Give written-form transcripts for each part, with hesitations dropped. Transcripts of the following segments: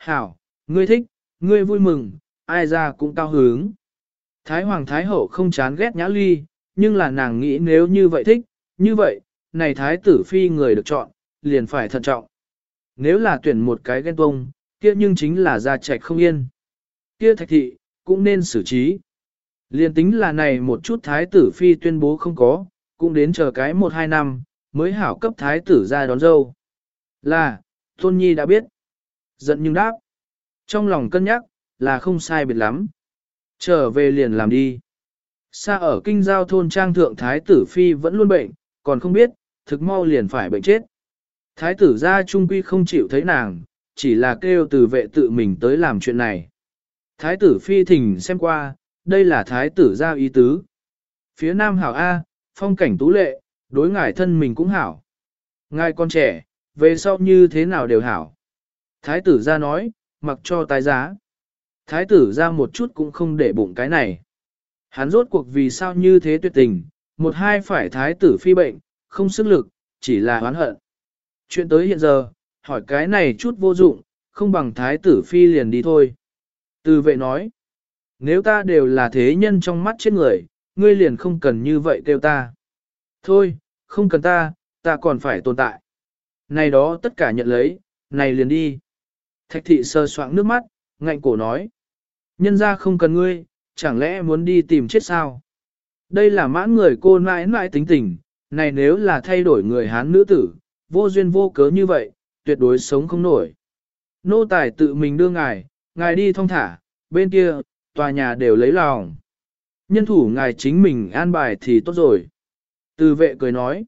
Hảo, ngươi thích, ngươi vui mừng, ai ra cũng cao hứng. Thái Hoàng Thái Hậu không chán ghét Nhã Ly, nhưng là nàng nghĩ nếu như vậy thích, như vậy, này Thái tử phi người được chọn, liền phải thận trọng. Nếu là tuyển một cái ghen tuông, kia nhưng chính là gia trạch không yên. Kia Thạch thị, cũng nên xử trí. Liền tính là này một chút Thái tử phi tuyên bố không có, cũng đến chờ cái 1-2 năm, mới hảo cấp Thái tử ra đón dâu. Là, Tôn Nhi đã biết. Giận nhưng đáp. Trong lòng cân nhắc, là không sai biệt lắm. Trở về liền làm đi. Xa ở kinh giao thôn trang thượng Thái tử phi vẫn luôn bệnh, còn không biết, thực mau liền phải bệnh chết. Thái tử gia trung quy không chịu thấy nàng, chỉ là kêu từ vệ tự mình tới làm chuyện này. Thái tử phi thỉnh xem qua, đây là thái tử gia ý tứ. Phía nam hảo A, phong cảnh tú lệ, đối ngài thân mình cũng hảo. Ngài con trẻ, về sau như thế nào đều hảo. Thái tử gia nói, mặc cho tái giá. Thái tử gia một chút cũng không để bụng cái này. Hắn rốt cuộc vì sao như thế tuyệt tình, một hai phải thái tử phi bệnh, không sức lực, chỉ là oán hận. Chuyện tới hiện giờ, hỏi cái này chút vô dụng, không bằng thái tử phi liền đi thôi. Từ vệ nói, nếu ta đều là thế nhân trong mắt chết người, ngươi liền không cần như vậy kêu ta. Thôi, không cần ta còn phải tồn tại. Này đó tất cả nhận lấy, này liền đi. Thạch thị sơ soạng nước mắt, ngạnh cổ nói. Nhân ra không cần ngươi, chẳng lẽ muốn đi tìm chết sao? Đây là mãn người cô mãi mãi tính tình, này nếu là thay đổi người Hán nữ tử, vô duyên vô cớ như vậy, tuyệt đối sống không nổi. Nô tài tự mình đưa ngài đi thong thả, bên kia, tòa nhà đều lấy lòng. Nhân thủ ngài chính mình an bài thì tốt rồi. Từ vệ cười nói.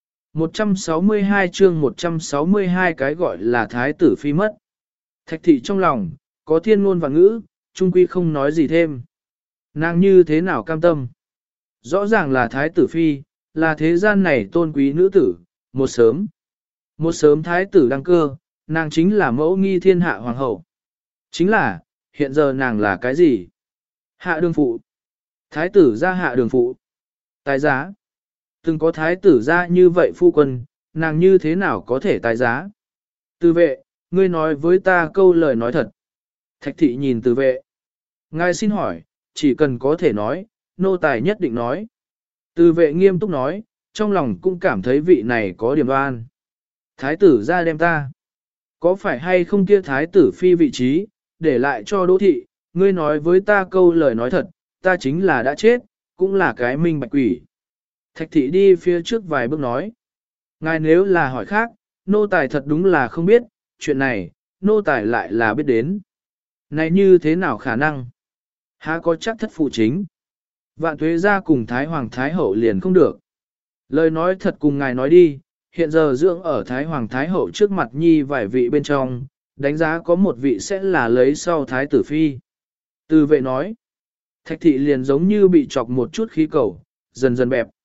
162 chương 162 cái gọi là thái tử phi mất. Thạch thị trong lòng, có thiên ngôn và ngữ, trung quy không nói gì thêm. Nàng như thế nào cam tâm? Rõ ràng là thái tử phi, là thế gian này tôn quý nữ tử, một sớm thái tử đăng cơ, nàng chính là mẫu nghi thiên hạ hoàng hậu. Chính là, hiện giờ nàng là cái gì? Hạ đường phụ. Thái tử ra hạ đường phụ. Tái giá. Từng có thái tử ra như vậy phu quân, nàng như thế nào có thể tái giá? Từ vệ, ngươi nói với ta câu lời nói thật. Thạch thị nhìn từ vệ. Ngài xin hỏi, chỉ cần có thể nói, nô tài nhất định nói. Từ vệ nghiêm túc nói, trong lòng cũng cảm thấy vị này có điểm oan. Thái tử ra đem ta. Có phải hay không kia thái tử phi vị trí, để lại cho đỗ thị, ngươi nói với ta câu lời nói thật, ta chính là đã chết, cũng là cái minh bạch quỷ. Thạch thị đi phía trước vài bước nói. Ngài nếu là hỏi khác, nô tài thật đúng là không biết, chuyện này, nô tài lại là biết đến. Này như thế nào khả năng? Há có chắc thất phụ chính. Vạn tuế ra cùng Thái Hoàng Thái Hậu liền không được. Lời nói thật cùng ngài nói đi, hiện giờ dưỡng ở Thái Hoàng Thái Hậu trước mặt nhi vài vị bên trong, đánh giá có một vị sẽ là lấy sau Thái tử Phi. Từ vệ nói, Thạch thị liền giống như bị chọc một chút khí cầu, dần dần bẹp.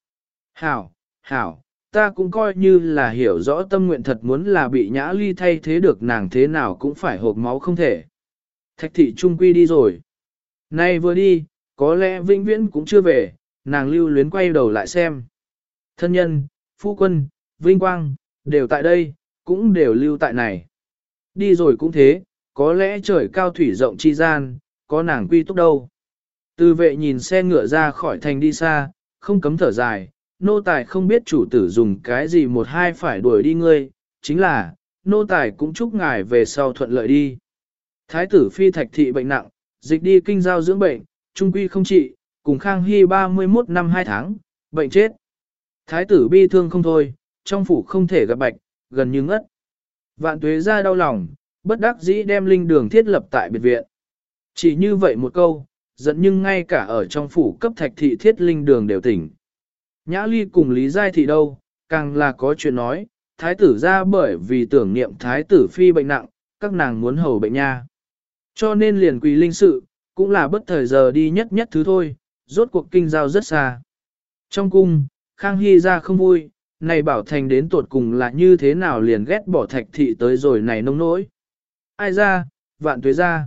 Hảo, ta cũng coi như là hiểu rõ tâm nguyện thật muốn là bị Nhã Ly thay thế được nàng thế nào cũng phải hộp máu không thể. Thạch thị trung quy đi rồi. Nay vừa đi, có lẽ vĩnh viễn cũng chưa về, nàng lưu luyến quay đầu lại xem. Thân nhân, phu quân, vinh quang, đều tại đây, cũng đều lưu tại này. Đi rồi cũng thế, có lẽ trời cao thủy rộng chi gian, có nàng quy túc đâu. Từ vệ nhìn xe ngựa ra khỏi thành đi xa, không cấm thở dài, nô tài không biết chủ tử dùng cái gì một hai phải đuổi đi ngươi, chính là, nô tài cũng chúc ngài về sau thuận lợi đi. Thái tử phi Thạch thị bệnh nặng, dịch đi kinh giao dưỡng bệnh, trung quy không trị, cùng Khang Hy 31 năm 2 tháng, bệnh chết. Thái tử bi thương không thôi, trong phủ không thể gặp bạch, gần như ngất. Vạn tuế ra đau lòng, bất đắc dĩ đem linh đường thiết lập tại biệt viện. Chỉ như vậy một câu, giận nhưng ngay cả ở trong phủ cấp Thạch thị thiết linh đường đều tỉnh. Nhã Ly cùng Lý Giai thị đâu, càng là có chuyện nói, thái tử ra bởi vì tưởng niệm thái tử phi bệnh nặng, các nàng muốn hầu bệnh nha. Cho nên liền quỳ linh sự, cũng là bất thời giờ đi nhất nhất thứ thôi, rốt cuộc kinh giao rất xa. Trong cung, Khang Hy ra không vui, này bảo thành đến tuột cùng là như thế nào liền ghét bỏ Thạch thị tới rồi này nông nỗi. Ai ra, vạn tuế ra.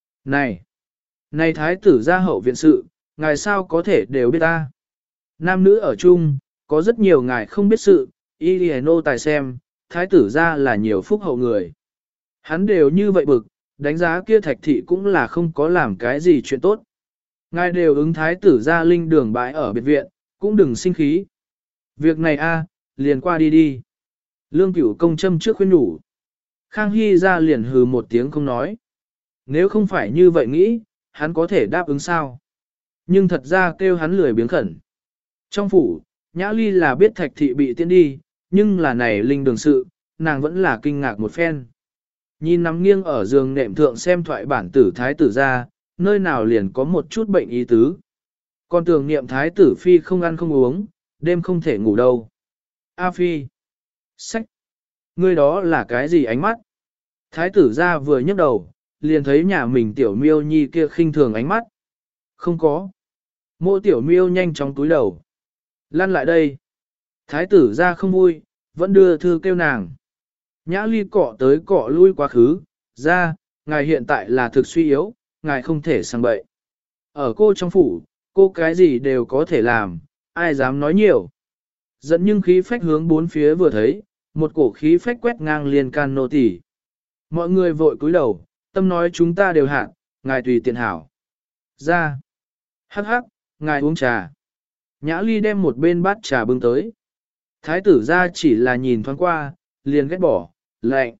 Này thái tử ra hậu viện sự, ngài sao có thể đều biết ta. Nam nữ ở chung, có rất nhiều ngài không biết sự, y nô tài xem, thái tử ra là nhiều phúc hậu người. Hắn đều như vậy bực, đánh giá kia thạch thị cũng là không có làm cái gì chuyện tốt. Ngài đều ứng thái tử ra linh đường bãi ở biệt viện, cũng đừng sinh khí. Việc này liền qua đi đi. Lương Cửu Công châm trước khuyên nhủ. Khang Hy ra liền hừ một tiếng không nói. Nếu không phải như vậy nghĩ, hắn có thể đáp ứng sao? Nhưng thật ra kêu hắn lười biếng khẩn. Trong phủ, Nhã Ly là biết thạch thị bị tiễn đi, nhưng là này linh đường sự, nàng vẫn là kinh ngạc một phen. Nhìn nằm nghiêng ở giường nệm thượng xem thoại bản tử thái tử ra, nơi nào liền có một chút bệnh ý tứ. Còn tưởng niệm thái tử phi không ăn không uống, đêm không thể ngủ đâu. A phi. Sách. Ngươi đó là cái gì ánh mắt? Thái tử ra vừa nhấc đầu, liền thấy nhà mình tiểu miêu nhi kia khinh thường ánh mắt. Không có. Mộ tiểu miêu nhanh chóng túi đầu. Lăn lại đây. Thái tử ra không vui, vẫn đưa thư kêu nàng. Nhã Ly cọ tới cọ lui quá khứ, ra, ngài hiện tại là thực suy yếu, ngài không thể sang bậy. Ở cô trong phủ, cô cái gì đều có thể làm, ai dám nói nhiều. Dẫn nhưng khí phách hướng bốn phía vừa thấy, một cổ khí phách quét ngang liền can nô tỳ. Mọi người vội cúi đầu, tâm nói chúng ta đều hạn, ngài tùy tiện hảo. Ra. Hắc hắc, ngài uống trà. Nhã Ly đem một bên bát trà bưng tới. Thái tử ra chỉ là nhìn thoáng qua, liền ghét bỏ, lạnh.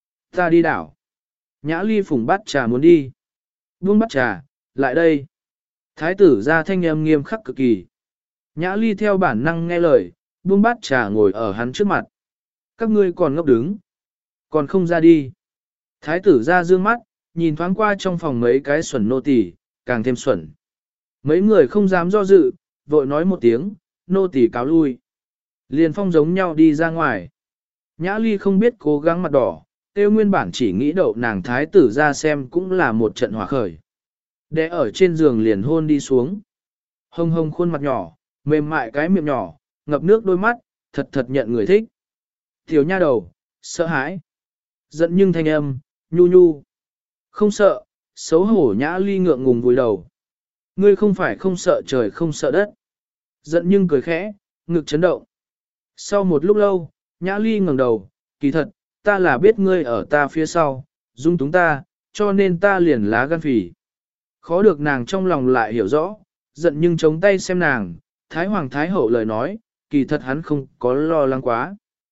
Ta đi đảo. Nhã Ly phủng bát trà muốn đi. Buông bát trà, lại đây. Thái tử ra thanh âm nghiêm khắc cực kỳ. Nhã Ly theo bản năng nghe lời, buông bát trà ngồi ở hắn trước mặt. Các ngươi còn ngốc đứng. Còn không ra đi. Thái tử ra dương mắt, nhìn thoáng qua trong phòng mấy cái xuẩn nô tỳ, càng thêm xuẩn. Mấy người không dám do dự, vội nói một tiếng, nô tỳ cáo lui. Liền phong giống nhau đi ra ngoài. Nhã Ly không biết cố gắng mặt đỏ, tiêu nguyên bản chỉ nghĩ đậu nàng thái tử ra xem cũng là một trận hỏa khởi. Để ở trên giường liền hôn đi xuống. Hồng hồng khuôn mặt nhỏ, mềm mại cái miệng nhỏ, ngập nước đôi mắt, thật thật nhận người thích. Tiểu nha đầu, sợ hãi. Giận nhưng thanh âm, nhu nhu. Không sợ, xấu hổ Nhã Ly ngượng ngùng vùi đầu. Ngươi không phải không sợ trời không sợ đất. Giận nhưng cười khẽ, ngực chấn động. Sau một lúc lâu, Nhã Ly ngẩng đầu, kỳ thật, ta là biết ngươi ở ta phía sau, dung túng ta, cho nên ta liền lá gan phỉ. Khó được nàng trong lòng lại hiểu rõ, giận nhưng chống tay xem nàng, Thái Hoàng Thái Hậu lời nói, kỳ thật hắn không có lo lắng quá.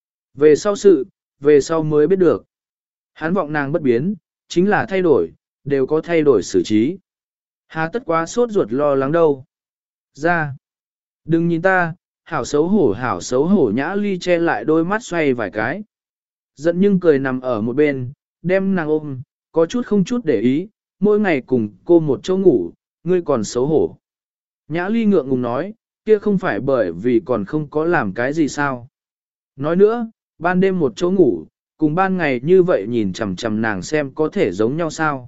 Về sau sự, về sau mới biết được. Hắn vọng nàng bất biến, chính là thay đổi, đều có thay đổi xử trí. Hà tất quá sốt ruột lo lắng đâu. Ra. Đừng nhìn ta, hảo xấu hổ Nhã Ly che lại đôi mắt xoay vài cái. Giận nhưng cười nằm ở một bên, đem nàng ôm, có chút không chút để ý, mỗi ngày cùng cô một chỗ ngủ, ngươi còn xấu hổ. Nhã Ly ngượng ngùng nói, kia không phải bởi vì còn không có làm cái gì sao. Nói nữa, ban đêm một chỗ ngủ, cùng ban ngày như vậy nhìn chằm chằm nàng xem có thể giống nhau sao.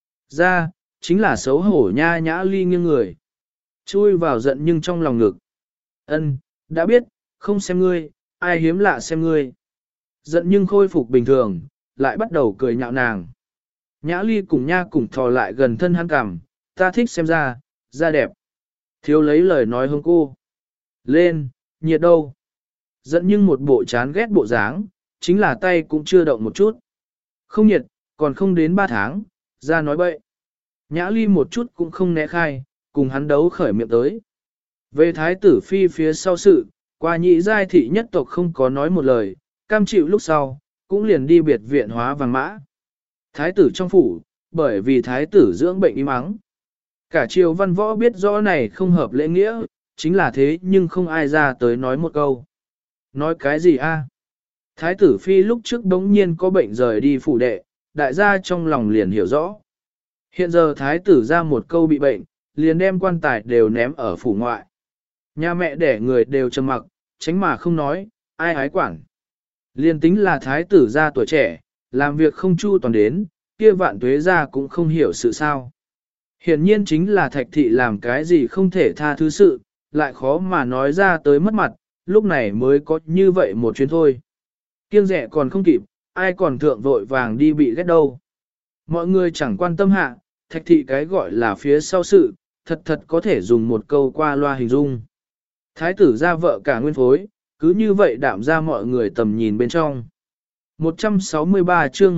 Ra, chính là xấu hổ nha. Nhã Ly nghiêng người. Chui vào giận nhưng trong lòng ngực. Ân, đã biết, không xem ngươi, ai hiếm lạ xem ngươi. Giận nhưng khôi phục bình thường, lại bắt đầu cười nhạo nàng. Nhã Ly cùng nha cùng thò lại gần thân hắn cằm, ta thích xem ra, da đẹp. Thiếu lấy lời nói hướng cô. Lên, nhiệt đâu. Giận nhưng một bộ chán ghét bộ dáng, chính là tay cũng chưa động một chút. Không nhiệt, còn không đến 3 tháng, ra nói bậy. Nhã Ly một chút cũng không né khai, cùng hắn đấu khởi miệng tới. Về thái tử phi phía sau sự, qua nhị giai thị nhất tộc không có nói một lời, cam chịu lúc sau, cũng liền đi biệt viện hóa vàng mã. Thái tử trong phủ, bởi vì thái tử dưỡng bệnh im ắng. Cả triều văn võ biết rõ này không hợp lễ nghĩa, chính là thế nhưng không ai ra tới nói một câu. Nói cái gì a? Thái tử phi lúc trước đống nhiên có bệnh rời đi phủ đệ, đại gia trong lòng liền hiểu rõ. Hiện giờ thái tử ra một câu bị bệnh, liền đem quan tài đều ném ở phủ ngoại. Nhà mẹ đẻ người đều trầm mặc, tránh mà không nói, ai hái quản. Liền tính là thái tử ra tuổi trẻ, làm việc không chu toàn đến, kia vạn tuế ra cũng không hiểu sự sao. Hiển nhiên chính là thạch thị làm cái gì không thể tha thứ sự, lại khó mà nói ra tới mất mặt, lúc này mới có như vậy một chuyến thôi. Kiêng rẻ còn không kịp, ai còn thượng vội vàng đi bị ghét đâu. Mọi người chẳng quan tâm hạ, thạch thị cái gọi là phía sau sự, thật thật có thể dùng một câu qua loa hình dung. Thái tử ra vợ cả nguyên phối, cứ như vậy đạm ra mọi người tầm nhìn bên trong. 163 chương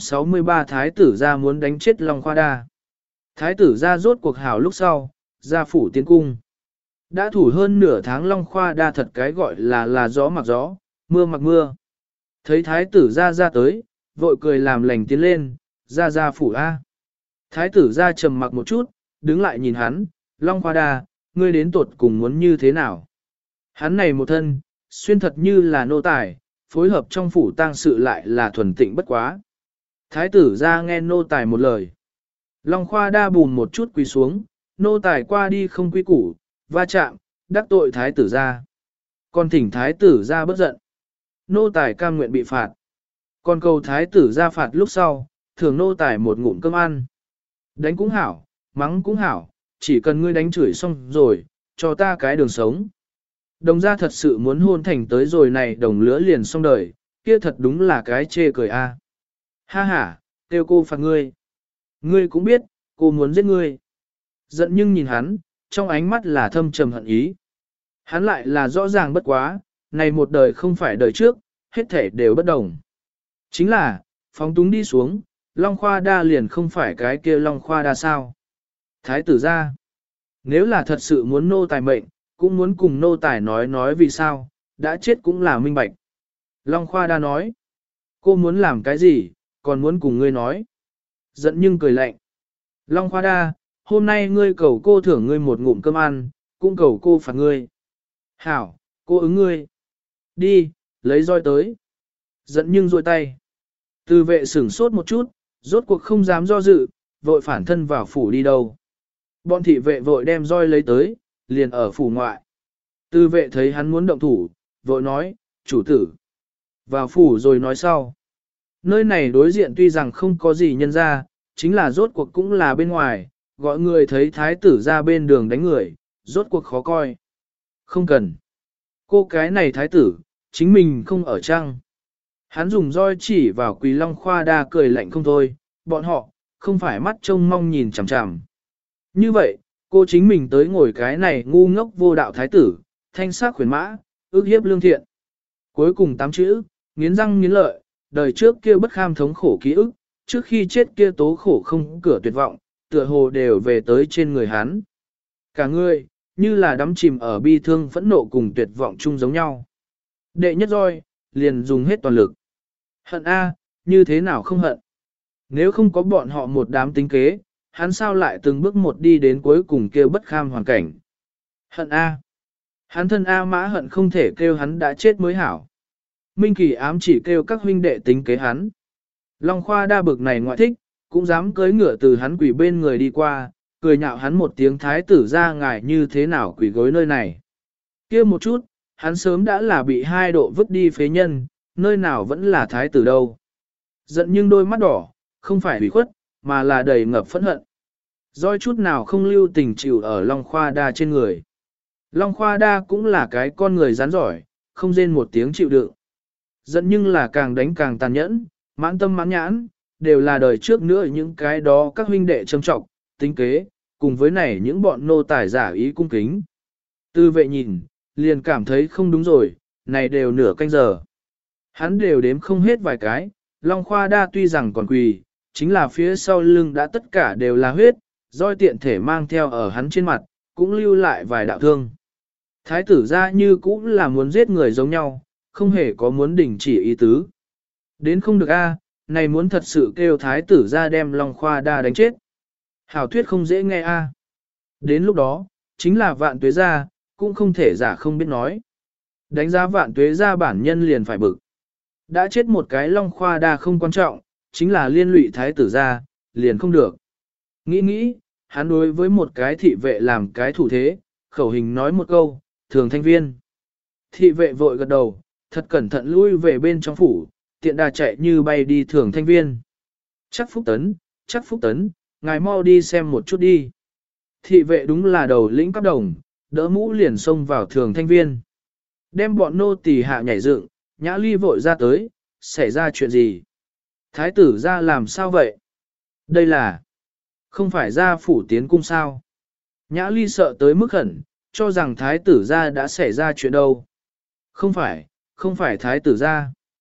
163 Thái tử gia muốn đánh chết Long Khoa Đa. Thái tử gia rốt cuộc hảo lúc sau, gia phủ tiến cung. Đã thủ hơn nửa tháng Long Khoa Đa thật cái gọi là gió mặc gió, mưa mặc mưa. Thấy thái tử gia ra tới, vội cười làm lành tiến lên, gia phủ A. Thái tử gia trầm mặc một chút, đứng lại nhìn hắn, Long Khoa Đa, ngươi đến tuột cùng muốn như thế nào? Hắn này một thân, xuyên thật như là nô tài, phối hợp trong phủ tang sự lại là thuần tịnh bất quá. Thái tử ra nghe nô tài một lời. Long Khoa Đa bùn một chút quỳ xuống, nô tài qua đi không quy củ, va chạm, đắc tội thái tử ra. Còn thỉnh thái tử ra bất giận. Nô tài cam nguyện bị phạt. Còn cầu thái tử ra phạt lúc sau, thường nô tài một ngụm cơm ăn. Đánh cũng hảo, mắng cũng hảo, chỉ cần ngươi đánh chửi xong rồi, cho ta cái đường sống. Đồng gia thật sự muốn hôn thành tới rồi này đồng lứa liền xong đời, kia thật đúng là cái chê cười a. Ha ha, kêu cô phạt ngươi. Ngươi cũng biết, cô muốn giết ngươi. Giận nhưng nhìn hắn, trong ánh mắt là thâm trầm hận ý. Hắn lại là rõ ràng bất quá, này một đời không phải đời trước, hết thể đều bất đồng. Chính là, phóng túng đi xuống, Long Khoa Đa liền không phải cái kia Long Khoa Đa sao. Thái tử ra, nếu là thật sự muốn nô tài mệnh, cũng muốn cùng nô tài nói vì sao, đã chết cũng là minh bạch. Long Khoa Đa nói, cô muốn làm cái gì, còn muốn cùng ngươi nói. Giận nhưng cười lạnh. Long Khoa Đa, hôm nay ngươi cầu cô thưởng ngươi một ngụm cơm ăn, cũng cầu cô phạt ngươi. Hảo, cô ứng ngươi. Đi, lấy roi tới. Giận nhưng rôi tay. Từ vệ sửng sốt một chút, rốt cuộc không dám do dự, vội phản thân vào phủ đi đâu. Bọn thị vệ vội đem roi lấy tới, liền ở phủ ngoại. Từ vệ thấy hắn muốn động thủ, vội nói, chủ tử. Vào phủ rồi nói sau. Nơi này đối diện tuy rằng không có gì nhân ra, chính là rốt cuộc cũng là bên ngoài, gọi người thấy thái tử ra bên đường đánh người, rốt cuộc khó coi. Không cần. Cô cái này thái tử, chính mình không ở trăng. Hắn dùng roi chỉ vào Quỳ Long Khoa Đa cười lạnh không thôi, bọn họ, không phải mắt trông mong nhìn chằm chằm. Như vậy, cô chính mình tới ngồi cái này ngu ngốc vô đạo thái tử, thanh sắc khuyến mã, ước hiếp lương thiện. Cuối cùng 8 chữ, nghiến răng nghiến lợi, đời trước kia bất kham thống khổ ký ức, trước khi chết kia tố khổ không cửa tuyệt vọng, tựa hồ đều về tới trên người hắn. Cả người, như là đắm chìm ở bi thương phẫn nộ cùng tuyệt vọng chung giống nhau. Đệ nhất roi, liền dùng hết toàn lực. Hận A, như thế nào không hận? Nếu không có bọn họ một đám tính kế, hắn sao lại từng bước một đi đến cuối cùng kêu bất kham hoàn cảnh. Hận A. Hắn thân A Mã hận không thể kêu hắn đã chết mới hảo. Minh Kỳ ám chỉ kêu các huynh đệ tính kế hắn. Long Khoa Đa bực này ngoại thích, cũng dám cưỡi ngựa từ hắn quỷ bên người đi qua, cười nhạo hắn một tiếng thái tử ra ngài như thế nào quỷ gối nơi này. Kia một chút, hắn sớm đã là bị 2 độ vứt đi phế nhân, nơi nào vẫn là thái tử đâu. Giận nhưng đôi mắt đỏ, không phải hủy khuất, mà là đầy ngập phẫn hận. Doi chút nào không lưu tình chịu ở Long Khoa Đa trên người. Long Khoa Đa cũng là cái con người rắn giỏi, không rên một tiếng chịu đựng. Giận nhưng là càng đánh càng tàn nhẫn, mãn tâm mãn nhãn, đều là đời trước nữa những cái đó các huynh đệ châm trọng, tính kế, cùng với này những bọn nô tài giả ý cung kính. Tư vệ nhìn, liền cảm thấy không đúng rồi, này đều nửa canh giờ. Hắn đều đếm không hết vài cái, Long Khoa Đa tuy rằng còn quỳ, chính là phía sau lưng đã tất cả đều là huyết, roi tiện thể mang theo ở hắn trên mặt, cũng lưu lại vài đạo thương. Thái tử ra như cũng là muốn giết người giống nhau, không hề có muốn đình chỉ ý tứ. Đến không được a, này muốn thật sự kêu thái tử ra đem Long Khoa Đa đánh chết. Hảo thuyết không dễ nghe a. Đến lúc đó, chính là Vạn Tuế gia, cũng không thể giả không biết nói. Đánh giá Vạn Tuế gia bản nhân liền phải bực. Đã chết một cái Long Khoa Đa không quan trọng, chính là liên lụy thái tử gia, liền không được. Nghĩ, hắn đối với một cái thị vệ làm cái thủ thế, khẩu hình nói một câu, thường thanh viên. Thị vệ vội gật đầu, thật cẩn thận lui về bên trong phủ, tiện đà chạy như bay đi thường thanh viên. Chắc Phúc Tấn, ngài mau đi xem một chút đi. Thị vệ đúng là đầu lĩnh cấp đồng, đỡ mũ liền xông vào thường thanh viên. Đem bọn nô tỳ hạ nhảy dựng, Nhã Ly vội ra tới, xảy ra chuyện gì? Thái tử ra làm sao vậy? Đây là, không phải ra phủ tiến cung sao? Nhã Ly sợ tới mức khẩn, cho rằng thái tử ra đã xảy ra chuyện đâu. Không phải thái tử ra.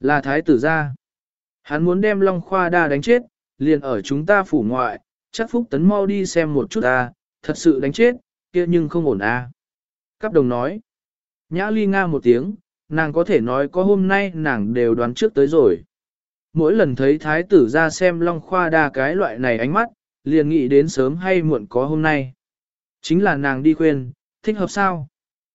Là thái tử gia. Hắn muốn đem Long Khoa Đa đánh chết, liền ở chúng ta phủ ngoại, chắc Phúc Tấn mau đi xem một chút ta, thật sự đánh chết, kia nhưng không ổn à. Cáp đồng nói. Nhã Ly nga một tiếng, nàng có thể nói có hôm nay nàng đều đoán trước tới rồi. Mỗi lần thấy thái tử ra xem Long Khoa Đa cái loại này ánh mắt, liền nghĩ đến sớm hay muộn có hôm nay. Chính là nàng đi khuyên, thích hợp sao?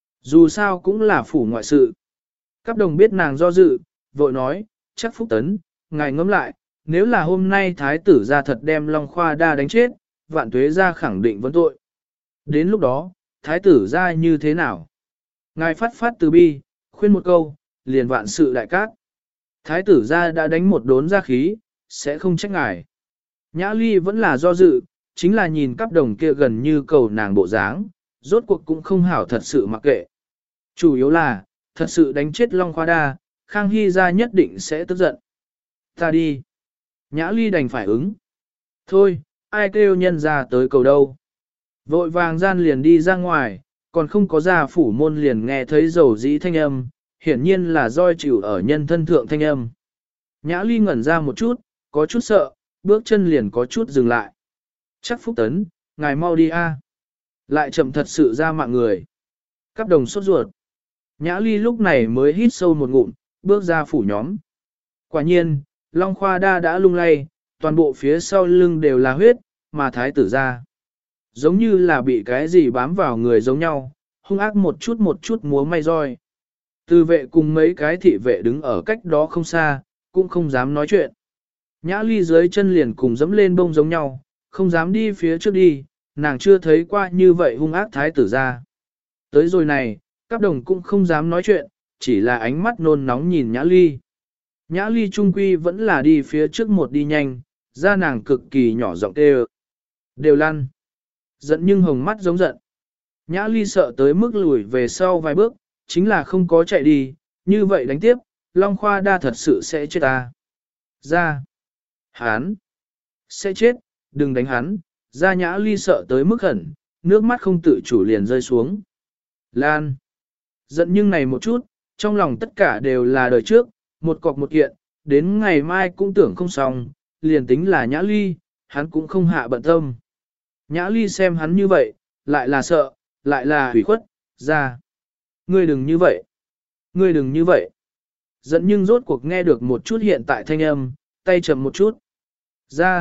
Dù sao cũng là phủ ngoại sự. Cáp đồng biết nàng do dự, vội nói, chắc Phúc Tấn, ngài ngẫm lại, nếu là hôm nay thái tử ra thật đem Long Khoa Đa đánh chết, vạn tuế ra khẳng định vấn tội. Đến lúc đó, thái tử ra như thế nào? Ngài phát phát từ bi, khuyên một câu, liền vạn sự đại cát. Thái tử ra đã đánh một đốn ra khí, sẽ không trách ngài. Nhã Ly vẫn là do dự, chính là nhìn cắp đồng kia gần như cầu nàng bộ dáng, rốt cuộc cũng không hảo thật sự mặc kệ. Chủ yếu là, thật sự đánh chết Long Khoa Đa, Khang Hy ra nhất định sẽ tức giận. Ta đi. Nhã Ly đành phải ứng. Thôi, ai kêu nhân ra tới cầu đâu. Vội vàng gian liền đi ra ngoài, còn không có ra phủ môn liền nghe thấy dầu dĩ thanh âm, hiển nhiên là roi chịu ở nhân thân thượng thanh âm. Nhã Ly ngẩn ra một chút, có chút sợ, bước chân liền có chút dừng lại. Chắc Phúc Tấn, ngài mau đi a. Lại chậm thật sự ra mạng người. Cáp đồng sốt ruột. Nhã Ly lúc này mới hít sâu một ngụm, bước ra phủ nhóm. Quả nhiên, Long Khoa Đa đã lung lay, toàn bộ phía sau lưng đều là huyết, mà thái tử ra. Giống như là bị cái gì bám vào người giống nhau, hung ác một chút múa may roi. Từ vệ cùng mấy cái thị vệ đứng ở cách đó không xa, cũng không dám nói chuyện. Nhã Ly dưới chân liền cùng dẫm lên bông giống nhau, không dám đi phía trước đi, nàng chưa thấy qua như vậy hung ác thái tử ra. Tới rồi này, các đồng cũng không dám nói chuyện, chỉ là ánh mắt nôn nóng nhìn Nhã Ly. Nhã Ly trung quy vẫn là đi phía trước một đi nhanh, ra nàng cực kỳ nhỏ giọng kêu. Đều lăn. Giận nhưng hồng mắt giống giận. Nhã Ly sợ tới mức lùi về sau vài bước, chính là không có chạy đi, như vậy đánh tiếp, Long Khoa Đa thật sự sẽ chết ta. Ra. Hán. Sẽ chết, đừng đánh hắn. Ra Nhã Ly sợ tới mức khẩn, nước mắt không tự chủ liền rơi xuống. Lan. Giận nhưng này một chút, trong lòng tất cả đều là đời trước, một cọc một kiện, đến ngày mai cũng tưởng không xong, liền tính là Nhã Ly, hắn cũng không hạ bận tâm. Nhã Ly xem hắn như vậy, lại là sợ, lại là hủy khuất, ra. Ngươi đừng như vậy. Ngươi đừng như vậy. Giận nhưng rốt cuộc nghe được một chút hiện tại thanh âm, tay chậm một chút. Ra,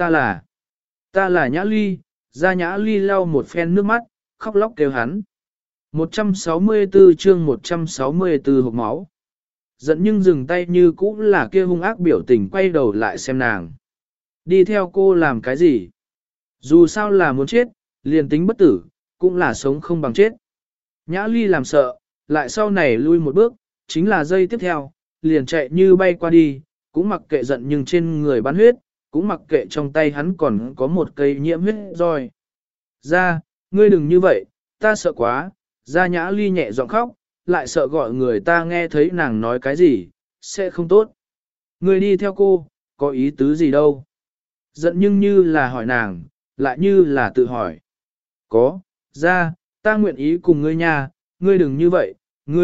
ta là Nhã Ly, ra Nhã Ly lau một phen nước mắt, khóc lóc kêu hắn. 164 chương 164 hộp máu. Giận nhưng dừng tay như cũ là kia hung ác biểu tình quay đầu lại xem nàng. Đi theo cô làm cái gì? Dù sao là muốn chết, liền tính bất tử, cũng là sống không bằng chết. Nhã Ly làm sợ, lại sau này lui một bước, chính là giây tiếp theo, liền chạy như bay qua đi, cũng mặc kệ giận nhưng trên người bắn huyết, cũng mặc kệ trong tay hắn còn có một cây nhiễm huyết roi. Ra, ngươi đừng như vậy, ta sợ quá, ra Nhã Ly nhẹ giọng khóc, lại sợ gọi người ta nghe thấy nàng nói cái gì, sẽ không tốt. Ngươi đi theo cô, có ý tứ gì đâu. Giận nhưng như là hỏi nàng, lại như là tự hỏi. Có, ra, ta nguyện ý cùng ngươi nha, ngươi đừng như vậy,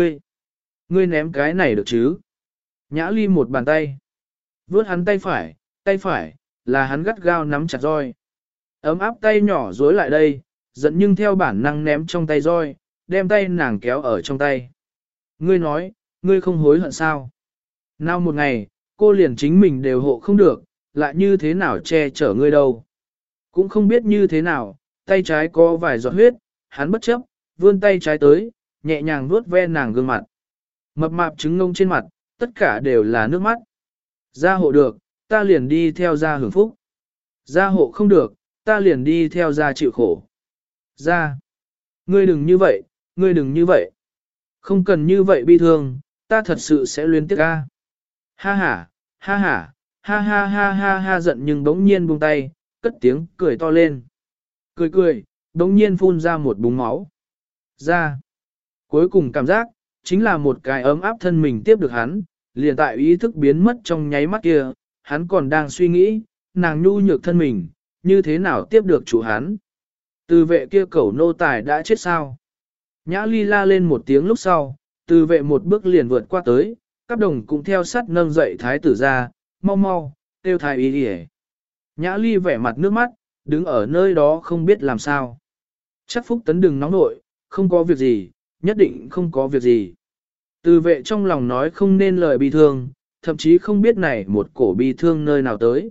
ngươi ném cái này được chứ. Nhã Ly một bàn tay. Vướt hắn tay phải, là hắn gắt gao nắm chặt roi. Ấm áp tay nhỏ dối lại đây, giận nhưng theo bản năng ném trong tay roi, đem tay nàng kéo ở trong tay. Ngươi nói, ngươi không hối hận sao? Nào một ngày, cô liền chính mình đều hộ không được, lại như thế nào che chở ngươi đâu. Cũng không biết như thế nào, tay trái có vài giọt huyết, hắn bất chấp, vươn tay trái tới, nhẹ nhàng vuốt ve nàng gương mặt. Mập mạp trứng ngông trên mặt, tất cả đều là nước mắt. Gia hộ được, ta liền đi theo gia hưởng phúc. Gia hộ không được, ta liền đi theo gia chịu khổ. Gia, ngươi đừng như vậy, ngươi đừng như vậy. Không cần như vậy bi thương, ta thật sự sẽ luyến tiếc ca. Ha ha, ha ha, ha ha ha ha ha giận nhưng bỗng nhiên buông tay, cất tiếng cười to lên. Cười, bỗng nhiên phun ra một búng máu. Ra. Cuối cùng cảm giác, chính là một cái ấm áp thân mình tiếp được hắn, liền tại ý thức biến mất trong nháy mắt kia, hắn còn đang suy nghĩ, nàng nhu nhược thân mình, như thế nào tiếp được chủ hắn. Từ vệ kia cẩu nô tài đã chết sao? Nhã Ly la lên một tiếng lúc sau, từ vệ một bước liền vượt qua tới, các đồng cũng theo sát nâng dậy thái tử ra, mau mau, tiêu thái y đi. Nhã Ly vẻ mặt nước mắt, đứng ở nơi đó không biết làm sao. Chắc Phúc Tấn đừng nóng nội, không có việc gì, nhất định không có việc gì. Từ vệ trong lòng nói không nên lời bi thương, thậm chí không biết này một cổ bi thương nơi nào tới.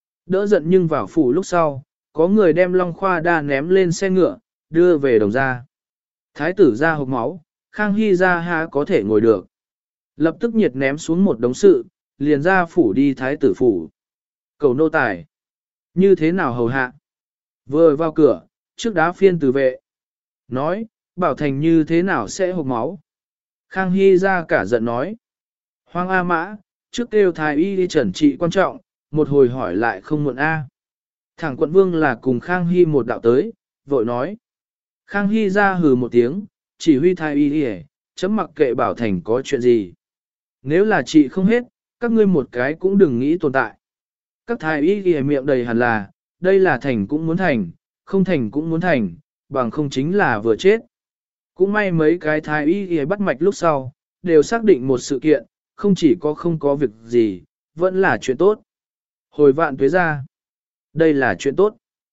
Đỡ giận nhưng vào phủ lúc sau, có người đem Long Khoa Đa ném lên xe ngựa, đưa về Đồng gia. Thái tử ra hộc máu, Khang Hy ra há có thể ngồi được. Lập tức nhiệt ném xuống một đống sự, liền ra phủ đi thái tử phủ. Cầu nô tài. Như thế nào hầu hạ? Vừa vào cửa, trước đá phiên từ vệ. Nói, Bảo Thành như thế nào sẽ hộc máu? Khang Hy ra cả giận nói. Hoàng A Mã, trước kêu thái y đi trần trị quan trọng, một hồi hỏi lại không muộn A. Thẳng quận vương là cùng Khang Hy một đạo tới, vội nói. Khang Hy ra hừ một tiếng, chỉ huy thái y đi chấm mặc kệ Bảo Thành có chuyện gì. Nếu là chị không hết, các ngươi một cái cũng đừng nghĩ tồn tại. Các thái y đi miệng đầy hẳn là, đây là thành cũng muốn thành, không thành cũng muốn thành, bằng không chính là vừa chết. Cũng may mấy cái thái y y bắt mạch lúc sau, đều xác định một sự kiện, không chỉ có không có việc gì, vẫn là chuyện tốt. Hồi vạn tuế ra, đây là chuyện tốt.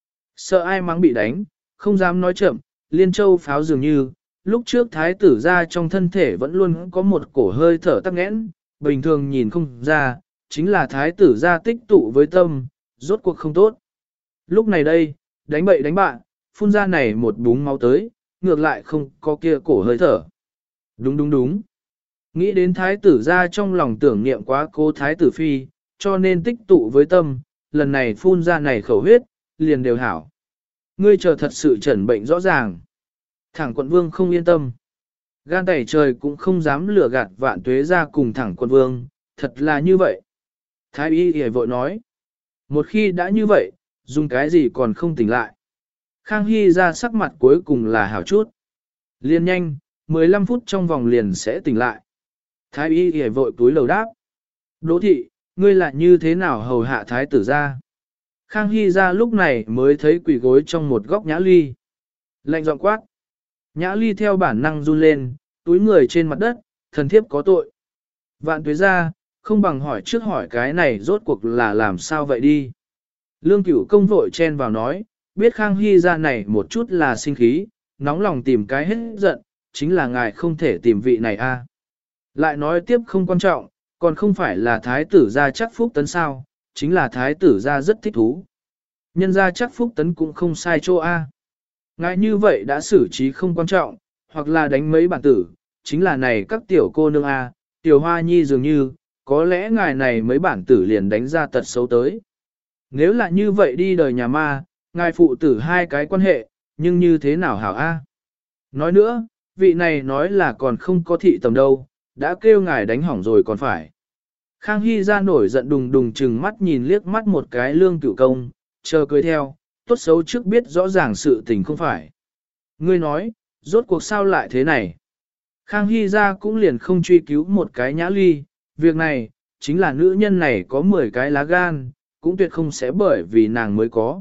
Sợ ai mắng bị đánh, không dám nói chậm, liên châu pháo dường như, lúc trước thái tử ra trong thân thể vẫn luôn có một cổ hơi thở tắc nghẽn, bình thường nhìn không ra, chính là thái tử ra tích tụ với tâm, rốt cuộc không tốt. Lúc này đây, đánh bậy đánh bạn, phun ra này một búng máu tới, ngược lại không có kia cổ hơi thở. Đúng đúng đúng. Nghĩ đến thái tử ra trong lòng tưởng niệm quá cô thái tử phi, cho nên tích tụ với tâm, lần này phun ra này khẩu huyết, liền đều hảo. Ngươi chờ thật sự chẩn bệnh rõ ràng. Thẳng quận vương không yên tâm. Gan tẩy trời cũng không dám lừa gạt vạn tuế ra cùng thẳng quận vương, thật là như vậy. Thái y hề vội nói. Một khi đã như vậy, dùng cái gì còn không tỉnh lại. Khang Hy ra sắc mặt cuối cùng là hảo chút. Liên nhanh, 15 phút trong vòng liền sẽ tỉnh lại. Thái y hề vội túi lầu đáp. Đỗ thị, ngươi lại như thế nào hầu hạ thái tử ra? Khang Hy ra lúc này mới thấy quỷ gối trong một góc Nhã Ly. Lạnh giọng quát. Nhã Ly theo bản năng run lên, túi người trên mặt đất, thần thiếp có tội. Vạn tuế ra, không bằng hỏi trước hỏi cái này rốt cuộc là làm sao vậy đi. Lương Cửu công vội chen vào nói, biết Khang Hy ra này một chút là sinh khí, nóng lòng tìm cái hết giận, chính là ngài không thể tìm vị này a. Lại nói tiếp không quan trọng, còn không phải là thái tử gia chắc phúc tấn sao, chính là thái tử gia rất thích thú. Nhân gia chắc phúc tấn cũng không sai chỗ a. Ngài như vậy đã xử trí không quan trọng, hoặc là đánh mấy bản tử, chính là này các tiểu cô nương a, tiểu hoa nhi dường như, có lẽ ngài này mấy bản tử liền đánh ra tật xấu tới. Nếu là như vậy đi đời nhà ma, ngài phụ tử hai cái quan hệ, nhưng như thế nào hảo a? Nói nữa, vị này nói là còn không có thị tầm đâu, đã kêu ngài đánh hỏng rồi còn phải. Khang Hy ra nổi giận đùng đùng chừng mắt nhìn liếc mắt một cái Lương Cửu công, chờ cười theo, tốt xấu trước biết rõ ràng sự tình không phải. Ngươi nói, rốt cuộc sao lại thế này? Khang Hy ra cũng liền không truy cứu một cái Nhã Ly, việc này, chính là nữ nhân này có 10 cái lá gan, cũng tuyệt không sẽ bởi vì nàng mới có.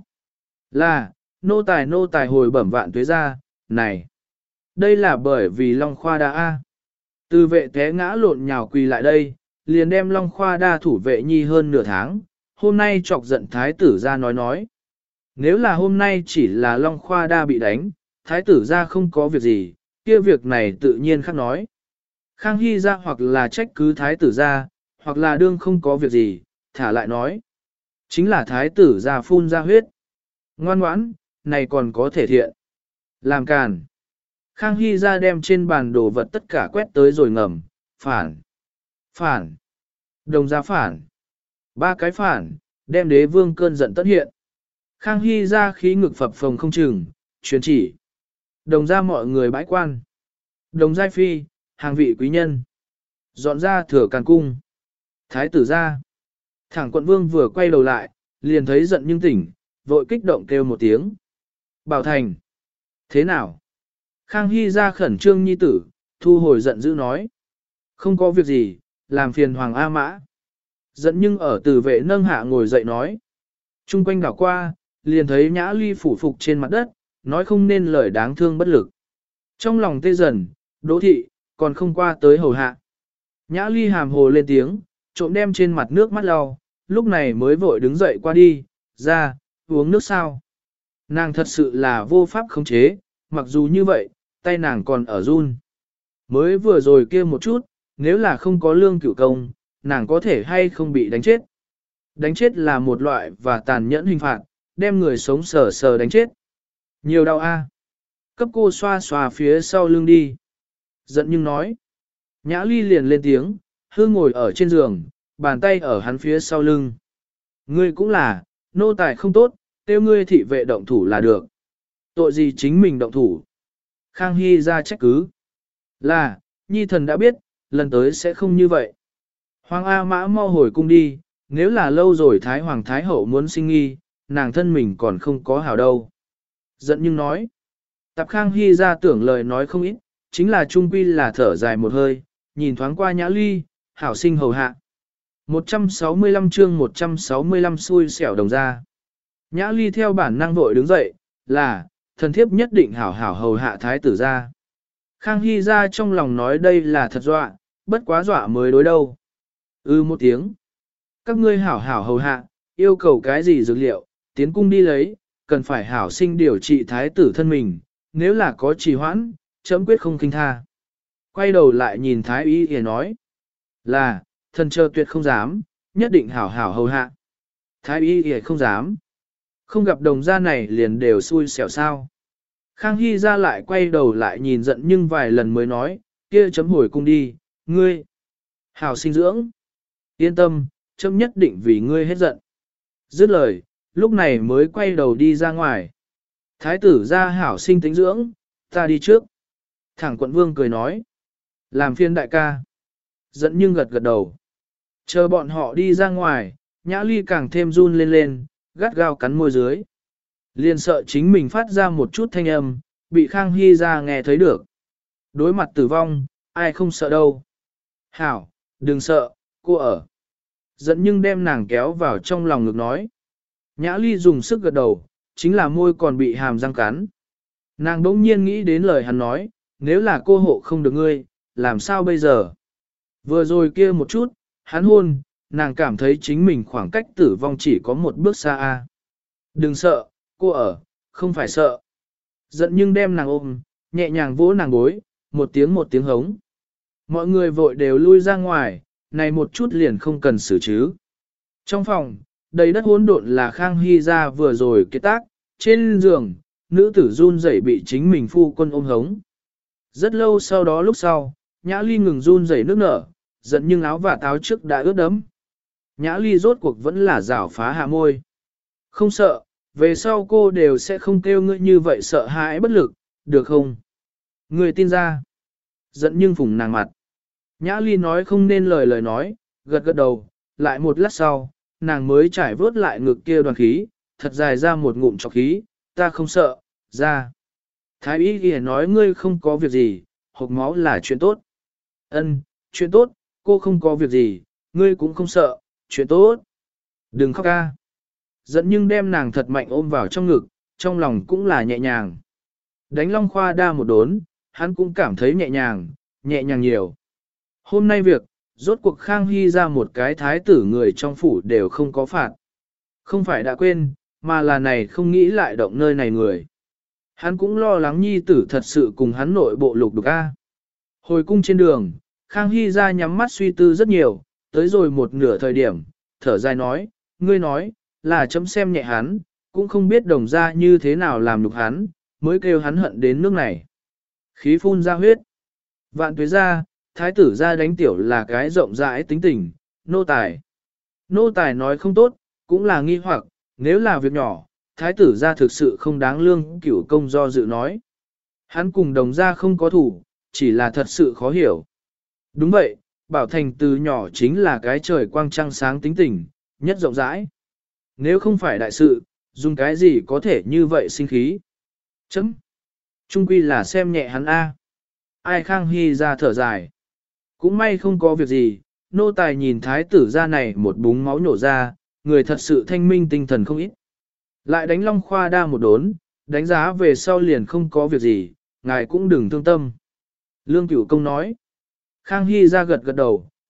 Là, nô tài hồi bẩm vạn tuế ra, này. Đây là bởi vì Long Khoa Đa A. Từ vệ té ngã lộn nhào quỳ lại đây, liền đem Long Khoa Đa thủ vệ nhi hơn nửa tháng, hôm nay chọc giận thái tử ra nói. Nếu là hôm nay chỉ là Long Khoa Đa bị đánh, thái tử ra không có việc gì, kia việc này tự nhiên khác nói. Khang Hy ra hoặc là trách cứ thái tử ra, hoặc là đương không có việc gì, thả lại nói. Chính là thái tử ra phun ra huyết. Ngoan ngoãn, này còn có thể thiện. Làm càn. Khang Hy ra đem trên bàn đồ vật tất cả quét tới rồi ngầm. Phản. Phản. Đồng ra phản. 3 cái phản, đem đế vương cơn giận tất hiện. Khang Hy ra khí ngực phập phồng không chừng, truyền chỉ. Đồng ra mọi người bãi quan. Đồng giai phi, hàng vị quý nhân. Dọn ra thừa càn cung. Thái tử ra. Thẳng quận vương vừa quay đầu lại, liền thấy giận nhưng tỉnh, vội kích động kêu một tiếng. Bảo Thành. Thế nào? Khang Hy ra khẩn trương nhi tử, thu hồi giận dữ nói. Không có việc gì, làm phiền Hoàng A Mã. Giận nhưng ở từ vệ nâng hạ ngồi dậy nói. Trung quanh đảo qua, liền thấy Nhã Ly phủ phục trên mặt đất, nói không nên lời đáng thương bất lực. Trong lòng tê dần, Đỗ thị, còn không qua tới hầu hạ. Nhã Ly hàm hồ lên tiếng, trộm đem trên mặt nước mắt lau, lúc này mới vội đứng dậy qua đi, ra, uống nước sao. Nàng thật sự là vô pháp khống chế, mặc dù như vậy, tay nàng còn ở run. Mới vừa rồi kia một chút, nếu là không có lương cửu công, nàng có thể hay không bị đánh chết. Đánh chết là một loại và tàn nhẫn hình phạt, đem người sống sờ sờ đánh chết. Nhiều đau a. Cấp cô xoa xoa phía sau lưng đi. Giận nhưng nói. Nhã Ly liền lên tiếng, hương ngồi ở trên giường, bàn tay ở hắn phía sau lưng. Ngươi cũng là, nô tài không tốt, tiêu ngươi thị vệ động thủ là được. Tội gì chính mình động thủ. Khang Hy ra trách cứ. Là, nhi thần đã biết, lần tới sẽ không như vậy. Hoàng A Mã mau hồi cung đi, nếu là lâu rồi Thái Hoàng Thái Hậu muốn sinh nghi, nàng thân mình còn không có hảo đâu. Giận nhưng nói. Tạp Khang Hy ra tưởng lời nói không ít, chính là trung quy là thở dài một hơi, nhìn thoáng qua Nhã Ly, hảo sinh hầu hạ. 165 chương 165 xui xẻo đồng ra. Nhã Ly theo bản năng vội đứng dậy, là, thần thiếp nhất định hảo hảo hầu hạ thái tử ra. Khang Hy ra trong lòng nói đây là thật dọa, bất quá dọa mới đối đâu. Một tiếng. Các ngươi hảo hảo hầu hạ, yêu cầu cái gì dược liệu, tiến cung đi lấy, cần phải hảo sinh điều trị thái tử thân mình, nếu là có trì hoãn, chấm quyết không kinh tha. Quay đầu lại nhìn thái y y nói, là, thần chờ tuyệt không dám, nhất định hảo hảo hầu hạ. Thái y y không dám. Không gặp đồng gia này liền đều xui xẻo sao. Khang Hy ra lại quay đầu lại nhìn giận nhưng vài lần mới nói, kia chấm hồi cung đi, ngươi. Hảo sinh dưỡng. Yên tâm, chấm nhất định vì ngươi hết giận. Dứt lời, lúc này mới quay đầu đi ra ngoài. Thái tử ra hảo sinh tính dưỡng, ta đi trước. Thẳng quận vương cười nói. Làm phiên đại ca. Giận nhưng gật gật đầu. Chờ bọn họ đi ra ngoài, Nhã Ly càng thêm run lên lên, gắt gao cắn môi dưới. Liền sợ chính mình phát ra một chút thanh âm, bị Khang Hy ra nghe thấy được. Đối mặt tử vong, ai không sợ đâu. Hảo, đừng sợ, cô ở. Giận nhưng đem nàng kéo vào trong lòng ngực nói. Nhã Ly dùng sức gật đầu, chính là môi còn bị hàm răng cắn. Nàng đỗng nhiên nghĩ đến lời hắn nói, nếu là cô hộ không được ngươi, làm sao bây giờ? Vừa rồi kia một chút, hắn hôn, nàng cảm thấy chính mình khoảng cách tử vong chỉ có một bước xa. Đừng sợ, cô ở, không phải sợ. Giận nhưng đem nàng ôm, nhẹ nhàng vỗ nàng gối, một tiếng hống. Mọi người vội đều lui ra ngoài, này một chút liền không cần xử chứ. Trong phòng, đầy đất hỗn độn là Khang Hy ra vừa rồi kết tác, trên giường, nữ tử run rẩy bị chính mình phu quân ôm hống. Rất lâu sau đó lúc sau, Nhã Ly ngừng run rẩy nước nở, giận nhưng áo và táo trước đã ướt đẫm. Nhã Ly rốt cuộc vẫn là rảo phá hạ môi. Không sợ, về sau cô đều sẽ không kêu ngươi như vậy sợ hãi bất lực, được không? Ngươi tin ra. Giận nhưng phùng nàng mặt. Nhã Ly nói không nên lời nói, gật gật đầu, lại một lát sau, nàng mới trải vớt lại ngực kia đoàn khí, thật dài ra một ngụm trọc khí, ta không sợ, ra. Thái y ghi nói ngươi không có việc gì, hộc máu là chuyện tốt. Ân, chuyện tốt, cô không có việc gì, ngươi cũng không sợ, chuyện tốt. Đừng khóc ca. Giận nhưng đem nàng thật mạnh ôm vào trong ngực, trong lòng cũng là nhẹ nhàng. Đánh Long Khoa đa một đốn, hắn cũng cảm thấy nhẹ nhàng nhiều. Hôm nay việc, rốt cuộc Khang Hy ra một cái thái tử người trong phủ đều không có phạt. Không phải đã quên, mà là này không nghĩ lại động nơi này người. Hắn cũng lo lắng nhi tử thật sự cùng hắn nội bộ lục đục a. Hồi cung trên đường, Khang Hy ra nhắm mắt suy tư rất nhiều, tới rồi một nửa thời điểm, thở dài nói, ngươi nói, là chấm xem nhẹ hắn, cũng không biết đồng ra như thế nào làm nhục hắn, mới kêu hắn hận đến nước này. Khí phun ra huyết. Vạn tuế ra, thái tử ra đánh tiểu là cái rộng rãi tính tình, nô tài. Nô tài nói không tốt, cũng là nghi hoặc, nếu là việc nhỏ, thái tử ra thực sự không đáng lương cửu công do dự nói. Hắn cùng đồng ra không có thủ, chỉ là thật sự khó hiểu. Đúng vậy, Bảo Thành từ nhỏ chính là cái trời quang trăng sáng tính tình, nhất rộng rãi. Nếu không phải đại sự, dùng cái gì có thể như vậy sinh khí. Chấm. Trung quy là xem nhẹ hắn A. Ai Khang Hy ra thở dài. Cũng may không có việc gì, nô tài nhìn thái tử ra này một búng máu nhổ ra, người thật sự thanh minh tinh thần không ít. Lại đánh Long Khoa đa một đốn, đánh giá về sau liền không có việc gì, ngài cũng đừng thương tâm. Lương Cửu Công nói. Khang Hy ra gật gật đầu,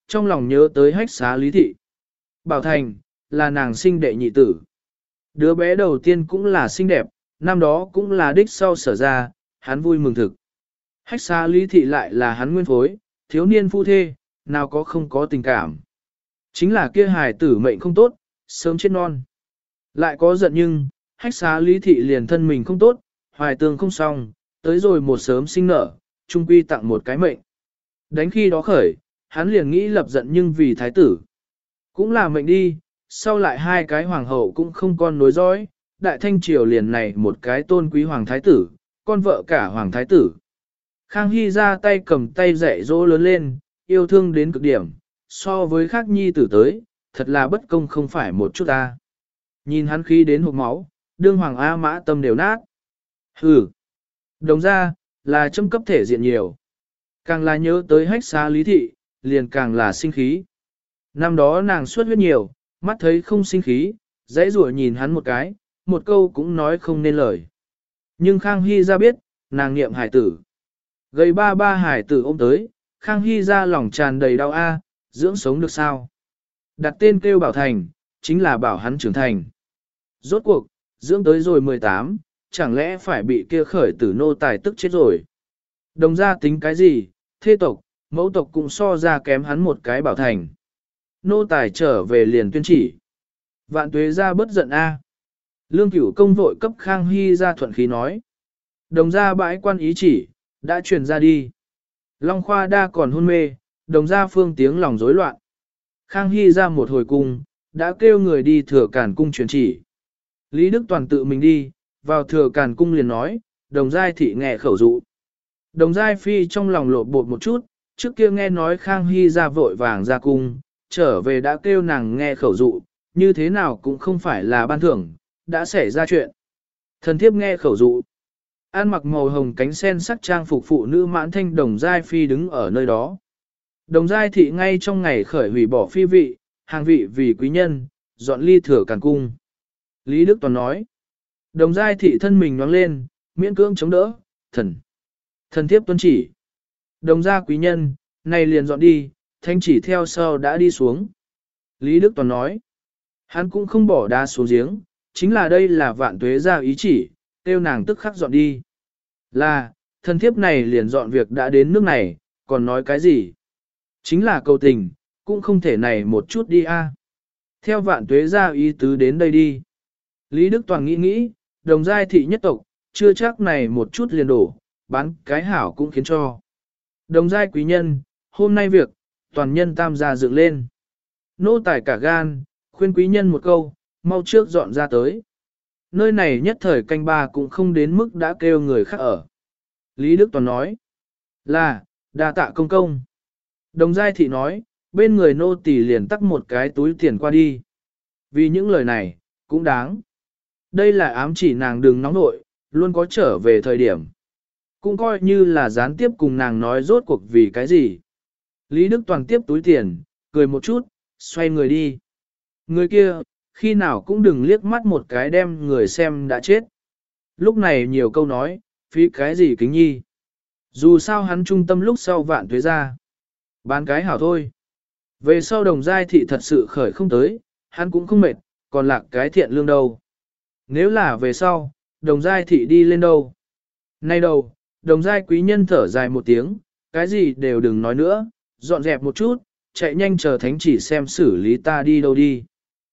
trong lòng nhớ tới hách xá Lý Thị. Bảo Thành, là nàng sinh đệ nhị tử. Đứa bé đầu tiên cũng là xinh đẹp, năm đó cũng là đích sau sở ra, hắn vui mừng thực. Hách xá Lý Thị lại là hắn nguyên phối, thiếu niên phu thê, nào có không có tình cảm. Chính là kia hài tử mệnh không tốt, sớm chết non. Lại có giận nhưng, hách xá Lý Thị liền thân mình không tốt, hoài tương không xong, tới rồi một sớm sinh nở, trung quy tặng một cái mệnh. Đánh khi đó khởi, hắn liền nghĩ lập giận nhưng vì thái tử. Cũng là mệnh đi, sau lại hai cái hoàng hậu cũng không con nối dõi, đại thanh triều liền này một cái tôn quý hoàng thái tử, con vợ cả hoàng thái tử. Khang Hy ra tay cầm tay dạy dỗ lớn lên, yêu thương đến cực điểm, so với khác nhi tử tới, thật là bất công không phải một chút ta. Nhìn hắn khí đến hộp máu, đương hoàng A Mã tâm đều nát. Hừ, đồng ra, là châm cấp thể diện nhiều. Càng là nhớ tới hách xá Lý Thị, liền càng là sinh khí. Năm đó nàng suốt huyết nhiều, mắt thấy không sinh khí, dãy rủa nhìn hắn một cái, một câu cũng nói không nên lời. Nhưng Khang Hy ra biết, nàng niệm hải tử. Gây ba hải tử ôm tới, Khang Hy ra lòng tràn đầy đau dưỡng sống được sao. Đặt tên kêu Bảo Thành, chính là bảo hắn trưởng thành. Rốt cuộc, dưỡng tới rồi 18, chẳng lẽ phải bị kia khởi tử nô tài tức chết rồi. Đồng gia tính cái gì, thê tộc, mẫu tộc cũng so ra kém hắn một cái Bảo Thành. Nô tài trở về liền tuyên chỉ. Vạn tuế ra bất giận Lương Cửu công vội cấp Khang Hy ra thuận khí nói. Đồng gia bãi quan ý chỉ, đã truyền ra đi. Long Khoa đa còn hôn mê, đồng gia phương tiếng lòng rối loạn. Khang Hy ra một hồi cung, đã kêu người đi thừa cản cung truyền chỉ. Lý Đức Toàn tự mình đi, vào thừa cản cung liền nói, đồng giai thị nghe khẩu dụ. Đồng giai phi trong lòng lộ bột một chút, trước kia nghe nói Khang Hy ra vội vàng ra cung, trở về đã kêu nàng nghe khẩu dụ, như thế nào cũng không phải là ban thưởng, đã xảy ra chuyện. Thần thiếp nghe khẩu dụ. An mặc màu hồng cánh sen sắc trang phục phụ nữ mãn thanh đồng giai phi đứng ở nơi đó. Đồng giai thị ngay trong ngày khởi hủy bỏ phi vị, hàng vị vì quý nhân, dọn ly thừa càn cung. Lý Đức Toàn nói. Đồng giai thị thân mình nhoáng lên, miễn cưỡng chống đỡ, thần thiếp tuân chỉ. Đồng gia quý nhân, này liền dọn đi, thanh chỉ theo sau đã đi xuống. Lý Đức Toàn nói. Hắn cũng không bỏ đá xuống giếng, chính là đây là vạn tuế ra ý chỉ, tiêu nàng tức khắc dọn đi. Là, thần thiếp này liền dọn việc đã đến nước này, còn nói cái gì? Chính là cầu tình, cũng không thể này một chút đi Theo vạn tuế ra ý tứ đến đây đi. Lý Đức Toàn nghĩ, đồng giai thị nhất tộc, chưa chắc này một chút liền đổ, bán cái hảo cũng khiến cho. Đồng giai quý nhân, hôm nay việc, toàn nhân tam gia dựng lên. Nô tài cả gan, khuyên quý nhân một câu, mau trước dọn ra tới. Nơi này nhất thời canh ba cũng không đến mức đã kêu người khác ở. Lý Đức Toàn nói, là, đa tạ công công. Đồng giai thị nói, bên người nô tỳ liền tắc một cái túi tiền qua đi. Vì những lời này, cũng đáng. Đây là ám chỉ nàng đừng nóng nội, luôn có trở về thời điểm. Cũng coi như là gián tiếp cùng nàng nói rốt cuộc vì cái gì. Lý Đức Toàn tiếp túi tiền, cười một chút, xoay người đi. Người kia, khi nào cũng đừng liếc mắt một cái đem người xem đã chết. Lúc này nhiều câu nói, phí cái gì kính nhi. Dù sao hắn trung tâm lúc sau vạn tuế ra. Bán cái hảo thôi. Về sau đồng giai thị thật sự khởi không tới, hắn cũng không mệt, còn lạc cái thiện lương đâu. Nếu là về sau, đồng giai thị đi lên đâu. Nay đâu, đồng giai quý nhân thở dài một tiếng, cái gì đều đừng nói nữa, dọn dẹp một chút, chạy nhanh chờ thánh chỉ xem xử lý ta đi đâu đi.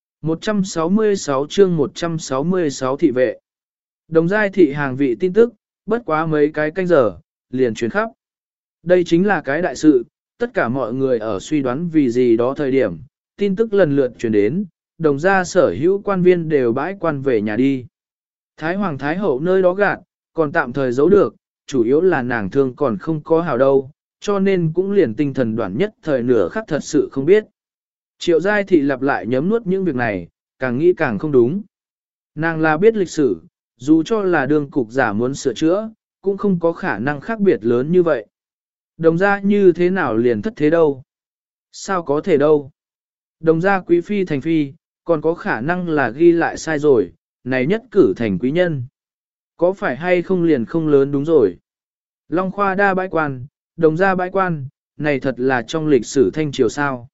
166 chương 166 thị vệ. Đồng giai thị hàng vị tin tức, bất quá mấy cái canh giờ, liền truyền khắp. Đây chính là cái đại sự, tất cả mọi người ở suy đoán vì gì đó thời điểm, tin tức lần lượt truyền đến, đồng gia sở hữu quan viên đều bãi quan về nhà đi. Thái Hoàng Thái Hậu nơi đó gạt, còn tạm thời giấu được, chủ yếu là nàng thương còn không có hào đâu, cho nên cũng liền tinh thần đoạn nhất thời nửa khắc thật sự không biết. Triệu giai thị lặp lại nhấm nuốt những việc này, càng nghĩ càng không đúng. Nàng là biết lịch sử, dù cho là đương cục giả muốn sửa chữa, cũng không có khả năng khác biệt lớn như vậy. Đồng gia như thế nào liền thất thế đâu? Sao có thể đâu? Đồng gia quý phi thành phi, còn có khả năng là ghi lại sai rồi, này nhất cử thành quý nhân. Có phải hay không liền không lớn đúng rồi. Long Khoa đa bãi quan, đồng gia bãi quan, này thật là trong lịch sử thanh triều sao.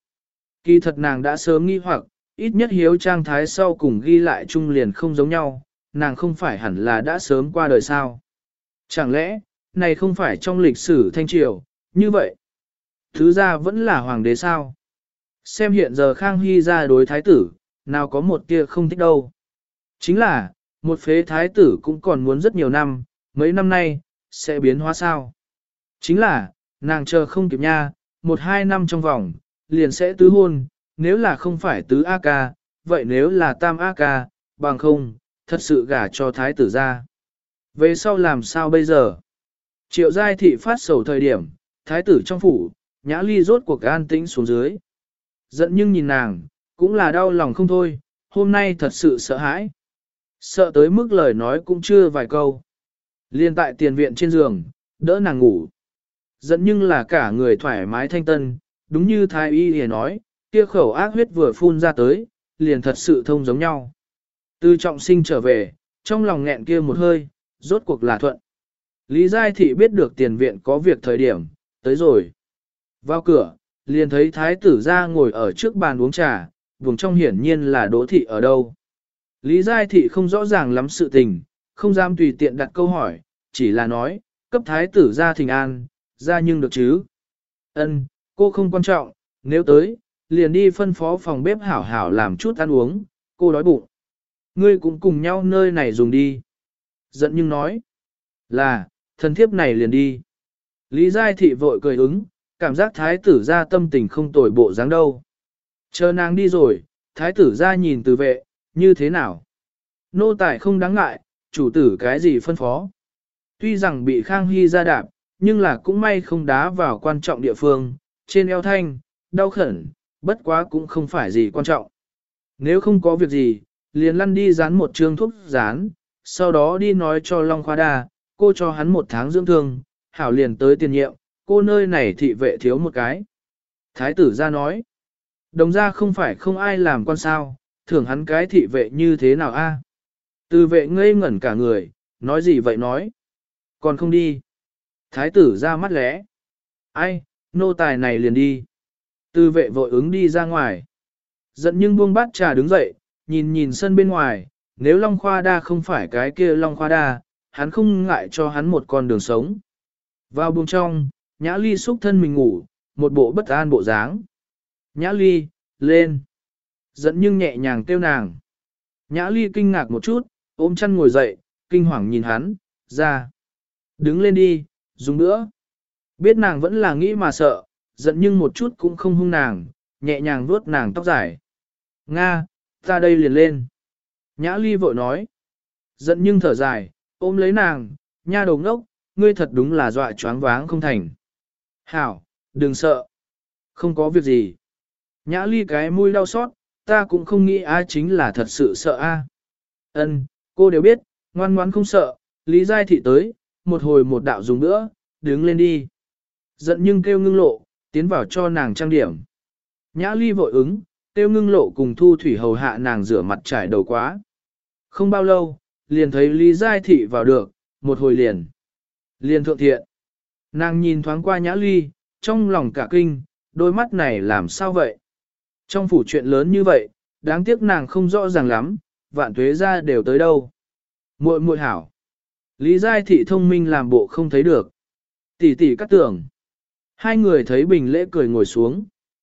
Kỳ thật nàng đã sớm nghi hoặc, ít nhất hiếu trang thái sau cùng ghi lại chung liền không giống nhau, nàng không phải hẳn là đã sớm qua đời sao. Chẳng lẽ, này không phải trong lịch sử Thanh Triều, như vậy? Thứ ra vẫn là hoàng đế sao? Xem hiện giờ Khang Hy ra đối thái tử, nào có một tia không thích đâu. Chính là, một phế thái tử cũng còn muốn rất nhiều năm, mấy năm nay, sẽ biến hóa sao? Chính là, nàng chờ không kịp nha, 1-2 năm trong vòng, liền sẽ tứ hôn, nếu là không phải tứ A ca, vậy nếu là tam A ca, bằng không, thật sự gả cho thái tử ra. Về sau làm sao bây giờ? Triệu giai thị phát sầu thời điểm, thái tử trong phủ, Nhã Ly rốt cuộc an tĩnh xuống dưới. Giận nhưng nhìn nàng, cũng là đau lòng không thôi, hôm nay thật sự sợ hãi. Sợ tới mức lời nói cũng chưa vài câu. Liên tại tiền viện trên giường, đỡ nàng ngủ. Giận nhưng là cả người thoải mái thanh tân, đúng như thái y hề nói, kia khẩu ác huyết vừa phun ra tới, liền thật sự thông giống nhau. Từ trọng sinh trở về, trong lòng nghẹn kia một hơi, rốt cuộc là thuận. Lý Giai Thị biết được tiền viện có việc thời điểm, tới rồi. Vào cửa, liền thấy thái tử ra ngồi ở trước bàn uống trà, vùng trong hiển nhiên là Đỗ Thị ở đâu. Lý Giai Thị không rõ ràng lắm sự tình, không dám tùy tiện đặt câu hỏi, chỉ là nói, cấp thái tử ra thỉnh an, ra nhưng được chứ. Ân, cô không quan trọng, nếu tới, liền đi phân phó phòng bếp hảo hảo làm chút ăn uống, cô đói bụng. Ngươi cũng cùng nhau nơi này dùng đi. Giận nhưng nói, là, thần thiếp này liền đi. Lý Giai Thị vội cười ứng, cảm giác thái tử ra tâm tình không tồi bộ dáng đâu. Chờ nàng đi rồi, thái tử ra nhìn từ vệ, như thế nào? Nô tài không đáng ngại, chủ tử cái gì phân phó. Tuy rằng bị Khang Hy ra đạp, nhưng là cũng may không đá vào quan trọng địa phương, trên eo thanh, đau khẩn, bất quá cũng không phải gì quan trọng. Nếu không có việc gì, liền lăn đi dán một trương thuốc dán, sau đó đi nói cho Long Khoa Đa, cô cho hắn 1 tháng dưỡng thương, hảo liền tới tiền nhiệm, cô nơi này thị vệ thiếu một cái. Thái tử ra nói, đồng ra không phải không ai làm quan sao, thưởng hắn cái thị vệ như thế nào a? Từ vệ ngây ngẩn cả người, nói gì vậy nói? Còn không đi. Thái tử ra mắt lẽ. Ai, nô tài này liền đi. Từ vệ vội ứng đi ra ngoài. Giận nhưng buông bát trà đứng dậy, nhìn nhìn sân bên ngoài, nếu Long Khoa Đa không phải cái kia Long Khoa Đa, hắn không ngại cho hắn một con đường sống. Vào buồng trong, Nhã Ly xúc thân mình ngủ, một bộ bất an bộ dáng. Nhã Ly, lên. Giận nhưng nhẹ nhàng kêu nàng. Nhã Ly kinh ngạc một chút, ôm chăn ngồi dậy, kinh hoàng nhìn hắn, ra. Đứng lên đi, dùng nữa. Biết nàng vẫn là nghĩ mà sợ, giận nhưng một chút cũng không hung nàng, nhẹ nhàng vuốt nàng tóc dài. Nga, ta đây liền lên. Nhã Ly vội nói. Giận nhưng thở dài, ôm lấy nàng, nha đầu ngốc, ngươi thật đúng là dọa choáng váng không thành. Hảo, đừng sợ. Không có việc gì. Nhã Ly cái mũi đau xót, ta cũng không nghĩ ai chính là thật sự sợ a. Ân, cô đều biết, ngoan ngoan không sợ, Lý Giai Thị tới, một hồi một đạo dùng nữa, đứng lên đi. Giận nhưng kêu ngưng lộ, tiến vào cho nàng trang điểm. Nhã Ly vội ứng, kêu ngưng lộ cùng Thu Thủy hầu hạ nàng rửa mặt trải đầu quá. Không bao lâu, liền thấy Lý Giai Thị vào được, một hồi liền. Liền thượng thiện. Nàng nhìn thoáng qua Nhã Ly, trong lòng cả kinh, đôi mắt này làm sao vậy? Trong phủ chuyện lớn như vậy, đáng tiếc nàng không rõ ràng lắm, vạn tuế ra đều tới đâu. Muội muội hảo. Lý Giai Thị thông minh làm bộ không thấy được. Tỷ tỷ cắt tưởng. Hai người thấy bình lễ cười ngồi xuống.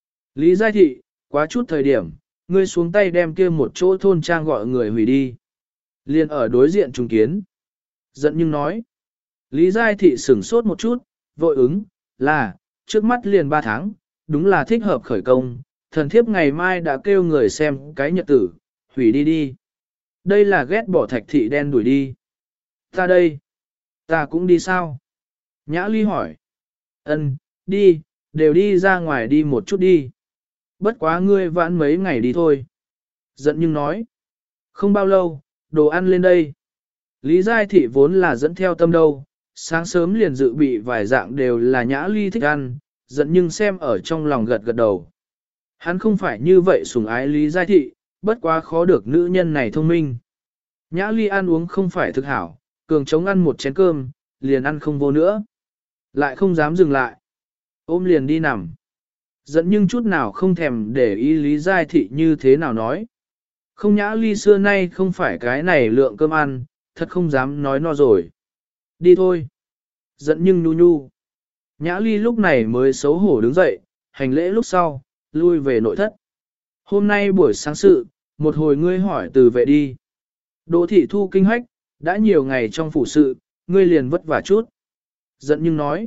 Lý Giai Thị, quá chút thời điểm, ngươi xuống tay đem kia một chỗ thôn trang gọi người hủy đi. Liên ở đối diện trùng kiến. Giận nhưng nói. Lý Giai Thị sửng sốt một chút, vội ứng, là, trước mắt liền 3 tháng, đúng là thích hợp khởi công, thần thiếp ngày mai đã kêu người xem cái nhật tử, hủy đi đi. Đây là ghét bỏ Thạch Thị đen đuổi đi. Ta đây, ta cũng đi sao? Nhã Ly hỏi. Ân, đi, đều đi ra ngoài đi một chút đi. Bất quá ngươi vãn mấy ngày đi thôi. Giận nhưng nói. Không bao lâu, đồ ăn lên đây. Lý Giai Thị vốn là dẫn theo tâm đâu, sáng sớm liền dự bị vài dạng đều là Nhã Ly thích ăn, giận nhưng xem ở trong lòng gật gật đầu. Hắn không phải như vậy sủng ái Lý Giai Thị, bất quá khó được nữ nhân này thông minh. Nhã Ly ăn uống không phải thực hảo, cường chống ăn một chén cơm, liền ăn không vô nữa. Lại không dám dừng lại. Ôm liền đi nằm. Giận nhưng chút nào không thèm để ý Lý Giai Thị như thế nào nói. Không Nhã Ly xưa nay không phải cái này lượng cơm ăn, thật không dám nói no rồi. Đi thôi. Giận nhưng nhu nhu. Nhã Ly lúc này mới xấu hổ đứng dậy, hành lễ lúc sau, lui về nội thất. Hôm nay buổi sáng sự, một hồi ngươi hỏi từ vệ đi. Đỗ thị thu kinh hách, đã nhiều ngày trong phủ sự, ngươi liền vất vả chút. Giận nhưng nói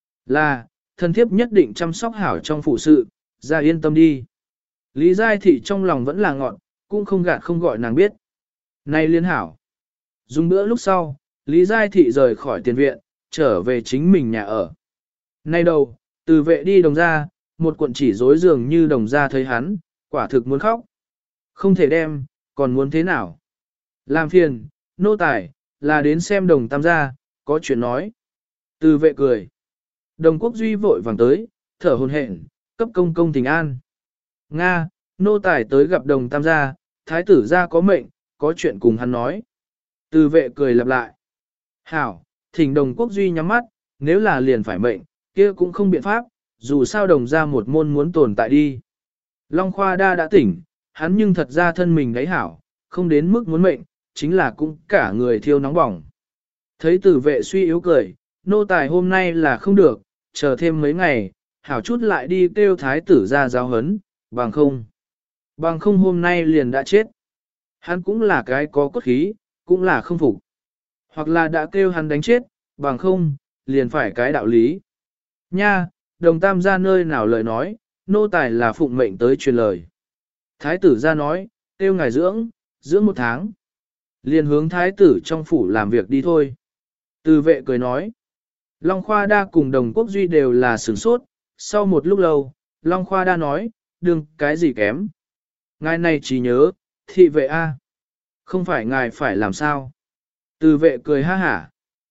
là, thân thiếp nhất định chăm sóc hảo trong phủ sự, ra yên tâm đi. Lý Giai Thị trong lòng vẫn là ngọn, cũng không gạt không gọi nàng biết. Này liên hảo. Dùng bữa lúc sau, Lý Giai Thị rời khỏi tiền viện, trở về chính mình nhà ở. Nay đầu, từ vệ đi Đồng ra, một cuộn chỉ rối dường như Đồng ra thấy hắn, quả thực muốn khóc. Không thể đem, còn muốn thế nào? Làm phiền, nô tài, là đến xem Đồng Tam gia, có chuyện nói. Từ vệ cười. Đồng Quốc Duy vội vàng tới, thở hồn hển, cấp công công tình an. Nga, nô tài tới gặp Đồng Tam gia, thái tử gia có mệnh, có chuyện cùng hắn nói. Từ vệ cười lặp lại. Hảo, thỉnh Đồng Quốc Duy nhắm mắt, nếu là liền phải mệnh, kia cũng không biện pháp, dù sao Đồng ra một môn muốn tồn tại đi. Long Khoa Đa đã tỉnh, hắn nhưng thật ra thân mình đấy hảo, không đến mức muốn mệnh, chính là cũng cả người thiêu nóng bỏng. Thấy tử vệ suy yếu cười, nô tài hôm nay là không được, chờ thêm mấy ngày, hảo chút lại đi kêu thái tử ra giáo hấn, bằng không. Bằng không hôm nay liền đã chết. Hắn cũng là cái có cốt khí, cũng là không phục. Hoặc là đã kêu hắn đánh chết, bằng không, liền phải cái đạo lý. Nha, Đồng Tam gia nơi nào lời nói, nô tài là phụng mệnh tới truyền lời. Thái tử ra nói, kêu ngài dưỡng 1 tháng. Liền hướng thái tử trong phủ làm việc đi thôi. Từ vệ cười nói. Long Khoa Đa cùng Đồng Quốc Duy đều là sửng sốt, sau một lúc lâu, Long Khoa Đa nói, đừng cái gì kém. Ngài này chỉ nhớ, thị vệ A. Không phải ngài phải làm sao. Từ vệ cười ha hả.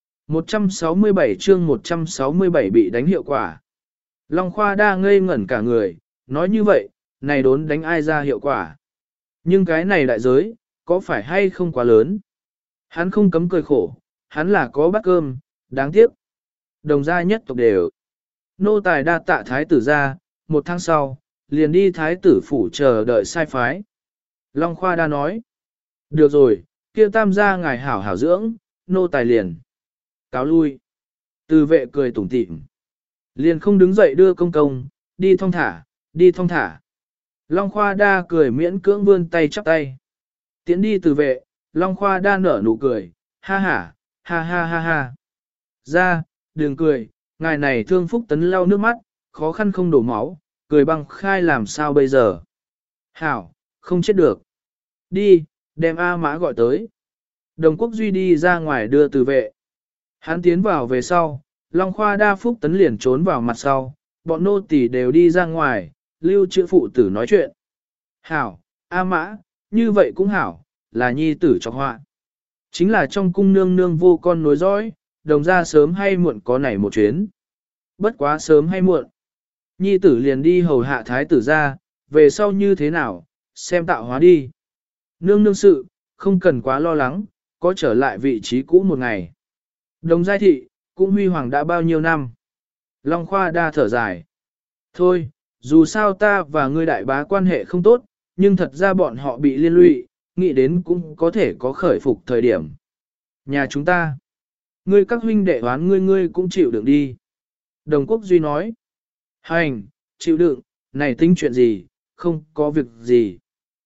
167 chương 167 bị đánh hiệu quả. Long Khoa Đa ngây ngẩn cả người, nói như vậy, này đốn đánh ai ra hiệu quả. Nhưng cái này đại giới, có phải hay không quá lớn? Hắn không cấm cười khổ, hắn là có bát cơm, đáng tiếc. Đồng gia nhất tộc đều. Nô tài đa tạ thái tử ra, 1 tháng sau, liền đi thái tử phủ chờ đợi sai phái. Long Khoa Đa nói. Được rồi, kia Tam gia ngài hảo hảo dưỡng, nô tài liền. Cáo lui. Từ vệ cười tủm tỉm. Liền không đứng dậy đưa công công, đi thong thả, đi thong thả. Long Khoa Đa cười miễn cưỡng vươn tay chắp tay. Tiến đi từ vệ, Long Khoa Đa nở nụ cười, ha ha, ha ha ha ha. Ra, đừng cười, ngài này thương phúc tấn lau nước mắt, khó khăn không đổ máu, cười băng khai làm sao bây giờ. Hảo, không chết được. Đi, đem A Mã gọi tới. Đồng Quốc Duy đi ra ngoài đưa từ vệ. Hắn tiến vào về sau, Long Khoa Đa phúc tấn liền trốn vào mặt sau, bọn nô tỳ đều đi ra ngoài, lưu trữ phụ tử nói chuyện. Hảo, A Mã, như vậy cũng hảo, là nhi tử cho họa. Chính là trong cung nương nương vô con nối dõi, đồng ra sớm hay muộn có nảy một chuyến. Bất quá sớm hay muộn. Nhi tử liền đi hầu hạ thái tử ra, về sau như thế nào, xem tạo hóa đi. Nương nương sự, không cần quá lo lắng, có trở lại vị trí cũ một ngày. Đồng giai thị, cũng huy hoàng đã bao nhiêu năm. Long Khoa Đa thở dài. Thôi, dù sao ta và ngươi đại bá quan hệ không tốt, nhưng thật ra bọn họ bị liên lụy, nghĩ đến cũng có thể có khởi phục thời điểm. Nhà chúng ta, ngươi các huynh đệ oán ngươi cũng chịu đựng đi. Đồng Quốc Duy nói. Hành, chịu đựng, này tính chuyện gì, không có việc gì.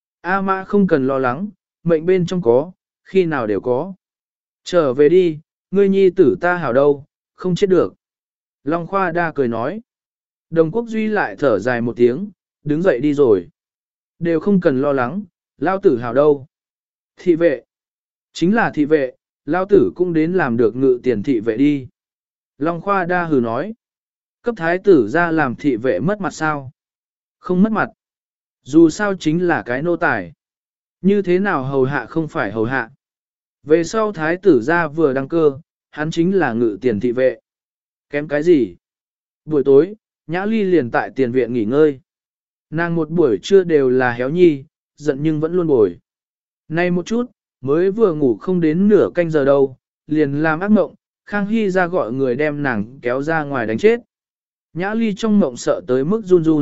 A Mã không cần lo lắng, mệnh bên trong có, khi nào đều có. Trở về đi, ngươi nhi tử ta hảo đâu, không chết được. Long Khoa Đa cười nói. Đồng Quốc Duy lại thở dài một tiếng, đứng dậy đi rồi. Đều không cần lo lắng, lao tử hảo đâu. Thị vệ. Chính là thị vệ, lao tử cũng đến làm được ngự tiền thị vệ đi. Long Khoa Đa hừ nói. Cấp thái tử ra làm thị vệ mất mặt sao? Không mất mặt. Dù sao chính là cái nô tài. Như thế nào hầu hạ không phải hầu hạ. Về sau thái tử ra vừa đăng cơ, hắn chính là ngự tiền thị vệ. Kém cái gì? Buổi tối, Nhã Ly liền tại tiền viện nghỉ ngơi. Nàng một buổi trưa đều là héo nhi, giận nhưng vẫn luôn bồi. Nay một chút, mới vừa ngủ không đến nửa canh giờ đâu, liền làm ác mộng, Khang Hy ra gọi người đem nàng kéo ra ngoài đánh chết. Nhã Ly trong mộng sợ tới mức run run,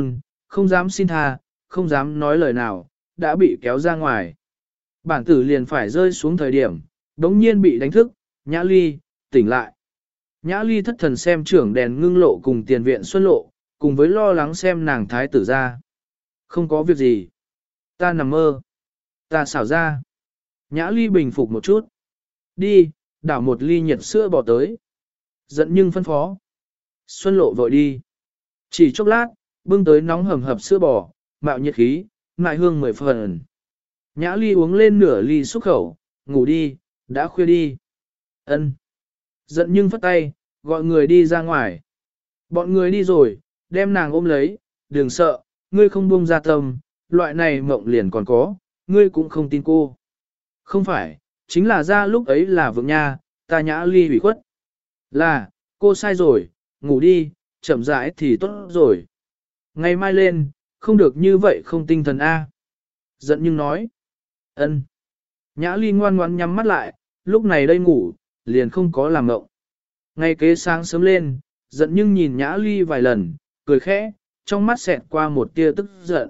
không dám xin tha, không dám nói lời nào, đã bị kéo ra ngoài. Bản tử liền phải rơi xuống thời điểm, đống nhiên bị đánh thức, Nhã Ly, tỉnh lại. Nhã Ly thất thần xem trưởng đèn ngưng lộ cùng tiền viện xuân lộ, cùng với lo lắng xem nàng thái tử ra. Không có việc gì. Ta nằm mơ. Ta xảo ra. Nhã Ly bình phục một chút. Đi, đảo một ly nhiệt sữa bỏ tới. Giận nhưng phân phó. Xuân lộ vội đi. Chỉ chốc lát, bưng tới nóng hầm hập sữa bò, mạo nhiệt khí, ngại hương 10 phần. Nhã Ly uống lên nửa ly xúc khẩu, ngủ đi, đã khuya đi. Ân. Giận nhưng phất tay, gọi người đi ra ngoài. Bọn người đi rồi, đem nàng ôm lấy, đừng sợ, ngươi không buông ra tâm, loại này mộng liền còn có, ngươi cũng không tin cô. Không phải, chính là ra lúc ấy là vượng nha, ta Nhã Ly hủy khuất. Là, cô sai rồi, ngủ đi, chậm rãi thì tốt rồi. Ngày mai lên, không được như vậy không tinh thần A. Giận nhưng nói. Ân. Nhã Ly ngoan ngoãn nhắm mắt lại, lúc này đây ngủ, liền không có làm mộng. Ngày kế sáng sớm lên, giận nhưng nhìn Nhã Ly vài lần, cười khẽ, trong mắt xẹt qua một tia tức giận.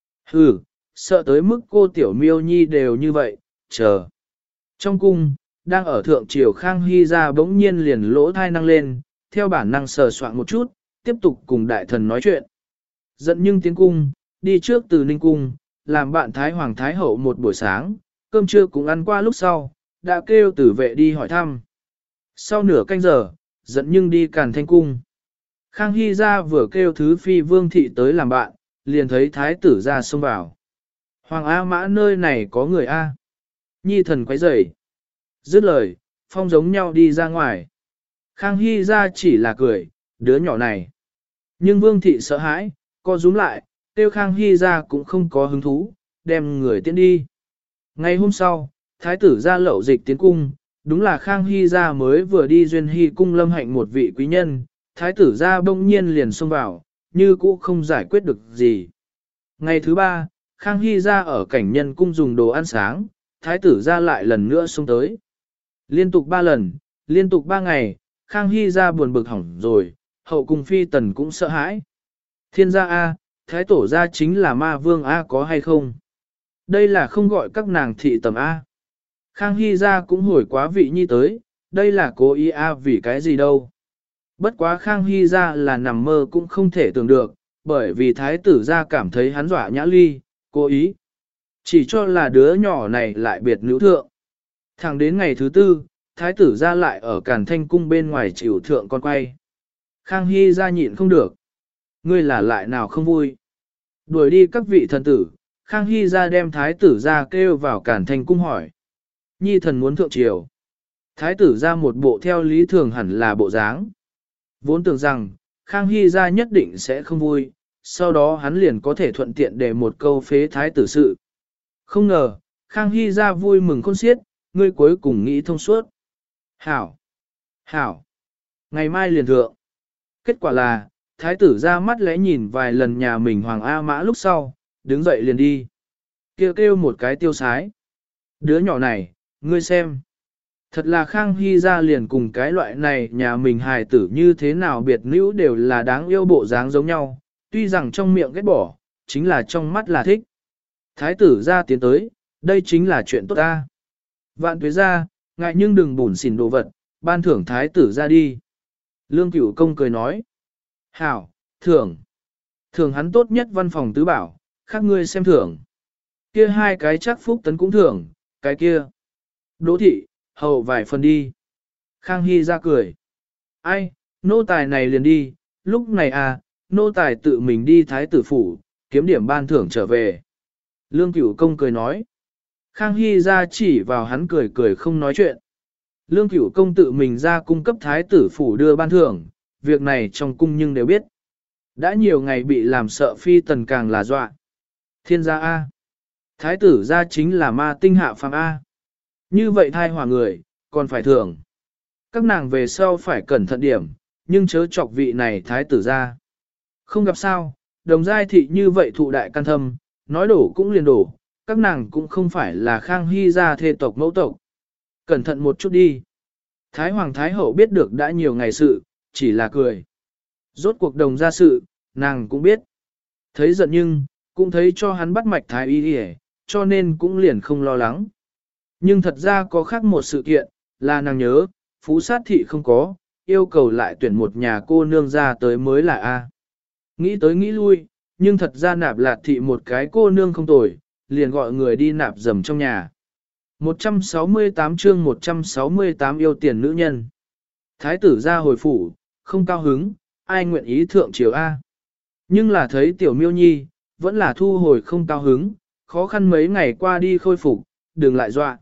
Hừ, sợ tới mức cô tiểu miêu nhi đều như vậy, chờ. Trong cung, đang ở thượng triều Khang Hy ra bỗng nhiên liền lỗ thai năng lên, theo bản năng sờ soạn một chút, tiếp tục cùng đại thần nói chuyện. Giận nhưng tiến cung, đi trước từ Ninh Cung, làm bạn Thái Hoàng Thái Hậu một buổi sáng, cơm trưa cũng ăn qua lúc sau, đã kêu tử vệ đi hỏi thăm. Sau nửa canh giờ, giận nhưng đi Càn Thanh Cung. Khang Hy ra vừa kêu thứ phi vương thị tới làm bạn, liền thấy thái tử ra xông vào. Hoàng A Mã nơi này có người A. Nhi thần quấy rầy. Dứt lời, phong giống nhau đi ra ngoài. Khang Hy ra chỉ là cười, đứa nhỏ này. Nhưng vương thị sợ hãi, co rúm lại, tiêu Khang Hy ra cũng không có hứng thú, đem người tiến đi. Ngày hôm sau, thái tử ra lậu dịch tiến cung, đúng là Khang Hy ra mới vừa đi duyên hy cung lâm hạnh một vị quý nhân, thái tử ra bỗng nhiên liền xông vào, như cũ không giải quyết được gì. Ngày thứ ba, Khang Hy ra ở cảnh nhân cung dùng đồ ăn sáng, thái tử ra lại lần nữa xông tới. Liên tục 3 lần, liên tục 3 ngày, Khang Hy ra buồn bực hỏng rồi, hậu cung phi tần cũng sợ hãi. Thiên gia A, thái tổ gia chính là ma vương A có hay không? Đây là không gọi các nàng thị tầm A. Khang Hy ra cũng hồi quá vị nhi tới, đây là cố ý A vì cái gì đâu. Bất quá Khang Hy ra là nằm mơ cũng không thể tưởng được, bởi vì thái tử ra cảm thấy hắn dọa Nhã Ly, cố ý. Chỉ cho là đứa nhỏ này lại biệt nữ thượng. Thẳng đến ngày thứ tư, thái tử ra lại ở Càn Thanh Cung bên ngoài chịu thượng con quay. Khang Hy ra nhịn không được. Ngươi là lại nào không vui. Đuổi đi các vị thần tử, Khang Hy ra đem thái tử ra kêu vào Càn Thanh Cung hỏi. Nhi thần muốn thượng triều. Thái tử ra một bộ theo lý thường hẳn là bộ dáng. Vốn tưởng rằng, Khang Hy ra nhất định sẽ không vui, sau đó hắn liền có thể thuận tiện để một câu phế thái tử sự. Không ngờ, Khang Hy ra vui mừng khôn xiết, ngươi cuối cùng nghĩ thông suốt. Hảo! Hảo! Ngày mai liền thượng. Kết quả là, thái tử ra mắt lẽ nhìn vài lần nhà mình Hoàng A Mã lúc sau, đứng dậy liền đi. Kêu kêu một cái tiêu sái. Đứa nhỏ này, ngươi xem. Thật là Khang Hy ra liền cùng cái loại này nhà mình hài tử như thế nào biệt nữ đều là đáng yêu bộ dáng giống nhau, tuy rằng trong miệng ghét bỏ, chính là trong mắt là thích. Thái tử ra tiến tới, đây chính là chuyện tốt ta. Vạn tuế ra, ngại nhưng đừng bùn xỉn đồ vật, ban thưởng thái tử ra đi. Lương Cửu Công cười nói. Hảo, thưởng. Thưởng hắn tốt nhất văn phòng tứ bảo, khác ngươi xem thưởng. Kia hai cái chắc phúc tấn cũng thưởng, cái kia. Đỗ thị, hầu vài phần đi. Khang Hy ra cười. Ai, nô tài này liền đi, lúc này à, nô tài tự mình đi thái tử phủ, kiếm điểm ban thưởng trở về. Lương Cửu Công cười nói. Khang Hy ra chỉ vào hắn cười cười không nói chuyện. Lương Cửu Công tự mình ra cung cấp thái tử phủ đưa ban thưởng, việc này trong cung nhưng đều biết. Đã nhiều ngày bị làm sợ phi tần càng là dọa. Thiên gia A. Thái tử gia chính là ma tinh hạ phàm A. Như vậy thai hòa người, còn phải thưởng. Các nàng về sau phải cẩn thận điểm, nhưng chớ chọc vị này thái tử gia. Không gặp sao, đồng giai thị như vậy thụ đại can thâm, nói đổ cũng liền đổ, các nàng cũng không phải là Khang Hy gia thê tộc mẫu tộc. Cẩn thận một chút đi. Thái Hoàng Thái Hậu biết được đã nhiều ngày sự, chỉ là cười. Rốt cuộc đồng gia sự, nàng cũng biết. Thấy giận nhưng, cũng thấy cho hắn bắt mạch thái y đi, cho nên cũng liền không lo lắng. Nhưng thật ra có khác một sự kiện, là nàng nhớ, phú sát thị không có, yêu cầu lại tuyển một nhà cô nương ra tới mới là A. Nghĩ tới nghĩ lui, nhưng thật ra nạp lạt thị một cái cô nương không tồi, liền gọi người đi nạp dầm trong nhà. 168 chương 168 yêu tiền nữ nhân. Thái tử ra hồi phủ, không cao hứng, ai nguyện ý thượng triều A. Nhưng là thấy tiểu miêu nhi, vẫn là thu hồi không cao hứng, khó khăn mấy ngày qua đi khôi phục, đừng lại dọa.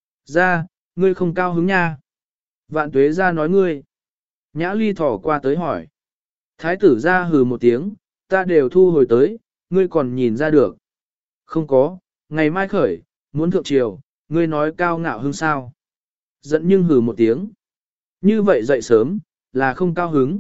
Ra, ngươi không cao hứng nha. Vạn tuế ra nói ngươi. Nhã ly thỏ qua tới hỏi. Thái tử ra hừ một tiếng, ta đều thu hồi tới, ngươi còn nhìn ra được. Không có, ngày mai khởi, muốn thượng triều, ngươi nói cao ngạo hứng sao. Giận nhưng hừ một tiếng. Như vậy dậy sớm, là không cao hứng.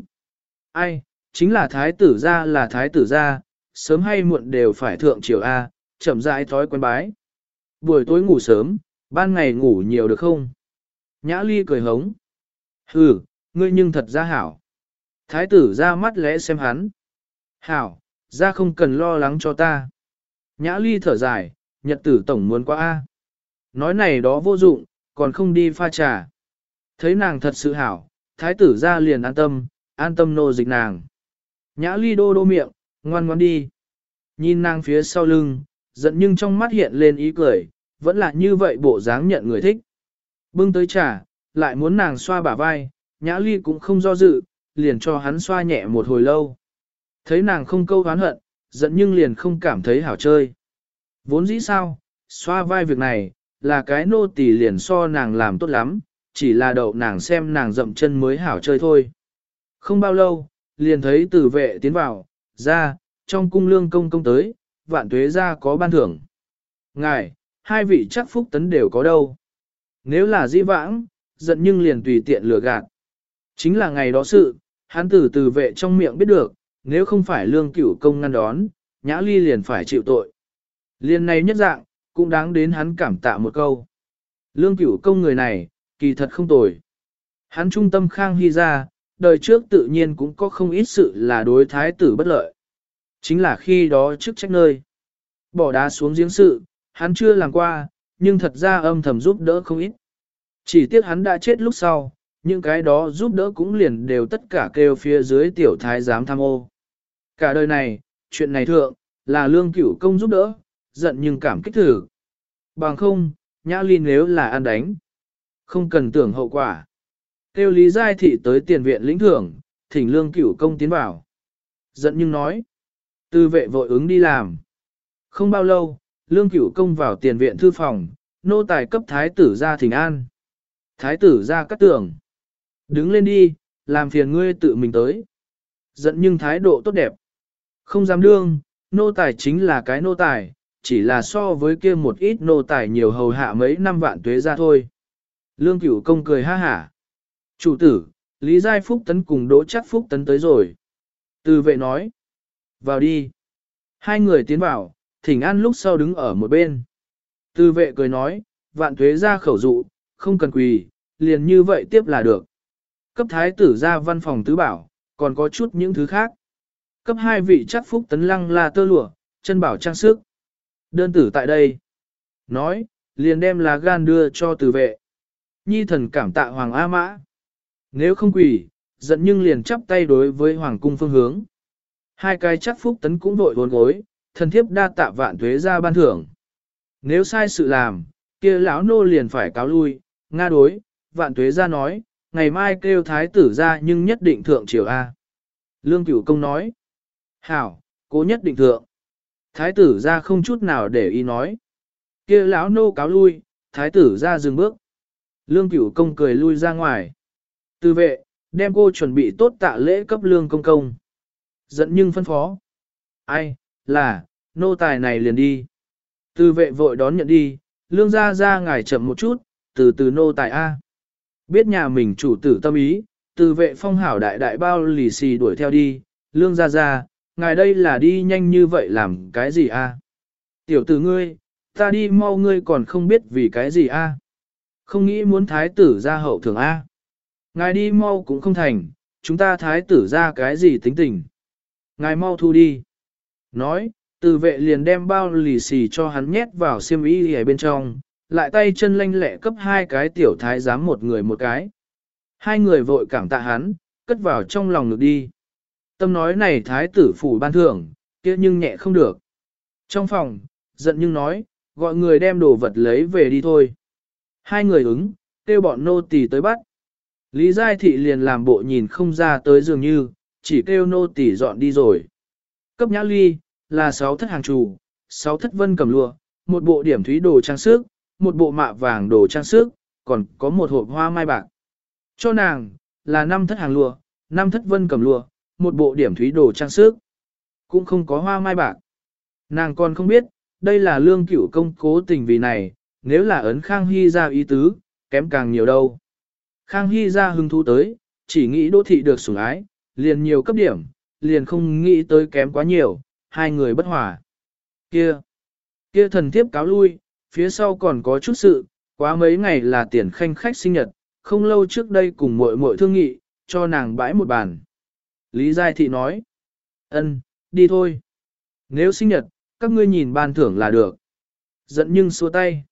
Ai, chính là thái tử ra là thái tử ra, sớm hay muộn đều phải thượng triều A, chậm rãi thói quen bái. Buổi tối ngủ sớm, ban ngày ngủ nhiều được không? Nhã ly cười hống. Hừ, ngươi nhưng thật ra hảo. Thái tử ra mắt lẽ xem hắn. Hảo, ra không cần lo lắng cho ta. Nhã ly thở dài, nhật tử tổng muốn qua A. Nói này đó vô dụng, còn không đi pha trà. Thấy nàng thật sự hảo, thái tử ra liền an tâm nô dịch nàng. Nhã ly đô đô miệng, ngoan ngoan đi. Nhìn nàng phía sau lưng, giận nhưng trong mắt hiện lên ý cười, vẫn là như vậy bộ dáng nhận người thích. Bưng tới trà, lại muốn nàng xoa bả vai, nhã ly cũng không do dự, liền cho hắn xoa nhẹ một hồi lâu. Thấy nàng không câu oán hận, giận nhưng liền không cảm thấy hảo chơi. Vốn dĩ sao, xoa vai việc này, là cái nô tỳ liền so nàng làm tốt lắm, chỉ là đậu nàng xem nàng dậm chân mới hảo chơi thôi. Không bao lâu, liền thấy tử vệ tiến vào, ra, trong cung lương công công tới, vạn tuế ra có ban thưởng. Ngài, hai vị chắc phúc tấn đều có đâu. Nếu là di vãng, giận nhưng liền tùy tiện lừa gạt. Chính là ngày đó sự, hắn tử vệ trong miệng biết được, nếu không phải lương cửu công ngăn đón, nhã ly liền phải chịu tội. Liên này nhất dạng, cũng đáng đến hắn cảm tạ một câu. Lương cửu công người này, kỳ thật không tồi. Hắn trung tâm khang hy ra, đời trước tự nhiên cũng có không ít sự là đối thái tử bất lợi. Chính là khi đó chức trách nơi. Bỏ đá xuống giếng sự, hắn chưa làm qua, nhưng thật ra âm thầm giúp đỡ không ít. Chỉ tiếc hắn đã chết lúc sau, những cái đó giúp đỡ cũng liền đều tất cả kêu phía dưới tiểu thái giám tham ô. Cả đời này, chuyện này thượng, là lương cửu công giúp đỡ, giận nhưng cảm kích thử. Bằng không, nhã ly nếu là ăn đánh, không cần tưởng hậu quả. Kêu Lý Giai Thị tới tiền viện lĩnh thưởng, thỉnh lương cửu công tiến vào. Giận nhưng nói, tư vệ vội ứng đi làm. Không bao lâu, lương cửu công vào tiền viện thư phòng, nô tài cấp thái tử ra thỉnh an. Thái tử ra cắt tưởng. Đứng lên đi, làm phiền ngươi tự mình tới. Giận nhưng thái độ tốt đẹp. Không dám đương, nô tài chính là cái nô tài, chỉ là so với kia một ít nô tài nhiều hầu hạ mấy năm vạn tuế ra thôi. Lương cửu công cười ha hả. Chủ tử, Lý Giai Phúc Tấn cùng Đỗ Chắc Phúc Tấn tới rồi. Từ vệ nói. Vào đi. Hai người tiến vào, thỉnh an lúc sau đứng ở một bên. Từ vệ cười nói, vạn tuế ra khẩu dụ, không cần quỳ, liền như vậy tiếp là được. Cấp thái tử ra văn phòng tứ bảo, còn có chút những thứ khác. Cấp hai vị Chắc Phúc Tấn lăng là tơ lụa, chân bảo trang sức. Đơn tử tại đây. Nói, liền đem lá gan đưa cho từ vệ. Nhi thần cảm tạ Hoàng A Mã. Nếu không quỳ, giận nhưng liền chắp tay đối với Hoàng cung phương hướng. Hai cái Chắc Phúc Tấn cũng vội vốn gối, thần thiếp đa tạ vạn tuế ra ban thưởng. Nếu sai sự làm, kia lão nô liền phải cáo lui, nga đối, vạn tuế ra nói, ngày mai kêu thái tử ra nhưng nhất định thượng triều A. Lương Cửu Công nói, hảo, cố nhất định thượng. Thái tử ra không chút nào để ý nói. Kia lão nô cáo lui, thái tử ra dừng bước. Lương Cửu Công cười lui ra ngoài. Từ vệ, đem cô chuẩn bị tốt tạ lễ cấp lương công công. Giận nhưng phân phó. Ai, là, nô tài này liền đi. Từ vệ vội đón nhận đi, lương ra ngài chậm một chút, từ từ nô tài A. Biết nhà mình chủ tử tâm ý, từ vệ phong hảo đại đại bao lì xì đuổi theo đi, lương ra, ngài đây là đi nhanh như vậy làm cái gì A. Tiểu tử ngươi, ta đi mau ngươi còn không biết vì cái gì A. Không nghĩ muốn thái tử ra hậu thường A. Ngài đi mau cũng không thành, chúng ta thái tử ra cái gì tính tình. Ngài mau thu đi. Nói, từ vệ liền đem bao lì xì cho hắn nhét vào xiêm y ở bên trong, lại tay chân lanh lẹ cấp hai cái tiểu thái giám một người một cái. Hai người vội cảm tạ hắn, cất vào trong lòng ngực đi. Tâm nói này thái tử phủ ban thưởng, kia nhưng nhẹ không được. Trong phòng, giận nhưng nói, gọi người đem đồ vật lấy về đi thôi. Hai người ứng, kêu bọn nô tỳ tới bắt. Lý Giai Thị liền làm bộ nhìn không ra tới dường như, chỉ kêu nô tỳ dọn đi rồi. Cấp Nhã Ly, là 6 thất hàng chủ, 6 thất vân cầm lụa, một bộ điểm thúy đồ trang sức, một bộ mạ vàng đồ trang sức, còn có một hộp hoa mai bạc. Cho nàng, là 5 thất hàng lụa, 5 thất vân cầm lụa, một bộ điểm thúy đồ trang sức, cũng không có hoa mai bạc. Nàng còn không biết, đây là Lương Cửu công cố tình vì này, nếu là ấn Khang Hy ra ý tứ, kém càng nhiều đâu. Khang Hy ra hứng thú tới, chỉ nghĩ Đỗ thị được sủng ái, liền nhiều cấp điểm, liền không nghĩ tới kém quá nhiều, hai người bất hòa. Kia thần thiếp cáo lui, phía sau còn có chút sự, quá mấy ngày là tiền khanh khách sinh nhật, không lâu trước đây cùng muội muội thương nghị, cho nàng bãi một bàn. Lý Giai Thị nói, ân, đi thôi. Nếu sinh nhật, các ngươi nhìn ban thưởng là được. Giận nhưng xua tay.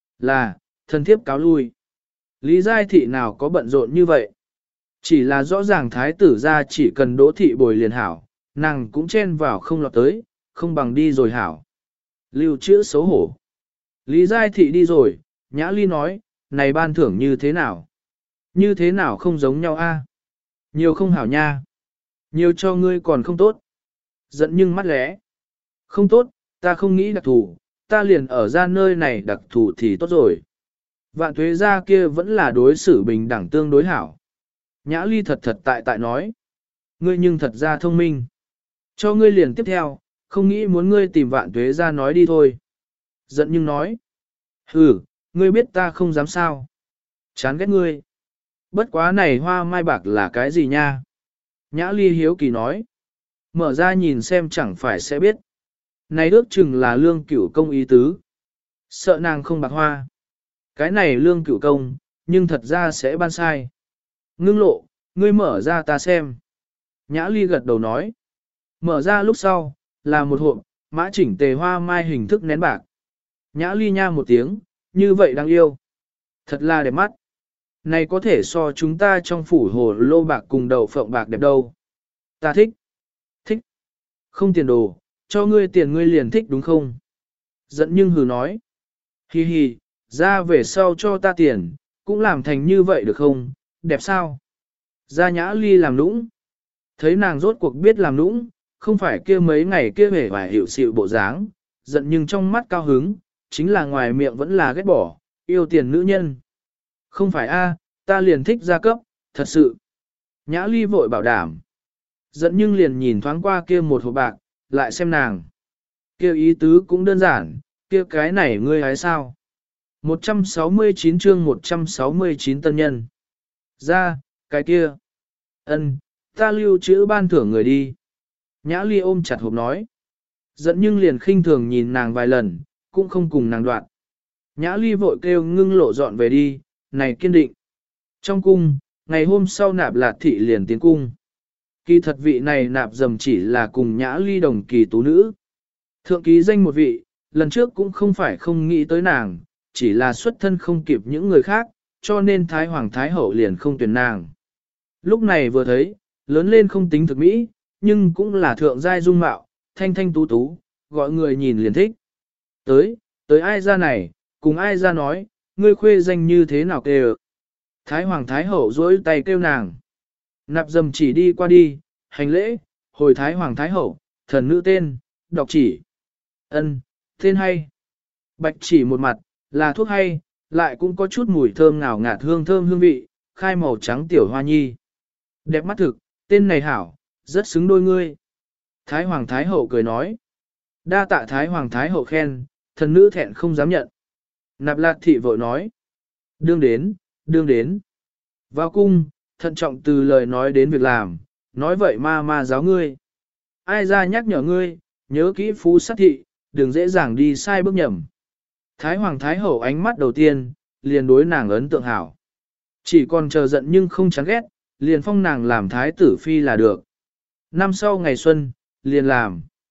Là, thần thiếp cáo lui. Lý Giai Thị nào có bận rộn như vậy. Chỉ là rõ ràng thái tử ra chỉ cần Đỗ thị bồi liền hảo, nàng cũng chen vào không lọt tới, không bằng đi rồi hảo. Lưu trữ xấu hổ. Lý Giai Thị đi rồi, Nhã Ly nói, này ban thưởng như thế nào? Như thế nào không giống nhau a? Nhiều không hảo nha. Nhiều cho ngươi còn không tốt. Giận nhưng mắt lẽ. Không tốt, ta không nghĩ đặc thù, ta liền ở ra nơi này đặc thù thì tốt rồi. Vạn thuế gia kia vẫn là đối xử bình đẳng tương đối hảo. Nhã Ly thật tại nói. Ngươi nhưng thật ra thông minh. Cho ngươi liền tiếp theo, không nghĩ muốn ngươi tìm vạn thuế gia nói đi thôi. Giận nhưng nói. Ngươi biết ta không dám sao. Chán ghét ngươi. Bất quá này hoa mai bạc là cái gì nha? Nhã Ly hiếu kỳ nói. Mở ra nhìn xem chẳng phải sẽ biết. Này ước chừng là Lương Cửu công ý tứ. Sợ nàng không bạc hoa. Cái này Lương Cửu công, nhưng thật ra sẽ ban sai. Ngưng lộ, ngươi mở ra ta xem. Nhã Ly gật đầu nói. Mở ra lúc sau, là một hộp, mã chỉnh tề hoa mai hình thức nén bạc. Nhã Ly nha một tiếng, như vậy đáng yêu. Thật là đẹp mắt. Này có thể so chúng ta trong phủ hồ lô bạc cùng đầu phộng bạc đẹp đâu. Ta thích. Thích. Không tiền đồ, cho ngươi tiền ngươi liền thích đúng không? Giận nhưng hừ nói. Hi hi, ra về sau cho ta tiền, cũng làm thành như vậy được không? Đẹp sao? Ra Nhã Ly làm nũng. Thấy nàng rốt cuộc biết làm nũng, không phải kia mấy ngày kia hề vài hiệu xịu bộ dáng, giận nhưng trong mắt cao hứng, chính là ngoài miệng vẫn là ghét bỏ, yêu tiền nữ nhân. Không phải a, ta liền thích gia cấp, thật sự. Nhã Ly vội bảo đảm. Giận nhưng liền nhìn thoáng qua kia một hộp bạc, lại xem nàng. Kia ý tứ cũng đơn giản, kia cái này ngươi hái sao? 169 chương 169 tân nhân. Ra, cái kia. Ta lưu trữ ban thưởng người đi. Nhã Ly ôm chặt hộp nói. Giận nhưng liền khinh thường nhìn nàng vài lần, cũng không cùng nàng đoạn. Nhã Ly vội kêu ngưng lộ dọn về đi, này kiên định. Trong cung, ngày hôm sau Nạp Lạt thị liền tiến cung. Kỳ thật vị này Nạp Dầm chỉ là cùng Nhã Ly đồng kỳ tú nữ. Thượng ký danh một vị, lần trước cũng không phải không nghĩ tới nàng, chỉ là xuất thân không kịp những người khác, cho nên Thái Hoàng Thái Hậu liền không tuyển nàng. Lúc này vừa thấy, lớn lên không tính thực mỹ, nhưng cũng là thượng giai dung mạo, thanh thanh tú tú, gọi người nhìn liền thích. Tới ai ra này, cùng ai ra nói, ngươi khuê danh như thế nào kêu. Thái Hoàng Thái Hậu duỗi tay kêu nàng. Nạp Dầm chỉ đi qua đi, hành lễ, hồi Thái Hoàng Thái Hậu, thần nữ tên, đọc chỉ. Tên hay. Bạch chỉ một mặt, là thuốc hay, lại cũng có chút mùi thơm ngào ngạt hương thơm hương vị, khai màu trắng tiểu hoa nhi. Đẹp mắt thực, tên này hảo, rất xứng đôi ngươi. Thái Hoàng Thái Hậu cười nói. Đa tạ Thái Hoàng Thái Hậu khen, thần nữ thẹn không dám nhận. Nạp Lạt thị vội nói. Đương đến. Vào cung, thận trọng từ lời nói đến việc làm, nói vậy ma giáo ngươi. Ai ra nhắc nhở ngươi, nhớ kỹ phú sát thị, đừng dễ dàng đi sai bước nhầm. Thái Hoàng Thái Hậu ánh mắt đầu tiên, liền đối nàng ấn tượng hảo. Chỉ còn chờ giận nhưng không chán ghét, liền phong nàng làm thái tử phi là được. Năm sau ngày xuân, liền làm.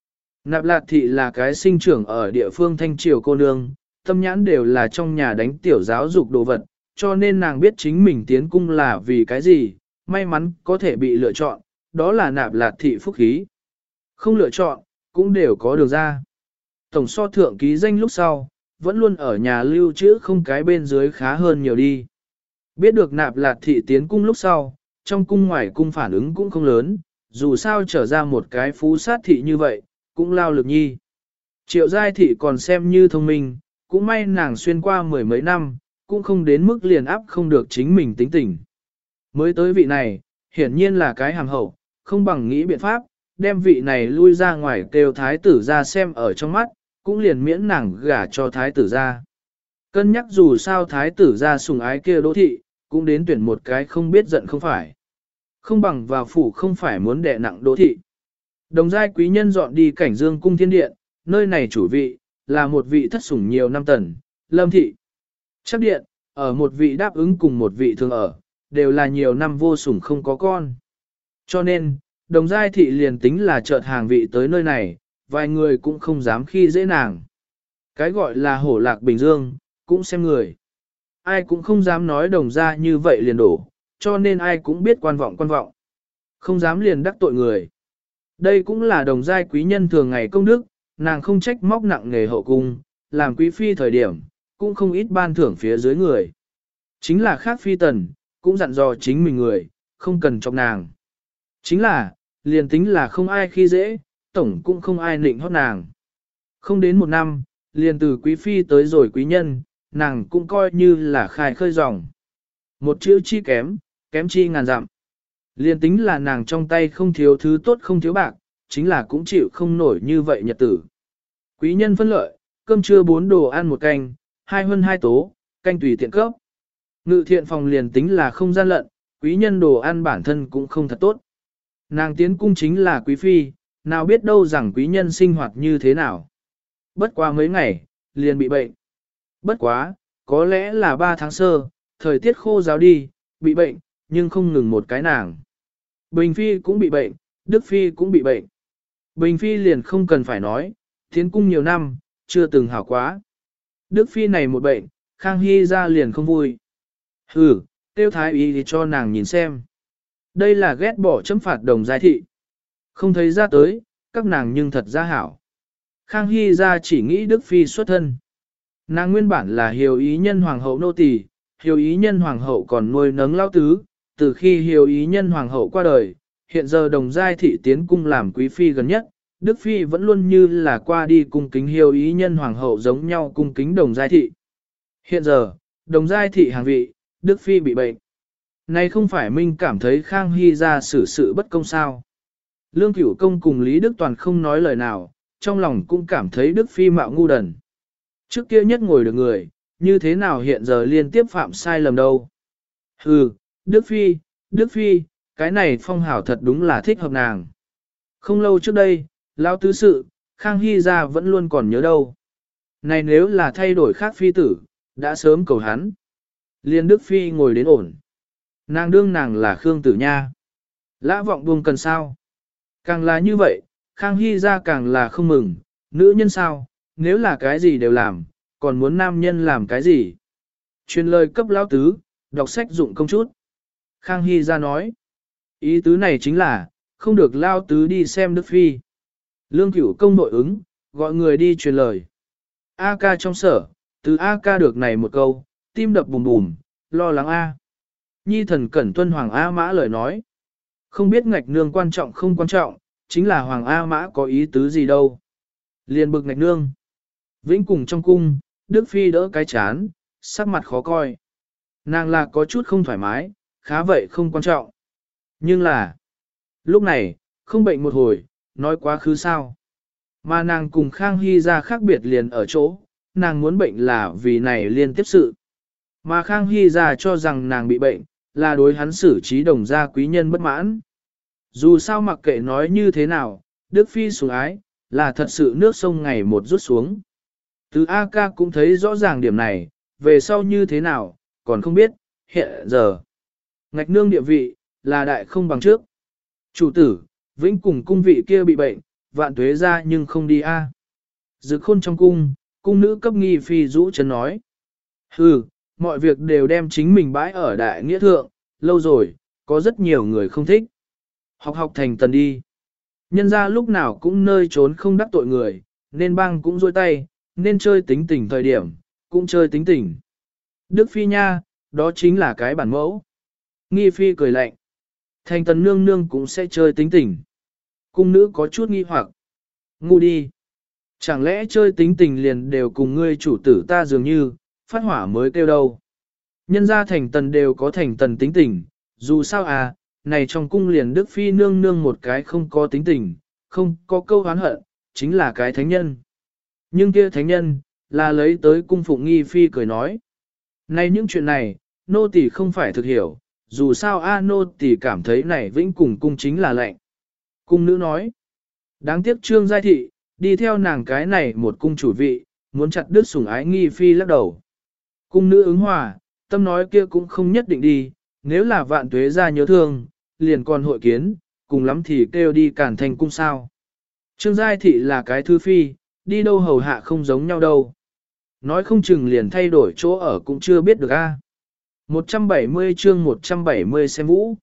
Nạp Lạt Thị là cái sinh trưởng ở địa phương Thanh Triều cô nương, tâm nhãn đều là trong nhà đánh tiểu giáo dục đồ vật, cho nên nàng biết chính mình tiến cung là vì cái gì, may mắn có thể bị lựa chọn, đó là Nạp Lạt Thị phúc khí. Không lựa chọn, cũng đều có đường ra. Tổng so thượng ký danh lúc sau, vẫn luôn ở nhà lưu trữ không cái bên dưới khá hơn nhiều đi. Biết được Nạp Lạt Thị tiến cung lúc sau, trong cung ngoài cung phản ứng cũng không lớn, dù sao trở ra một cái phú sát thị như vậy, cũng lao lực nhi. Triệu Giai Thị còn xem như thông minh, cũng may nàng xuyên qua mười mấy năm, cũng không đến mức liền áp không được chính mình tính tình. Mới tới vị này, hiển nhiên là cái hàm hậu, không bằng nghĩ biện pháp, đem vị này lui ra ngoài kêu thái tử ra xem ở trong mắt, cũng liền miễn nàng gả cho thái tử ra. Cân nhắc dù sao thái tử ra sùng ái kia đỗ thị, cũng đến tuyển một cái không biết giận không phải. Không bằng vào phủ không phải muốn đè nặng đỗ thị. Đồng giai quý nhân dọn đi cảnh dương cung thiên điện, nơi này chủ vị, là một vị thất sủng nhiều năm tần, lâm thị. Chắc điện, ở một vị đáp ứng cùng một vị thường ở, đều là nhiều năm vô sủng không có con. Cho nên, đồng giai thị liền tính là chợt hàng vị tới nơi này, vài người cũng không dám khi dễ nàng. Cái gọi là hổ lạc bình dương, cũng xem người. Ai cũng không dám nói đồng gia như vậy liền đổ, cho nên ai cũng biết quan vọng. Không dám liền đắc tội người. Đây cũng là đồng giai quý nhân thường ngày công đức, nàng không trách móc nặng nghề hậu cung, làm quý phi thời điểm, cũng không ít ban thưởng phía dưới người. Chính là khác phi tần, cũng dặn dò chính mình người, không cần chọc nàng. Chính là, liền tính là không ai khi dễ, tổng cũng không ai nịnh hót nàng. Không đến một năm, liền từ quý phi tới rồi quý nhân, nàng cũng coi như là khai khơi dòng. Một chữ chi kém, kém chi ngàn dặm. Liền tính là nàng trong tay không thiếu thứ tốt không thiếu bạc, chính là cũng chịu không nổi như vậy nhật tử. Quý nhân phân lợi, cơm trưa 4 đồ ăn một canh, 2 huân 2 tố, canh tùy tiện cấp. Ngự thiện phòng liền tính là không gian lận, quý nhân đồ ăn bản thân cũng không thật tốt. Nàng tiến cung chính là quý phi, nào biết đâu rằng quý nhân sinh hoạt như thế nào. Bất quá mấy ngày, liền bị bệnh. Bất quá, có lẽ là 3 tháng sơ, thời tiết khô ráo đi, bị bệnh, nhưng không ngừng một cái nàng. Bình phi cũng bị bệnh, Đức phi cũng bị bệnh. Bình phi liền không cần phải nói, tiến cung nhiều năm, chưa từng hảo quá. Đức phi này một bệnh, Khang Hy ra liền không vui. Tiêu thái y thì cho nàng nhìn xem. Đây là ghét bỏ chấm phạt đồng giai thị. Không thấy ra tới, các nàng nhưng thật ra hảo. Khang Hy ra chỉ nghĩ Đức phi xuất thân. Nàng nguyên bản là hiếu ý nhân hoàng hậu nô tỳ, hiếu ý nhân hoàng hậu còn nuôi nấng lao tứ, từ khi hiếu ý nhân hoàng hậu qua đời, hiện giờ đồng giai thị tiến cung làm quý phi gần nhất, Đức phi vẫn luôn như là qua đi cung kính hiếu ý nhân hoàng hậu giống nhau cung kính đồng giai thị. Hiện giờ, đồng giai thị hàng vị, Đức phi bị bệnh. Này không phải Minh cảm thấy Khang Hy ra xử sự bất công sao. Lương Cửu Công cùng Lý Đức Toàn không nói lời nào, trong lòng cũng cảm thấy Đức phi mạo ngu đần. Trước kia nhất ngồi được người, như thế nào hiện giờ liên tiếp phạm sai lầm đâu. Đức Phi, cái này phong hảo thật đúng là thích hợp nàng. Không lâu trước đây, lão tứ sự, Khang Hy ra vẫn luôn còn nhớ đâu. Này nếu là thay đổi khác phi tử, đã sớm cầu hắn. Liên Đức Phi ngồi đến ổn. Nàng đương nàng là Khương Tử Nha. Lã vọng buông cần sao. Càng là như vậy, Khang Hy ra càng là không mừng, nữ nhân sao, nếu là cái gì đều làm, còn muốn nam nhân làm cái gì. Truyền lời cấp lão tứ, đọc sách dụng công chút. Khang Hy ra nói, ý tứ này chính là, không được lao tứ đi xem Đức Phi. Lương Cửu Công nội ứng, gọi người đi truyền lời. A ca trong sở, từ A ca được này một câu, tim đập bùm bùm, lo lắng A. Nhi thần cẩn tuân Hoàng A Mã lời nói. Không biết ngạch nương quan trọng không quan trọng, chính là Hoàng A Mã có ý tứ gì đâu. Liền bực ngạch nương. Vĩnh cùng trong cung, Đức Phi đỡ cái chán, sắc mặt khó coi. Nàng là có chút không thoải mái, khá vậy không quan trọng. Nhưng là, lúc này, không bệnh một hồi, nói quá khứ sao. Mà nàng cùng Khang Hy ra khác biệt liền ở chỗ, nàng muốn bệnh là vì này liên tiếp sự. Mà Khang Hy ra cho rằng nàng bị bệnh, là đối hắn xử trí đồng gia quý nhân bất mãn. Dù sao mặc kệ nói như thế nào, Đức Phi sủng ái, là thật sự nước sông ngày một rút xuống. Từ A ca cũng thấy rõ ràng điểm này, về sau như thế nào, còn không biết, hiện giờ. Ngạch nương địa vị, là đại không bằng trước. Chủ tử, Vĩnh cùng cung vị kia bị bệnh, vạn tuế ra nhưng không đi a. Dực khôn trong cung, cung nữ cấp nghi phi rũ chân nói. Hừ, mọi việc đều đem chính mình bãi ở đại nghĩa thượng, lâu rồi, có rất nhiều người không thích. Học học thành tần đi. Nhân ra lúc nào cũng nơi trốn không đắc tội người, nên băng cũng dôi tay, nên chơi tính tình thời điểm, cũng chơi tính tình. Đức Phi nha, đó chính là cái bản mẫu. Nghi Phi cười lạnh. Thành tần nương nương cũng sẽ chơi tính tình. Cung nữ có chút nghi hoặc. Ngu đi. Chẳng lẽ chơi tính tình liền đều cùng ngươi chủ tử ta dường như, phát hỏa mới kêu đâu. Nhân ra thành tần đều có thành tần tính tình, dù sao à, này trong cung liền Đức Phi nương nương một cái không có tính tình, không có câu oán hận, chính là cái thánh nhân. Nhưng kia thánh nhân, là lấy tới cung phụng Nghi Phi cười nói. Này những chuyện này, nô tỳ không phải thực hiểu, dù sao a nô tỳ cảm thấy này vĩnh cùng cung chính là lệnh. Cung nữ nói, đáng tiếc Trương Giai Thị, đi theo nàng cái này một cung chủ vị, muốn chặt đứt sủng ái Nghi Phi lắc đầu. Cung nữ ứng hòa, tâm nói kia cũng không nhất định đi, nếu là vạn tuế ra nhớ thương, liền còn hội kiến, cùng lắm thì kêu đi cản thành cung sao. Trương Giai Thị là cái thư phi, đi đâu hầu hạ không giống nhau đâu. Nói không chừng liền thay đổi chỗ ở cũng chưa biết được a. 170 chương 170 xem vũ.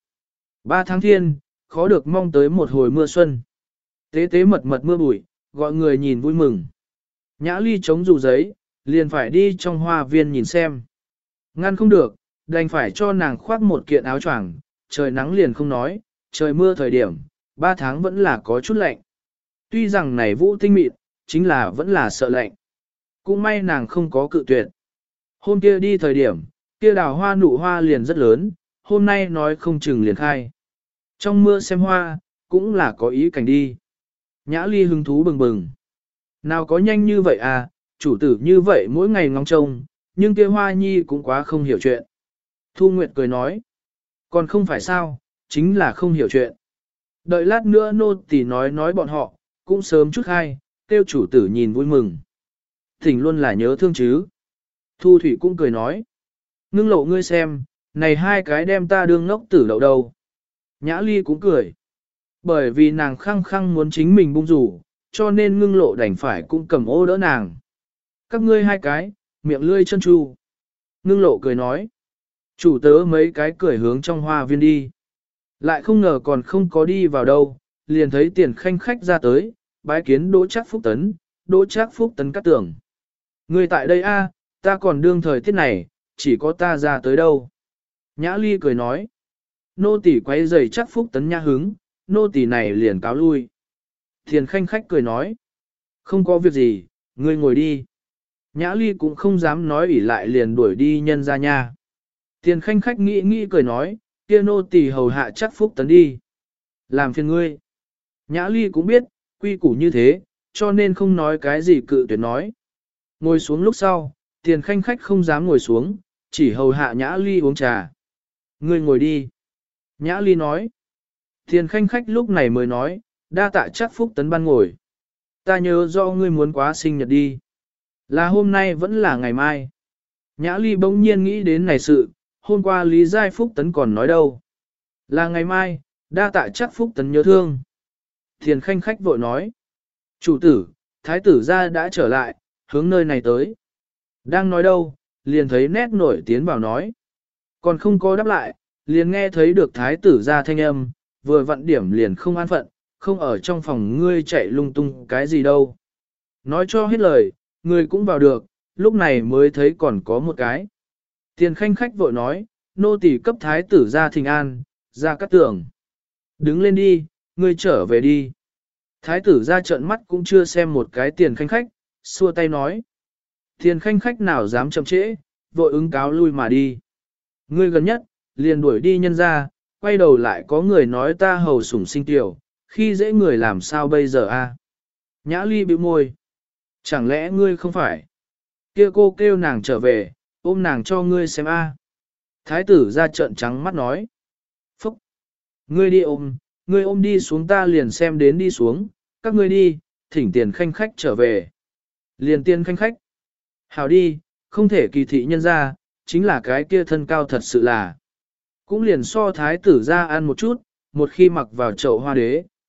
3 tháng thiên, khó được mong tới một hồi mưa xuân. Tế tế mật mật mưa bụi, gọi người nhìn vui mừng. Nhã Ly chống dù giấy, liền phải đi trong hoa viên nhìn xem. Ngăn không được, đành phải cho nàng khoác một kiện áo choàng, trời nắng liền không nói, trời mưa thời điểm, 3 tháng vẫn là có chút lạnh. Tuy rằng này vũ tinh mịn, chính là vẫn là sợ lạnh. Cũng may nàng không có cự tuyệt. Hôm kia đi thời điểm, kia đào hoa nụ hoa liền rất lớn, hôm nay nói không chừng liền khai. Trong mưa xem hoa, cũng là có ý cảnh đi. Nhã Ly hứng thú bừng bừng. Nào có nhanh như vậy à, chủ tử như vậy mỗi ngày ngóng trông, nhưng kia hoa nhi cũng quá không hiểu chuyện. Thu Nguyệt cười nói. Còn không phải sao, chính là không hiểu chuyện. Đợi lát nữa nô tỳ nói bọn họ, cũng sớm chút khai, kêu chủ tử nhìn vui mừng. Thỉnh luôn là nhớ thương chứ. Thu Thủy cũng cười nói. Ngưng lộ ngươi xem, này hai cái đem ta đương ngốc tử đậu đâu. Nhã Ly cũng cười. Bởi vì nàng khăng khăng muốn chính mình bung rủ, cho nên ngưng lộ đành phải cũng cầm ô đỡ nàng. Các ngươi hai cái, miệng lươi chân tru. Ngưng lộ cười nói. Chủ tớ mấy cái cười hướng trong hoa viên đi. Lại không ngờ còn không có đi vào đâu, liền thấy Tiền Khanh khách ra tới, bái kiến Đỗ Trác Phúc Tấn, Đỗ Trác Phúc Tấn cắt tưởng. Người tại đây a, ta còn đương thời tiết này, chỉ có ta ra tới đâu. Nhã Ly cười nói. Nô tỳ quay giày Trác Phúc Tấn nha hứng, nô tỳ này liền cáo lui. Tiền Khanh khách cười nói. Không có việc gì, ngươi ngồi đi. Nhã Ly cũng không dám nói ủy lại liền đuổi đi nhân ra nha. Tiền Khanh khách nghĩ cười nói, kia nô tỳ hầu hạ Trác Phúc Tấn đi. Làm phiền ngươi. Nhã Ly cũng biết, quy củ như thế, cho nên không nói cái gì cự tuyệt nói. Ngồi xuống lúc sau, Tiền Khanh khách không dám ngồi xuống, chỉ hầu hạ Nhã Ly uống trà. Ngươi ngồi đi. Nhã Ly nói. Tiền Khanh khách lúc này mới nói, đa tạ Trác Phúc Tấn ban ngồi. Ta nhớ do ngươi muốn quá sinh nhật đi. Là hôm nay vẫn là ngày mai. Nhã Ly bỗng nhiên nghĩ đến này sự, hôm qua Lý Giai Phúc Tấn còn nói đâu. Là ngày mai, đa tạ Trác Phúc Tấn nhớ thương. Tiền Khanh khách vội nói. Chủ tử, thái tử gia đã trở lại, hướng nơi này tới. Đang nói đâu, liền thấy nét nổi tiến vào nói. Còn không có đáp lại, liền nghe thấy được thái tử gia thanh âm, vừa vặn điểm liền không an phận, không ở trong phòng ngươi chạy lung tung cái gì đâu. Nói cho hết lời, ngươi cũng vào được, lúc này mới thấy còn có một cái. Tiền Khanh khách vội nói, nô tỳ cấp thái tử gia thình an, ra cắt tưởng. Đứng lên đi, ngươi trở về đi. Thái tử ra trợn mắt cũng chưa xem một cái Tiền Khanh khách, xua tay nói. Tiền Khanh khách nào dám chậm trễ, vội ứng cáo lui mà đi. Ngươi gần nhất, liền đuổi đi nhân ra, quay đầu lại có người nói ta hầu sủng sinh tiểu, khi dễ người làm sao bây giờ a? Nhã Ly bĩu môi. Chẳng lẽ ngươi không phải? Kia cô kêu nàng trở về, ôm nàng cho ngươi xem a. Thái tử ra trợn trắng mắt nói. Phúc! Ngươi đi ôm, ngươi ôm đi xuống ta liền xem đến đi xuống, các ngươi đi, thỉnh Tiền Khanh khách trở về. Liền Tiền Khanh khách. Hảo đi, không thể kỳ thị nhân ra, chính là cái kia thân cao thật sự là. Cũng liền so thái tử ra ăn một chút, một khi mặc vào chậu hoa đế.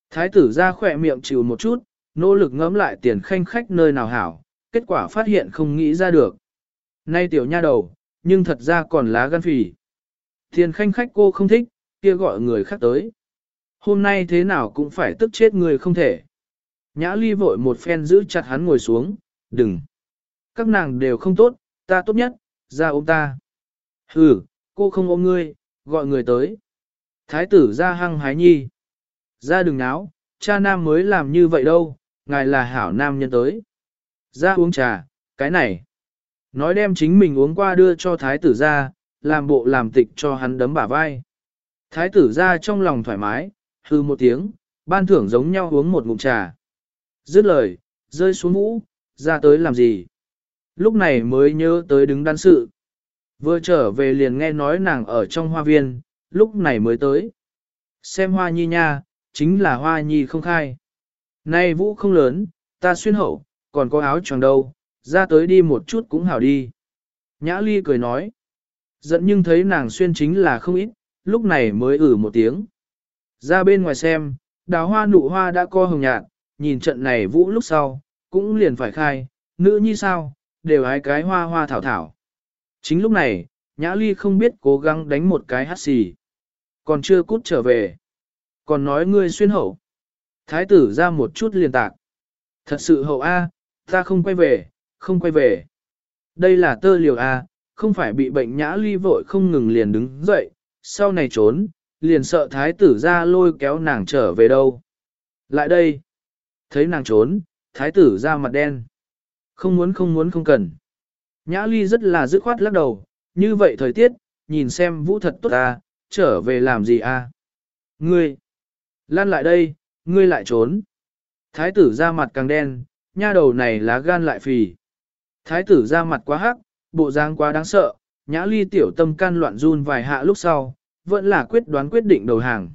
Thái tử ra khỏe miệng chịu một chút, nỗ lực ngẫm lại tiền khanh khách nơi nào hảo, kết quả phát hiện không nghĩ ra được. Nay tiểu nha đầu, nhưng thật ra còn lá gan phỉ. Tiền khanh khách cô không thích, kia gọi người khác tới. Hôm nay thế nào cũng phải tức chết người không thể. Nhã ly vội một phen giữ chặt hắn ngồi xuống, đừng. Các nàng đều không tốt, ta tốt nhất, ra ôm ta. Ừ, cô không ôm ngươi, gọi người tới. Thái tử ra hăng hái nhi. Ra đừng náo, cha nam mới làm như vậy đâu, ngài là hảo nam nhân tới. Ra uống trà, cái này. Nói đem chính mình uống qua đưa cho thái tử ra, làm bộ làm tịch cho hắn đấm bả vai. Thái tử ra trong lòng thoải mái, hư một tiếng, ban thưởng giống nhau uống một ngụm trà. Dứt lời, rơi xuống vũ, ra tới làm gì. Lúc này mới nhớ tới đứng đắn sự. Vừa trở về liền nghe nói nàng ở trong hoa viên, lúc này mới tới. Xem hoa nhi nha, chính là hoa nhi không khai. Nay vũ không lớn, ta xuyên hậu, còn có áo choàng đâu, ra tới đi một chút cũng hảo đi. Nhã ly cười nói. Giận nhưng thấy nàng xuyên chính là không ít, lúc này mới một tiếng. Ra bên ngoài xem, đào hoa nụ hoa đã co hồng nhạt, nhìn trận này vũ lúc sau, cũng liền phải khai, nữ nhi sao, đều hái cái hoa hoa thảo thảo. Chính lúc này, Nhã ly không biết cố gắng đánh một cái hắt xì. Còn chưa cút trở về. Còn nói ngươi xuyên hậu. Thái tử ra một chút liền tạc. Thật sự hậu A, ta không quay về, không quay về. Đây là tơ liều A, không phải bị bệnh. Nhã ly vội không ngừng liền đứng dậy, sau này trốn, liền sợ thái tử ra lôi kéo nàng trở về đâu. Lại đây. Thấy nàng trốn, thái tử ra mặt đen. Không muốn không cần. Nhã ly rất là dứt khoát lắc đầu, như vậy thời tiết, nhìn xem vũ thật tốt ta, trở về làm gì a? Ngươi, lan lại đây, ngươi lại trốn. Thái tử ra mặt càng đen, nha đầu này lá gan lại phì. Thái tử ra mặt quá hắc, bộ dáng quá đáng sợ, Nhã ly tiểu tâm can loạn run vài hạ lúc sau, vẫn là quyết định đầu hàng.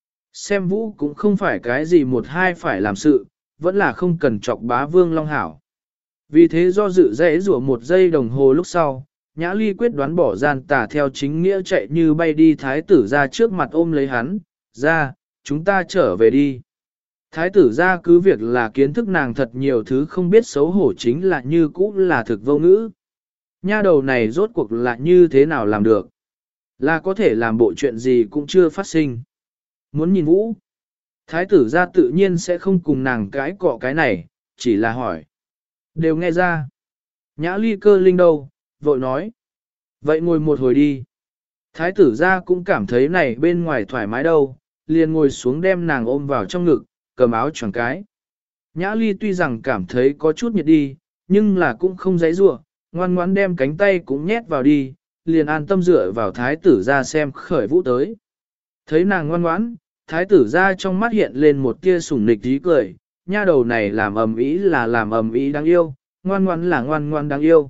Xem vũ cũng không phải cái gì một hai phải làm sự, vẫn là không cần chọc bá vương long hảo. Vì thế do dự dễ rủa một giây đồng hồ lúc sau, Nhã ly quyết đoán bỏ gian tà theo chính nghĩa chạy như bay đi thái tử ra trước mặt ôm lấy hắn, ra, chúng ta trở về đi. Thái tử ra cứ việc là kiến thức nàng thật nhiều thứ không biết xấu hổ chính là như cũ là thực vô ngữ. Nha đầu này rốt cuộc là như thế nào làm được? Là có thể làm bộ chuyện gì cũng chưa phát sinh. Muốn nhìn vũ? Thái tử ra tự nhiên sẽ không cùng nàng cái cọ cái này, chỉ là hỏi. Đều nghe ra. Nhã ly cơ linh đâu, vội nói. Vậy ngồi một hồi đi. Thái tử ra cũng cảm thấy này bên ngoài thoải mái đâu, liền ngồi xuống đem nàng ôm vào trong ngực, cầm áo choàng cái. Nhã ly tuy rằng cảm thấy có chút nhiệt đi, nhưng là cũng không giấy rủa, ngoan ngoãn đem cánh tay cũng nhét vào đi, liền an tâm dựa vào thái tử ra xem khởi vũ tới. Thấy nàng ngoan ngoãn, thái tử ra trong mắt hiện lên một tia sủng nịch tí cười, nha đầu này làm ầm ĩ là làm ầm ĩ đáng yêu, ngoan ngoãn là ngoan ngoan đáng yêu.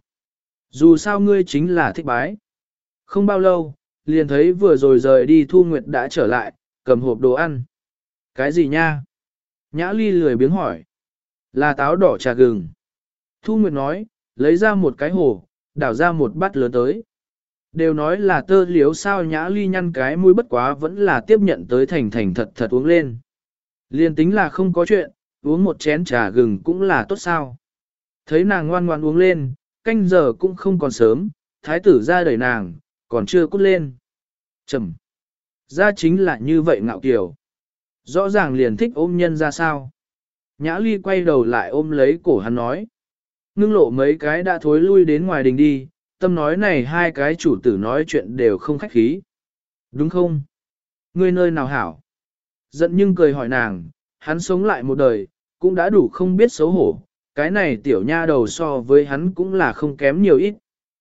Dù sao ngươi chính là thích bái. Không bao lâu, liền thấy vừa rồi rời đi Thu Nguyệt đã trở lại, cầm hộp đồ ăn. Cái gì nha? Nhã ly lười biếng hỏi. Là táo đỏ trà gừng. Thu Nguyệt nói, lấy ra một cái hồ, đảo ra một bát lớn tới. Đều nói là tơ liếu sao. Nhã ly nhăn cái mũi bất quá vẫn là tiếp nhận tới thành thành thật thật uống lên. Liên tính là không có chuyện, uống một chén trà gừng cũng là tốt sao. Thấy nàng ngoan ngoan uống lên, canh giờ cũng không còn sớm, thái tử ra đẩy nàng, còn chưa cút lên. Chầm. Ra chính là như vậy ngạo kiều. Rõ ràng liền thích ôm nhân ra sao. Nhã ly quay đầu lại ôm lấy cổ hắn nói. Ngưng lộ mấy cái đã thối lui đến ngoài đình đi, tâm nói này hai cái chủ tử nói chuyện đều không khách khí. Đúng không? Ngươi nơi nào hảo? Giận nhưng cười hỏi nàng, hắn sống lại một đời, cũng đã đủ không biết xấu hổ, cái này tiểu nha đầu so với hắn cũng là không kém nhiều ít.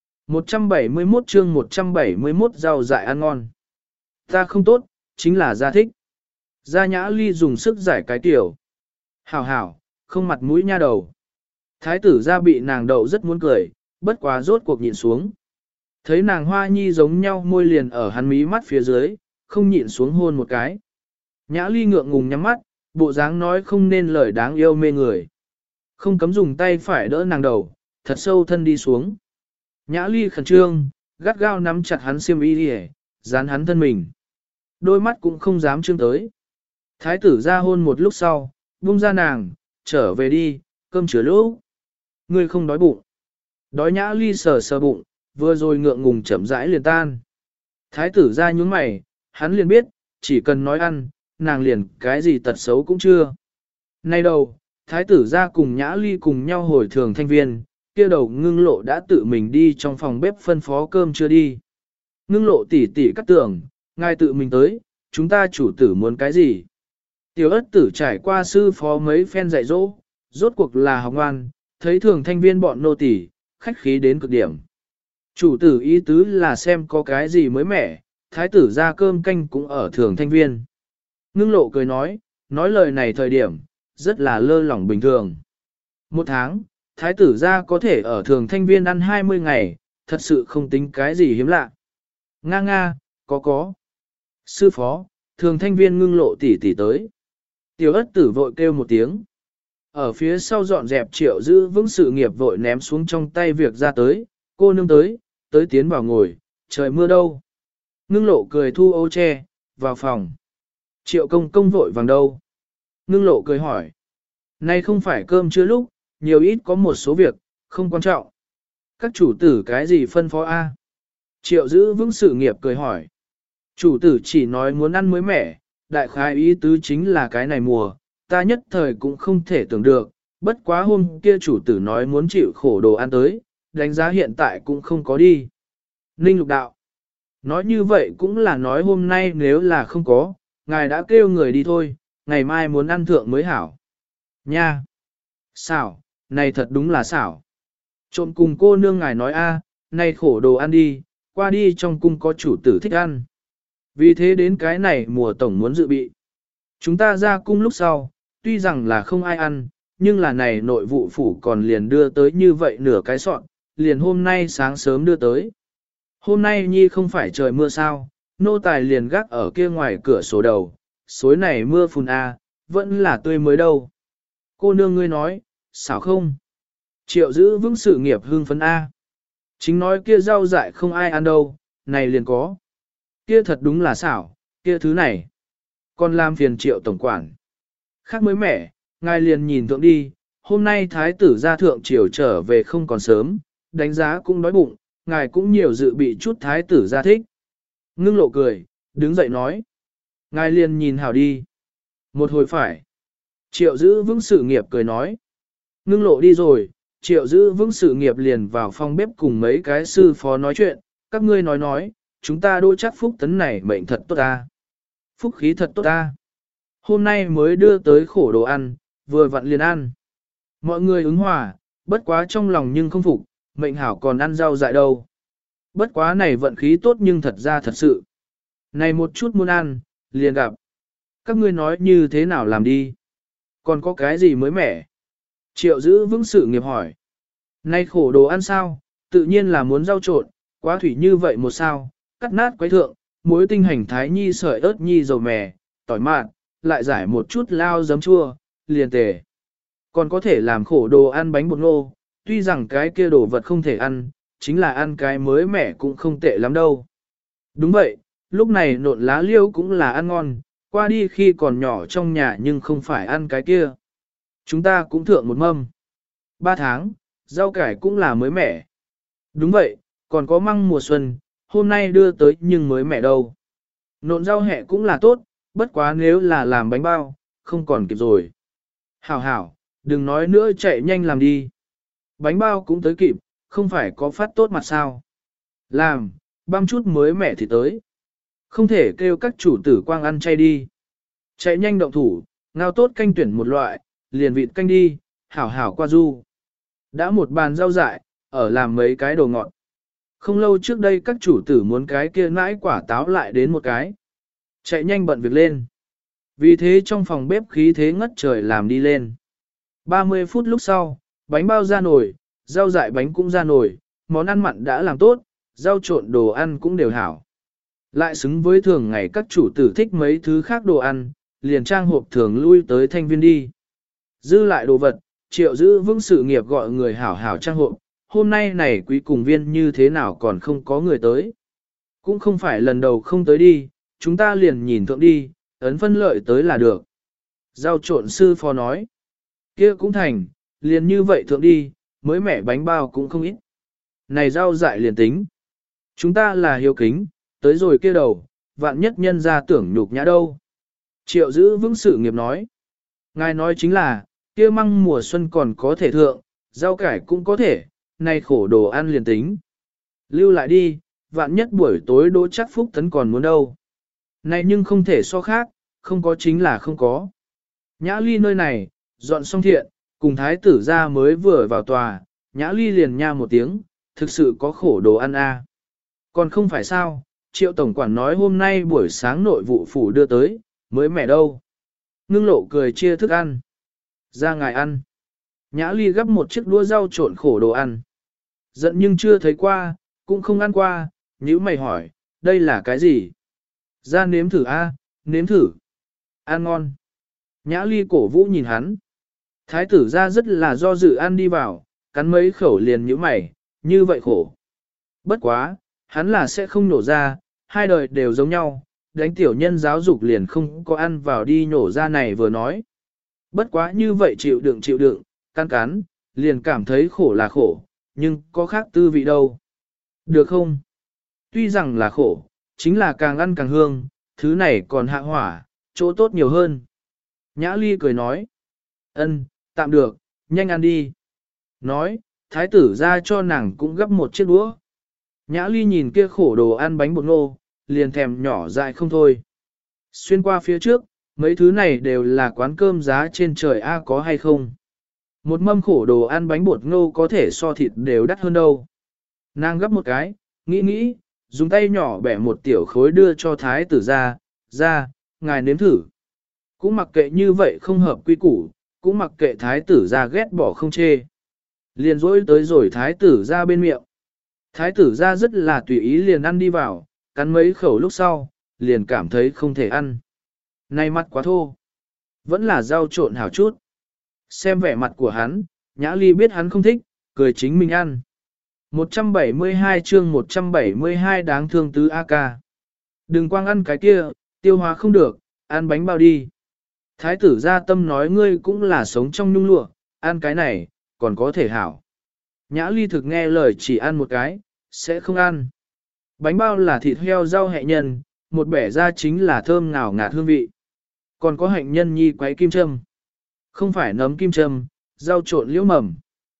171 chương 171 rau dại ăn ngon. Ta không tốt, chính là gia thích. Gia Nhã ly dùng sức giải cái tiểu. Hảo hảo, không mặt mũi nha đầu. Thái tử gia bị nàng đậu rất muốn cười, bất quá rốt cuộc nhịn xuống. Thấy nàng hoa nhi giống nhau môi liền ở hắn mí mắt phía dưới, không nhịn xuống hôn một cái. Nhã ly ngượng ngùng nhắm mắt, bộ dáng nói không nên lời đáng yêu mê người. Không cấm dùng tay phải đỡ nàng đầu, thật sâu thân đi xuống. Nhã ly khẩn trương, gắt gao nắm chặt hắn xiêm y đi dán hắn thân mình. Đôi mắt cũng không dám trương tới. Thái tử ra hôn một lúc sau, buông ra nàng, trở về đi, cơm chứa lúc. Ngươi không đói bụng. Đói Nhã Ly sờ sờ bụng, vừa rồi ngượng ngùng chậm rãi liền tan. Thái tử ra nhúng mày, hắn liền biết, chỉ cần nói ăn, nàng liền cái gì tật xấu cũng chưa. Nay đầu, thái tử ra cùng Nhã Ly cùng nhau hồi thường thanh viên, kia đầu ngưng lộ đã tự mình đi trong phòng bếp phân phó cơm chưa đi. Ngưng lộ tỉ tỉ cắt tưởng, ngài tự mình tới, chúng ta chủ tử muốn cái gì? Tiểu ất tử trải qua sư phó mấy phen dạy dỗ, rốt cuộc là học ngoan, thấy thường thanh viên bọn nô tỉ, khách khí đến cực điểm. Chủ tử ý tứ là xem có cái gì mới mẻ, thái tử ra cơm canh cũng ở thường thanh viên. Ngưng lộ cười nói lời này thời điểm, rất là lơ lỏng bình thường. Một tháng, thái tử ra có thể ở thường thanh viên ăn 20 ngày, thật sự không tính cái gì hiếm lạ. Nga nga, có. Sư phó, thường thanh viên ngưng lộ tỉ tỉ tới. Tiểu ất tử vội kêu một tiếng. Ở phía sau dọn dẹp Triệu giữ vững sự nghiệp vội ném xuống trong tay việc ra tới, cô nương tới tiến vào ngồi, trời mưa đâu. Ngưng lộ cười thu ô che, vào phòng. Triệu công công vội vàng đâu. Ngưng lộ cười hỏi. Nay không phải cơm chưa lúc, nhiều ít có một số việc, không quan trọng. Các chủ tử cái gì phân phó A? Triệu giữ vững sự nghiệp cười hỏi. Chủ tử chỉ nói muốn ăn mới mẻ, đại khái ý tứ chính là cái này mùa, ta nhất thời cũng không thể tưởng được, bất quá hôm kia chủ tử nói muốn chịu khổ đồ ăn tới, đánh giá hiện tại cũng không có đi. Ninh lục đạo. Nói như vậy cũng là nói hôm nay nếu là không có, ngài đã kêu người đi thôi, ngày mai muốn ăn thượng mới hảo. Nha! Xảo, này thật đúng là xảo. Trộm cùng cô nương ngài nói a, nay khổ đồ ăn đi, qua đi trong cung có chủ tử thích ăn. Vì thế đến cái này mùa tổng muốn dự bị. Chúng ta ra cung lúc sau, tuy rằng là không ai ăn, nhưng là này nội vụ phủ còn liền đưa tới như vậy nửa cái sọn, liền hôm nay sáng sớm đưa tới. Hôm nay nhi không phải trời mưa sao, nô tài liền gác ở kia ngoài cửa sổ đầu, xối này mưa phùn a, vẫn là tươi mới đâu. Cô nương ngươi nói, xảo không? Triệu giữ vững sự nghiệp hương phấn a. Chính nói kia rau dại không ai ăn đâu, này liền có. Kia thật đúng là xảo, kia thứ này. Còn làm phiền Triệu tổng quản. Khác mới mẻ, ngài liền nhìn thượng đi, hôm nay thái tử gia thượng triều trở về không còn sớm, đánh giá cũng đói bụng, ngài cũng nhiều dự bị chút thái tử gia thích. Ngưng lộ cười, đứng dậy nói. Ngài liền nhìn hảo đi. Một hồi phải. Triệu giữ vững sự nghiệp cười nói. Ngưng lộ đi rồi, Triệu giữ vững sự nghiệp liền vào phòng bếp cùng mấy cái sư phó nói chuyện, các ngươi nói, chúng ta đô chắc phúc tấn này mệnh thật tốt ta. Phúc khí thật tốt ta. Hôm nay mới đưa tới khổ đồ ăn, vừa vặn liền ăn. Mọi người ứng hòa, bất quá trong lòng nhưng không phục, mệnh hảo còn ăn rau dại đâu. Bất quá này vận khí tốt nhưng thật ra thật sự. Này một chút muốn ăn, liền gặp. Các ngươi nói như thế nào làm đi? Còn có cái gì mới mẻ? Triệu giữ vững sự nghiệp hỏi. Nay khổ đồ ăn sao? Tự nhiên là muốn rau trộn, quá thủy như vậy một sao, cắt nát quấy thượng, muối tinh hành thái nhi sợi ớt nhi dầu mè, tỏi mạt, lại giải một chút lao giấm chua, liền tề. Còn có thể làm khổ đồ ăn bánh bột ngô, tuy rằng cái kia đồ vật không thể ăn, chính là ăn cái mới mẻ cũng không tệ lắm đâu. Đúng vậy, lúc này nộn lá liêu cũng là ăn ngon, qua đi khi còn nhỏ trong nhà nhưng không phải ăn cái kia. Chúng ta cũng thượng một mâm. 3 tháng, rau cải cũng là mới mẻ. Đúng vậy, còn có măng mùa xuân, hôm nay đưa tới nhưng mới mẻ đâu. Nộn rau hẹ cũng là tốt, bất quá nếu là làm bánh bao, không còn kịp rồi. Hảo hảo, đừng nói nữa chạy nhanh làm đi. Bánh bao cũng tới kịp, không phải có phát tốt mặt sao. Làm, băm chút mới mẻ thì tới. Không thể kêu các chủ tử quang ăn chay đi. Chạy nhanh động thủ, ngao tốt canh tuyển một loại, liền vịt canh đi, hảo hảo qua du. Đã một bàn rau dại, ở làm mấy cái đồ ngọt. Không lâu trước đây các chủ tử muốn cái kia nãi quả táo lại đến một cái. Chạy nhanh bận việc lên. Vì thế trong phòng bếp khí thế ngất trời làm đi lên. 30 phút lúc sau, bánh bao ra nồi, rau dại bánh cũng ra nồi, món ăn mặn đã làm tốt, rau trộn đồ ăn cũng đều hảo. Lại xứng với thường ngày các chủ tử thích mấy thứ khác đồ ăn, liền trang hộp thường lui tới thanh viên đi. Dư lại đồ vật, Triệu giữ vững sự nghiệp gọi người hảo hảo trang hộp, hôm nay này quý cùng viên như thế nào còn không có người tới. Cũng không phải lần đầu không tới đi, chúng ta liền nhìn thượng đi, ấn phân lợi tới là được. Rau trộn sư phó nói. Kia cũng thành, liền như vậy thượng đi, mới mẻ bánh bao cũng không ít. Này rau dại liền tính. Chúng ta là hiếu kính, tới rồi kia đầu, vạn nhất nhân ra tưởng nhục nhã đâu. Triệu giữ vững sự nghiệp nói. Ngài nói chính là, kia măng mùa xuân còn có thể thượng, rau cải cũng có thể, này khổ đồ ăn liền tính. Lưu lại đi, vạn nhất buổi tối Đỗ Chắc Phúc Tấn còn muốn đâu. Này nhưng không thể so khác, không có chính là không có. Nhã Ly nơi này, dọn xong thiện, cùng thái tử ra mới vừa vào tòa, Nhã Ly liền nha một tiếng, thực sự có khổ đồ ăn à. Còn không phải sao, Triệu Tổng Quản nói hôm nay buổi sáng nội vụ phủ đưa tới, mới mẻ đâu. Ngưng lộ cười chia thức ăn. Ra ngài ăn. Nhã Ly gắp một chiếc đũa rau trộn khổ đồ ăn. Giận nhưng chưa thấy qua, cũng không ăn qua, nhíu mày hỏi, đây là cái gì? Ra nếm thử a, nếm thử. Ăn ngon. Nhã Ly cổ vũ nhìn hắn. Thái tử ra rất là do dự ăn đi vào, cắn mấy khẩu liền nhíu mày, như vậy khổ. Bất quá, hắn là sẽ không nổ ra, hai đời đều giống nhau, đánh tiểu nhân giáo dục liền không có ăn vào đi nổ ra này vừa nói. Bất quá như vậy chịu đựng, cắn, liền cảm thấy khổ là khổ, nhưng có khác tư vị đâu. Được không? Tuy rằng là khổ, chính là càng ăn càng hương, thứ này còn hạ hỏa, chỗ tốt nhiều hơn. Nhã Ly cười nói. Ân, tạm được, nhanh ăn đi. Nói, thái tử ra cho nàng cũng gấp một chiếc đũa. Nhã Ly nhìn kia khổ đồ ăn bánh bột ngô, liền thèm nhỏ dại không thôi. Xuyên qua phía trước, mấy thứ này đều là quán cơm giá trên trời A có hay không. Một mâm khổ đồ ăn bánh bột ngô có thể so thịt đều đắt hơn đâu. Nàng gấp một cái, nghĩ, dùng tay nhỏ bẻ một tiểu khối đưa cho thái tử ra, ngài nếm thử. Cũng mặc kệ như vậy không hợp quy củ, cũng mặc kệ thái tử ra ghét bỏ không chê. Liền dỗi tới rồi thái tử ra bên miệng. Thái tử ra rất là tùy ý liền ăn đi vào, cắn mấy khẩu lúc sau, liền cảm thấy không thể ăn. Này mặt quá thô. Vẫn là rau trộn hảo chút. Xem vẻ mặt của hắn, Nhã Ly biết hắn không thích, cười chính mình ăn. 172 chương 172 đáng thương tứ A ca. Đừng quang ăn cái kia, tiêu hóa không được, ăn bánh bao đi. Thái tử gia tâm nói ngươi cũng là sống trong nhung lụa, ăn cái này, còn có thể hảo. Nhã Ly thực nghe lời chỉ ăn một cái, sẽ không ăn. Bánh bao là thịt heo rau hẹ nhân, một bẻ ra chính là thơm ngào ngạt hương vị. Còn có hạnh nhân nhi quấy kim châm. Không phải nấm kim châm, rau trộn liễu mầm.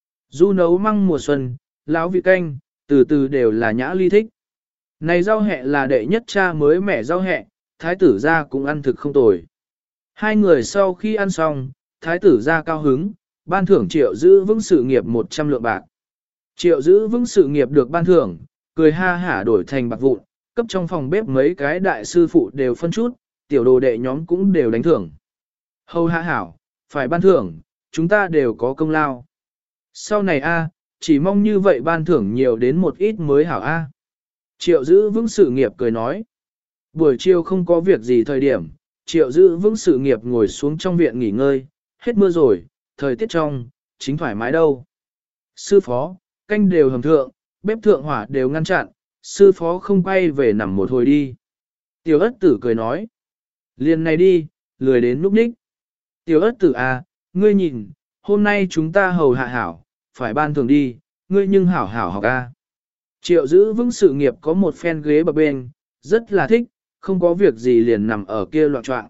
Du nấu măng mùa xuân, lão vị canh, từ từ đều là Nhã Ly thích. Này rau hẹ là đệ nhất cha mới mẻ rau hẹ, thái tử gia cũng ăn thực không tồi. Hai người sau khi ăn xong, thái tử gia cao hứng, ban thưởng Triệu giữ vững sự nghiệp 100 lượng bạc. Triệu giữ vững sự nghiệp được ban thưởng, cười ha hả đổi thành bạc vụn, cấp trong phòng bếp mấy cái đại sư phụ đều phân chút, tiểu đồ đệ nhóm cũng đều đánh thưởng. Hầu hạ hảo, phải ban thưởng, chúng ta đều có công lao. Sau này a, chỉ mong như vậy ban thưởng nhiều đến một ít mới hảo a. Triệu giữ vững sự nghiệp cười nói. Buổi chiều không có việc gì thời điểm, Triệu giữ vững sự nghiệp ngồi xuống trong viện nghỉ ngơi, hết mưa rồi, thời tiết trong, chính thoải mái đâu. Sư phó, canh đều hầm thượng, bếp thượng hỏa đều ngăn chặn, sư phó không quay về nằm một hồi đi. Tiểu ất tử cười nói. Liền này đi, lười đến núp ních. Tiểu ất tử à, ngươi nhìn, hôm nay chúng ta hầu hạ hảo, phải ban thường đi, ngươi nhưng hảo hảo học a. Triệu giữ vững sự nghiệp có một phen ghế bập bên, rất là thích, không có việc gì liền nằm ở kia loạn trọng.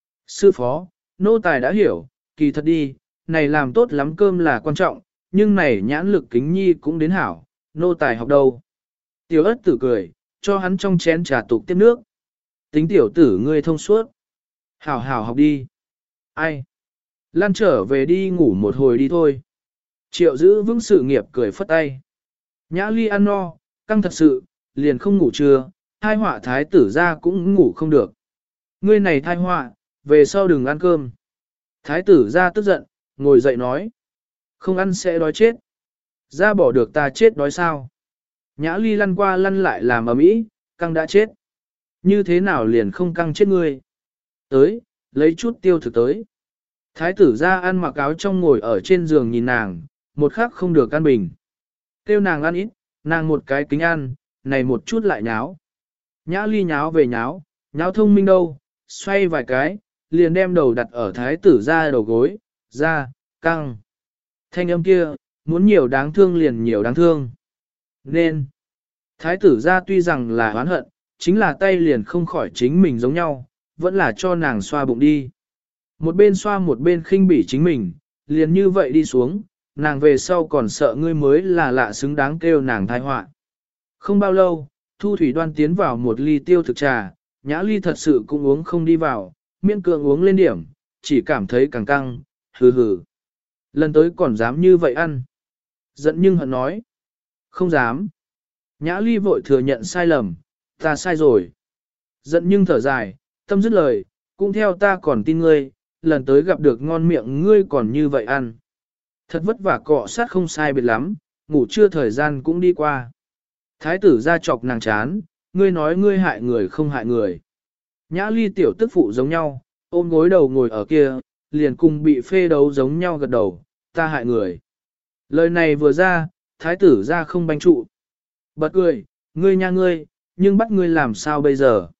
Sư phó, nô tài đã hiểu, kỳ thật đi, này làm tốt lắm cơm là quan trọng, nhưng này nhãn lực kính nhi cũng đến hảo, nô tài học đâu. Tiểu ất tử cười, cho hắn trong chén trà tục tiếp nước. Tính tiểu tử ngươi thông suốt. Hảo hảo học đi. Ai? Lan trở về đi ngủ một hồi đi thôi. Triệu giữ vững sự nghiệp cười phất tay. Nhã Ly ăn no, căng thật sự, liền không ngủ trưa, thai họa thái tử ra cũng ngủ không được. Ngươi này thai họa, về sau đừng ăn cơm. Thái tử ra tức giận, ngồi dậy nói. Không ăn sẽ đói chết. Ra bỏ được ta chết đói sao. Nhã Ly lăn qua lăn lại làm ầm ĩ, căng đã chết. Như thế nào liền không căng chết ngươi. Tới, lấy chút tiêu thực tới. Thái tử ra ăn mặc áo trong ngồi ở trên giường nhìn nàng, một khắc không được ăn bình. Tiêu nàng ăn ít, nàng một cái kính ăn, này một chút lại nháo. Nhã Ly nháo về nháo, nháo thông minh đâu, xoay vài cái, liền đem đầu đặt ở thái tử ra đầu gối, ra, căng. Thanh âm kia, muốn nhiều đáng thương liền nhiều đáng thương. Nên, thái tử ra tuy rằng là oán hận, chính là tay liền không khỏi chính mình giống nhau, vẫn là cho nàng xoa bụng đi. Một bên xoa một bên khinh bỉ chính mình, liền như vậy đi xuống, nàng về sau còn sợ ngươi mới là lạ xứng đáng kêu nàng thai họa. Không bao lâu, Thu Thủy Đoan tiến vào một ly tiêu thực trà, Nhã Ly thật sự cũng uống không đi vào, miễn cưỡng uống lên điểm, chỉ cảm thấy càng căng, hừ hừ. Lần tới còn dám như vậy ăn. Giận nhưng hận nói. Không dám. Nhã Ly vội thừa nhận sai lầm, ta sai rồi. Giận nhưng thở dài, tâm dứt lời, cũng theo ta còn tin ngươi, lần tới gặp được ngon miệng ngươi còn như vậy ăn. Thật vất vả cọ sát không sai biệt lắm, ngủ trưa thời gian cũng đi qua. Thái tử ra chọc nàng chán, ngươi nói ngươi hại người không hại người. Nhã Ly tiểu tức phụ giống nhau, ôm gối đầu ngồi ở kia, liền cùng bị phê đấu giống nhau gật đầu, ta hại người. Lời này vừa ra, thái tử ra không banh trụ. Bật cười, ngươi nha ngươi, nhưng bắt ngươi làm sao bây giờ?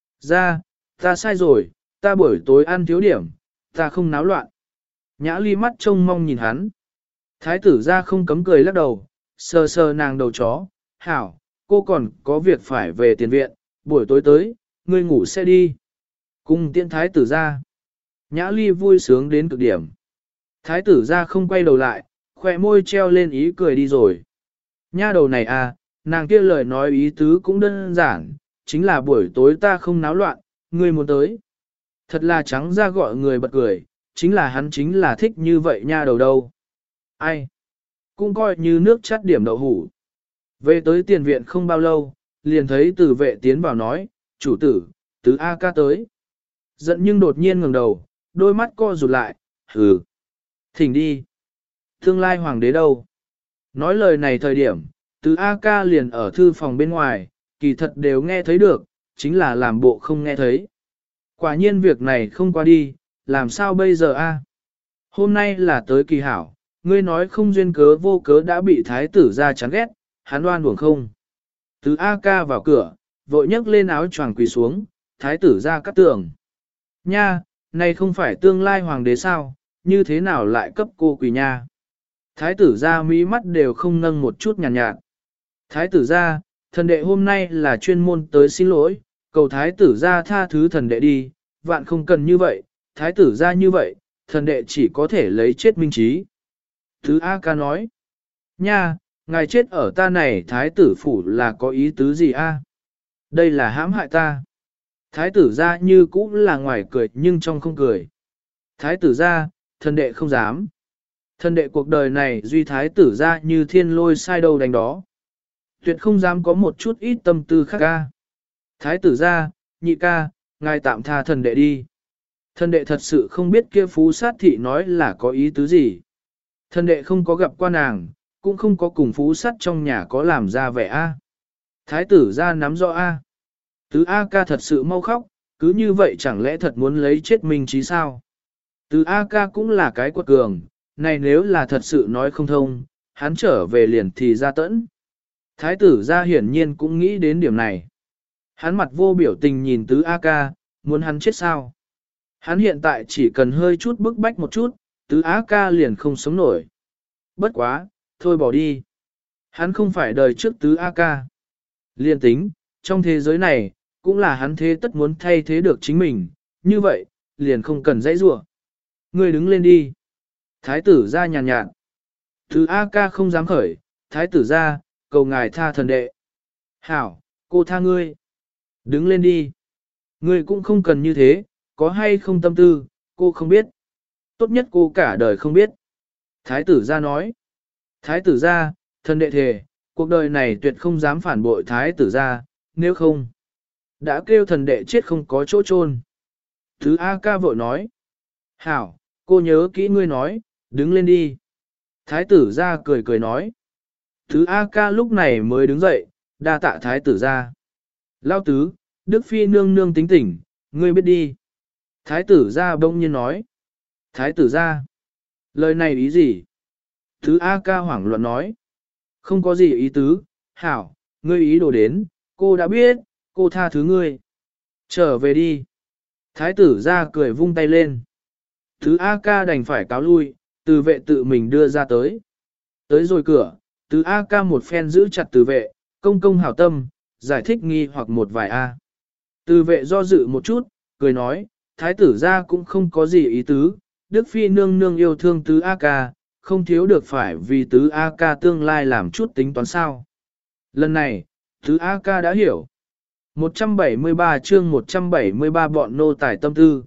Ra, ta sai rồi, ta buổi tối ăn thiếu điểm, ta không náo loạn. Nhã Ly mắt trông mong nhìn hắn. Thái tử ra không cấm cười lắc đầu, sờ sờ nàng đầu chó, hảo, cô còn có việc phải về tiền viện, buổi tối tới, ngươi ngủ sẽ đi. Cùng tiễn thái tử ra. Nhã Ly vui sướng đến cực điểm. Thái tử ra không quay đầu lại, khỏe môi treo lên ý cười đi rồi. Nha đầu này à, nàng kia lời nói ý tứ cũng đơn giản, chính là buổi tối ta không náo loạn, ngươi muốn tới. Thật là trắng ra gọi người bật cười, chính là hắn chính là thích như vậy nha đầu đâu. Ai? Cũng coi như nước chắt điểm đậu hủ. Về tới tiền viện không bao lâu, liền thấy tử vệ tiến vào nói, chủ tử, tứ A ca tới. Giận nhưng đột nhiên ngẩng đầu, đôi mắt co rụt lại, hừ. Thỉnh đi. Tương lai hoàng đế đâu? Nói lời này thời điểm, tứ A ca liền ở thư phòng bên ngoài, kỳ thật đều nghe thấy được, chính là làm bộ không nghe thấy. Quả nhiên việc này không qua đi, làm sao bây giờ a? Hôm nay là tới kỳ hảo, ngươi nói không duyên cớ vô cớ đã bị thái tử ra chán ghét, hắn oan uổng không. Tứ A ca vào cửa, vội nhấc lên áo choàng quỳ xuống, thái tử ra cắt tường. Nha, này không phải tương lai hoàng đế sao, như thế nào lại cấp cô quỳ nha. Thái tử ra mí mắt đều không nâng một chút nhàn nhạt. Thái tử ra, thần đệ hôm nay là chuyên môn tới xin lỗi, cầu thái tử ra tha thứ thần đệ đi, vạn không cần như vậy, thái tử ra như vậy, thần đệ chỉ có thể lấy chết minh trí. Thứ A ca nói, nha, ngài chết ở ta này thái tử phủ là có ý tứ gì a? Đây là hãm hại ta. Thái tử ra như cũng là ngoài cười nhưng trong không cười. Thái tử ra, thần đệ không dám. Thần đệ cuộc đời này duy thái tử ra như thiên lôi sai đâu đánh đó. Tuyệt không dám có một chút ít tâm tư khác ca. Thái tử ra, nhị ca, ngài tạm tha thần đệ đi. Thần đệ thật sự không biết kia phú sát thị nói là có ý tứ gì. Thần đệ không có gặp qua nàng, cũng không có cùng phú sát trong nhà có làm ra vẻ a. Thái tử ra nắm rõ a. Tứ A ca thật sự mau khóc, cứ như vậy chẳng lẽ thật muốn lấy chết mình chí sao? Tứ A ca cũng là cái quật cường, này nếu là thật sự nói không thông, hắn trở về liền thì ra tẫn. Thái tử ra hiển nhiên cũng nghĩ đến điểm này. Hắn mặt vô biểu tình nhìn tứ A ca, muốn hắn chết sao? Hắn hiện tại chỉ cần hơi chút bức bách một chút, tứ A ca liền không sống nổi. Bất quá, thôi bỏ đi. Hắn không phải đời trước tứ A ca. Liên tính, trong thế giới này, cũng là hắn thế tất muốn thay thế được chính mình, như vậy, liền không cần dãy rủa. Ngươi đứng lên đi. Thái tử ra nhàn nhạt. Tứ A ca không dám khởi, thái tử ra, cầu ngài tha thần đệ. Hảo, cô tha ngươi. Đứng lên đi. Ngươi cũng không cần như thế, có hay không tâm tư, cô không biết. Tốt nhất cô cả đời không biết. Thái tử ra nói. Thái tử ra, thần đệ thề, cuộc đời này tuyệt không dám phản bội thái tử ra, nếu không. Đã kêu thần đệ chết không có chỗ chôn. Thứ A ca vội nói. Hảo, cô nhớ kỹ ngươi nói, đứng lên đi. Thái tử ra cười cười nói. Thứ A ca lúc này mới đứng dậy, đa tạ thái tử ra. Lao tứ, Đức Phi nương nương tính tỉnh, ngươi biết đi. Thái tử ra bỗng nhiên nói. Thái tử ra. Lời này ý gì? Thứ A ca hoảng loạn nói. Không có gì ý tứ, hảo, ngươi ý đồ đến, cô đã biết, cô tha thứ ngươi. Trở về đi. Thái tử ra cười vung tay lên. Tứ A ca đành phải cáo lui, từ vệ tự mình đưa ra tới. Tới rồi cửa, tứ A ca một phen giữ chặt từ vệ, công công hảo tâm, giải thích nghi hoặc một vài A. Từ vệ do dự một chút, cười nói, thái tử ra cũng không có gì ý tứ, Đức Phi nương nương yêu thương tứ A ca, không thiếu được phải vì tứ A ca tương lai làm chút tính toán sao. Lần này, tứ A ca đã hiểu. 173 chương 173 bọn nô tài tâm tư.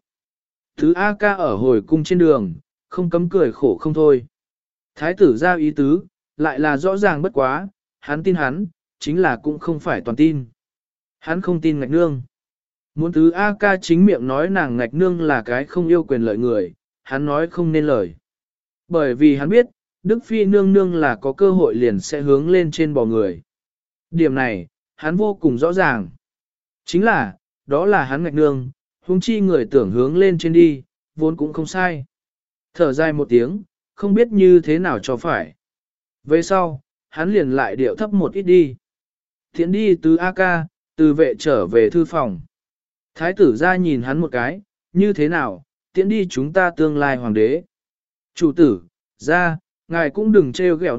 Tứ A ca ở hồi cung trên đường, không cấm cười khổ không thôi. Thái tử ra ý tứ, lại là rõ ràng bất quá, hắn tin hắn, chính là cũng không phải toàn tin. Hắn không tin ngạch nương. Muốn tứ A ca chính miệng nói nàng ngạch nương là cái không yêu quyền lợi người, hắn nói không nên lời. Bởi vì hắn biết, Đức Phi nương nương là có cơ hội liền sẽ hướng lên trên bò người. Điểm này, hắn vô cùng rõ ràng. Chính là, đó là hắn ngạch nương, huống chi người tưởng hướng lên trên đi, vốn cũng không sai. Thở dài một tiếng, không biết như thế nào cho phải. Về sau, hắn liền lại điệu thấp một ít đi. Thiện đi từ A ca, từ vệ trở về thư phòng. Thái tử ra nhìn hắn một cái, như thế nào, tiễn đi chúng ta tương lai hoàng đế. Chủ tử, ra, ngài cũng đừng trêu ghẹo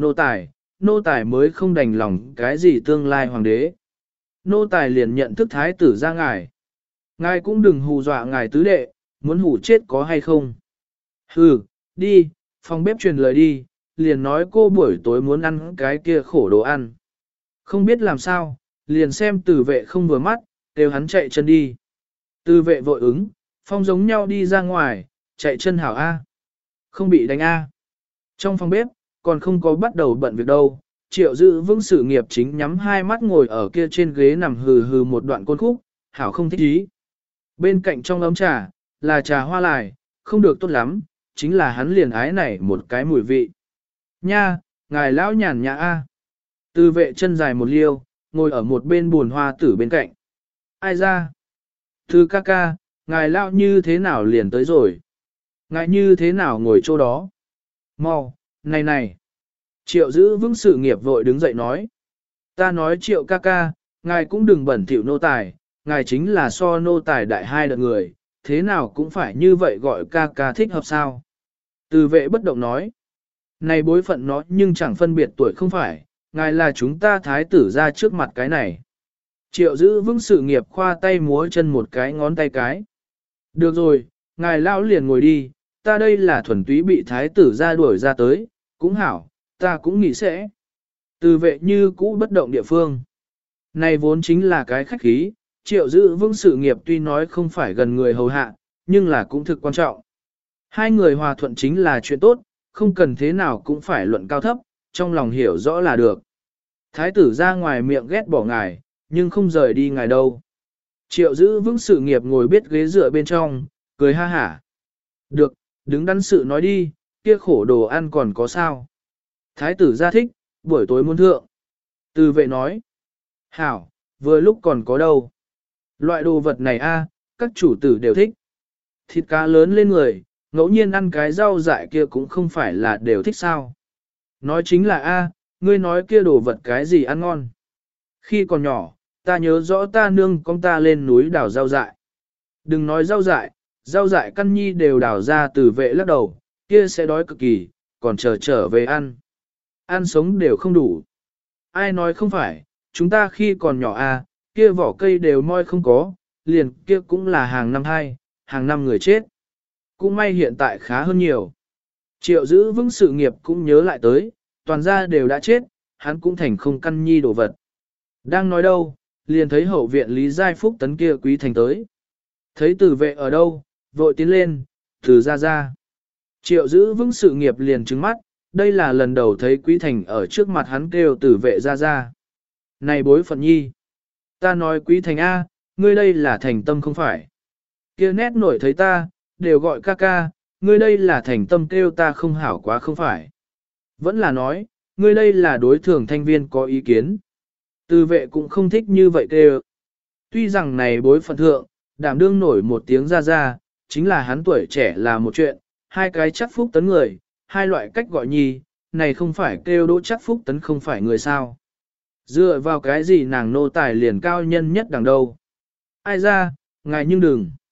nô tài mới không đành lòng cái gì tương lai hoàng đế. Nô tài liền nhận thức thái tử ra ngài. Ngài cũng đừng hù dọa ngài tứ đệ, muốn hù chết có hay không. Hừ, đi, phòng bếp truyền lời đi, liền nói cô buổi tối muốn ăn cái kia khổ đồ ăn. Không biết làm sao, liền xem từ vệ không vừa mắt, đều hắn chạy chân đi. Từ vệ vội ứng, phong giống nhau đi ra ngoài, chạy chân hảo A. Không bị đánh A. Trong phòng bếp, còn không có bắt đầu bận việc đâu, Triệu giữ vững sự nghiệp chính nhắm hai mắt ngồi ở kia trên ghế nằm hừ hừ một đoạn côn khúc, hảo không thích ý. Bên cạnh trong ấm trà, là trà hoa lài, không được tốt lắm, chính là hắn liền ái này một cái mùi vị. Nha, ngài lão nhàn nhã A. Từ vệ chân dài một liêu, ngồi ở một bên buồn hoa tử bên cạnh. Ai ra? Thư ca ca, ngài lão như thế nào liền tới rồi? Ngài như thế nào ngồi chỗ đó? Mau, này này. Triệu giữ vững sự nghiệp vội đứng dậy nói. Ta nói triệu ca ca, ngài cũng đừng bẩn thỉu nô tài, ngài chính là so nô tài đại hai đợt người, thế nào cũng phải như vậy gọi ca ca thích hợp sao. Từ vệ bất động nói. Này bối phận nó nhưng chẳng phân biệt tuổi không phải, ngài là chúng ta thái tử ra trước mặt cái này. Triệu giữ vững sự nghiệp khoa tay múa chân một cái ngón tay cái. Được rồi, ngài lão liền ngồi đi, ta đây là thuần túy bị thái tử ra đuổi ra tới, cũng hảo, ta cũng nghĩ sẽ. Từ vệ như cũ bất động địa phương. Này vốn chính là cái khách khí, triệu giữ vững sự nghiệp tuy nói không phải gần người hầu hạ, nhưng là cũng thực quan trọng. Hai người hòa thuận chính là chuyện tốt, không cần thế nào cũng phải luận cao thấp, trong lòng hiểu rõ là được. Thái tử ra ngoài miệng ghét bỏ ngài, nhưng không rời đi ngài đâu. Triệu giữ vững sự nghiệp ngồi biết ghế dựa bên trong, cười ha hả. Được, đứng đắn sự nói đi, kia khổ đồ ăn còn có sao. Thái tử ra thích, buổi tối muốn thượng. Từ vệ nói. Hảo, vừa lúc còn có đâu. Loại đồ vật này a, các chủ tử đều thích. Thịt cá lớn lên người, ngẫu nhiên ăn cái rau dại kia cũng không phải là đều thích sao. Nói chính là a, ngươi nói kia đồ vật cái gì ăn ngon. Khi còn nhỏ, ta nhớ rõ ta nương con ta lên núi đào rau dại. Đừng nói rau dại căn nhi đều đào ra từ vệ lắc đầu, kia sẽ đói cực kỳ, còn chờ trở về ăn. Ăn sống đều không đủ. Ai nói không phải, chúng ta khi còn nhỏ kia vỏ cây đều moi không có, liền kia cũng là hàng năm hàng năm người chết. Cũng may hiện tại khá hơn nhiều. Triệu giữ vững sự nghiệp cũng nhớ lại tới, toàn gia đều đã chết, hắn cũng thành không căn nhi đồ vật. Đang nói đâu, liền thấy hậu viện Lý Giai Phúc tấn kia quý thành tới. Thấy tử vệ ở đâu, vội tiến lên, từ ra. Triệu giữ vững sự nghiệp liền trứng mắt, đây là lần đầu thấy quý thành ở trước mặt hắn kêu tử vệ ra. Này bối phận nhi, ta nói quý thành A, ngươi đây là thành tâm không phải. Kia nét nổi thấy ta, đều gọi ca ca, ngươi đây là thành tâm kêu ta không hảo quá không phải. Vẫn là nói, ngươi đây là đối thường thanh viên có ý kiến. Từ vệ cũng không thích như vậy kêu. Tuy rằng này bối phận thượng, đảm đương nổi một tiếng ra, chính là hắn tuổi trẻ là một chuyện, hai cái chắc phúc tấn người, hai loại cách gọi nhi, này không phải kêu đỗ chắc phúc tấn không phải người sao. Dựa vào cái gì nàng nô tài liền cao nhân nhất đằng đâu. Ai ra, ngài nhưng đừng.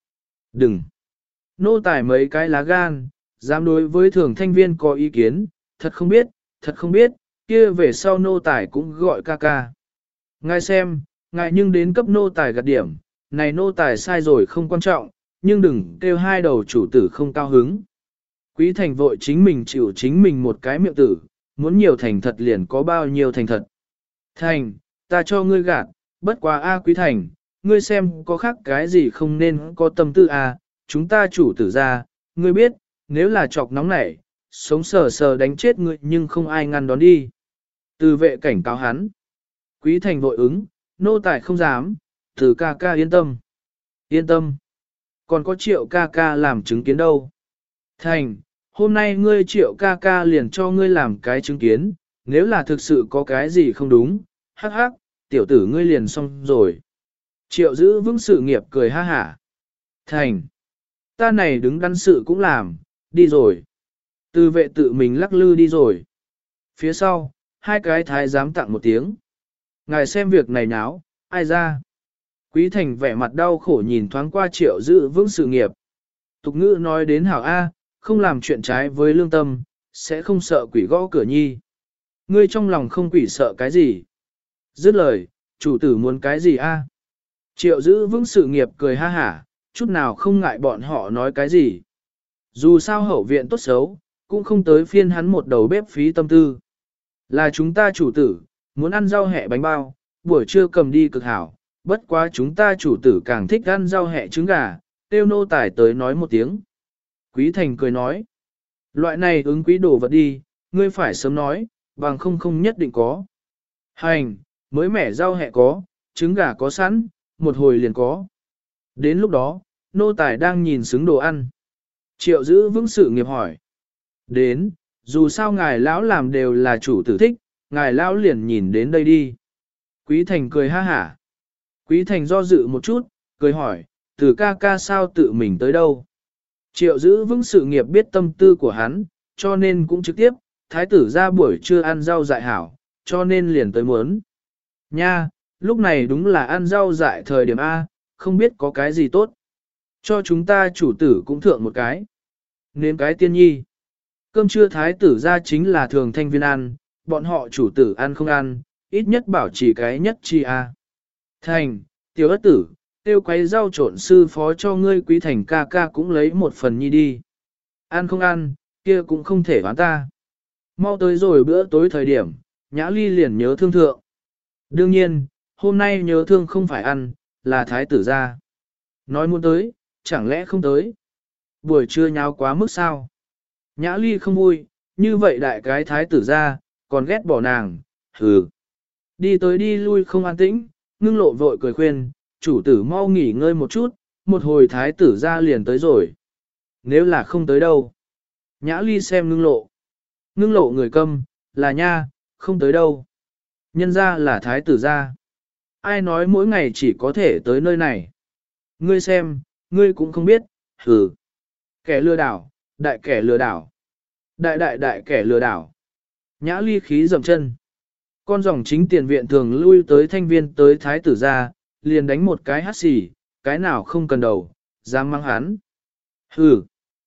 Đừng! Nô tài mấy cái lá gan, dám đối với thường thanh viên có ý kiến, thật không biết, kia về sau nô tài cũng gọi ca ca. Ngài xem, ngài nhưng đến cấp nô tài gạt điểm, này nô tài sai rồi không quan trọng, nhưng đừng kêu hai đầu chủ tử không cao hứng. Quý thành vội chính mình chịu chính mình một cái miệng tử, muốn nhiều thành thật liền có bao nhiêu thành thật. Thành, ta cho ngươi gạt, bất quá a quý thành, ngươi xem có khác cái gì không nên có tâm tư a, chúng ta chủ tử ra, ngươi biết, nếu là chọc nóng nảy, sống sờ sờ đánh chết ngươi nhưng không ai ngăn đón đi. Từ vệ cảnh cáo hắn. Quý thành vội ứng, nô tài không dám, từ ca ca yên tâm. Yên tâm. Còn có triệu ca ca làm chứng kiến đâu. Thành, hôm nay ngươi triệu ca ca liền cho ngươi làm cái chứng kiến, nếu là thực sự có cái gì không đúng, hắc hắc, tiểu tử ngươi liền xong rồi. Triệu giữ vững sự nghiệp cười ha hả. Thành, ta này đứng đắn sự cũng làm, đi rồi. Từ vệ tự mình lắc lư đi rồi. Phía sau, hai cái thái giám tặng một tiếng. Ngài xem việc này nháo, ai ra. Quý thành vẻ mặt đau khổ nhìn thoáng qua triệu giữ vững sự nghiệp. Tục ngữ nói đến hảo A, không làm chuyện trái với lương tâm, sẽ không sợ quỷ gõ cửa nhi. Ngươi trong lòng không quỷ sợ cái gì. Dứt lời, chủ tử muốn cái gì A. Triệu giữ vững sự nghiệp cười ha hả, chút nào không ngại bọn họ nói cái gì. Dù sao hậu viện tốt xấu, cũng không tới phiên hắn một đầu bếp phí tâm tư. Là chúng ta chủ tử, muốn ăn rau hẹ bánh bao, buổi trưa cầm đi cực hảo, bất quá chúng ta chủ tử càng thích ăn rau hẹ trứng gà, tiêu nô tài tới nói một tiếng. Quý thành cười nói, loại này ứng quý đồ vật đi, ngươi phải sớm nói, bằng không nhất định có. Hành, mới mẻ rau hẹ có, trứng gà có sẵn, một hồi liền có. Đến lúc đó, nô tài đang nhìn xứng đồ ăn. Triệu giữ vững sự nghiệp hỏi. Đến, dù sao ngài lão làm đều là chủ tử thích, ngài lão liền nhìn đến đây đi. Quý thành cười ha hả. Quý thành do dự một chút, cười hỏi, từ ca ca sao tự mình tới đâu. Triệu giữ vững sự nghiệp biết tâm tư của hắn, cho nên cũng trực tiếp, thái tử ra buổi trưa ăn rau dại hảo, cho nên liền tới muốn. Nha, lúc này đúng là ăn rau dại thời điểm A, không biết có cái gì tốt. Cho chúng ta chủ tử cũng thượng một cái. Nên cái tiên nhi. Cơm trưa thái tử ra chính là thường thanh viên ăn, bọn họ chủ tử ăn không ăn, ít nhất bảo chỉ cái nhất chi A. Thành, tiểu ất tử, tiêu quấy rau trộn sư phó cho ngươi quý thành ca ca cũng lấy một phần nhi đi. Ăn không ăn, kia cũng không thể đoán ta. Mau tới rồi bữa tối thời điểm, Nhã Ly liền nhớ thương thượng. Đương nhiên, hôm nay nhớ thương không phải ăn, là thái tử ra. Nói muốn tới, chẳng lẽ không tới. Buổi trưa nháo quá mức sao. Nhã Ly không vui, như vậy đại cái thái tử ra, còn ghét bỏ nàng, hừ. Đi tới đi lui không an tĩnh, ngưng lộ vội cười khuyên, chủ tử mau nghỉ ngơi một chút, một hồi thái tử ra liền tới rồi. Nếu là không tới đâu. Nhã Ly xem ngưng lộ. Ngưng lộ người câm, là nha, không tới đâu. Nhân ra là thái tử ra. Ai nói mỗi ngày chỉ có thể tới nơi này. Ngươi xem, ngươi cũng không biết, hừ. Kẻ lừa đảo, đại kẻ lừa đảo. Đại kẻ lừa đảo. Nhã Ly khí dầm chân. Con dòng chính tiền viện thường lui tới thanh viên tới thái tử ra, liền đánh một cái hát xì, cái nào không cần đầu, dám mang hắn. Hừ.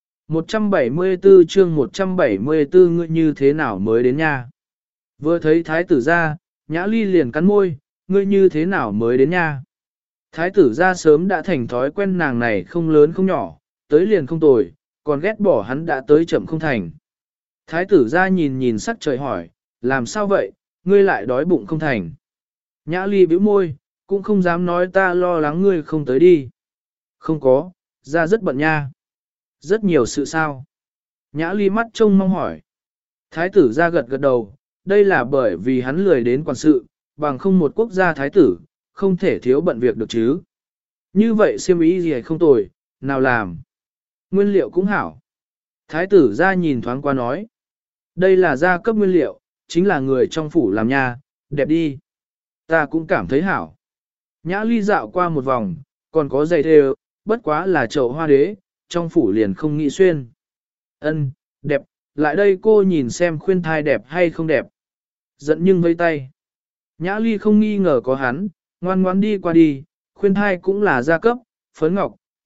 174 chương 174 ngươi như thế nào mới đến nha. Vừa thấy thái tử ra, Nhã Ly liền cắn môi, ngươi như thế nào mới đến nha. Thái tử ra sớm đã thành thói quen nàng này không lớn không nhỏ, tới liền không tồi, còn ghét bỏ hắn đã tới chậm không thành. Thái tử ra nhìn nhìn sắc trời hỏi, làm sao vậy, ngươi lại đói bụng không thành. Nhã Ly bĩu môi, cũng không dám nói ta lo lắng ngươi không tới đi. Không có, ra rất bận nha. Rất nhiều sự sao. Nhã Ly mắt trông mong hỏi. Thái tử ra gật gật đầu, đây là bởi vì hắn lười đến quản sự, bằng không một quốc gia thái tử, không thể thiếu bận việc được chứ. Như vậy siêm ý gì không tồi, nào làm. Nguyên liệu cũng hảo. Thái tử ra nhìn thoáng qua nói. Đây là gia cấp nguyên liệu, chính là người trong phủ làm nha, đẹp đi. Ta cũng cảm thấy hảo. Nhã Ly dạo qua một vòng, còn có giày thêu, bất quá là chậu hoa đế, trong phủ liền không nghĩ xuyên. Ân, đẹp, lại đây cô nhìn xem khuyên thai đẹp hay không đẹp. Giận nhưng vây tay. Nhã Ly không nghi ngờ có hắn, ngoan ngoãn đi qua đi, khuyên thai cũng là gia cấp, phấn ngọc,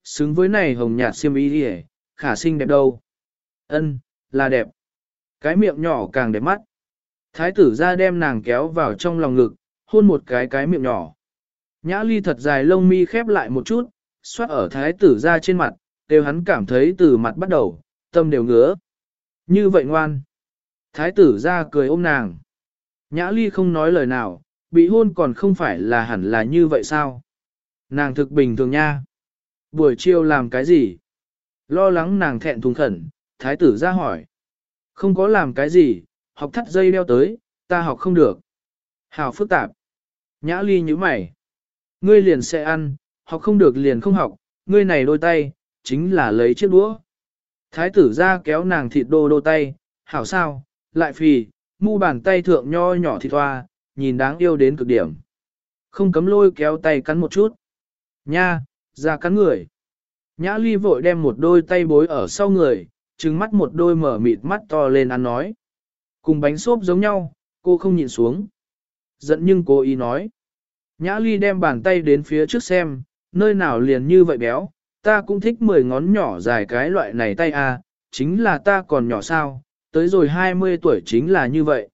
xứng với này hồng nhạt xiêm y đi, khả xinh đẹp đâu. Ân, là đẹp. Cái miệng nhỏ càng đẹp mắt. Thái tử ra đem nàng kéo vào trong lòng ngực, hôn một cái miệng nhỏ. Nhã Ly thật dài lông mi khép lại một chút, xoát ở thái tử ra trên mặt, đều hắn cảm thấy từ mặt bắt đầu, tâm đều ngứa. Như vậy ngoan. Thái tử ra cười ôm nàng. Nhã Ly không nói lời nào, bị hôn còn không phải là hẳn là như vậy sao? Nàng thực bình thường nha. Buổi chiều làm cái gì? Lo lắng nàng thẹn thùng khẩn, thái tử ra hỏi. Không có làm cái gì, học thắt dây đeo tới, ta học không được. Hào phức tạp. Nhã Ly nhíu mày. Ngươi liền sẽ ăn, học không được liền không học, ngươi này đôi tay, chính là lấy chiếc đũa. Thái tử ra kéo nàng thịt đô tay, hảo sao, lại phì, mu bàn tay thượng nho nhỏ thịt hoa, nhìn đáng yêu đến cực điểm. Không cấm lôi kéo tay cắn một chút. Nha, ra cắn người. Nhã Ly vội đem một đôi tay bối ở sau người, trừng mắt một đôi mở mịt mắt to lên ăn nói. Cùng bánh xốp giống nhau, cô không nhìn xuống. Giận nhưng cô ý nói. Nhã Ly đem bàn tay đến phía trước xem, nơi nào liền như vậy béo, ta cũng thích 10 ngón nhỏ dài cái loại này tay à, chính là ta còn nhỏ sao, tới rồi 20 tuổi chính là như vậy.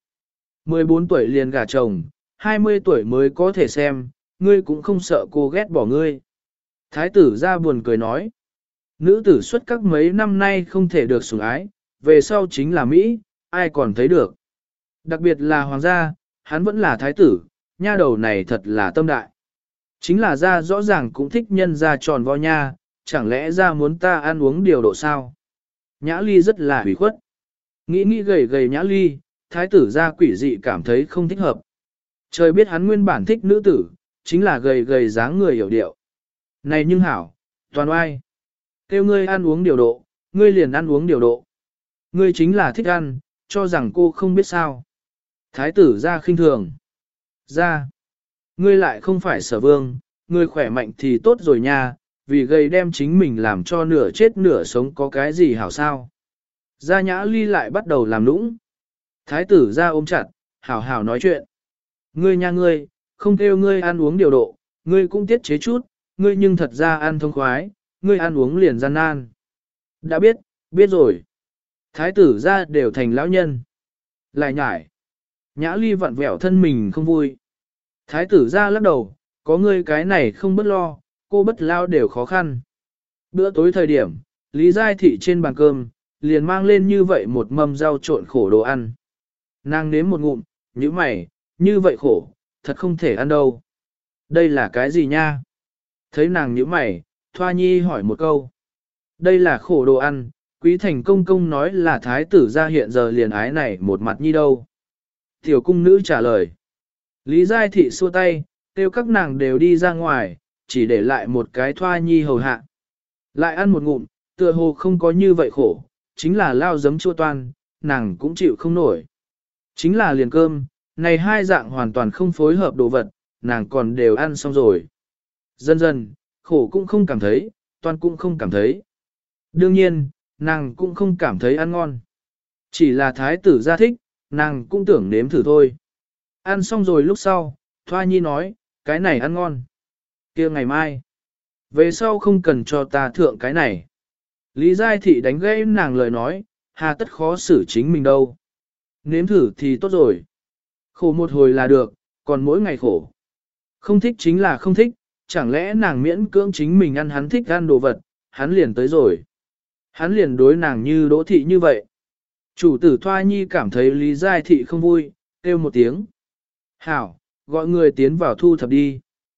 14 tuổi liền gả chồng, 20 tuổi mới có thể xem, ngươi cũng không sợ cô ghét bỏ ngươi. Thái tử ra buồn cười nói, nữ tử xuất các mấy năm nay không thể được sủng ái, về sau chính là Mỹ, ai còn thấy được. Đặc biệt là hoàng gia, hắn vẫn là thái tử, nha đầu này thật là tâm đại. Chính là ra rõ ràng cũng thích nhân ra tròn vo nha, chẳng lẽ ra muốn ta ăn uống điều độ sao? Nhã Ly rất là hủy khuất. Nghĩ gầy gầy Nhã Ly, thái tử ra quỷ dị cảm thấy không thích hợp. Trời biết hắn nguyên bản thích nữ tử, chính là gầy gầy dáng người hiểu điệu. Này nhưng hảo, toàn oai. Kêu ngươi ăn uống điều độ, ngươi liền ăn uống điều độ. Ngươi chính là thích ăn, cho rằng cô không biết sao. Thái tử ra khinh thường. Ra, ngươi lại không phải Sở Vương, ngươi khỏe mạnh thì tốt rồi nha, vì gầy đem chính mình làm cho nửa chết nửa sống có cái gì hảo sao. Gia Nhã Ly lại bắt đầu làm nũng. Thái tử ra ôm chặt, hảo hảo nói chuyện. Ngươi nha ngươi, không kêu ngươi ăn uống điều độ, ngươi cũng tiết chế chút, ngươi nhưng thật ra ăn thông khoái, ngươi ăn uống liền gian nan. Đã biết, biết rồi. Thái tử ra đều thành lão nhân. Lại nhải. Nhã Ly vặn vẹo thân mình không vui. Thái tử ra lắc đầu, có ngươi cái này không bất lo, cô bất lao đều khó khăn. Bữa tối thời điểm, Lý Giai Thị trên bàn cơm, liền mang lên như vậy một mâm rau trộn khổ đồ ăn. Nàng nếm một ngụm, như mày, như vậy khổ, thật không thể ăn đâu. Đây là cái gì nha? Thấy nàng như mày, Thoa Nhi hỏi một câu. Đây là khổ đồ ăn, Quý Thành Công Công nói là thái tử ra hiện giờ liền ái này một mặt nhi đâu. Tiểu cung nữ trả lời. Lý Giai Thị xua tay, kêu các nàng đều đi ra ngoài, chỉ để lại một cái Thoa Nhi hầu hạ. Lại ăn một ngụm, tựa hồ không có như vậy khổ, chính là lao giấm chua toan, nàng cũng chịu không nổi. Chính là liền cơm, này hai dạng hoàn toàn không phối hợp đồ vật, nàng còn đều ăn xong rồi. Dần dần, khổ cũng không cảm thấy, toan cũng không cảm thấy. Đương nhiên, nàng cũng không cảm thấy ăn ngon. Chỉ là thái tử gia thích, nàng cũng tưởng nếm thử thôi. Ăn xong rồi lúc sau, Thoa Nhi nói, cái này ăn ngon. Kia ngày mai, về sau không cần cho ta thượng cái này. Lý Giai Thị đánh gãy nàng lời nói, hà tất khó xử chính mình đâu. Nếm thử thì tốt rồi. Khổ một hồi là được, còn mỗi ngày khổ. Không thích chính là không thích, chẳng lẽ nàng miễn cưỡng chính mình ăn hắn thích ăn đồ vật, hắn liền tới rồi. Hắn liền đối nàng như Đỗ Thị như vậy. Chủ tử Thoa Nhi cảm thấy Lý Giai Thị không vui, kêu một tiếng. Hảo, gọi người tiến vào thu thập đi.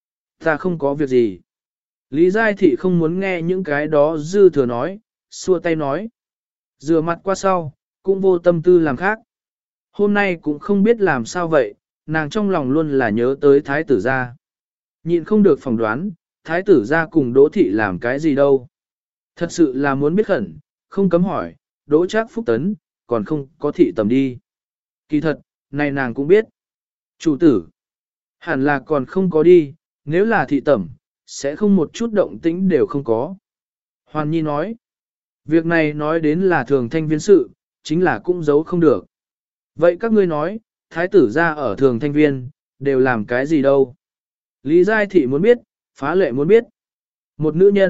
Ta không có việc gì. Lý Giai Thị không muốn nghe những cái đó dư thừa nói, xua tay nói. Rửa mặt qua sau, cũng vô tâm tư làm khác. Hôm nay cũng không biết làm sao vậy, nàng trong lòng luôn là nhớ tới thái tử gia. Nhịn không được phỏng đoán, thái tử gia cùng Đỗ Thị làm cái gì đâu. Thật sự là muốn biết khẩn, không cấm hỏi, Đỗ Trác Phúc Tấn, còn không có thị tầm đi. Kỳ thật, này nàng cũng biết. Chủ tử, hẳn là còn không có đi, nếu là thị tẩm, sẽ không một chút động tĩnh đều không có. Hoàn Nhi nói, việc này nói đến là thường thanh viên sự, chính là cũng giấu không được. Vậy các ngươi nói, thái tử gia ở thường thanh viên, đều làm cái gì đâu? Lý Giai Thị muốn biết, phá lệ muốn biết. Một nữ nhân,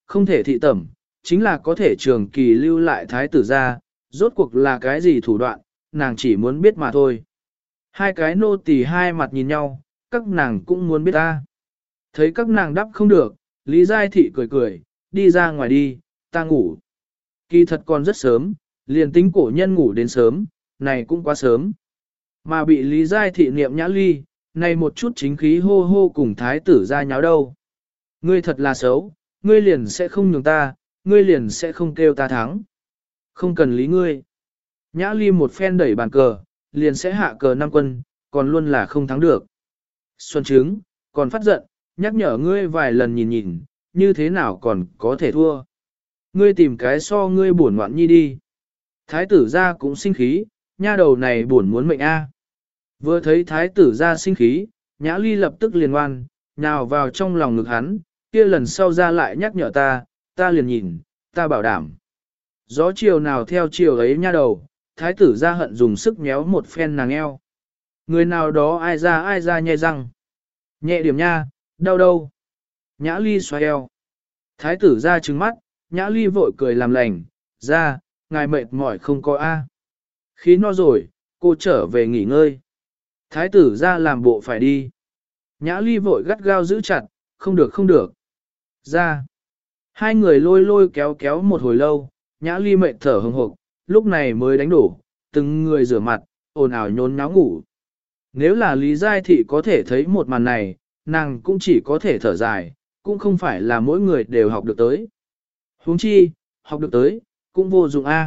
không thể thị tẩm, chính là có thể trường kỳ lưu lại thái tử ra, rốt cuộc là cái gì thủ đoạn, nàng chỉ muốn biết mà thôi. Hai cái nô tỳ hai mặt nhìn nhau, các nàng cũng muốn biết ta. Thấy các nàng đáp không được, Lý Giai Thị cười cười, đi ra ngoài đi, ta ngủ. Kỳ thật còn rất sớm, liền tính cổ nhân ngủ đến sớm, này cũng quá sớm. Mà bị Lý Giai Thị niệm Nhã Ly, này một chút chính khí hô hô cùng thái tử ra nháo đâu. Ngươi thật là xấu, ngươi liền sẽ không nhường ta, ngươi liền sẽ không kêu ta thắng. Không cần lý ngươi. Nhã Ly một phen đẩy bàn cờ, liền sẽ hạ cờ 5 quân, còn luôn là không thắng được. Xuân trứng, còn phát giận, nhắc nhở ngươi vài lần nhìn nhìn, như thế nào còn có thể thua. Ngươi tìm cái so ngươi buồn ngoạn nhi đi. Thái tử ra cũng sinh khí, nha đầu này buồn muốn mệnh a. Vừa thấy thái tử ra sinh khí, Nhã Ly lập tức liền ngoan, nhào vào trong lòng ngực hắn, kia lần sau ra lại nhắc nhở ta liền nhìn, ta bảo đảm. Gió chiều nào theo chiều ấy nha đầu, thái tử ra hận dùng sức méo một phen nàng eo. Người nào đó ai ra nhẹ răng. Nhẹ điểm nha, đau đâu. Nhã Ly xoay eo. Thái tử ra trừng mắt, Nhã Ly vội cười làm lành, ra, ngài mệt mỏi không có A. Khí no rồi, cô trở về nghỉ ngơi. Thái tử ra làm bộ phải đi. Nhã Ly vội gắt gao giữ chặt, không được không được. Ra. Hai người lôi kéo kéo một hồi lâu, Nhã Ly mệt thở hừng hực, lúc này mới đánh đổ, từng người rửa mặt, ồn ào nhốn nháo ngủ. Nếu là Lý Giai Thị có thể thấy một màn này, nàng cũng chỉ có thể thở dài, cũng không phải là mỗi người đều học được tới. Huống chi, học được tới, cũng vô dụng A.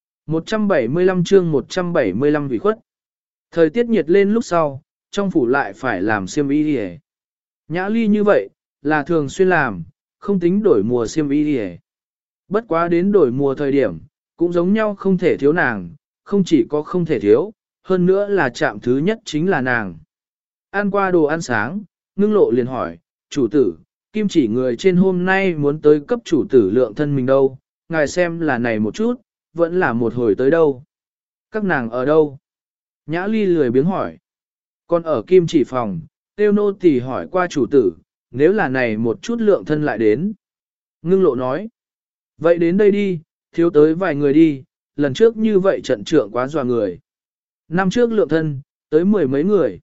175 chương 175 vị khuất. Thời tiết nhiệt lên lúc sau, trong phủ lại phải làm xiêm y đi. Nhã Ly như vậy, là thường xuyên làm, không tính đổi mùa xiêm y đi. Bất quá đến đổi mùa thời điểm, cũng giống nhau không thể thiếu nàng, không chỉ có không thể thiếu, hơn nữa là chạm thứ nhất chính là nàng. Ăn qua đồ ăn sáng, Ngưng Lộ liền hỏi, chủ tử, kim chỉ người trên hôm nay muốn tới cấp chủ tử lượng thân mình đâu, ngài xem là này một chút, vẫn là một hồi tới đâu. Các nàng ở đâu? Nhã Ly lười biếng hỏi. Còn ở kim chỉ phòng, tiêu nô tỳ hỏi qua chủ tử, nếu là này một chút lượng thân lại đến. Ngưng Lộ nói. Vậy đến đây đi, thiếu tới vài người đi, lần trước như vậy trận trưởng quá dọa người. Năm trước lượng thân, tới 10 mấy người.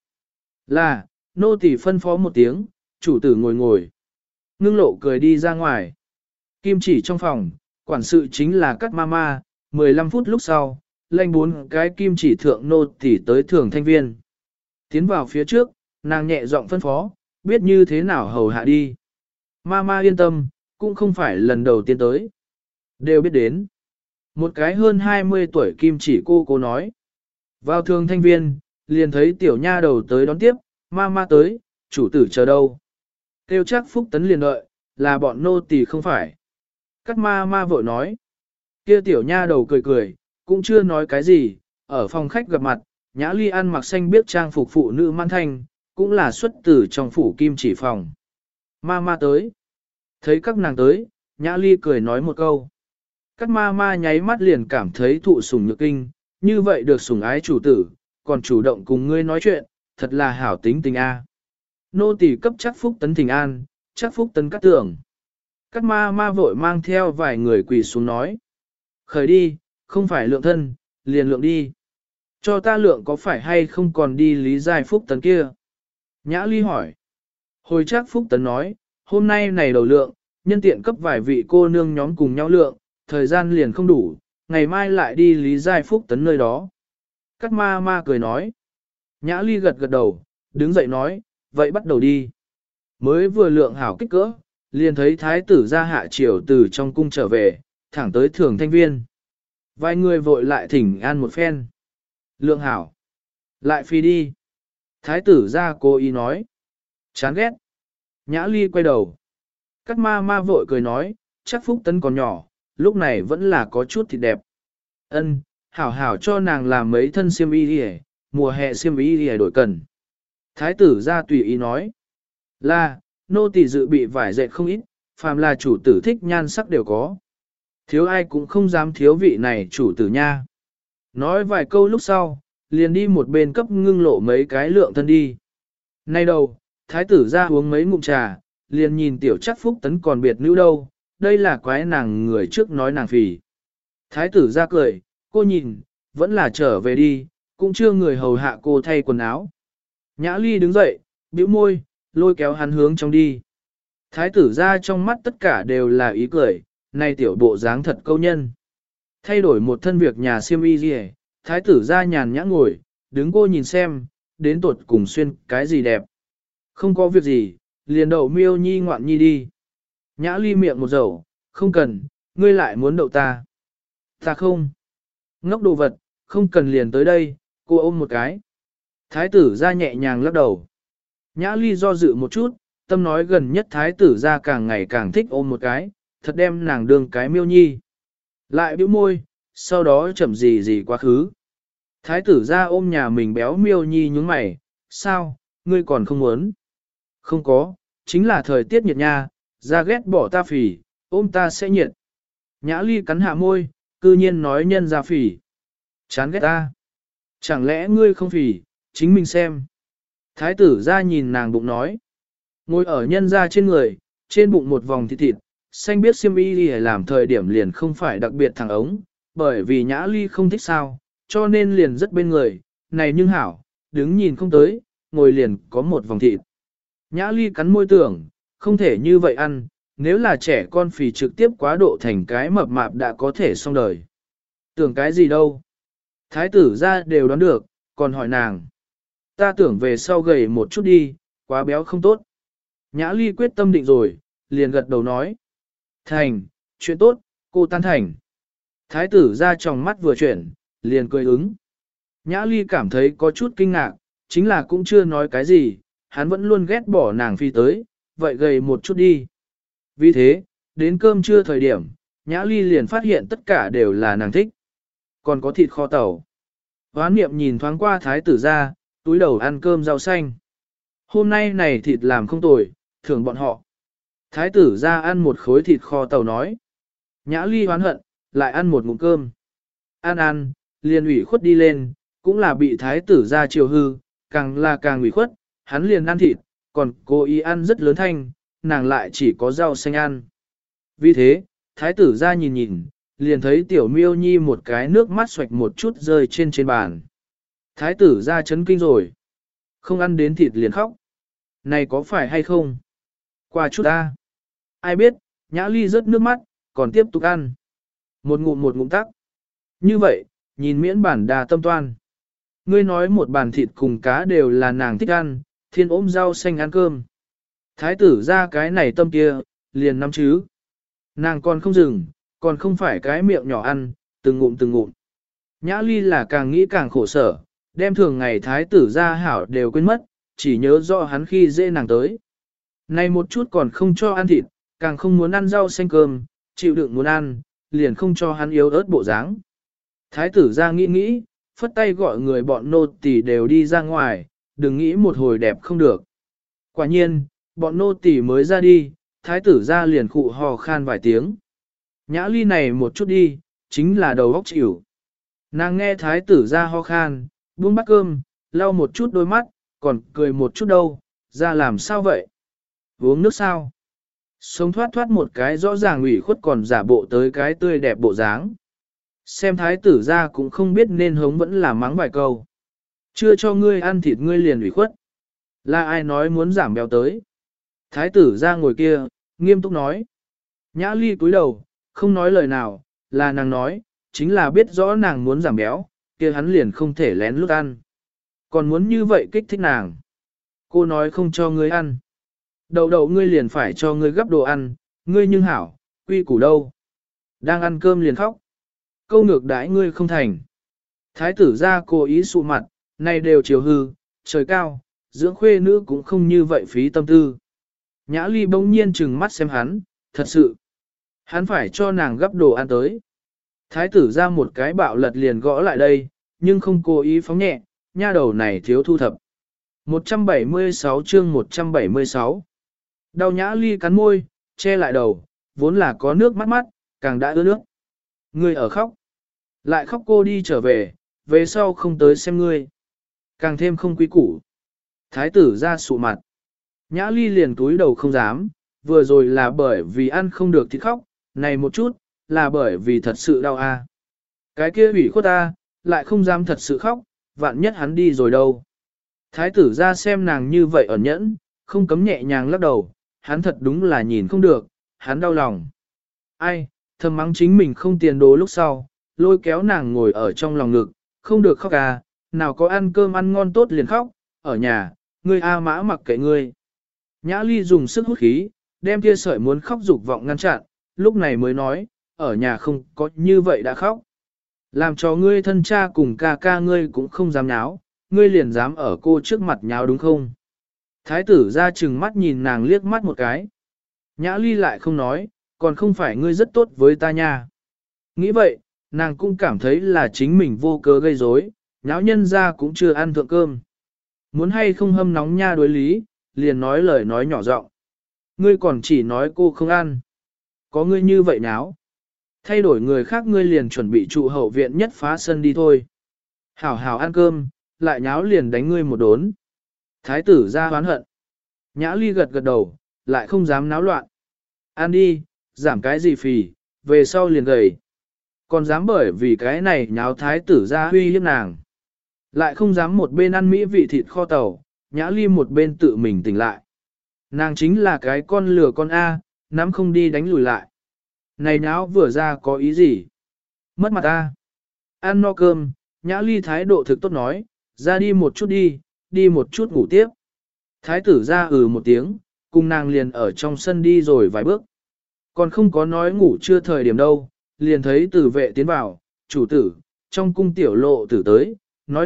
Là, nô tỳ phân phó một tiếng, chủ tử ngồi ngồi. Ngưng Lộ cười đi ra ngoài. Kim chỉ trong phòng, quản sự chính là Cát Mama, 15 phút lúc sau, lanh 4 cái kim chỉ thượng nô tỳ tới Thường Thanh Viên. Tiến vào phía trước, nàng nhẹ giọng phân phó, biết như thế nào hầu hạ đi. Mama yên tâm, cũng không phải lần đầu tiên tới. Đều biết đến. Một cái hơn 20 tuổi kim chỉ cô nói. Vào Thường Thanh Viên, liền thấy tiểu nha đầu tới đón tiếp, Mama tới, chủ tử chờ đâu. Kêu chắc Phúc Tấn liền đợi, là bọn nô tỳ không phải. Cát Mama vội nói. Kia tiểu nha đầu cười cười, cũng chưa nói cái gì, ở phòng khách gặp mặt, Nhã Ly ăn mặc xanh biếc trang phục phụ nữ man thanh, cũng là xuất từ trong phủ kim chỉ phòng. Mama tới. Thấy các nàng tới, Nhã Ly cười nói một câu. Các Mama nháy mắt liền cảm thấy thụ sủng nhược kinh, như vậy được sủng ái chủ tử, còn chủ động cùng ngươi nói chuyện, thật là hảo tính tình a. Nô tỳ cấp chắc Phúc Tấn thỉnh an, chắc Phúc Tấn cắt tưởng. Các Mama vội mang theo vài người quỳ xuống nói. Khởi đi, không phải lượng thân, liền lượng đi. Cho ta lượng có phải hay không còn đi Lý Giai Phúc Tấn kia? Nhã Ly hỏi. Hồi chắc Phúc Tấn nói, hôm nay này đầu lượng, nhân tiện cấp vài vị cô nương nhóm cùng nhau lượng, thời gian liền không đủ, ngày mai lại đi Lý Giai Phúc Tấn nơi đó. Các ma cười nói. Nhã Ly gật gật đầu, đứng dậy nói, vậy bắt đầu đi. Mới vừa lượng hảo kích cỡ, liền thấy thái tử ra hạ triều từ trong cung trở về, thẳng tới Thường Thanh Viên. Vài người vội lại thỉnh an một phen. Lượng hảo. Lại phi đi. Thái tử ra cố ý nói. Chán ghét. Nhã Ly quay đầu. Cát ma vội cười nói, chắc Phúc Tấn còn nhỏ, lúc này vẫn là có chút thịt đẹp. Ân, hảo hảo cho nàng làm mấy thân xiêm y đi, mùa hè xiêm y đi đổi cần. Thái tử ra tùy ý nói. Là, nô tỳ dự bị vải dệt không ít, phàm là chủ tử thích nhan sắc đều có. Thiếu ai cũng không dám thiếu vị này chủ tử nha. Nói vài câu lúc sau, liền đi một bên cấp Ngưng Lộ mấy cái lượng thân đi. Nay đầu, thái tử ra uống mấy ngụm trà, liền nhìn tiểu chắc Phúc Tấn còn biệt nữ đâu, đây là quái nàng người trước nói nàng phì. Thái tử ra cười, cô nhìn, vẫn là trở về đi, cũng chưa người hầu hạ cô thay quần áo. Nhã Ly đứng dậy, bĩu môi, lôi kéo hắn hướng trong đi. Thái tử ra trong mắt tất cả đều là ý cười, này tiểu bộ dáng thật câu nhân. Thay đổi một thân việc nhà xiêm y gì thái tử ra nhàn nhã ngồi, đứng cô nhìn xem, đến tuột cùng xuyên cái gì đẹp. Không có việc gì, liền đậu miêu nhi ngoạn nhi đi. Nhã Ly miệng một dầu, không cần, ngươi lại muốn đậu ta. Ta không. Ngốc đồ vật, không cần liền tới đây, cô ôm một cái. Thái tử ra nhẹ nhàng lắc đầu. Nhã Ly do dự một chút, tâm nói gần nhất thái tử ra càng ngày càng thích ôm một cái, thật đem nàng đương cái miêu nhi. Lại bĩu môi, sau đó chậm gì quá khứ. Thái tử ra ôm nhà mình béo miêu nhi nhướng mày, sao, ngươi còn không muốn? Không có, chính là thời tiết nhiệt nha, ra ghét bỏ ta phì, ôm ta sẽ nhiệt. Nhã Ly cắn hạ môi, cư nhiên nói nhân ra phì. Chán ghét ta. Chẳng lẽ ngươi không phì, chính mình xem. Thái tử ra nhìn nàng bụng nói. Ngồi ở nhân ra trên người, trên bụng một vòng thịt thịt, xanh biết xiêm y đi làm thời điểm liền không phải đặc biệt thẳng ống, bởi vì Nhã Ly không thích sao, cho nên liền rất bên người, này nhưng hảo, đứng nhìn không tới, ngồi liền có một vòng thịt. Nhã Ly cắn môi tưởng, không thể như vậy ăn, nếu là trẻ con phì trực tiếp quá độ thành cái mập mạp đã có thể xong đời. Tưởng cái gì đâu? Thái tử ra đều đoán được, còn hỏi nàng. Ta tưởng về sau gầy một chút đi, quá béo không tốt. Nhã Ly quyết tâm định rồi, liền gật đầu nói. Thành, chuyện tốt, cô tan thành. Thái tử ra trong mắt vừa chuyển, liền cười ứng. Nhã Ly cảm thấy có chút kinh ngạc, chính là cũng chưa nói cái gì, hắn vẫn luôn ghét bỏ nàng phi tới, vậy gầy một chút đi. Vì thế, đến cơm trưa thời điểm, Nhã Ly liền phát hiện tất cả đều là nàng thích. Còn có thịt kho tàu. Hoán niệm nhìn thoáng qua thái tử ra, túi đầu ăn cơm rau xanh. Hôm nay này thịt làm không tồi, thưởng bọn họ. Thái tử ra ăn một khối thịt kho tàu nói. Nhã Ly hoán hận, lại ăn một ngụm cơm. Ăn, liền ủy khuất đi lên, cũng là bị thái tử ra chiều hư, càng là càng ủy khuất, hắn liền ăn thịt, còn cô ý ăn rất lớn thanh, nàng lại chỉ có rau xanh ăn. Vì thế, thái tử ra nhìn, liền thấy tiểu miêu nhi một cái nước mắt xoạch một chút rơi trên bàn. Thái tử ra chấn kinh rồi. Không ăn đến thịt liền khóc. Này có phải hay không? Qua chút ta. Ai biết, Nhã Ly rớt nước mắt, còn tiếp tục ăn. Một ngụm tắc. Như vậy, nhìn miễn bản đà tâm toan. Ngươi nói một bàn thịt cùng cá đều là nàng thích ăn, thiên ôm rau xanh ăn cơm. Thái tử ra cái này tâm kia, liền nắm chứ. Nàng còn không dừng, còn không phải cái miệng nhỏ ăn, từng ngụm. Nhã Ly là càng nghĩ càng khổ sở, đem thường ngày thái tử ra hảo đều quên mất, chỉ nhớ rõ hắn khi dễ nàng tới. Này một chút còn không cho ăn thịt, càng không muốn ăn rau xanh cơm, chịu đựng muốn ăn, liền không cho hắn yếu ớt bộ dáng. Thái tử ra nghĩ, phất tay gọi người bọn nô tỳ đều đi ra ngoài, đừng nghĩ một hồi đẹp không được. Quả nhiên, bọn nô tỳ mới ra đi, thái tử ra liền khụ hò khan vài tiếng. Nhã Ly này một chút đi, chính là đầu óc chịu. Nàng nghe thái tử ra ho khan, buông bát cơm, lau một chút đôi mắt, còn cười một chút đâu, ra làm sao vậy? Uống nước sao? Sống thoát một cái rõ ràng ủy khuất còn giả bộ tới cái tươi đẹp bộ dáng. Xem thái tử ra cũng không biết nên hống vẫn là mắng vài câu. Chưa cho ngươi ăn thịt ngươi liền ủy khuất. Là ai nói muốn giảm béo tới? Thái tử ra ngồi kia, nghiêm túc nói. Nhã Ly cúi đầu, không nói lời nào, là nàng nói, chính là biết rõ nàng muốn giảm béo, kia hắn liền không thể lén lút ăn. Còn muốn như vậy kích thích nàng. Cô nói không cho ngươi ăn. Đầu ngươi liền phải cho ngươi gấp đồ ăn, ngươi nhưng hảo, quy củ đâu. Đang ăn cơm liền khóc. Câu ngược đãi ngươi không thành. Thái tử ra cố ý sụ mặt, này đều chiều hư, trời cao, dưỡng khuê nữ cũng không như vậy phí tâm tư. Nhã Ly bỗng nhiên trừng mắt xem hắn, thật sự. Hắn phải cho nàng gấp đồ ăn tới. Thái tử ra một cái bạo lật liền gõ lại đây, nhưng không cố ý phóng nhẹ, nha đầu này thiếu thu thập. 176 chương 176 Đau Nhã Ly cắn môi, che lại đầu, vốn là có nước mắt, càng đã ướt nước. Ngươi ở khóc. Lại khóc cô đi trở về sau không tới xem ngươi. Càng thêm không quý củ. Thái tử ra sụ mặt. Nhã Ly liền túi đầu không dám, vừa rồi là bởi vì ăn không được thì khóc, này một chút, là bởi vì thật sự đau a. Cái kia ủy khuất ta, lại không dám thật sự khóc, vạn nhất hắn đi rồi đâu. Thái tử ra xem nàng như vậy ẩn nhẫn, không cấm nhẹ nhàng lắc đầu, hắn thật đúng là nhìn không được, hắn đau lòng. Ai, thầm mắng chính mình không tiền đồ lúc sau, lôi kéo nàng ngồi ở trong lòng ngực, không được khóc à, nào có ăn cơm ăn ngon tốt liền khóc, ở nhà, ngươi A Mã mặc kệ ngươi. Nhã Ly dùng sức hút khí, đem kia sợi muốn khóc dục vọng ngăn chặn, lúc này mới nói, ở nhà không có như vậy đã khóc. Làm cho ngươi thân cha cùng ca ca ngươi cũng không dám nháo, ngươi liền dám ở cô trước mặt nháo đúng không? Thái tử ra chừng mắt nhìn nàng liếc mắt một cái. Nhã Ly lại không nói, còn không phải ngươi rất tốt với ta nha. Nghĩ vậy, nàng cũng cảm thấy là chính mình vô cớ gây rối, nháo nhân ra cũng chưa ăn thượng cơm. Muốn hay không hâm nóng nha đối lý, liền nói lời nói nhỏ giọng. Ngươi còn chỉ nói cô không ăn. Có ngươi như vậy náo. Thay đổi người khác ngươi liền chuẩn bị trụ hậu viện nhất phá sân đi thôi. Hảo hảo ăn cơm, lại nháo liền đánh ngươi một đốn. Thái tử ra hoán hận. Nhã Ly gật gật đầu, lại không dám náo loạn. Ăn đi, giảm cái gì phì, về sau liền gầy. Còn dám bởi vì cái này nháo thái tử ra huy hiếp nàng. Lại không dám một bên ăn mỹ vị thịt kho tàu, Nhã Ly một bên tự mình tỉnh lại. Nàng chính là cái con lừa con A, nắm không đi đánh lùi lại. Này nháo vừa ra có ý gì? Mất mặt A. Ăn no cơm, Nhã Ly thái độ thực tốt nói, ra đi một chút đi một chút ngủ tiếp. Thái tử ra một tiếng, cùng nàng liền ở trong sân đi rồi vài bước. Còn không có nói ngủ chưa thời điểm đâu, liền thấy tử vệ tiến vào, chủ tử, trong cung tiểu lộ tử tới,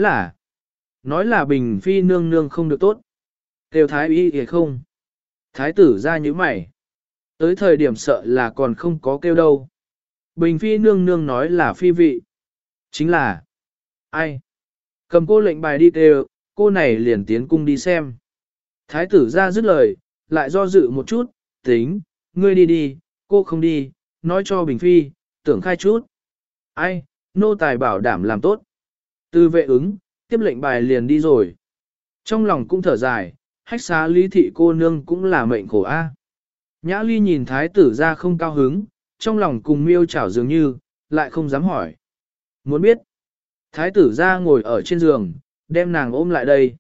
nói là bình phi nương nương không được tốt. Kêu thái y thì không. Thái tử ra như mày. Tới thời điểm sợ là còn không có kêu đâu. Bình phi nương nương nói là phi vị. Chính là ai? Cầm cô lệnh bài đi kêu, cô này liền tiến cung đi xem. Thái tử ra dứt lời, lại do dự một chút, tính, ngươi đi, cô không đi, nói cho Bình Phi, tưởng khai chút. Ai, nô tài bảo đảm làm tốt. Từ vệ ứng, tiếp lệnh bài liền đi rồi. Trong lòng cũng thở dài, hách xá lý thị cô nương cũng là mệnh khổ a. Nhã Ly nhìn thái tử ra không cao hứng, trong lòng cùng miêu chảo dường như, lại không dám hỏi. Muốn biết, thái tử ra ngồi ở trên giường, đem nàng ôm lại đây.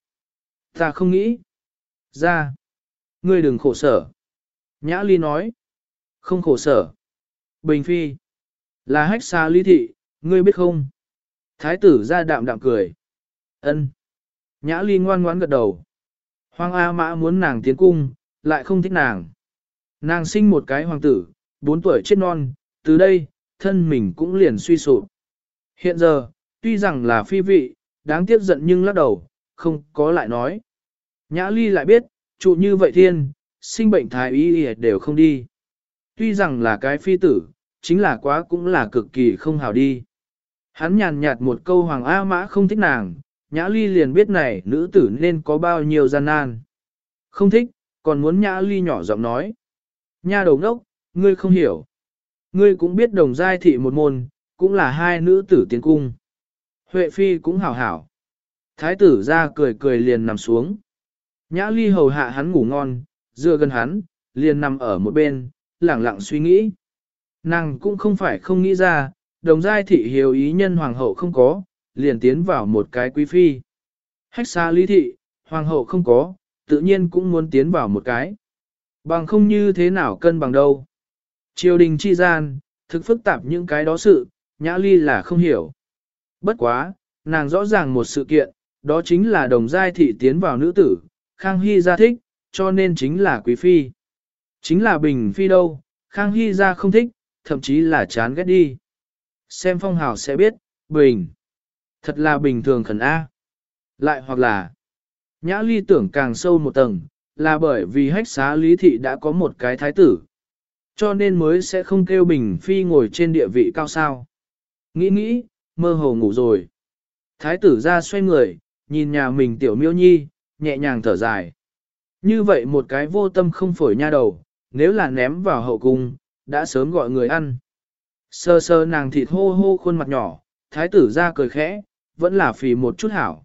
Ta không nghĩ. Ra. Ngươi đừng khổ sở. Nhã Ly nói. Không khổ sở. Bình Phi. Là hách xa lý thị, ngươi biết không? Thái tử ra đạm đạm cười. Ân. Nhã Ly ngoan ngoãn gật đầu. Hoàng A Mã muốn nàng tiến cung, lại không thích nàng. Nàng sinh một cái hoàng tử, 4 tuổi chết non, từ đây, thân mình cũng liền suy sụp. Hiện giờ, tuy rằng là phi vị, đáng tiếc giận nhưng lắc đầu, không có lại nói. Nhã Ly lại biết, trụ như vậy thiên, sinh bệnh thái y đều không đi. Tuy rằng là cái phi tử, chính là quá cũng là cực kỳ không hào đi. Hắn nhàn nhạt một câu Hoàng A Mã không thích nàng, Nhã Ly liền biết này nữ tử nên có bao nhiêu gian nan. Không thích, còn muốn Nhã Ly nhỏ giọng nói. Nha đầu ngốc, ngươi không hiểu. Ngươi cũng biết đồng giai thị một môn, cũng là hai nữ tử tiến cung. Huệ Phi cũng hảo hảo. Thái tử ra cười cười liền nằm xuống. Nhã Ly hầu hạ hắn ngủ ngon, dựa gần hắn, liền nằm ở một bên, lẳng lặng suy nghĩ. Nàng cũng không phải không nghĩ ra, đồng giai thị hiếu ý nhân hoàng hậu không có, liền tiến vào một cái quý phi. Hách xa lý thị, hoàng hậu không có, tự nhiên cũng muốn tiến vào một cái. Bằng không như thế nào cân bằng đâu. Triều đình chi gian, thực phức tạp những cái đó sự, Nhã Ly là không hiểu. Bất quá, nàng rõ ràng một sự kiện, đó chính là đồng giai thị tiến vào nữ tử, Khang Hy gia thích, cho nên chính là quý phi. Chính là Bình Phi đâu, Khang Hy gia không thích, thậm chí là chán ghét đi. Xem phong hào sẽ biết, Bình. Thật là bình thường khẩn A. Lại hoặc là, Nhã Ly tưởng càng sâu một tầng, là bởi vì hách xá lý thị đã có một cái thái tử. Cho nên mới sẽ không kêu Bình Phi ngồi trên địa vị cao sao. Nghĩ, mơ hồ ngủ rồi. Thái tử ra xoay người, nhìn nhà mình tiểu miêu nhi, nhẹ nhàng thở dài. Như vậy một cái vô tâm không phổi nha đầu, nếu là ném vào hậu cung, đã sớm gọi người ăn. Sơ sơ nàng thịt hô hô khuôn mặt nhỏ, thái tử ra cười khẽ, vẫn là phì một chút hảo.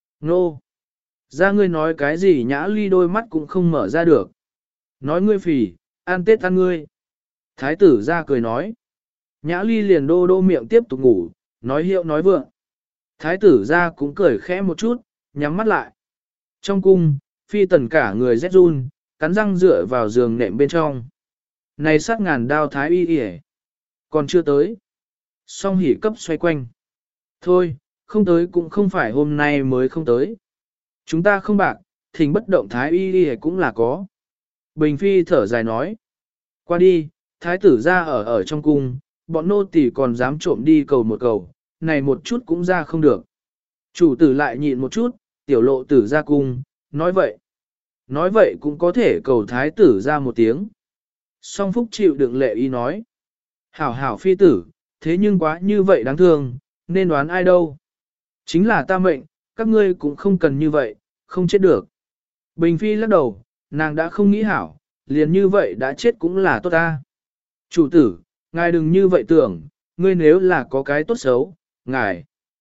Nô! Ra ngươi nói cái gì Nhã Ly đôi mắt cũng không mở ra được. Nói ngươi phì, ăn tết ăn ngươi. Thái tử ra cười nói. Nhã ly liền đô đô miệng tiếp tục ngủ, nói hiệu nói vượng. Thái tử ra cũng cười khẽ một chút, nhắm mắt lại. Trong cung, phi tần cả người rét run, cắn răng dựa vào giường nệm bên trong. Này sát ngàn đao thái y yể. Còn chưa tới. Song hỉ cấp xoay quanh. Thôi, không tới cũng không phải hôm nay mới không tới. Chúng ta không bạc, thỉnh bất động thái y yể cũng là có. Bình phi thở dài nói. Qua đi, thái tử ra ở trong cung, bọn nô tỳ còn dám trộm đi cầu một cầu, này một chút cũng ra không được. Chủ tử lại nhịn một chút, tiểu lộ tử ra cung, nói vậy. Nói vậy cũng có thể cầu thái tử ra một tiếng. Song phúc chịu đựng lệ ý nói. Hảo hảo phi tử, thế nhưng quá như vậy đáng thương, nên đoán ai đâu. Chính là ta mệnh, các ngươi cũng không cần như vậy, không chết được. Bình phi lắc đầu, nàng đã không nghĩ hảo, liền như vậy đã chết cũng là tốt ta. Chủ tử, ngài đừng như vậy tưởng, ngươi nếu là có cái tốt xấu, ngài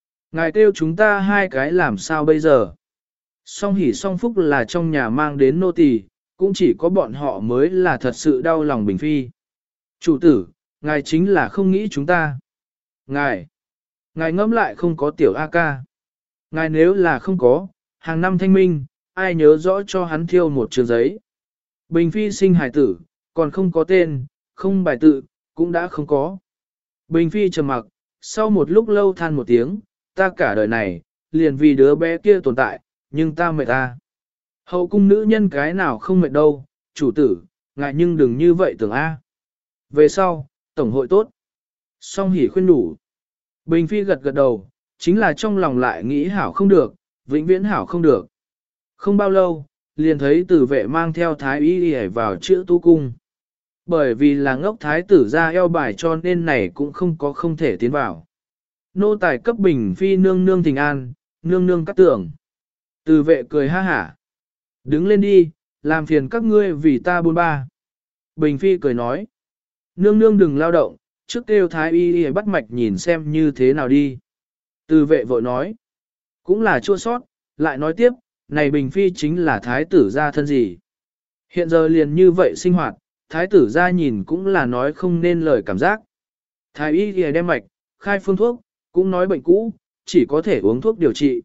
kêu chúng ta hai cái làm sao bây giờ. Song hỉ song phúc là trong nhà mang đến nô tỳ, cũng chỉ có bọn họ mới là thật sự đau lòng Bình phi. Chủ tử, ngài chính là không nghĩ chúng ta. Ngài ngẫm lại không có tiểu A ca. Ngài nếu là không có, hàng năm thanh minh, ai nhớ rõ cho hắn thiêu một trường giấy. Bình phi sinh hải tử, còn không có tên, không bài tự, cũng đã không có. Bình phi trầm mặc, sau một lúc lâu than một tiếng, ta cả đời này, liền vì đứa bé kia tồn tại, nhưng ta mệt ta. Hậu cung nữ nhân cái nào không mệt đâu, chủ tử, ngại nhưng đừng như vậy tưởng A. Về sau, tổng hội tốt. Song hỉ khuyên đủ. Bình phi gật gật đầu, chính là trong lòng lại nghĩ hảo không được, vĩnh viễn hảo không được. Không bao lâu, liền thấy tử vệ mang theo thái y đi vào chữa tu cung. Bởi vì là ngốc thái tử ra eo bài cho nên này cũng không có không thể tiến vào. Nô tài cấp Bình phi nương nương thình an, nương nương cắt tưởng. Tử vệ cười ha hả. Đứng lên đi, làm phiền các ngươi vì ta buôn ba. Bình phi cười nói. Nương nương đừng lao động, trước kêu thái y bắt mạch nhìn xem như thế nào đi. Tử vệ vội nói. Cũng là chua sót, lại nói tiếp, này Bình phi chính là thái tử gia thân gì. Hiện giờ liền như vậy sinh hoạt, thái tử gia nhìn cũng là nói không nên lời cảm giác. Thái y đem mạch, khai phương thuốc, cũng nói bệnh cũ, chỉ có thể uống thuốc điều trị.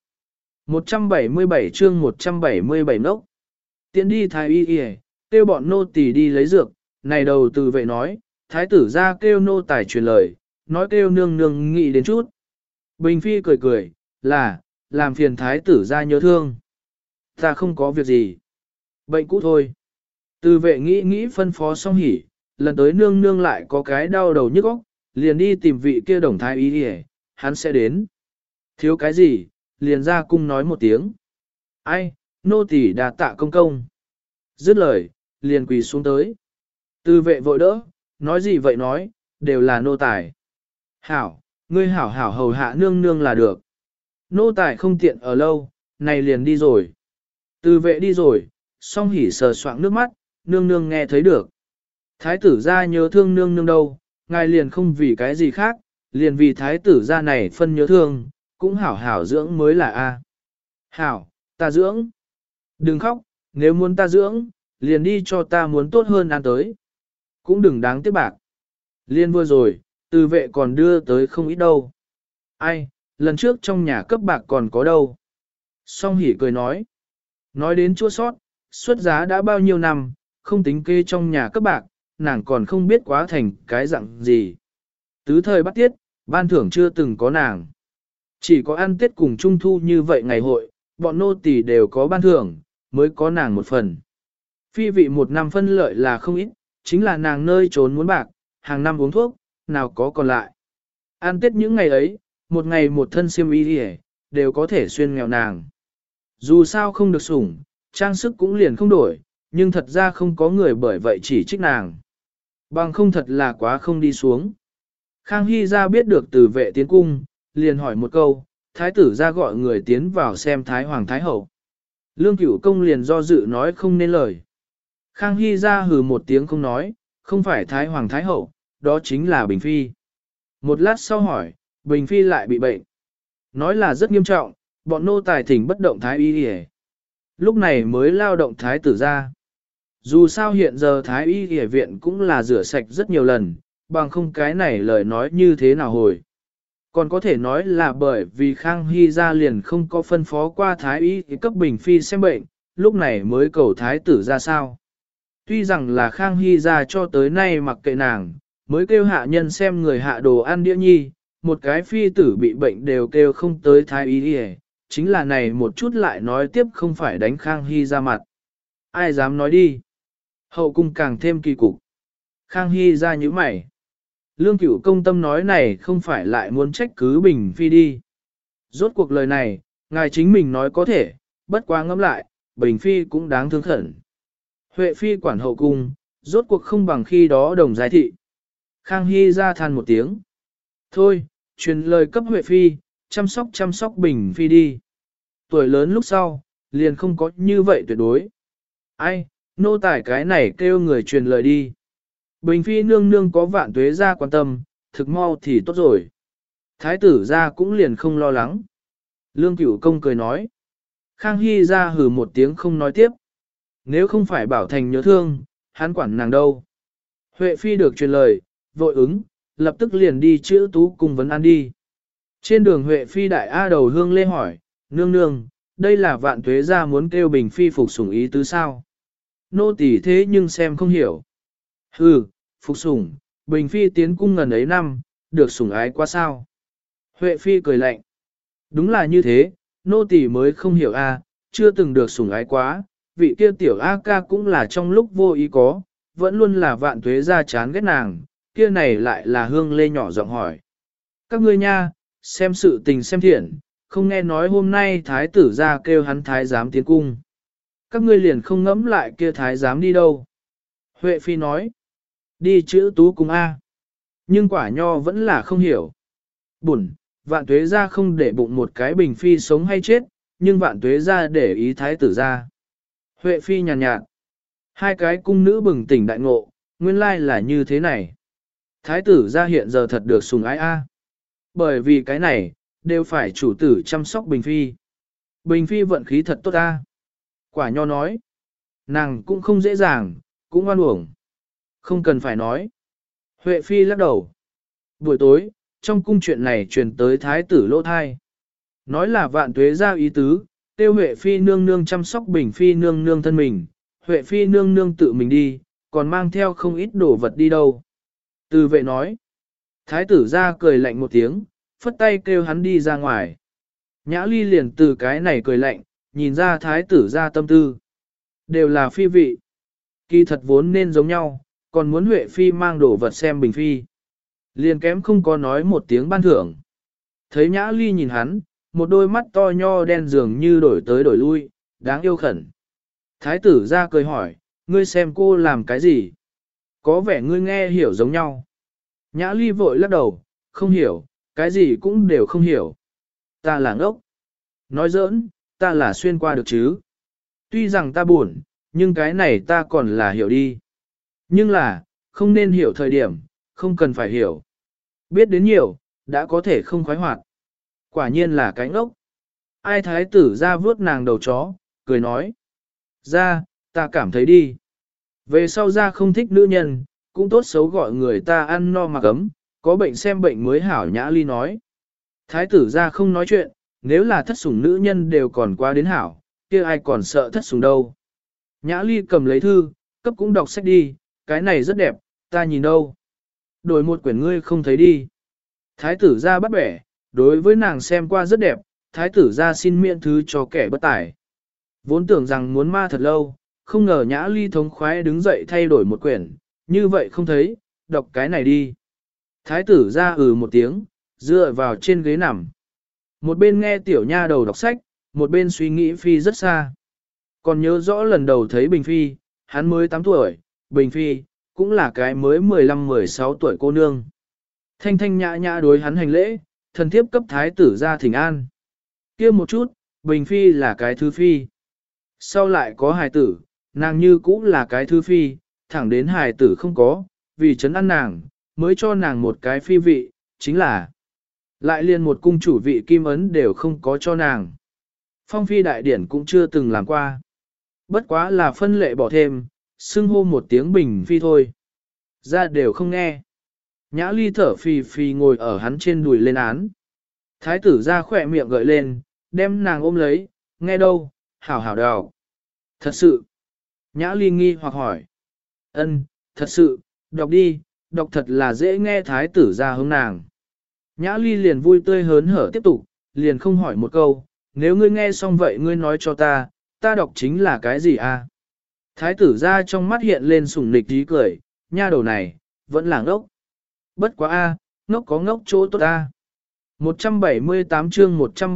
177 chương 177 nốc. Tiến đi thái y kêu bọn nô tỳ đi lấy dược, này đầu từ vệ nói, thái tử gia kêu nô tài truyền lời, nói kêu nương nương nghĩ đến chút. Bình phi cười cười, là, làm phiền thái tử gia nhớ thương. Ta không có việc gì. Bệnh cũ thôi. Từ vệ nghĩ phân phó xong hỉ, lần tới nương nương lại có cái đau đầu nhức óc, liền đi tìm vị kia đồng thái y hắn sẽ đến. Thiếu cái gì, liền ra cung nói một tiếng. Ai, nô tỳ đà tạ công công. Dứt lời, liền quỳ xuống tới. Từ vệ vội đỡ, nói gì vậy nói, đều là nô tài. Hảo, ngươi hảo hảo hầu hạ nương nương là được. Nô tài không tiện ở lâu, này liền đi rồi. Từ vệ đi rồi, song hỉ sờ soạng nước mắt, nương nương nghe thấy được. Thái tử gia nhớ thương nương nương đâu, ngài liền không vì cái gì khác, liền vì thái tử gia này phân nhớ thương, cũng hảo hảo dưỡng mới là A. Hảo, ta dưỡng. Đừng khóc, nếu muốn ta dưỡng, liền đi cho ta muốn tốt hơn ăn tới. Cũng đừng đáng tiếc bạc. Liên vừa rồi, từ vệ còn đưa tới không ít đâu. Ai, lần trước trong nhà cấp bạc còn có đâu. Song hỉ cười nói. Nói đến chua sót, xuất giá đã bao nhiêu năm, không tính kê trong nhà cấp bạc, nàng còn không biết quá thành cái dạng gì. Tứ thời bắt tiết, ban thưởng chưa từng có nàng. Chỉ có ăn tết cùng trung thu như vậy ngày hội, bọn nô tỳ đều có ban thưởng, mới có nàng một phần. Phi vị một năm phân lợi là không ít, chính là nàng nơi trốn muốn bạc, hàng năm uống thuốc, nào có còn lại. Ăn tết những ngày ấy, một ngày một thân xiêm y đi đều có thể xuyên nghèo nàng. Dù sao không được sủng, trang sức cũng liền không đổi, nhưng thật ra không có người bởi vậy chỉ trích nàng. Bằng không thật là quá không đi xuống. Khang Hy ra biết được từ vệ tiến cung, liền hỏi một câu, thái tử ra gọi người tiến vào xem thái hoàng thái hậu. Lương Cửu Công liền do dự nói không nên lời. Khang Hy ra hừ một tiếng không nói, không phải thái hoàng thái hậu, đó chính là Bình Phi. Một lát sau hỏi, Bình Phi lại bị bệnh. Nói là rất nghiêm trọng, bọn nô tài thỉnh bất động thái y đi. Lúc này mới lao động thái tử ra. Dù sao hiện giờ Thái y y viện cũng là rửa sạch rất nhiều lần, bằng không cái này lời nói như thế nào hồi. Còn có thể nói là bởi vì Khang Hy gia liền không có phân phó qua Thái y cấp Bình Phi xem bệnh, lúc này mới cầu Thái tử ra sao. Tuy rằng là Khang Hy gia cho tới nay mặc kệ nàng, mới kêu hạ nhân xem người hạ đồ ăn đĩa nhi, một cái phi tử bị bệnh đều kêu không tới Thái y đi, chính là này một chút lại nói tiếp không phải đánh Khang Hy ra mặt. Ai dám nói đi. Hậu cung càng thêm kỳ cục. Khang Hy ra như mày. Lương Cửu công tâm nói này không phải lại muốn trách cứ Bình Phi đi. Rốt cuộc lời này, ngài chính mình nói có thể, bất quá ngẫm lại, Bình Phi cũng đáng thương khẩn. Huệ Phi quản hậu cung, rốt cuộc không bằng khi đó đồng giai thị. Khang Hy ra than một tiếng. Thôi, truyền lời cấp Huệ Phi, chăm sóc Bình Phi đi. Tuổi lớn lúc sau, liền không có như vậy tuyệt đối. Ai, nô tài cái này kêu người truyền lời đi. Bình Phi nương nương có Vạn Tuế gia quan tâm, thực mau thì tốt rồi. Thái tử gia cũng liền không lo lắng. Lương Cửu công cười nói. Khang Hy ra hừ một tiếng không nói tiếp. Nếu không phải Bảo Thành nhớ thương, hắn quản nàng đâu. Huệ Phi được truyền lời, vội ứng, lập tức liền đi chữ tú cùng vấn an đi. Trên đường Huệ Phi đại A đầu hương lê hỏi, nương nương, đây là Vạn Tuế gia muốn kêu Bình Phi phục sủng ý tứ sao? Nô tỳ thế nhưng xem không hiểu. Hừ, phục sủng, Bình Phi tiến cung ngần ấy năm, được sủng ái quá sao? Huệ Phi cười lạnh. Đúng là như thế, nô tỳ mới không hiểu a, chưa từng được sủng ái quá, vị kia tiểu A ca cũng là trong lúc vô ý có, vẫn luôn là Vạn Tuế gia chán ghét nàng, kia này lại là hương lê nhỏ giọng hỏi. Các ngươi nha, xem sự tình xem thiện, không nghe nói hôm nay thái tử ra kêu hắn thái giám tiến cung. Các ngươi liền không ngẫm lại kia thái giám đi đâu. Huệ Phi nói, đi chữ tú cung A. Nhưng quả nho vẫn là không hiểu. Bụn, Vạn Tuế ra không để bụng một cái Bình Phi sống hay chết, nhưng Vạn Tuế ra để ý thái tử ra. Huệ Phi nhàn nhạt, hai cái cung nữ bừng tỉnh đại ngộ, nguyên lai là như thế này. Thái tử ra hiện giờ thật được sủng ái A. Bởi vì cái này, đều phải chủ tử chăm sóc Bình Phi. Bình Phi vận khí thật tốt A. Quả nho nói, nàng cũng không dễ dàng, cũng oan uổng. Không cần phải nói. Huệ Phi lắc đầu. Buổi tối, trong cung chuyện này truyền tới thái tử lỗ thai. Nói là Vạn Tuế ra ý tứ, tiêu Huệ Phi nương nương chăm sóc Bình Phi nương nương thân mình, Huệ Phi nương nương tự mình đi, còn mang theo không ít đồ vật đi đâu. Từ vệ nói, thái tử ra cười lạnh một tiếng, phất tay kêu hắn đi ra ngoài. Nhã Ly liền từ cái này cười lạnh, nhìn ra thái tử ra tâm tư. Đều là phi vị. Kỳ thật vốn nên giống nhau, còn muốn Huệ Phi mang đồ vật xem Bình Phi. Liền kém không có nói một tiếng ban thưởng. Thấy Nhã Ly nhìn hắn, một đôi mắt to nho đen dường như đổi tới đổi lui, đáng yêu khẩn. Thái tử ra cười hỏi, ngươi xem cô làm cái gì? Có vẻ ngươi nghe hiểu giống nhau. Nhã Ly vội lắc đầu, không hiểu, cái gì cũng đều không hiểu. Ta là ngốc. Nói giỡn, ta là xuyên qua được chứ. Tuy rằng ta buồn, nhưng cái này ta còn là hiểu đi. Nhưng là, không nên hiểu thời điểm, không cần phải hiểu. Biết đến nhiều, đã có thể không khoái hoạt. Quả nhiên là cái ngốc. Ai thái tử ra vướt nàng đầu chó, cười nói. Ra, ta cảm thấy đi. Về sau ra không thích nữ nhân, cũng tốt xấu gọi người ta ăn no mặc ấm, có bệnh xem bệnh mới hảo. Nhã Ly nói. Thái tử ra không nói chuyện, nếu là thất sủng nữ nhân đều còn qua đến hảo, kia ai còn sợ thất sủng đâu. Nhã Ly cầm lấy thư, cấp cũng đọc sách đi, cái này rất đẹp, ta nhìn đâu. Đổi một quyển ngươi không thấy đi. Thái tử ra bắt bẻ, đối với nàng xem qua rất đẹp, thái tử ra xin miễn thứ cho kẻ bất tài. Vốn tưởng rằng muốn ma thật lâu, không ngờ Nhã Ly thống khoái đứng dậy thay đổi một quyển, như vậy không thấy, đọc cái này đi. Thái tử ra một tiếng, dựa vào trên ghế nằm. Một bên nghe tiểu nha đầu đọc sách, một bên suy nghĩ Phi rất xa. Còn nhớ rõ lần đầu thấy Bình Phi, hắn mới 8 tuổi, Bình Phi, cũng là cái mới 15-16 tuổi cô nương. Thanh thanh nhã nhã đối hắn hành lễ, thần thiếp cấp thái tử ra thỉnh an. Kia một chút, Bình Phi là cái thứ phi. Sau lại có hài tử, nàng như cũng là cái thứ phi, thẳng đến hài tử không có, vì chấn ăn nàng, mới cho nàng một cái phi vị, chính là lại liền một cung chủ vị kim ấn đều không có cho nàng. Phong phi đại điển cũng chưa từng làm qua. Bất quá là phân lệ bỏ thêm, xưng hô một tiếng Bình Phi thôi. Ra đều không nghe. Nhã Ly thở phì phì ngồi ở hắn trên đùi lên án. Thái tử ra khỏe miệng gợi lên, đem nàng ôm lấy, nghe đâu, hảo hảo đào. Thật sự. Nhã Ly nghi hoặc hỏi. Ân, thật sự, đọc đi, đọc thật là dễ nghe thái tử ra hướng nàng. Nhã Ly liền vui tươi hớn hở tiếp tục, liền không hỏi một câu, nếu ngươi nghe xong vậy ngươi nói cho ta đọc chính là cái gì à? Thái tử ra trong mắt hiện lên sủng nịch tí cười, nha đầu này, vẫn là ngốc. Bất quá a, ngốc có ngốc chỗ tốt a. 178 chương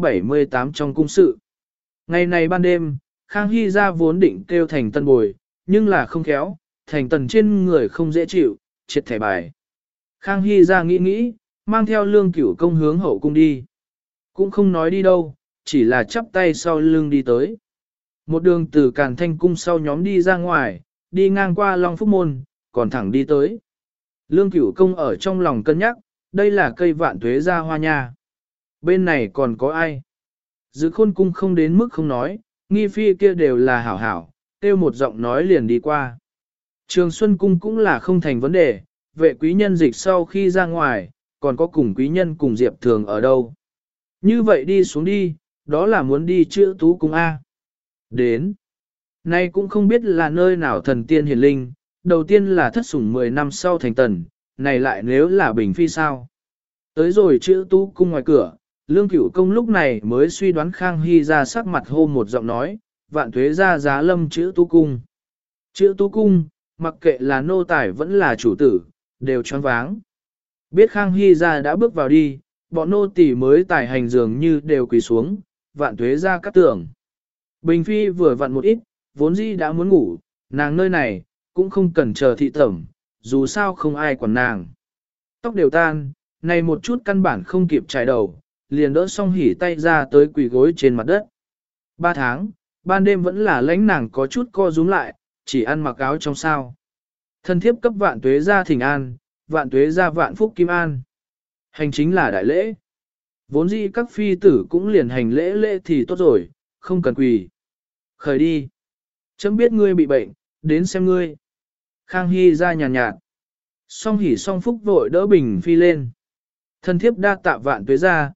178 trong cung sự. Ngày này ban đêm, Khang Hy ra vốn định kêu Thành Tân bồi, nhưng là không khéo, Thành Tần trên người không dễ chịu, triệt thẻ bài. Khang Hy ra nghĩ, mang theo Lương Cửu Công hướng hậu cung đi. Cũng không nói đi đâu, chỉ là chắp tay sau lưng đi tới. Một đường từ Càn Thanh cung sau nhóm đi ra ngoài, đi ngang qua Long Phúc Môn, còn thẳng đi tới. Lương Cửu Công ở trong lòng cân nhắc, đây là cây vạn tuế ra hoa nha. Bên này còn có ai? Dự Khôn cung không đến mức không nói, nghi phi kia đều là hảo hảo, kêu một giọng nói liền đi qua. Trường Xuân cung cũng là không thành vấn đề, vệ quý nhân dịch sau khi ra ngoài, còn có cùng quý nhân cùng Diệp Thường ở đâu. Như vậy đi xuống đi, đó là muốn đi chữa tú cung A. Đến. Nay cũng không biết là nơi nào thần tiên hiển linh, đầu tiên là thất sủng 10 năm sau thành tần, này lại nếu là Bình Phi sao. Tới rồi chữ tú cung ngoài cửa, Lương Cửu Công lúc này mới suy đoán Khang Hy ra sắc mặt hô một giọng nói, vạn tuế ra giá lâm chữ tú cung. Chữ tú cung, mặc kệ là nô tài vẫn là chủ tử, đều choáng váng. Biết Khang Hy ra đã bước vào đi, bọn nô tỳ mới tài hành dường như đều quỳ xuống, vạn tuế ra cắt tưởng. Bình Phi vừa vặn một ít, vốn dĩ đã muốn ngủ, nàng nơi này, cũng không cần chờ thị tẩm, dù sao không ai quản nàng. Tóc đều tan, này một chút căn bản không kịp trải đầu, liền đỡ xong hỉ tay ra tới quỳ gối trên mặt đất. 3 tháng, ban đêm vẫn là lãnh nàng có chút co rúm lại, chỉ ăn mặc áo trong sao. Thân thiếp cấp vạn tuế ra thỉnh an, vạn tuế ra vạn phúc kim an. Hành chính là đại lễ. Vốn dĩ các phi tử cũng liền hành lễ thì tốt rồi, không cần quỳ. Khởi đi. Chấm biết ngươi bị bệnh, đến xem ngươi. Khang Hy ra nhàn nhạt. Song hỉ song phúc vội đỡ Bình Phi lên. Thân thiếp đa tạ vạn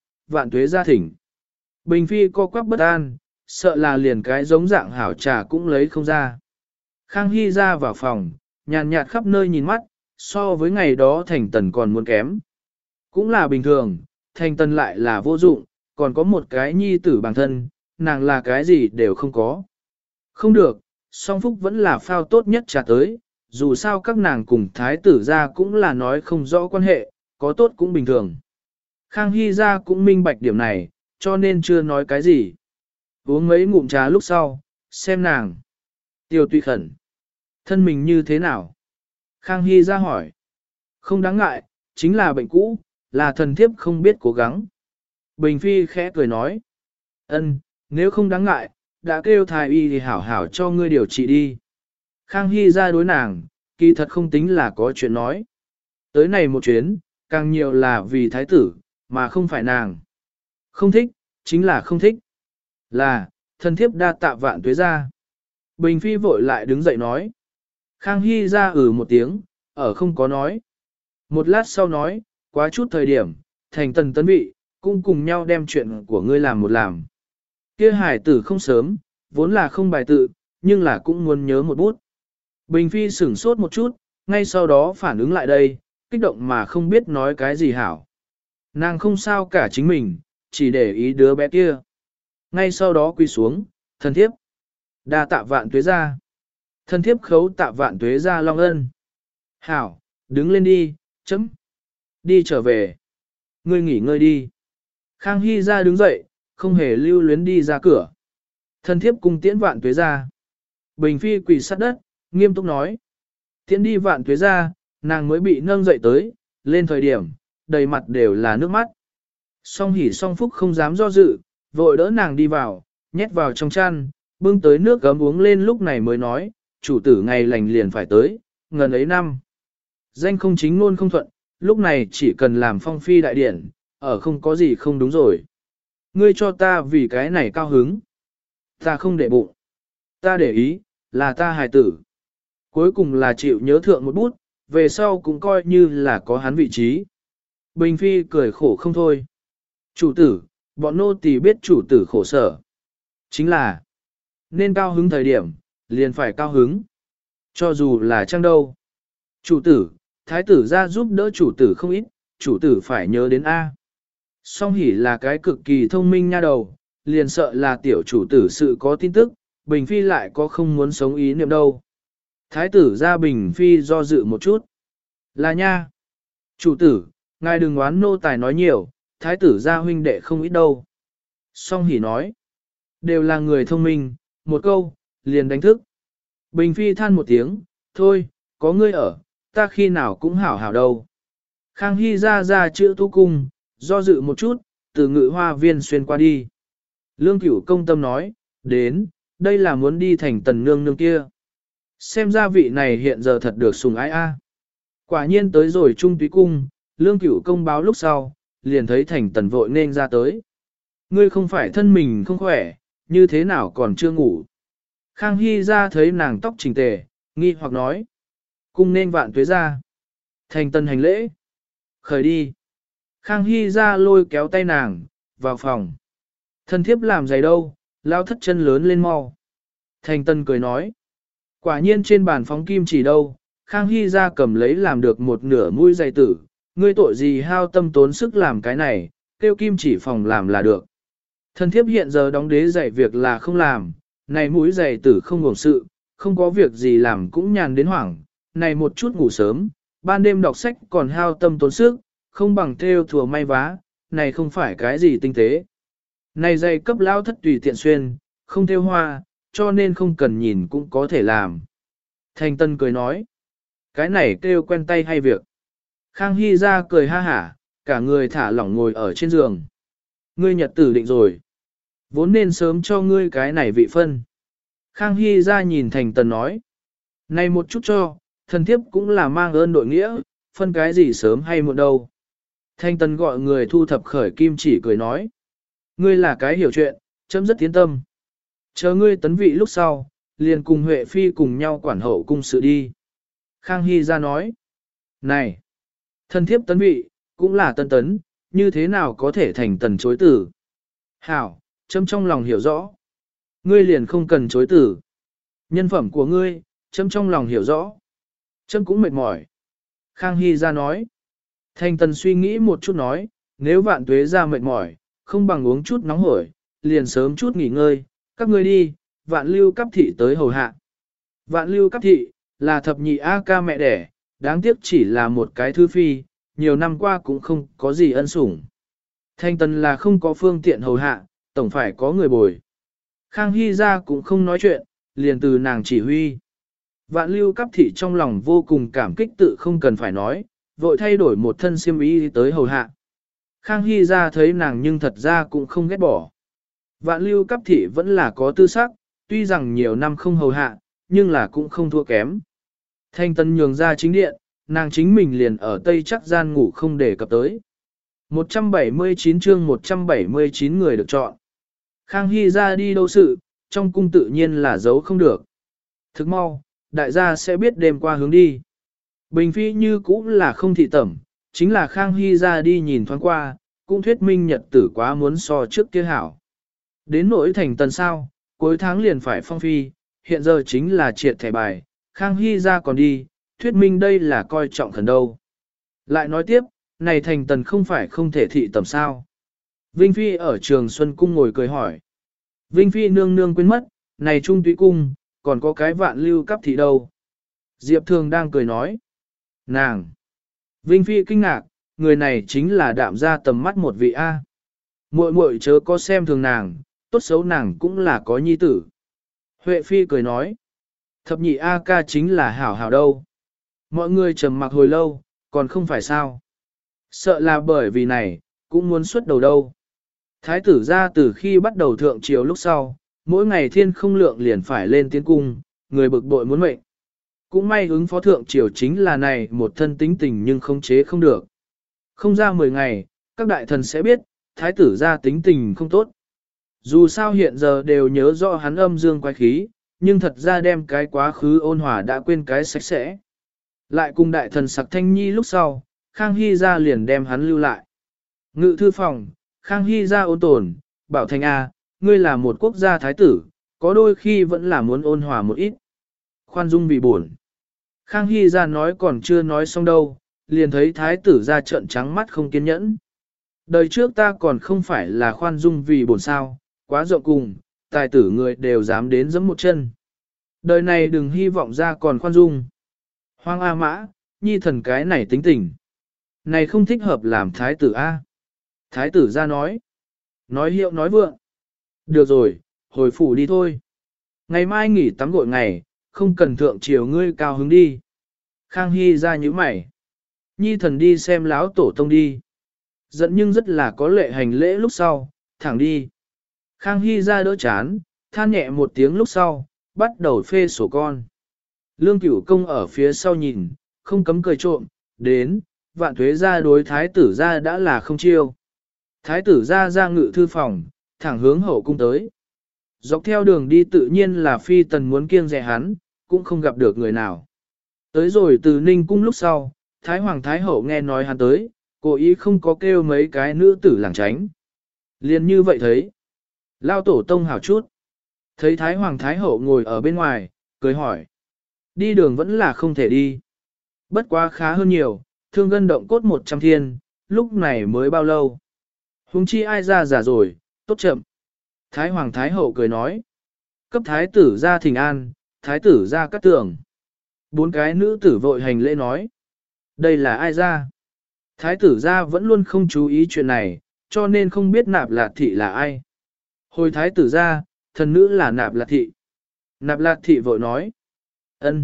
tuế ra thỉnh. Bình Phi co quắp bất an, sợ là liền cái giống dạng hảo trà cũng lấy không ra. Khang Hy ra vào phòng, nhàn nhạt khắp nơi nhìn mắt, so với ngày đó Thành Tần còn muốn kém. Cũng là bình thường, Thành Tần lại là vô dụng, còn có một cái nhi tử bản thân, nàng là cái gì đều không có. Không được, song phúc vẫn là phao tốt nhất trà tới, dù sao các nàng cùng thái tử ra cũng là nói không rõ quan hệ, có tốt cũng bình thường. Khang Hy ra cũng minh bạch điểm này, cho nên chưa nói cái gì. Uống mấy ngụm trà lúc sau, xem nàng. Tiêu Tùy khẩn. Thân mình như thế nào? Khang Hy ra hỏi. Không đáng ngại, chính là bệnh cũ, là thần thiếp không biết cố gắng. Bình Phi khẽ cười nói. Ân, nếu không đáng ngại, đã kêu thái y thì hảo hảo cho ngươi điều trị đi. Khang Hy ra đối nàng, kỳ thật không tính là có chuyện nói. Tới này một chuyến, càng nhiều là vì thái tử, mà không phải nàng. Không thích, chính là không thích. Là, thân thiếp đa tạ vạn tuế ra. Bình Phi vội lại đứng dậy nói. Khang Hy ra một tiếng, ở không có nói. Một lát sau nói, quá chút thời điểm, Thành Tần tấn vị, cũng cùng nhau đem chuyện của ngươi làm một làm. Kia hải tử không sớm, vốn là không bài tự, nhưng là cũng muốn nhớ một bút. Bình Phi sửng sốt một chút, ngay sau đó phản ứng lại đây, kích động mà không biết nói cái gì hảo. Nàng không sao cả chính mình, chỉ để ý đứa bé kia. Ngay sau đó quỳ xuống, thân thiếp. Đa tạ vạn tuế ra. Thân thiếp khấu tạ vạn tuế ra long ân. Hảo, đứng lên đi, chấm. Đi trở về. Ngươi nghỉ ngơi đi. Khang Hy ra đứng dậy, không hề lưu luyến đi ra cửa. Thân thiếp cùng tiễn vạn tuế ra. Bình Phi quỳ sát đất, nghiêm túc nói. Tiễn đi vạn tuế ra, nàng mới bị nâng dậy tới, lên thời điểm, đầy mặt đều là nước mắt. Song hỉ song phúc không dám do dự, vội đỡ nàng đi vào, nhét vào trong chăn, bưng tới nước gấm uống lên lúc này mới nói, chủ tử ngày lành liền phải tới, ngần ấy năm. Danh không chính luôn không thuận, lúc này chỉ cần làm phong phi đại điển, ở không có gì không đúng rồi. Ngươi cho ta vì cái này cao hứng. Ta không để bụng. Ta để ý, là ta hài tử. Cuối cùng là chịu nhớ thượng một bút, về sau cũng coi như là có hắn vị trí. Bình Phi cười khổ không thôi. Chủ tử, bọn nô tỳ biết chủ tử khổ sở. Chính là, nên cao hứng thời điểm, liền phải cao hứng. Cho dù là chăng đâu. Chủ tử, thái tử ra giúp đỡ chủ tử không ít, chủ tử phải nhớ đến A. Song hỉ là cái cực kỳ thông minh nha đầu, liền sợ là tiểu chủ tử sự có tin tức, Bình Phi lại có không muốn sống ý niệm đâu. Thái tử ra Bình Phi do dự một chút. Là nha. Chủ tử, ngài đừng oán nô tài nói nhiều, thái tử ra huynh đệ không ít đâu. Song hỉ nói. Đều là người thông minh, một câu, liền đánh thức. Bình Phi than một tiếng, thôi, có ngươi ở, ta khi nào cũng hảo hảo đâu. Khang Hy ra chữ tu cung, do dự một chút, từ ngự hoa viên xuyên qua đi. Lương Cửu công tâm nói, đến, đây là muốn đi thành tần nương nương kia. Xem ra vị này hiện giờ thật được sùng ái a. Quả nhiên tới rồi trung túy cung, Lương Cửu công báo lúc sau, liền thấy thành tần vội nên ra tới. Ngươi không phải thân mình không khỏe, như thế nào còn chưa ngủ. Khang Hy ra thấy nàng tóc chỉnh tề, nghi hoặc nói. Cung nên vạn tuế ra. Thành tần hành lễ. Khởi đi. Khang Hy ra lôi kéo tay nàng, vào phòng. Thân thiếp làm giày đâu, lao thất chân lớn lên mau. Thành tần cười nói. Quả nhiên trên bàn phóng kim chỉ đâu, Khang Hy ra cầm lấy làm được một nửa mũi giày tử. Ngươi tội gì hao tâm tốn sức làm cái này, kêu kim chỉ phòng làm là được. Thân thiếp hiện giờ đóng đế giày việc là không làm, này mũi giày tử không ngủng sự, không có việc gì làm cũng nhàn đến hoảng, này một chút ngủ sớm, ban đêm đọc sách còn hao tâm tốn sức, không bằng theo thùa may vá, này không phải cái gì tinh tế. Này giày cấp lao thất tùy tiện xuyên, không theo hoa, cho nên không cần nhìn cũng có thể làm. Thành Tân cười nói, cái này kêu quen tay hay việc. Khang Hy ra cười ha hả, cả người thả lỏng ngồi ở trên giường. Ngươi nhật tử định rồi. Vốn nên sớm cho ngươi cái này vị phân. Khang Hy ra nhìn Thành Tần nói. Này một chút cho, thần thiếp cũng là mang ơn đội nghĩa, phân cái gì sớm hay muộn đâu. Thành Tần gọi người thu thập khởi kim chỉ cười nói. Ngươi là cái hiểu chuyện, chấm rất tiến tâm. Chờ ngươi tấn vị lúc sau, liền cùng Huệ Phi cùng nhau quản hậu cung sự đi. Khang Hy ra nói. Này, thần thiếp tấn vị, cũng là tân tấn, như thế nào có thể thành tần chối tử. Hảo, chấm trong lòng hiểu rõ. Ngươi liền không cần chối tử. Nhân phẩm của ngươi, chấm trong lòng hiểu rõ. Chấm cũng mệt mỏi. Khang Hy ra nói. Thành tần suy nghĩ một chút nói, nếu vạn tuế ra mệt mỏi, không bằng uống chút nóng hổi, liền sớm chút nghỉ ngơi, các ngươi đi, vạn lưu cấp thị tới hầu hạ. Vạn lưu cấp thị, là thập nhị A ca mẹ đẻ, đáng tiếc chỉ là một cái thư phi, nhiều năm qua cũng không có gì ân sủng. Thanh tần là không có phương tiện hầu hạ, tổng phải có người bồi. Khang Hy ra cũng không nói chuyện, liền từ nàng chỉ huy. Vạn lưu cấp thị trong lòng vô cùng cảm kích tự không cần phải nói, vội thay đổi một thân xiêm y tới hầu hạ. Khang Hy ra thấy nàng nhưng thật ra cũng không ghét bỏ. Vạn lưu cấp thị vẫn là có tư sắc, tuy rằng nhiều năm không hầu hạ, nhưng là cũng không thua kém. Thanh tân nhường ra chính điện, nàng chính mình liền ở tây chắc gian ngủ không để cập tới. 179 chương 179 người được chọn. Khang Hy ra đi đâu sự, trong cung tự nhiên là giấu không được. Thức mau, đại gia sẽ biết đêm qua hướng đi. Bình Phi như cũng là không thị tẩm, chính là Khang Hy ra đi nhìn thoáng qua, cũng thuyết minh nhật tử quá muốn so trước kia hảo. Đến nỗi thành tần sao, cuối tháng liền phải phong phi, hiện giờ chính là triệt thẻ bài, Khang Hy ra còn đi, thuyết minh đây là coi trọng khẩn đâu. Lại nói tiếp, này thành tần không phải không thể thị tầm sao. Vinh Phi ở trường Xuân Cung ngồi cười hỏi. Vinh Phi nương nương quên mất, này trung túy cung, còn có cái vạn lưu cấp thị đâu. Diệp Thường đang cười nói. Nàng! Vinh Phi kinh ngạc, người này chính là đạm ra tầm mắt một vị A. Muội muội chớ có xem thường nàng, tốt xấu nàng cũng là có nhi tử. Huệ Phi cười nói. Thập nhị A ca chính là hảo hảo đâu. Mọi người trầm mặc hồi lâu, còn không phải sao. Sợ là bởi vì này, cũng muốn xuất đầu đâu. Thái tử ra từ khi bắt đầu thượng triều lúc sau, mỗi ngày thiên không lượng liền phải lên tiến cung, người bực bội muốn mệnh. Cũng may ứng phó thượng triều chính là này một thân tính tình nhưng không chế không được. Không ra 10 ngày, các đại thần sẽ biết, thái tử ra tính tình không tốt. Dù sao hiện giờ đều nhớ rõ hắn âm dương quái khí, nhưng thật ra đem cái quá khứ ôn hòa đã quên cái sạch sẽ. Lại cùng đại thần Sặc Thanh Nhi lúc sau, Khang Hy ra liền đem hắn lưu lại. Ngự thư phòng, Khang Hy ra ôn tồn, bảo Thành A, ngươi là một quốc gia thái tử, có đôi khi vẫn là muốn ôn hòa một ít. Khoan dung vì buồn. Khang Hy ra nói còn chưa nói xong đâu, liền thấy thái tử ra trợn trắng mắt không kiên nhẫn. Đời trước ta còn không phải là khoan dung vì buồn sao, quá rộng cùng, tài tử người đều dám đến giẫm một chân. Đời này đừng hy vọng ra còn khoan dung. Hoang A Mã, nhi thần cái này tính tình. Này không thích hợp làm thái tử A. Thái tử ra nói hiệu nói vượng. Được rồi, hồi phủ đi thôi. Ngày mai nghỉ tắm gội ngày, không cần thượng chiều ngươi cao hứng đi. Khang Hy ra như mày. Nhi thần đi xem láo tổ tông đi. Giận nhưng rất là có lệ hành lễ lúc sau, thẳng đi. Khang Hy ra đỡ chán, than nhẹ một tiếng lúc sau, bắt đầu phê sổ con. Lương Cửu Công ở phía sau nhìn, không cấm cười trộm, đến, vạn thuế ra đối thái tử ra đã là không chiêu. Thái tử ra ngự thư phòng, thẳng hướng hậu cung tới. Dọc theo đường đi tự nhiên là phi tần muốn kiêng dè hắn, cũng không gặp được người nào. Tới rồi từ Ninh cung lúc sau, Thái Hoàng Thái Hậu nghe nói hắn tới, cố ý không có kêu mấy cái nữ tử làng tránh. Liền như vậy thấy. Lao tổ tông hảo chút. Thấy Thái Hoàng Thái Hậu ngồi ở bên ngoài, cười hỏi. Đi đường vẫn là không thể đi. Bất quá khá hơn nhiều, thương gân động cốt 100 thiên, lúc này mới bao lâu. Hùng chi ai ra giả rồi, tốt chậm. Thái Hoàng Thái Hậu cười nói. Cấp Thái tử ra thỉnh an, Thái tử ra cắt tường. 4 cái nữ tử vội hành lễ nói. Đây là ai ra? Thái tử ra vẫn luôn không chú ý chuyện này, cho nên không biết Nạp Lạt Thị là ai. Hồi Thái tử ra, thần nữ là Nạp Lạt Thị. Nạp Lạt Thị vội nói. Ân,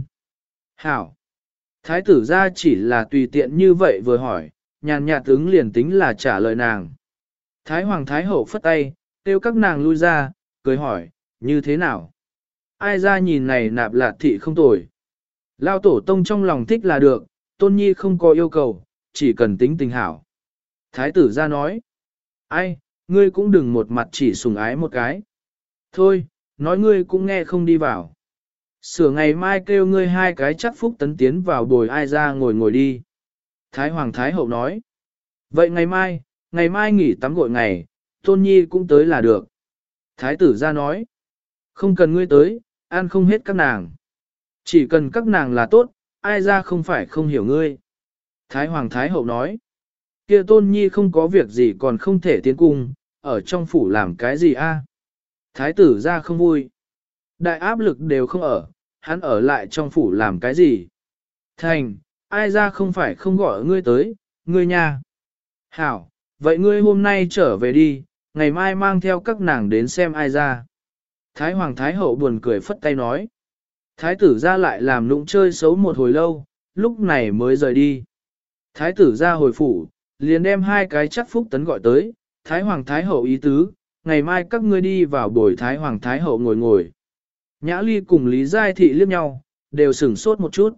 hảo. Thái tử ra chỉ là tùy tiện như vậy vừa hỏi, nhàn nhạt ứng liền tính là trả lời nàng. Thái Hoàng Thái Hậu phất tay, kêu các nàng lui ra, cười hỏi, như thế nào? Ai ra nhìn này Nạp Lạt Thị không tồi. Lao tổ tông trong lòng thích là được, tôn nhi không có yêu cầu, chỉ cần tính tình hảo. Thái tử ra nói, ai, ngươi cũng đừng một mặt chỉ sùng ái một cái. Thôi, nói ngươi cũng nghe không đi vào. Sửa ngày mai kêu ngươi 2 cái chắc phúc tấn tiến vào bồi ai ra ngồi đi. Thái Hoàng Thái Hậu nói, vậy ngày mai nghỉ tắm gội ngày, tôn nhi cũng tới là được. Thái tử ra nói, không cần ngươi tới, ăn không hết các nàng. Chỉ cần các nàng là tốt, ai ra không phải không hiểu ngươi. Thái Hoàng Thái Hậu nói, kia tôn nhi không có việc gì còn không thể tiến cung, ở trong phủ làm cái gì a? Thái tử ra không vui. Đại áp lực đều không ở, hắn ở lại trong phủ làm cái gì? Thành, ai ra không phải không gọi ngươi tới, ngươi nha. Hảo, vậy ngươi hôm nay trở về đi, ngày mai mang theo các nàng đến xem ai ra. Thái Hoàng Thái Hậu buồn cười phất tay nói. Thái tử ra lại làm nũng chơi xấu một hồi lâu, lúc này mới rời đi. Thái tử ra hồi phủ, liền đem 2 cái chắc phúc tấn gọi tới, Thái Hoàng Thái Hậu ý tứ, ngày mai các ngươi đi vào bồi Thái Hoàng Thái Hậu ngồi. Nhã Ly cùng Lý Giai Thị liếc nhau, đều sửng sốt một chút.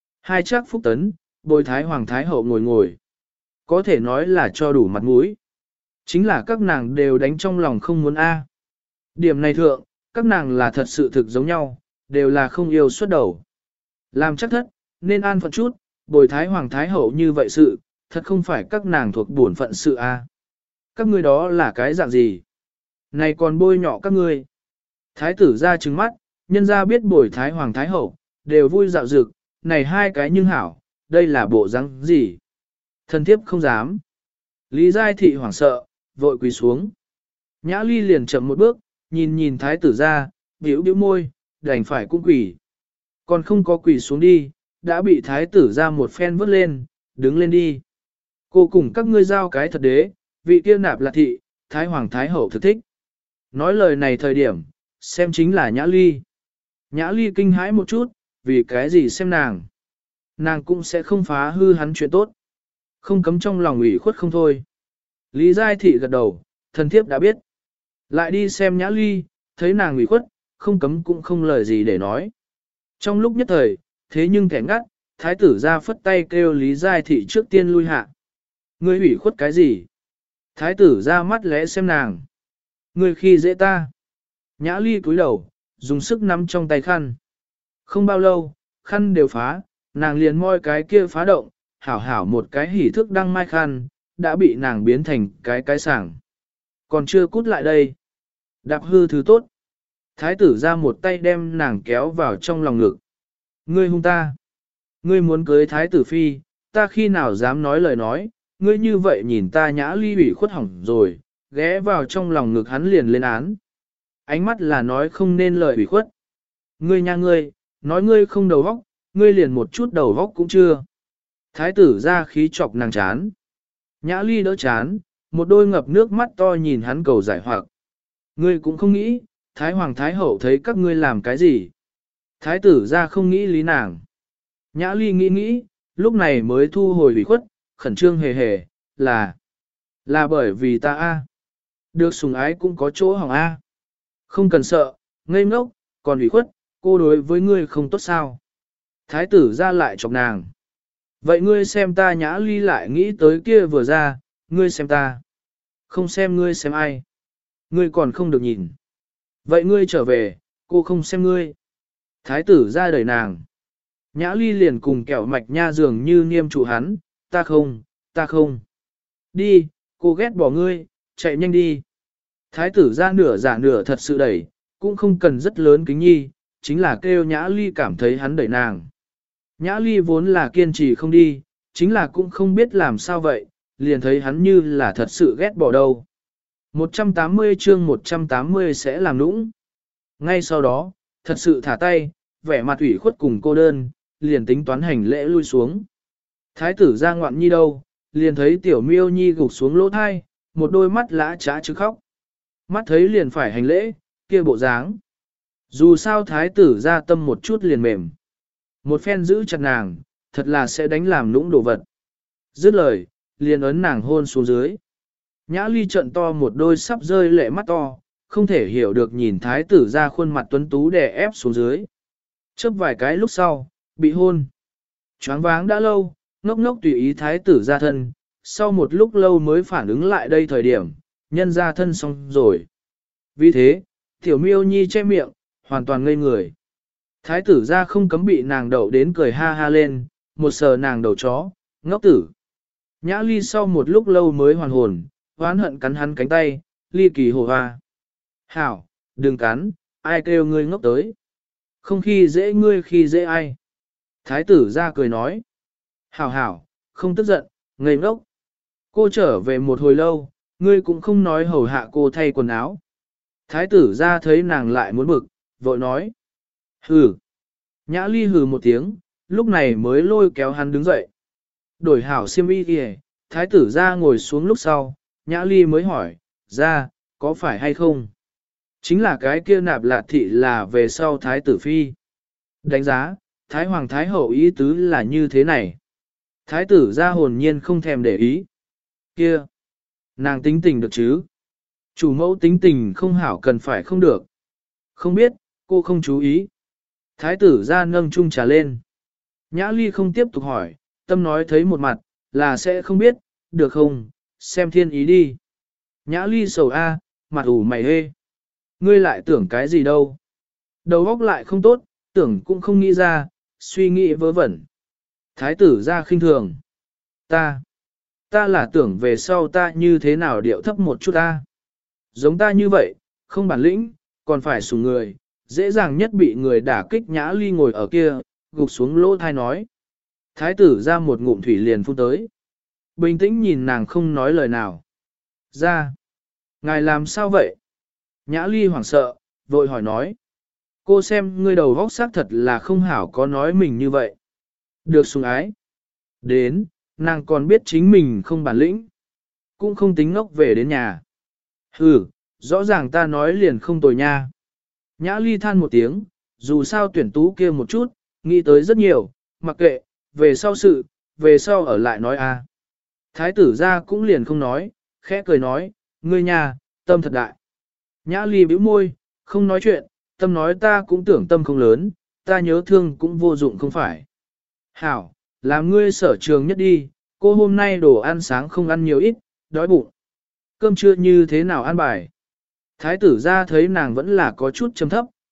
2 chắc phúc tấn, bồi Thái Hoàng Thái Hậu ngồi. Có thể nói là cho đủ mặt mũi. Chính là các nàng đều đánh trong lòng không muốn A. Điểm này thượng, các nàng là thật sự thực giống nhau, đều là không yêu xuất đầu. Làm chắc thất, nên an phận chút, bồi Thái Hoàng Thái Hậu như vậy sự, thật không phải các nàng thuộc bổn phận sự A. Các ngươi đó là cái dạng gì? Này còn bôi nhọ các ngươi. Thái tử ra trừng mắt, nhân ra biết bồi Thái Hoàng Thái Hậu, đều vui dạo dực, này 2 cái nhưng hảo, đây là bộ răng gì? Thân thiếp không dám. Lý Giai Thị hoảng sợ, vội quỳ xuống. Nhã Ly liền chậm một bước, nhìn thái tử ra, bĩu bĩu môi, đành phải cũng quỳ. Còn không có quỳ xuống đi, đã bị thái tử ra một phen vớt lên, đứng lên đi. Cô cùng các ngươi giao cái thật đế, vị kia Nạp Lạt Thị, Thái Hoàng Thái Hậu thực thích. Nói lời này thời điểm, xem chính là Nhã Ly. Nhã Ly kinh hãi một chút, vì cái gì xem nàng. Nàng cũng sẽ không phá hư hắn chuyện tốt. Không cấm trong lòng ủy khuất không thôi. Lý Giai Thị gật đầu, thần thiếp đã biết. Lại đi xem Nhã Ly, thấy nàng ủy khuất, không cấm cũng không lời gì để nói. Trong lúc nhất thời, thế nhưng kẻ ngắt, thái tử ra phất tay kêu Lý Giai Thị trước tiên lui hạ. Ngươi ủy khuất cái gì? Thái tử ra mắt lẽ xem nàng. Ngươi khi dễ ta. Nhã Ly cúi đầu, dùng sức nắm trong tay khăn. Không bao lâu, khăn đều phá, nàng liền moi cái kia phá động, hảo hảo một cái hỉ thước đăng mai khăn, đã bị nàng biến thành cái sảng. Còn chưa cút lại đây. Đạp hư thứ tốt. Thái tử ra một tay đem nàng kéo vào trong lòng ngực. Ngươi hung ta. Ngươi muốn cưới thái tử phi, ta khi nào dám nói lời nói, ngươi như vậy nhìn ta Nhã Ly ủy khuất hỏng rồi, ghé vào trong lòng ngực hắn liền lên án. Ánh mắt là nói không nên lời ủy khuất. Ngươi nha ngươi, nói ngươi không đầu vóc, ngươi liền một chút đầu vóc cũng chưa. Thái tử ra khí chọc nàng chán. Nhã Ly đỡ chán, một đôi ngập nước mắt to nhìn hắn cầu giải hoặc. Ngươi cũng không nghĩ, Thái Hoàng Thái Hậu thấy các ngươi làm cái gì. Thái tử ra không nghĩ lý nàng. Nhã Ly nghĩ, lúc này mới thu hồi ủy khuất, khẩn trương hề hề, là bởi vì ta a được sủng ái cũng có chỗ hỏng a. Không cần sợ, ngây ngốc, còn ủy khuất, cô đối với ngươi không tốt sao. Thái tử ra lại chọc nàng. Vậy ngươi xem ta Nhã Ly lại nghĩ tới kia vừa ra, ngươi xem ta. Không xem ngươi xem ai. Ngươi còn không được nhìn. Vậy ngươi trở về, cô không xem ngươi. Thái tử ra đẩy nàng. Nhã Ly liền cùng kẹo mạch nha dường như niêm trụ hắn, ta không. Đi, cô ghét bỏ ngươi, chạy nhanh đi. Thái tử ra nửa giả nửa thật sự đẩy, cũng không cần rất lớn kính nhi, chính là kêu Nhã Ly cảm thấy hắn đẩy nàng. Nhã Ly vốn là kiên trì không đi, chính là cũng không biết làm sao vậy, liền thấy hắn như là thật sự ghét bỏ đâu. 180 chương 180 sẽ làm nũng. Ngay sau đó, thật sự thả tay, vẻ mặt ủy khuất cùng cô đơn, liền tính toán hành lễ lui xuống. Thái tử ra ngoạn nhi đâu, liền thấy tiểu miêu nhi gục xuống lỗ thai, một đôi mắt lã trá chứ khóc. Mắt thấy liền phải hành lễ, kia bộ dáng. Dù sao thái tử ra tâm một chút liền mềm. Một phen giữ chặt nàng, thật là sẽ đánh làm nũng đồ vật. Dứt lời, liền ấn nàng hôn xuống dưới. Nhã Ly trận to một đôi sắp rơi lệ mắt to, không thể hiểu được nhìn thái tử ra khuôn mặt tuấn tú đè ép xuống dưới. Chớp vài cái lúc sau, bị hôn. Choáng váng đã lâu, ngốc ngốc tùy ý thái tử ra thân, sau một lúc lâu mới phản ứng lại đây thời điểm, nhân ra thân xong rồi. Vì thế, tiểu miêu nhi che miệng, hoàn toàn ngây người. Thái tử ra không cấm bị nàng đậu đến cười ha ha lên, một sờ nàng đầu chó, ngốc tử. Nhã Ly sau một lúc lâu mới hoàn hồn, hoán hận cắn hắn cánh tay, ly kỳ hồ hoa. Hảo, đừng cắn, ai kêu ngươi ngốc tới. Không khi dễ ngươi khi dễ ai. Thái tử ra cười nói. Hảo, không tức giận, ngây ngốc. Cô trở về một hồi lâu, ngươi cũng không nói hầu hạ cô thay quần áo. Thái tử ra thấy nàng lại muốn bực, vội nói. Hừ. Nhã Ly hừ một tiếng, lúc này mới lôi kéo hắn đứng dậy. Đổi hảo xiêm y kìa, thái tử ra ngồi xuống lúc sau, Nhã Ly mới hỏi, ra, có phải hay không? Chính là cái kia Nạp Lạt thị là về sau thái tử phi. Đánh giá, thái hoàng thái hậu ý tứ là như thế này. Thái tử ra hồn nhiên không thèm để ý. Kia, nàng tính tình được chứ? Chủ mẫu tính tình không hảo cần phải không được. Không biết, cô không chú ý. Thái tử ra nâng chung trà lên. Nhã Ly không tiếp tục hỏi, tâm nói thấy một mặt, là sẽ không biết, được không, xem thiên ý đi. Nhã Ly sầu a, mặt ủ mày hê. Ngươi lại tưởng cái gì đâu. Đầu óc lại không tốt, tưởng cũng không nghĩ ra, suy nghĩ vớ vẩn. Thái tử ra khinh thường. Ta là tưởng về sau ta như thế nào điệu thấp một chút ta. Giống ta như vậy, không bản lĩnh, còn phải sủng người, dễ dàng nhất bị người đả kích. Nhã Ly ngồi ở kia, gục xuống lỗ thai nói. Thái tử ra một ngụm thủy liền phun tới. Bình tĩnh nhìn nàng không nói lời nào. Ra. Ngài làm sao vậy? Nhã Ly hoảng sợ, vội hỏi nói. Cô xem ngươi đầu vóc xác thật là không hảo có nói mình như vậy. Được sủng ái. Đến, nàng còn biết chính mình không bản lĩnh. Cũng không tính ngốc về đến nhà. Hừ, rõ ràng ta nói liền không tồi nha. Nhã Ly than một tiếng, dù sao tuyển tú kia một chút, nghĩ tới rất nhiều, mặc kệ, về sau sự, về sau ở lại nói a. Thái tử ra cũng liền không nói, khẽ cười nói, ngươi nhà, tâm thật đại. Nhã Ly bĩu môi, không nói chuyện, tâm nói ta cũng tưởng tâm không lớn, ta nhớ thương cũng vô dụng không phải. Hảo, làm ngươi sở trường nhất đi, cô hôm nay đồ ăn sáng không ăn nhiều ít, đói bụng. Cơm trưa như thế nào ăn bài? Thái tử ra thấy nàng vẫn là có chút chấm thấp,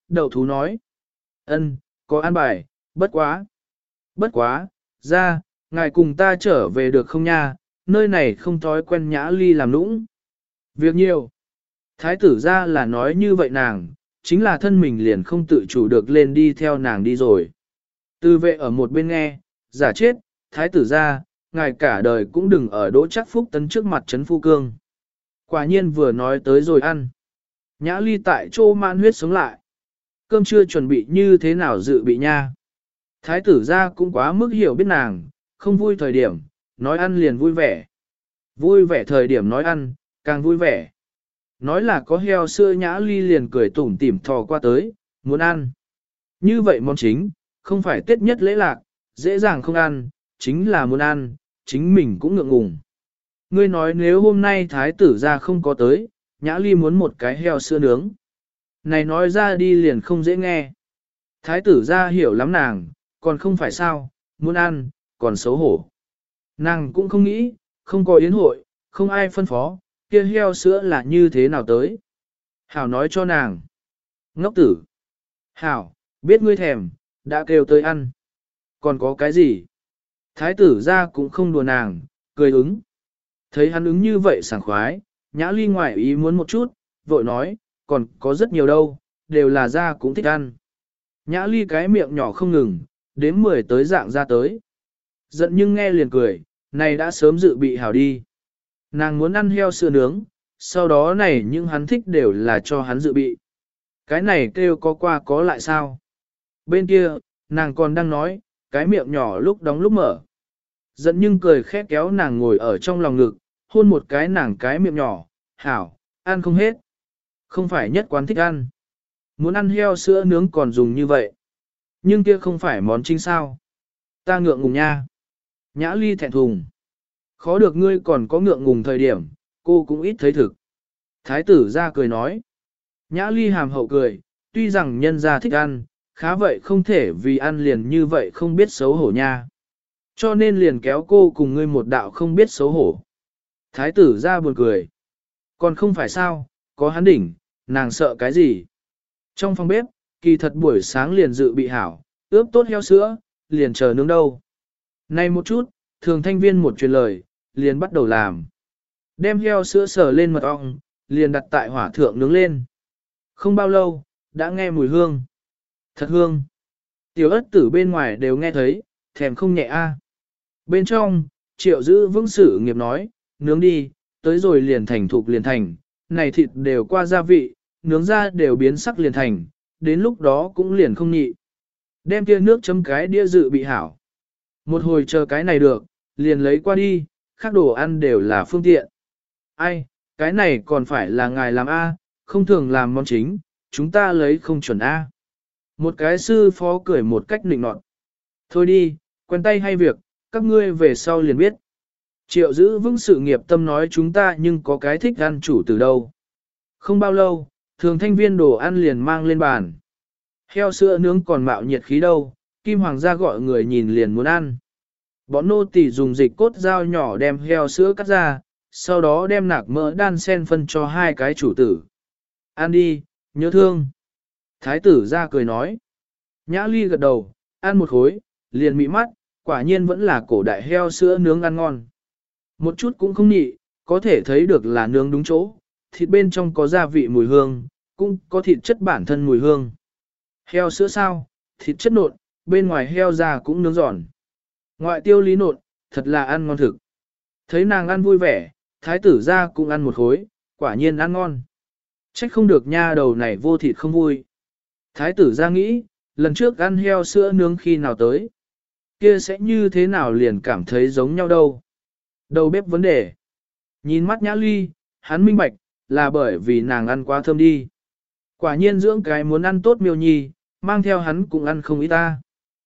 đậu thú nói. Ân, có an bài, bất quá. Bất quá, ra, ngài cùng ta trở về được không nha, nơi này không thói quen Nhã Ly làm nũng. Việc nhiều. Thái tử ra là nói như vậy nàng, chính là thân mình liền không tự chủ được lên đi theo nàng đi rồi. Tư vệ ở một bên nghe, giả chết, thái tử ra, ngài cả đời cũng đừng ở Đỗ Trác Phúc Tấn trước mặt Trấn Phu Cương. Quả nhiên vừa nói tới rồi ăn. Nhã Ly tại chỗ man huyết sống lại. Cơm chưa chuẩn bị như thế nào dự bị nha. Thái tử ra cũng quá mức hiểu biết nàng, không vui thời điểm, nói ăn liền vui vẻ. Vui vẻ thời điểm nói ăn, càng vui vẻ. Nói là có heo sữa Nhã Ly liền cười tủm tỉm thò qua tới, muốn ăn. Như vậy món chính, không phải tết nhất lễ lạc, dễ dàng không ăn, chính là muốn ăn, chính mình cũng ngượng ngùng. Ngươi nói nếu hôm nay thái tử ra không có tới, Nhã Ly muốn một cái heo sữa nướng. Này nói ra đi liền không dễ nghe. Thái tử ra hiểu lắm nàng, còn không phải sao, muốn ăn, còn xấu hổ. Nàng cũng không nghĩ, không có yến hội, không ai phân phó, kia heo sữa là như thế nào tới. Hảo nói cho nàng. Ngốc tử. Hảo, biết ngươi thèm, đã kêu tới ăn. Còn có cái gì? Thái tử ra cũng không đùa nàng, cười ứng. Thấy hắn ứng như vậy sảng khoái, Nhã Ly ngoại ý muốn một chút, vội nói, còn có rất nhiều đâu, đều là ra cũng thích ăn. Nhã Ly cái miệng nhỏ không ngừng, đếm 10 tới dạng ra tới. Giận nhưng nghe liền cười, này đã sớm dự bị hảo đi. Nàng muốn ăn heo sữa nướng, sau đó này những hắn thích đều là cho hắn dự bị. Cái này kêu có qua có lại sao? Bên kia, nàng còn đang nói, cái miệng nhỏ lúc đóng lúc mở. Giận nhưng cười khét kéo nàng ngồi ở trong lòng ngực, hôn một cái nàng cái miệng nhỏ, hảo, ăn không hết. Không phải nhất quán thích ăn. Muốn ăn heo sữa nướng còn dùng như vậy. Nhưng kia không phải món chính sao. Ta ngượng ngùng nha. Nhã Ly thẹn thùng. Khó được ngươi còn có ngượng ngùng thời điểm, cô cũng ít thấy thực. Thái tử ra cười nói. Nhã Ly hàm hậu cười, tuy rằng nhân gia thích ăn, khá vậy không thể vì ăn liền như vậy không biết xấu hổ nha. Cho nên liền kéo cô cùng ngươi một đạo không biết xấu hổ. Thái tử ra buồn cười. Còn không phải sao, có hắn đỉnh, nàng sợ cái gì. Trong phòng bếp, kỳ thật buổi sáng liền dự bị hảo, ướp tốt heo sữa, liền chờ nướng đâu. Này một chút, thường thanh viên một truyền lời, liền bắt đầu làm. Đem heo sữa sờ lên mật ong, liền đặt tại hỏa thượng nướng lên. Không bao lâu, đã nghe mùi hương. Thật hương. Tiểu ất tử bên ngoài đều nghe thấy, thèm không nhẹ a. Bên trong, Triệu giữ vững sự nghiệp nói, nướng đi, tới rồi liền thành thục liền thành, này thịt đều qua gia vị, nướng ra đều biến sắc liền thành, đến lúc đó cũng liền không nhị. Đem kia nước chấm cái đĩa dự bị hảo. Một hồi chờ cái này được, liền lấy qua đi, khác đồ ăn đều là phương tiện. Ai, cái này còn phải là ngài làm A, không thường làm món chính, chúng ta lấy không chuẩn A. Một cái sư phó cười một cách nịnh nọt. Thôi đi, quen tay hay việc, các ngươi về sau liền biết. Triệu giữ vững sự nghiệp tâm nói chúng ta nhưng có cái thích ăn chủ từ đâu. Không bao lâu, thường thanh viên đồ ăn liền mang lên bàn. Heo sữa nướng còn mạo nhiệt khí đâu, Kim Hoàng gia gọi người nhìn liền muốn ăn. Bọn nô tỳ dùng dịch cốt dao nhỏ đem heo sữa cắt ra, sau đó đem nạc mỡ đan sen phân cho hai cái chủ tử. Ăn đi, nhớ thương. Thái tử ra cười nói. Nhã Ly gật đầu, ăn một khối, liền mị mắt, quả nhiên vẫn là cổ đại heo sữa nướng ăn ngon. Một chút cũng không nhị, có thể thấy được là nướng đúng chỗ, thịt bên trong có gia vị mùi hương, cũng có thịt chất bản thân mùi hương. Heo sữa sao, thịt chất nộn, bên ngoài heo ra cũng nướng giòn. Ngoại tiêu lý nộn, thật là ăn ngon thực. Thấy nàng ăn vui vẻ, thái tử ra cũng ăn một khối, quả nhiên ăn ngon. Trách không được nha đầu này vô thịt không vui. Thái tử ra nghĩ, lần trước ăn heo sữa nướng khi nào tới. Kia sẽ như thế nào liền cảm thấy giống nhau đâu. Đầu bếp vấn đề. Nhìn mắt Nhã Ly, hắn minh bạch, là bởi vì nàng ăn quá thơm đi. Quả nhiên dưỡng cái muốn ăn tốt miêu nhi, mang theo hắn cũng ăn không ít ta.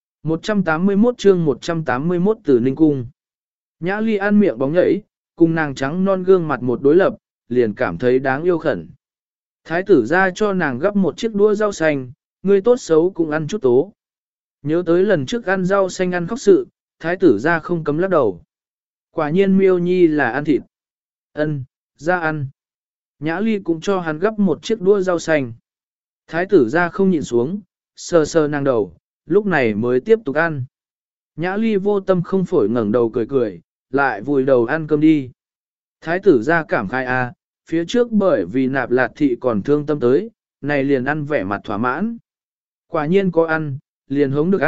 181 chương 181 từ Ninh Cung. Nhã Ly ăn miệng bóng nhảy, cùng nàng trắng non gương mặt một đối lập, liền cảm thấy đáng yêu khẩn. Thái tử ra cho nàng gấp một chiếc đũa rau xanh, người tốt xấu cũng ăn chút tố. Nhớ tới lần trước ăn rau xanh ăn khóc sự, thái tử ra không cấm lắc đầu. Quả nhiên miêu nhi là ăn thịt. Ân, ra ăn. Nhã Ly cũng cho hắn gấp một chiếc đũa rau xanh. Thái tử ra không nhịn xuống, sờ sờ nàng đầu, lúc này mới tiếp tục ăn. Nhã ly vô tâm không phổi ngẩng đầu cười cười, lại vùi đầu ăn cơm đi. Thái tử ra cảm khai phía trước bởi vì Nạp Lạt thị còn thương tâm tới, này liền ăn vẻ mặt thỏa mãn. Quả nhiên có ăn, liền hống được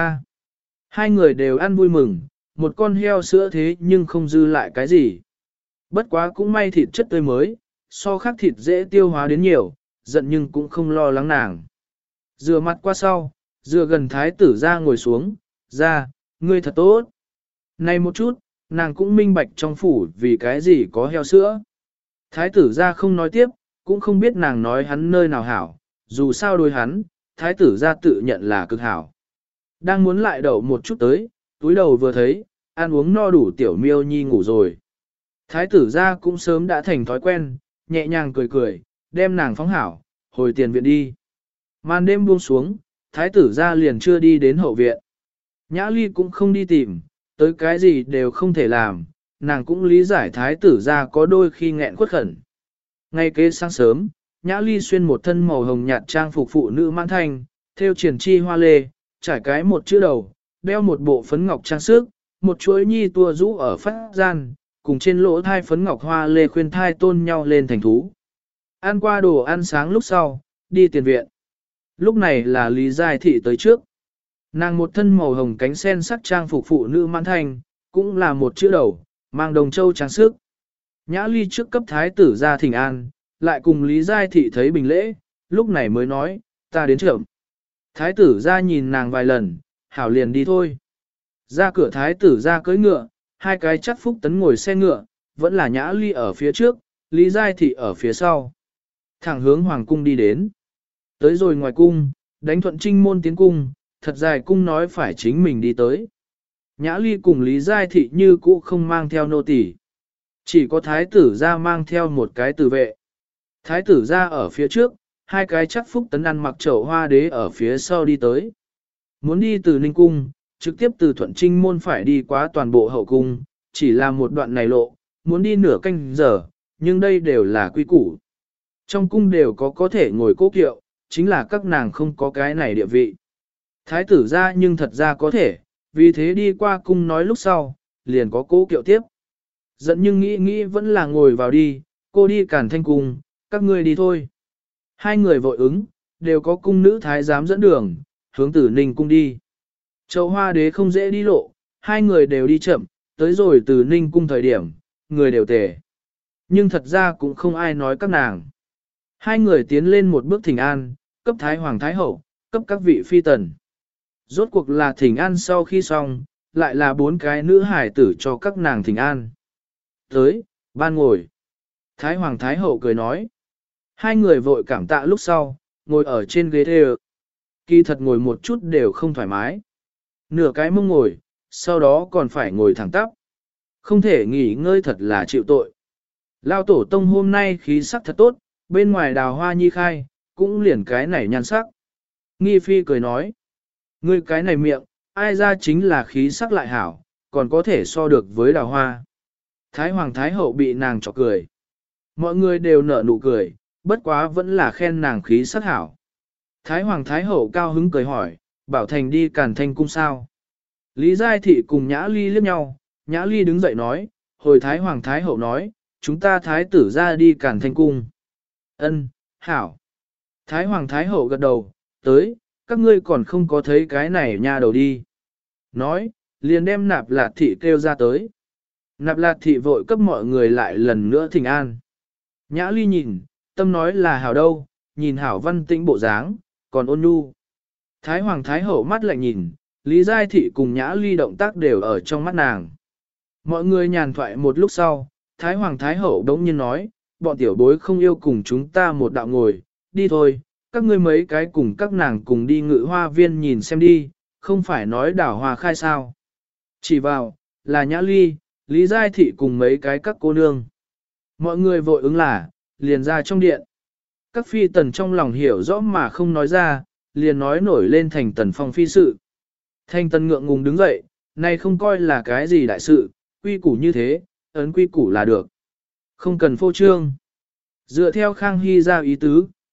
Hai người đều ăn vui mừng, một con heo sữa thế nhưng không dư lại cái gì. Bất quá cũng may thịt chất tươi mới, so khác thịt dễ tiêu hóa đến nhiều, giận nhưng cũng không lo lắng nàng. Rửa mặt qua sau, dựa gần thái tử ra ngồi xuống, ra, ngươi thật tốt. Này một chút, nàng cũng minh bạch trong phủ vì cái gì có heo sữa. Thái tử ra không nói tiếp, cũng không biết nàng nói hắn nơi nào hảo, dù sao đối hắn, thái tử ra tự nhận là cực hảo. Đang muốn lại đậu một chút tới, túi đầu vừa thấy, ăn uống no đủ tiểu miêu nhi ngủ rồi. Thái tử ra cũng sớm đã thành thói quen, nhẹ nhàng cười cười, đem nàng phóng hảo, hồi tiền viện đi. Màn đêm buông xuống, thái tử ra liền chưa đi đến hậu viện. Nhã ly cũng không đi tìm, tới cái gì đều không thể làm, nàng cũng lý giải thái tử ra có đôi khi nghẹn khuất khẩn. Ngay kế sáng sớm, Nhã ly xuyên một thân màu hồng nhạt trang phục phụ nữ mãn thanh, thêu triển chi hoa lê, trải cái một chữ đầu, đeo một bộ phấn ngọc trang sức, một chuỗi nhi tua rũ ở phát gian, cùng trên lỗ thai phấn ngọc hoa lê khuyên thai tôn nhau lên thành thú. Ăn qua đồ ăn sáng lúc sau, đi tiền viện. Lúc này là Lý Giai Thị tới trước. Nàng một thân màu hồng cánh sen sắc trang phục phụ nữ mãn thanh, cũng là một chữ đầu, mang đồng châu trang sức. Nhã ly trước cấp thái tử ra thỉnh an, lại cùng Lý Giai Thị thấy bình lễ, lúc này mới nói, ta đến trưởng. Thái tử ra nhìn nàng vài lần, hảo liền đi thôi. Ra cửa thái tử ra cưỡi ngựa, hai cái chắc phúc tấn ngồi xe ngựa, vẫn là Nhã ly ở phía trước, Lý Giai Thị ở phía sau. Thẳng hướng hoàng cung đi đến. Tới rồi ngoài cung, đánh thuận trinh môn tiến cung, thật dài cung nói phải chính mình đi tới. Nhã ly cùng Lý Giai Thị như cũ không mang theo nô tỳ, chỉ có thái tử ra mang theo một cái tử vệ. Thái tử ra ở phía trước, hai cái chắc phúc tấn ăn mặc chậu hoa đế ở phía sau đi tới. Muốn đi từ Ninh Cung, trực tiếp từ Thuận Trinh Môn phải đi qua toàn bộ hậu cung, chỉ là một đoạn này lộ, muốn đi nửa canh giờ, nhưng đây đều là quy củ. Trong cung đều có thể ngồi cố kiệu, chính là các nàng không có cái này địa vị. Thái tử ra nhưng thật ra có thể, vì thế đi qua cung nói lúc sau, liền có cố kiệu tiếp. Giận nhưng nghĩ vẫn là ngồi vào đi, cô đi Càn Thanh Cung, các ngươi đi thôi. Hai người vội ứng, đều có cung nữ thái giám dẫn đường, hướng Tử Ninh Cung đi. Châu Hoa Đế không dễ đi lộ, hai người đều đi chậm, tới rồi Tử Ninh Cung thời điểm, người đều tề. Nhưng thật ra cũng không ai nói các nàng. Hai người tiến lên một bước thỉnh an, cấp Thái Hoàng Thái Hậu, cấp các vị phi tần. Rốt cuộc là thỉnh an sau khi xong, lại là bốn cái nữ hải tử cho các nàng thỉnh an. Tới, ban ngồi. Thái Hoàng Thái Hậu cười nói. Hai người vội cảm tạ lúc sau, ngồi ở trên ghế thê. Kỳ thật ngồi một chút đều không thoải mái. Nửa cái mông ngồi, sau đó còn phải ngồi thẳng tắp. Không thể nghỉ ngơi thật là chịu tội. Lao tổ tông hôm nay khí sắc thật tốt, bên ngoài đào hoa nhi khai, cũng liền cái này nhan sắc. Nghi phi cười nói. Ngươi cái này miệng, ai ra chính là khí sắc lại hảo, còn có thể so được với đào hoa. Thái Hoàng Thái Hậu bị nàng chọc cười. Mọi người đều nở nụ cười, bất quá vẫn là khen nàng khí sắc hảo. Thái Hoàng Thái Hậu cao hứng cười hỏi, bảo thành đi Càn Thanh Cung sao. Lý Giai Thị cùng Nhã Ly liếc nhau, Nhã Ly đứng dậy nói, hồi Thái Hoàng Thái Hậu nói, chúng ta Thái tử ra đi Càn Thanh Cung. Ân, hảo. Thái Hoàng Thái Hậu gật đầu, tới, các ngươi còn không có thấy cái này nha đầu đi. Nói, liền đem Nạp Lạt Thị kêu ra tới. Nạp Lạt Thị vội cấp mọi người lại lần nữa thỉnh an. Nhã Ly nhìn, tâm nói là hảo đâu, nhìn hảo văn tĩnh bộ dáng, còn ôn nhu. Thái Hoàng Thái Hậu mắt lạnh nhìn, Lý Giai Thị cùng Nhã Ly động tác đều ở trong mắt nàng. Mọi người nhàn thoại một lúc sau, Thái Hoàng Thái Hậu đống nhiên nói, bọn tiểu bối không yêu cùng chúng ta một đạo ngồi, đi thôi, các ngươi mấy cái cùng các nàng cùng đi Ngự Hoa Viên nhìn xem đi, không phải nói đảo hoa khai sao. Chỉ vào, là Nhã Ly, Lý Giai Thị cùng mấy cái các cô nương. Mọi người vội ứng là, liền ra trong điện. Các phi tần trong lòng hiểu rõ mà không nói ra, liền nói nổi lên thành tần phong phi sự. Thành tần ngượng ngùng đứng dậy, này không coi là cái gì đại sự, quy củ như thế, ấn quy củ là được. Không cần phô trương. Dựa theo Khang Hy ra ý tứ,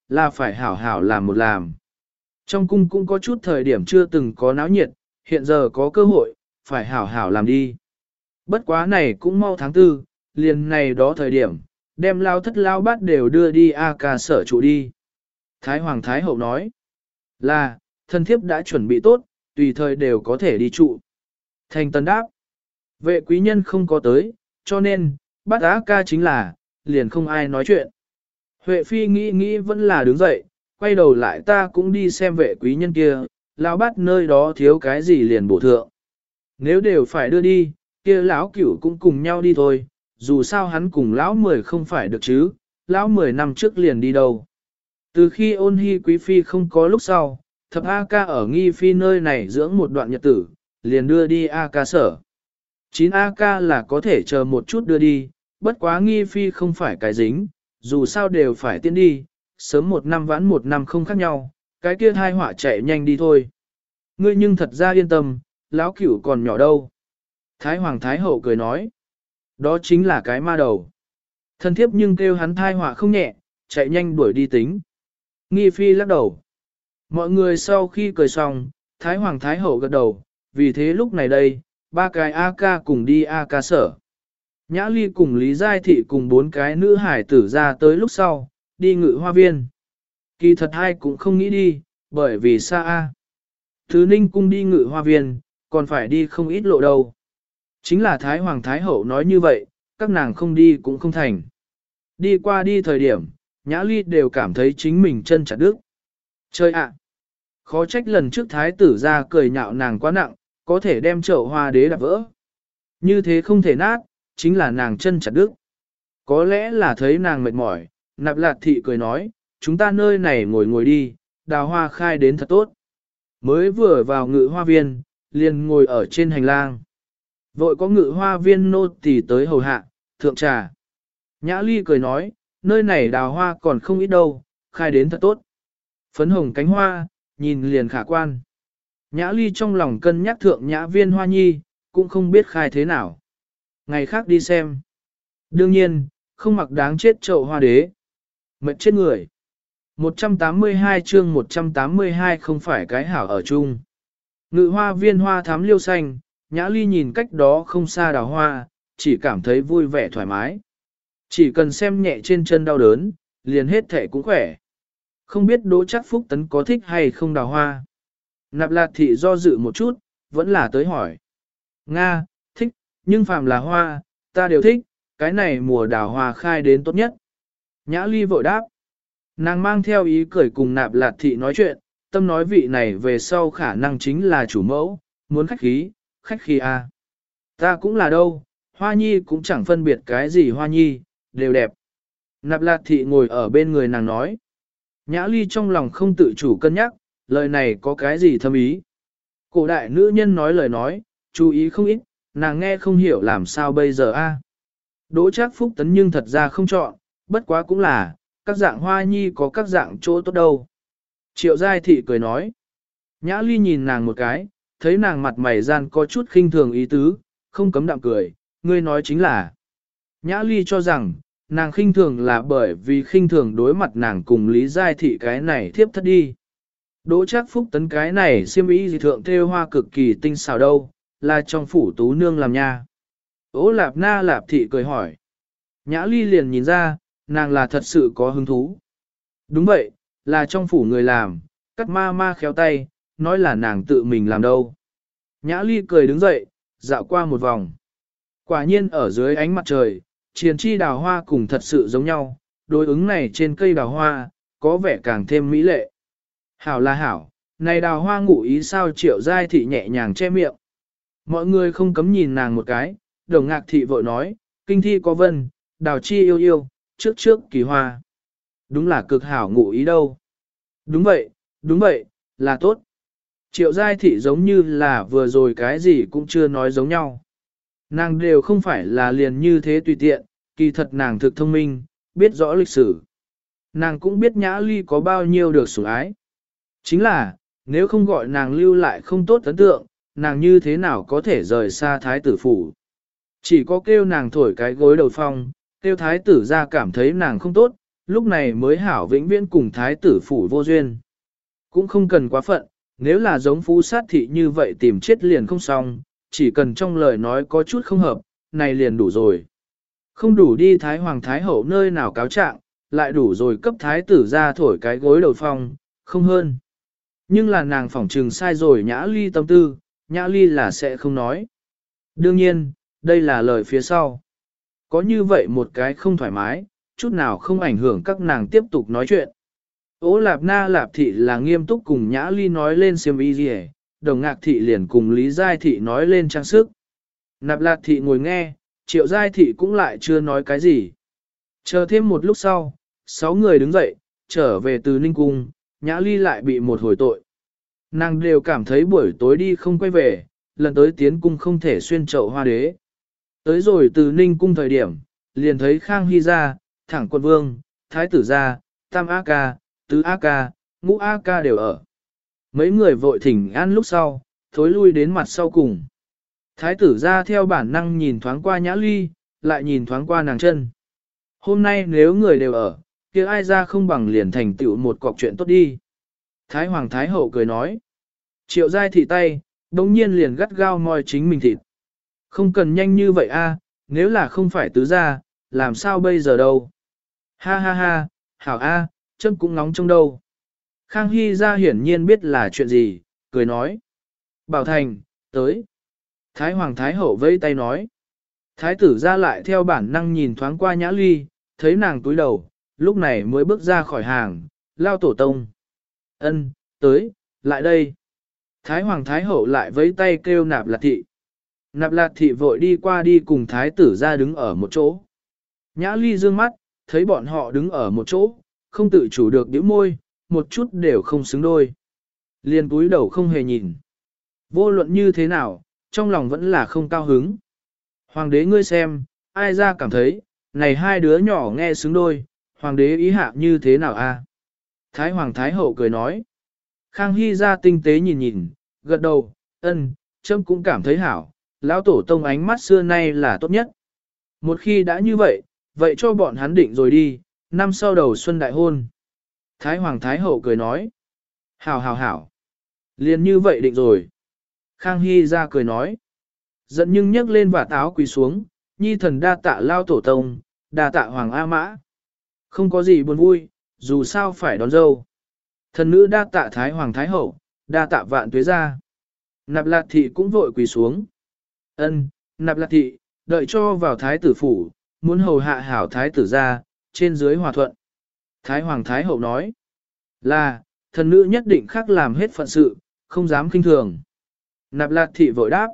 là phải hảo hảo làm một làm. Trong cung cũng có chút thời điểm chưa từng có náo nhiệt, hiện giờ có cơ hội, phải hảo hảo làm đi. Bất quá này cũng mau tháng 4, liền này đó thời điểm, đem lao thất lao bát đều đưa đi A ca sở trụ đi. Thái Hoàng Thái Hậu nói là, thân thiếp đã chuẩn bị tốt, tùy thời đều có thể đi trụ. Thành Tân đáp, vệ quý nhân không có tới, cho nên, bát A ca chính là, liền không ai nói chuyện. Huệ Phi nghĩ vẫn là đứng dậy, quay đầu lại ta cũng đi xem vệ quý nhân kia, lão bát nơi đó thiếu cái gì liền bổ thượng. Nếu đều phải đưa đi, kia lão cửu cũng cùng nhau đi thôi, dù sao hắn cùng lão 10 không phải được chứ, lão 10 năm trước liền đi đâu. Từ khi Ôn Hi quý phi không có lúc sau, thập A ca ở Nghi phi nơi này dưỡng một đoạn nhật tử, liền đưa đi A ca sở. 9 A ca là có thể chờ một chút đưa đi, bất quá Nghi phi không phải cái dính, dù sao đều phải tiến đi, sớm 1 năm vãn 1 năm không khác nhau, cái kia hai họa chạy nhanh đi thôi. Ngươi nhưng thật ra yên tâm, lão cửu còn nhỏ đâu. Thái Hoàng Thái Hậu cười nói, đó chính là cái ma đầu. Thân thiếp nhưng kêu hắn thai họa không nhẹ, chạy nhanh đuổi đi tính. Nghi phi lắc đầu. Mọi người sau khi cười xong, Thái Hoàng Thái Hậu gật đầu, vì thế lúc này đây, 3 cái A ca cùng đi A ca sở. Nhã Ly cùng Lý Giai Thị cùng 4 cái nữ hải tử ra tới lúc sau, đi Ngự Hoa Viên. Kỳ thật hai cũng không nghĩ đi, bởi vì xa A. Thứ Ninh cung đi Ngự Hoa Viên, còn phải đi không ít lộ đâu. Chính là Thái Hoàng Thái Hậu nói như vậy, các nàng không đi cũng không thành. Đi qua đi thời điểm, Nhã Ly đều cảm thấy chính mình chân chặt đứt. Chơi ạ! Khó trách lần trước Thái tử ra cười nhạo nàng quá nặng, có thể đem chậu hoa đế đạp vỡ. Như thế không thể nát, chính là nàng chân chặt đứt. Có lẽ là thấy nàng mệt mỏi, Nạp Lạt Thị cười nói, chúng ta nơi này ngồi ngồi đi, đào hoa khai đến thật tốt. Mới vừa vào Ngự Hoa Viên, liền ngồi ở trên hành lang. Vội có Ngự Hoa Viên nô tỳ tới hầu hạ, thượng trà. Nhã Ly cười nói, nơi này đào hoa còn không ít đâu, khai đến thật tốt. Phấn hồng cánh hoa, nhìn liền khả quan. Nhã Ly trong lòng cân nhắc thượng Nhã Viên Hoa Nhi, cũng không biết khai thế nào. Ngày khác đi xem. Đương nhiên, không mặc đáng chết chậu hoa đế. Mệt chết người. 182 chương 182 không phải cái hảo ở chung. Ngự Hoa Viên hoa thắm liêu xanh, Nhã Ly nhìn cách đó không xa đào hoa, chỉ cảm thấy vui vẻ thoải mái. Chỉ cần xem nhẹ trên chân đau đớn, liền hết thể cũng khỏe. Không biết Đỗ Trác Phúc Tấn có thích hay không đào hoa. Nạp Lạt Thị do dự một chút, vẫn là tới hỏi. Nga, thích, nhưng phàm là hoa, ta đều thích, cái này mùa đào hoa khai đến tốt nhất. Nhã Ly vội đáp. Nàng mang theo ý cười cùng Nạp Lạt Thị nói chuyện, tâm nói vị này về sau khả năng chính là chủ mẫu, muốn khách khí à. Ta cũng là đâu, Hoa Nhi cũng chẳng phân biệt cái gì Hoa Nhi, đều đẹp. Nạp Lạt Thị ngồi ở bên người nàng nói. Nhã Ly trong lòng không tự chủ cân nhắc, lời này có cái gì thâm ý. Cổ đại nữ nhân nói lời nói, chú ý không ít, nàng nghe không hiểu làm sao bây giờ a. Đỗ Trác Phúc Tấn nhưng thật ra không chọn, bất quá cũng là, các dạng Hoa Nhi có các dạng chỗ tốt đâu. Triệu Giai Thị cười nói. Nhã Ly nhìn nàng một cái, thấy nàng mặt mày gian có chút khinh thường ý tứ, không cấm đạm cười, ngươi nói chính là. Nhã Ly cho rằng, nàng khinh thường là bởi vì khinh thường đối mặt nàng cùng Lý Giai Thị cái này thiếp thất đi. Đỗ Trác Phúc Tấn cái này xiêm y dị thượng thêu hoa cực kỳ tinh xảo đâu, là trong phủ tú nương làm nha. Ô Lạp Na Lạp Thị cười hỏi. Nhã Ly liền nhìn ra, nàng là thật sự có hứng thú. Đúng vậy, là trong phủ người làm, cắt ma khéo tay, nói là nàng tự mình làm đâu. Nhã Ly cười đứng dậy, dạo qua một vòng. Quả nhiên ở dưới ánh mặt trời, triền chi đào hoa cùng thật sự giống nhau, đối ứng này trên cây đào hoa, có vẻ càng thêm mỹ lệ. Hảo là hảo, này đào hoa ngụ ý sao Triệu Giai Thị nhẹ nhàng che miệng. Mọi người không cấm nhìn nàng một cái, Đồng Ngạc Thị vội nói, kinh thi có vân, đào chi yêu yêu, trước kỳ hoa. Đúng là cực hảo ngụ ý đâu. Đúng vậy, là tốt. Triệu Giai Thị giống như là vừa rồi cái gì cũng chưa nói giống nhau. Nàng đều không phải là liền như thế tùy tiện, kỳ thật nàng thực thông minh, biết rõ lịch sử. Nàng cũng biết Nhã Ly có bao nhiêu được sủng ái. Chính là, nếu không gọi nàng lưu lại không tốt ấn tượng, nàng như thế nào có thể rời xa thái tử phủ. Chỉ có kêu nàng thổi cái gối đầu phong, kêu thái tử ra cảm thấy nàng không tốt, lúc này mới hảo vĩnh viễn cùng thái tử phủ vô duyên. Cũng không cần quá phận, nếu là giống phú sát thị như vậy tìm chết liền không xong, chỉ cần trong lời nói có chút không hợp, này liền đủ rồi. Không đủ đi thái hoàng thái hậu nơi nào cáo trạng, lại đủ rồi cấp thái tử ra thổi cái gối đầu phong, không hơn. Nhưng là nàng phỏng trừng sai rồi Nhã Ly tâm tư, Nhã Ly là sẽ không nói. Đương nhiên, đây là lời phía sau. Có như vậy một cái không thoải mái, chút nào không ảnh hưởng các nàng tiếp tục nói chuyện. Ô Lạp Na Lạp Thị là nghiêm túc cùng Nhã Ly nói lên xiêm y gì, Đồng Ngạc Thị liền cùng Lý Giai Thị nói lên trang sức. Nạp Lạt Thị ngồi nghe, Triệu Giai Thị cũng lại chưa nói cái gì. Chờ thêm một lúc sau, 6 người đứng dậy, trở về từ Ninh Cung, Nhã Ly lại bị một hồi tội. Nàng đều cảm thấy buổi tối đi không quay về, lần tới tiến cung không thể xuyên chậu hoa đế. Tới rồi từ Ninh Cung thời điểm, liền thấy Khang Hy ra, thẳng quân vương, thái tử ra, tam A ca, tứ A ca, ngũ A ca đều ở. Mấy người vội thỉnh an lúc sau, thối lui đến mặt sau cùng. Thái tử ra theo bản năng nhìn thoáng qua Nhã Ly, lại nhìn thoáng qua nàng chân. Hôm nay nếu người đều ở, kia ai ra không bằng liền thành tựu một cọc chuyện tốt đi. Thái hoàng thái hậu cười nói. Triệu Giai Thị tay, đồng nhiên liền gắt gao moi chính mình thịt. Không cần nhanh như vậy a, nếu là không phải tứ gia, làm sao bây giờ đâu. Ha ha ha, hảo a, chấm cũng nóng trong đâu. Khang Hy ra hiển nhiên biết là chuyện gì, cười nói. Bảo Thành, tới. Thái hoàng thái hậu vẫy tay nói. Thái tử ra lại theo bản năng nhìn thoáng qua Nhã Ly, thấy nàng túi đầu, lúc này mới bước ra khỏi hàng, lao tổ tông. Ân, tới, lại đây. Thái hoàng thái hậu lại vẫy tay kêu Nạp Lạt Thị. Nạp Lạt Thị vội đi qua đi cùng thái tử ra đứng ở một chỗ. Nhã Ly dương mắt, thấy bọn họ đứng ở một chỗ, không tự chủ được bĩu môi, một chút đều không xứng đôi. Liền túi đầu không hề nhìn. Vô luận như thế nào, trong lòng vẫn là không cao hứng. Hoàng đế ngươi xem, ai ra cảm thấy, này hai đứa nhỏ nghe xứng đôi, hoàng đế ý hạ như thế nào a? Thái hoàng thái hậu cười nói. Khang Hy ra tinh tế nhìn nhìn, gật đầu, ân, trâm cũng cảm thấy hảo, lão tổ tông ánh mắt xưa nay là tốt nhất. Một khi đã như vậy, vậy cho bọn hắn định rồi đi, năm sau đầu xuân đại hôn. Thái hoàng thái hậu cười nói. Hảo hảo hảo. Liền như vậy định rồi. Khang Hy ra cười nói. Giận nhưng nhấc lên và táo quỳ xuống, nhi thần đa tạ lao tổ tông, đa tạ hoàng A Mã. Không có gì buồn vui, dù sao phải đón dâu. Thần nữ đa tạ thái hoàng thái hậu, đa tạ vạn tuế gia. Nạp Lạt Thị cũng vội quỳ xuống. Ân, Nạp Lạt Thị, đợi cho vào thái tử phủ, muốn hầu hạ hảo thái tử gia, trên dưới hòa thuận. Thái hoàng thái hậu nói là, thần nữ nhất định khắc làm hết phận sự, không dám khinh thường. Nạp Lạt Thị vội đáp.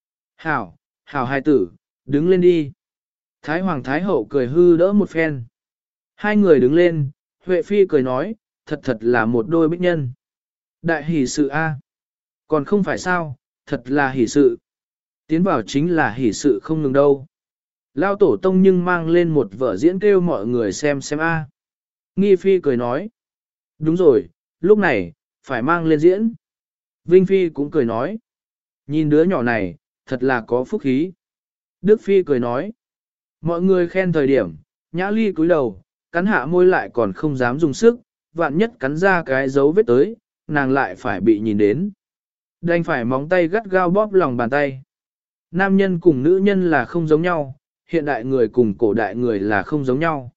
Hảo, hảo hài tử, đứng lên đi. Thái hoàng thái hậu cười hư đỡ một phen. Hai người đứng lên, Huệ Phi cười nói, thật thật là một đôi bích nhân. Đại hỷ sự a, còn không phải sao, thật là hỷ sự. Tiến vào chính là hỷ sự không ngừng đâu. Lao tổ tông nhưng mang lên một vở diễn kêu mọi người xem a. Nghi Phi cười nói. Đúng rồi, lúc này, phải mang lên diễn. Vinh Phi cũng cười nói. Nhìn đứa nhỏ này, thật là có phúc khí. Đức Phi cười nói. Mọi người khen thời điểm, Nhã Ly cúi đầu, cắn hạ môi lại còn không dám dùng sức, vạn nhất cắn ra cái dấu vết tới, nàng lại phải bị nhìn đến. Đành phải móng tay gắt gao bóp lòng bàn tay. Nam nhân cùng nữ nhân là không giống nhau, hiện đại người cùng cổ đại người là không giống nhau.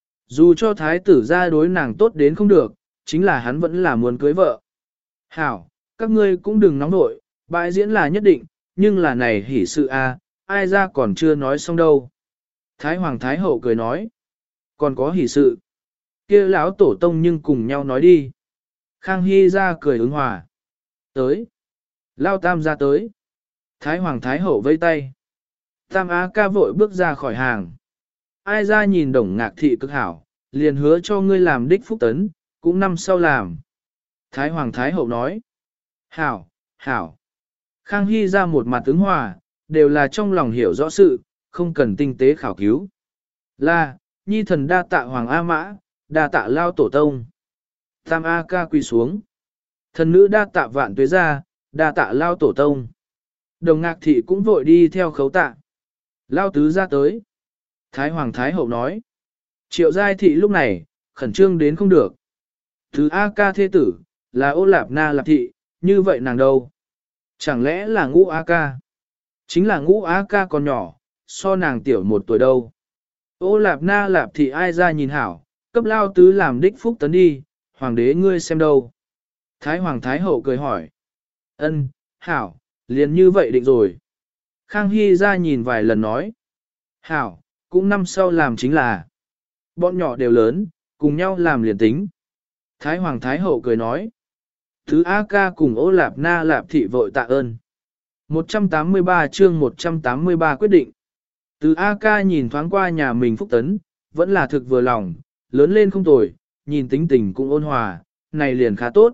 Dù cho thái tử ra đối nàng tốt đến không được, chính là hắn vẫn là muốn cưới vợ. Hảo, các ngươi cũng đừng nóng nội, bãi diễn là nhất định, nhưng là này hỉ sự a, ai ra còn chưa nói xong đâu. Thái hoàng thái hậu cười nói, còn có hỉ sự. Kia lão tổ tông nhưng cùng nhau nói đi. Khang Hy ra cười ứng hòa. Tới. Lao tam ra tới. Thái hoàng thái hậu vây tay. Tam Á ca vội bước ra khỏi hàng. Ai ra nhìn Đồng Ngạc Thị cực hảo, liền hứa cho ngươi làm đích phúc tấn, cũng năm sau làm. Thái hoàng thái hậu nói. Hảo, hảo. Khang Hy ra một mặt ứng hòa, đều là trong lòng hiểu rõ sự, không cần tinh tế khảo cứu. Là, nhi thần đa tạ hoàng A Mã, đa tạ lao tổ tông. Tam A ca quỳ xuống. Thần nữ đa tạ vạn tuế gia, đa tạ lao tổ tông. Đồng Ngạc Thị cũng vội đi theo khấu tạ. Lao tứ ra tới. Thái hoàng thái hậu nói. Triệu Giai Thị lúc này, khẩn trương đến không được. Thứ A ca thế tử, là Ô Lạp Na Lạp Thị, như vậy nàng đâu? Chẳng lẽ là Ngũ A ca? Chính là Ngũ A ca còn nhỏ, so nàng tiểu 1 tuổi đâu. Ô Lạp Na Lạp Thị ai ra nhìn hảo, cấp lao tứ làm đích phúc tấn đi, hoàng đế ngươi xem đâu. Thái hoàng thái hậu cười hỏi. Ân, hảo, liền như vậy định rồi. Khang Hy ra nhìn vài lần nói. Hảo, cũng năm sau làm chính là. Bọn nhỏ đều lớn, cùng nhau làm liền tính. Thái hoàng thái hậu cười nói. Thứ A ca cùng Ô Lạp Na Lạp Thị vội tạ ơn. 183 chương 183 quyết định. Từ A ca nhìn thoáng qua nhà mình phúc tấn, vẫn là thực vừa lòng, lớn lên không tồi, nhìn tính tình cũng ôn hòa, này liền khá tốt.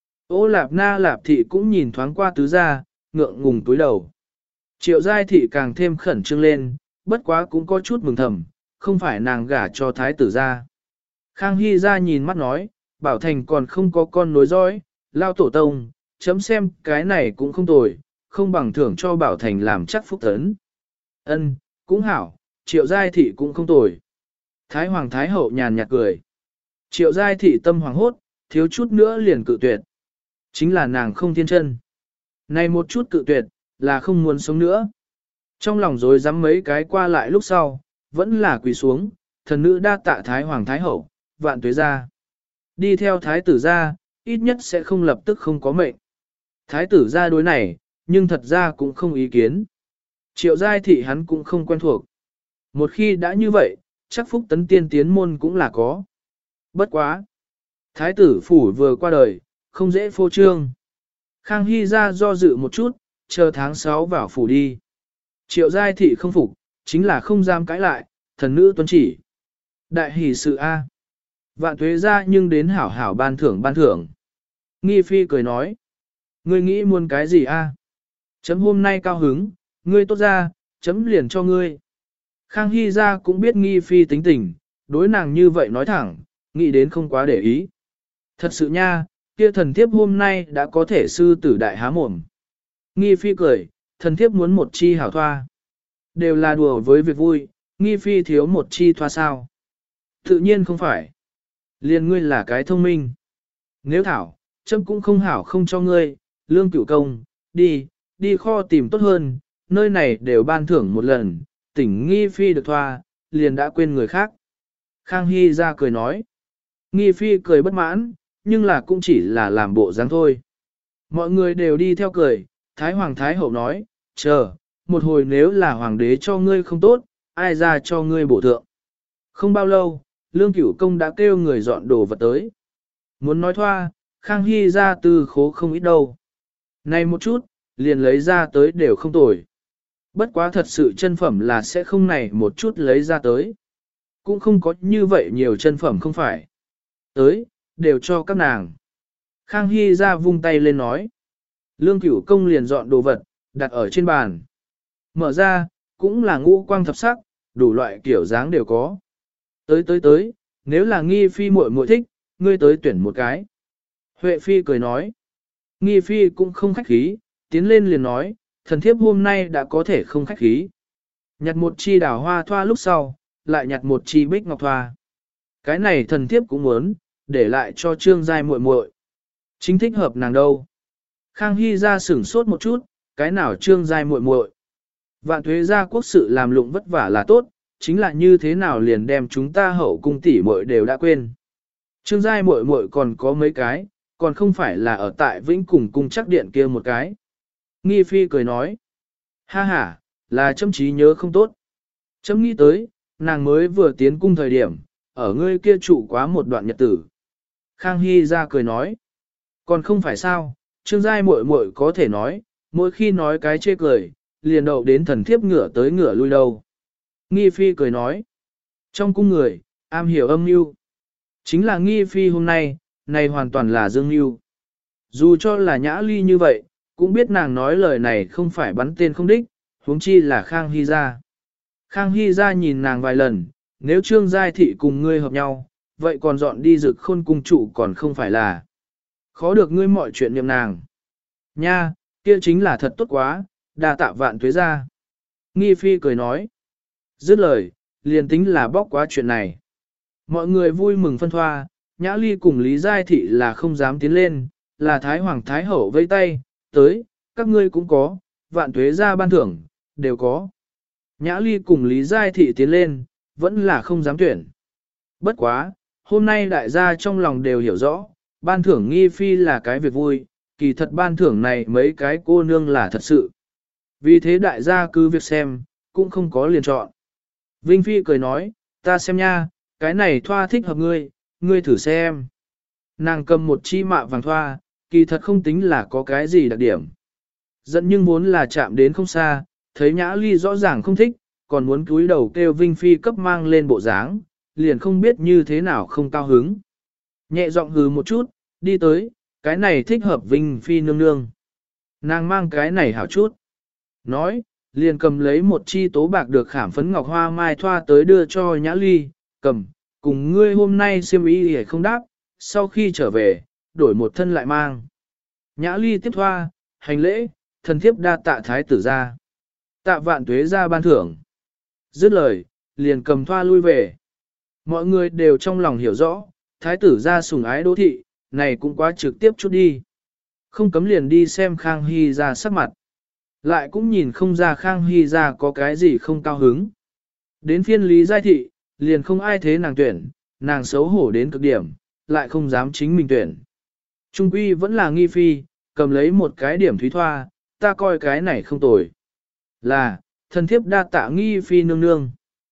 Ô Lạp Na Lạp Thị cũng nhìn thoáng qua tứ gia, ngượng ngùng túi đầu. Triệu Giai Thị càng thêm khẩn trương lên, bất quá cũng có chút mừng thầm, không phải nàng gả cho thái tử gia. Khang Hy ra nhìn mắt nói, Bảo Thành còn không có con nối dõi, lao tổ tông, chấm xem cái này cũng không tồi, không bằng thưởng cho Bảo Thành làm chắc phúc tấn. Ân, cũng hảo, Triệu Giai Thị cũng không tồi. Thái Hoàng Thái Hậu nhàn nhạt cười. Triệu Giai Thị tâm hoàng hốt, thiếu chút nữa liền cự tuyệt. Chính là nàng không thiên chân. Này một chút cự tuyệt, là không muốn sống nữa. Trong lòng rối rắm mấy cái qua lại lúc sau, vẫn là quỳ xuống, thần nữ đa tạ Thái Hoàng Thái Hậu, vạn tuế ra. Đi theo Thái tử ra, ít nhất sẽ không lập tức không có mệnh. Thái tử ra đối này, nhưng thật ra cũng không ý kiến. Triệu Giai Thị hắn cũng không quen thuộc. Một khi đã như vậy, chắc phúc tấn tiên tiến môn cũng là có. Bất quá. Thái tử phủ vừa qua đời, không dễ phô trương. Khang Hy ra do dự một chút, chờ tháng 6 vào phủ đi. Triệu Giai Thị không phục, chính là không dám cãi lại, thần nữ tuân chỉ. Đại hỷ sự A. Vạn tuế ra nhưng đến hảo hảo ban thưởng. Nghi Phi cười nói. Ngươi nghĩ muốn cái gì A? Chấm hôm nay cao hứng, ngươi tốt ra, chấm liền cho ngươi. Khang Hy ra cũng biết Nghi Phi tính tình, đối nàng như vậy nói thẳng, nghĩ đến không quá để ý. Thật sự nha, kia thần thiếp hôm nay đã có thể sư tử đại há mồm. Nghi Phi cười, thần thiếp muốn một chi hảo thoa. Đều là đùa với việc vui, Nghi Phi thiếu một chi thoa sao. Tự nhiên không phải. Liền ngươi là cái thông minh. Nếu thảo, chấm cũng không hảo không cho ngươi, Lương Cửu Công, đi kho tìm tốt hơn, nơi này đều ban thưởng một lần, tỉnh Nghi Phi được thoa, liền đã quên người khác. Khang Hy ra cười nói. Nghi Phi cười bất mãn, nhưng là cũng chỉ là làm bộ dáng thôi. Mọi người đều đi theo cười, Thái Hoàng Thái Hậu nói, chờ, một hồi nếu là Hoàng đế cho ngươi không tốt, ai ra cho ngươi bổ thượng. Không bao lâu, Lương Cửu Công đã kêu người dọn đồ vật tới. Muốn nói thoa, Khang Hy ra từ khố không ít đâu. Này một chút, liền lấy ra tới đều không tồi. Bất quá thật sự chân phẩm là sẽ không này một chút lấy ra tới. Cũng không có như vậy nhiều chân phẩm không phải. Tới, đều cho các nàng. Khang Hy ra vung tay lên nói. Lương Cửu Công liền dọn đồ vật, đặt ở trên bàn. Mở ra, cũng là ngũ quang thập sắc, đủ loại kiểu dáng đều có. Tới, nếu là Nghi Phi muội muội thích, ngươi tới tuyển một cái. Huệ Phi cười nói. Nghi Phi cũng không khách khí, tiến lên liền nói, thần thiếp hôm nay đã có thể không khách khí. Nhặt một chi đào hoa thoa lúc sau, lại nhặt một chi bích ngọc thoa. Cái này thần thiếp cũng muốn, để lại cho Trương Giai muội muội. Chính thích hợp nàng đâu. Khang Hy ra sửng sốt một chút, cái nào Trương Giai muội muội. Vạn thuế gia quốc sự làm lụng vất vả là tốt, chính là như thế nào liền đem chúng ta hậu cung tỷ muội đều đã quên. Trương Giai muội muội còn có mấy cái, còn không phải là ở tại Vĩnh Cùng cung chắc điện kia một cái. Nghi Phi cười nói, ha ha, là chấm trí nhớ không tốt. Chấm nghĩ tới, nàng mới vừa tiến cung thời điểm, ở ngươi kia trụ quá một đoạn nhật tử. Khang Hy ra cười nói, còn không phải sao, Trương Giai muội muội có thể nói, mỗi khi nói cái chê cười, liền đậu đến thần thiếp ngửa tới ngửa lui đâu. Nghi Phi cười nói, trong cung người, am hiểu âm mưu. Chính là Nghi Phi hôm nay, này hoàn toàn là dương mưu. Dù cho là Nhã Ly như vậy, cũng biết nàng nói lời này không phải bắn tên không đích, huống chi là Khang Hy gia. Khang Hy gia nhìn nàng vài lần, nếu Trương Giai thị cùng ngươi hợp nhau, vậy còn dọn đi Dực Khôn cung trụ còn không phải là. Khó được ngươi mọi chuyện niệm nàng. Nha, kia chính là thật tốt quá, đa tạ vạn tuế gia. Nghi Phi cười nói. Dứt lời, liền tính là bóc quá chuyện này. Mọi người vui mừng phân thoa, Nhã Ly cùng Lý Giai Thị là không dám tiến lên, là Thái Hoàng Thái Hậu vây tay, tới, các ngươi cũng có, vạn tuế ra ban thưởng, đều có. Nhã Ly cùng Lý Giai Thị tiến lên, vẫn là không dám tuyển. Bất quá, hôm nay đại gia trong lòng đều hiểu rõ, ban thưởng nghi phi là cái việc vui, kỳ thật ban thưởng này mấy cái cô nương là thật sự. Vì thế đại gia cứ việc xem, cũng không có liền chọn. Vinh Phi cười nói, ta xem nha, cái này thoa thích hợp ngươi, ngươi thử xem. Nàng cầm một chi mạ vàng thoa, kỳ thật không tính là có cái gì đặc điểm. Giận nhưng vốn là chạm đến không xa, thấy Nhã Ly rõ ràng không thích, còn muốn cúi đầu kêu Vinh Phi cấp mang lên bộ dáng, liền không biết như thế nào không cao hứng. Nhẹ giọng hừ một chút, đi tới, cái này thích hợp Vinh Phi nương nương. Nàng mang cái này hảo chút. Nói, liền cầm lấy một chi tố bạc được khảm phấn ngọc hoa mai thoa tới đưa cho Nhã Ly, cầm, cùng ngươi hôm nay xiêm y hề không đáp, sau khi trở về, đổi một thân lại mang. Nhã Ly tiếp thoa, hành lễ, thần thiếp đa tạ thái tử ra. Tạ vạn tuế ra ban thưởng. Dứt lời, liền cầm thoa lui về. Mọi người đều trong lòng hiểu rõ, thái tử ra sủng ái đô thị, này cũng quá trực tiếp chút đi. Không cấm liền đi xem Khang Hy ra sắc mặt. Lại cũng nhìn không ra Khang Hy ra có cái gì không cao hứng. Đến phiên Lý Giai Thị, liền không ai thế nàng tuyển, nàng xấu hổ đến cực điểm, lại không dám chính mình tuyển. Trung quy vẫn là nghi phi, cầm lấy một cái điểm thúy thoa, ta coi cái này không tồi. Là, thần thiếp đa tạ nghi phi nương nương.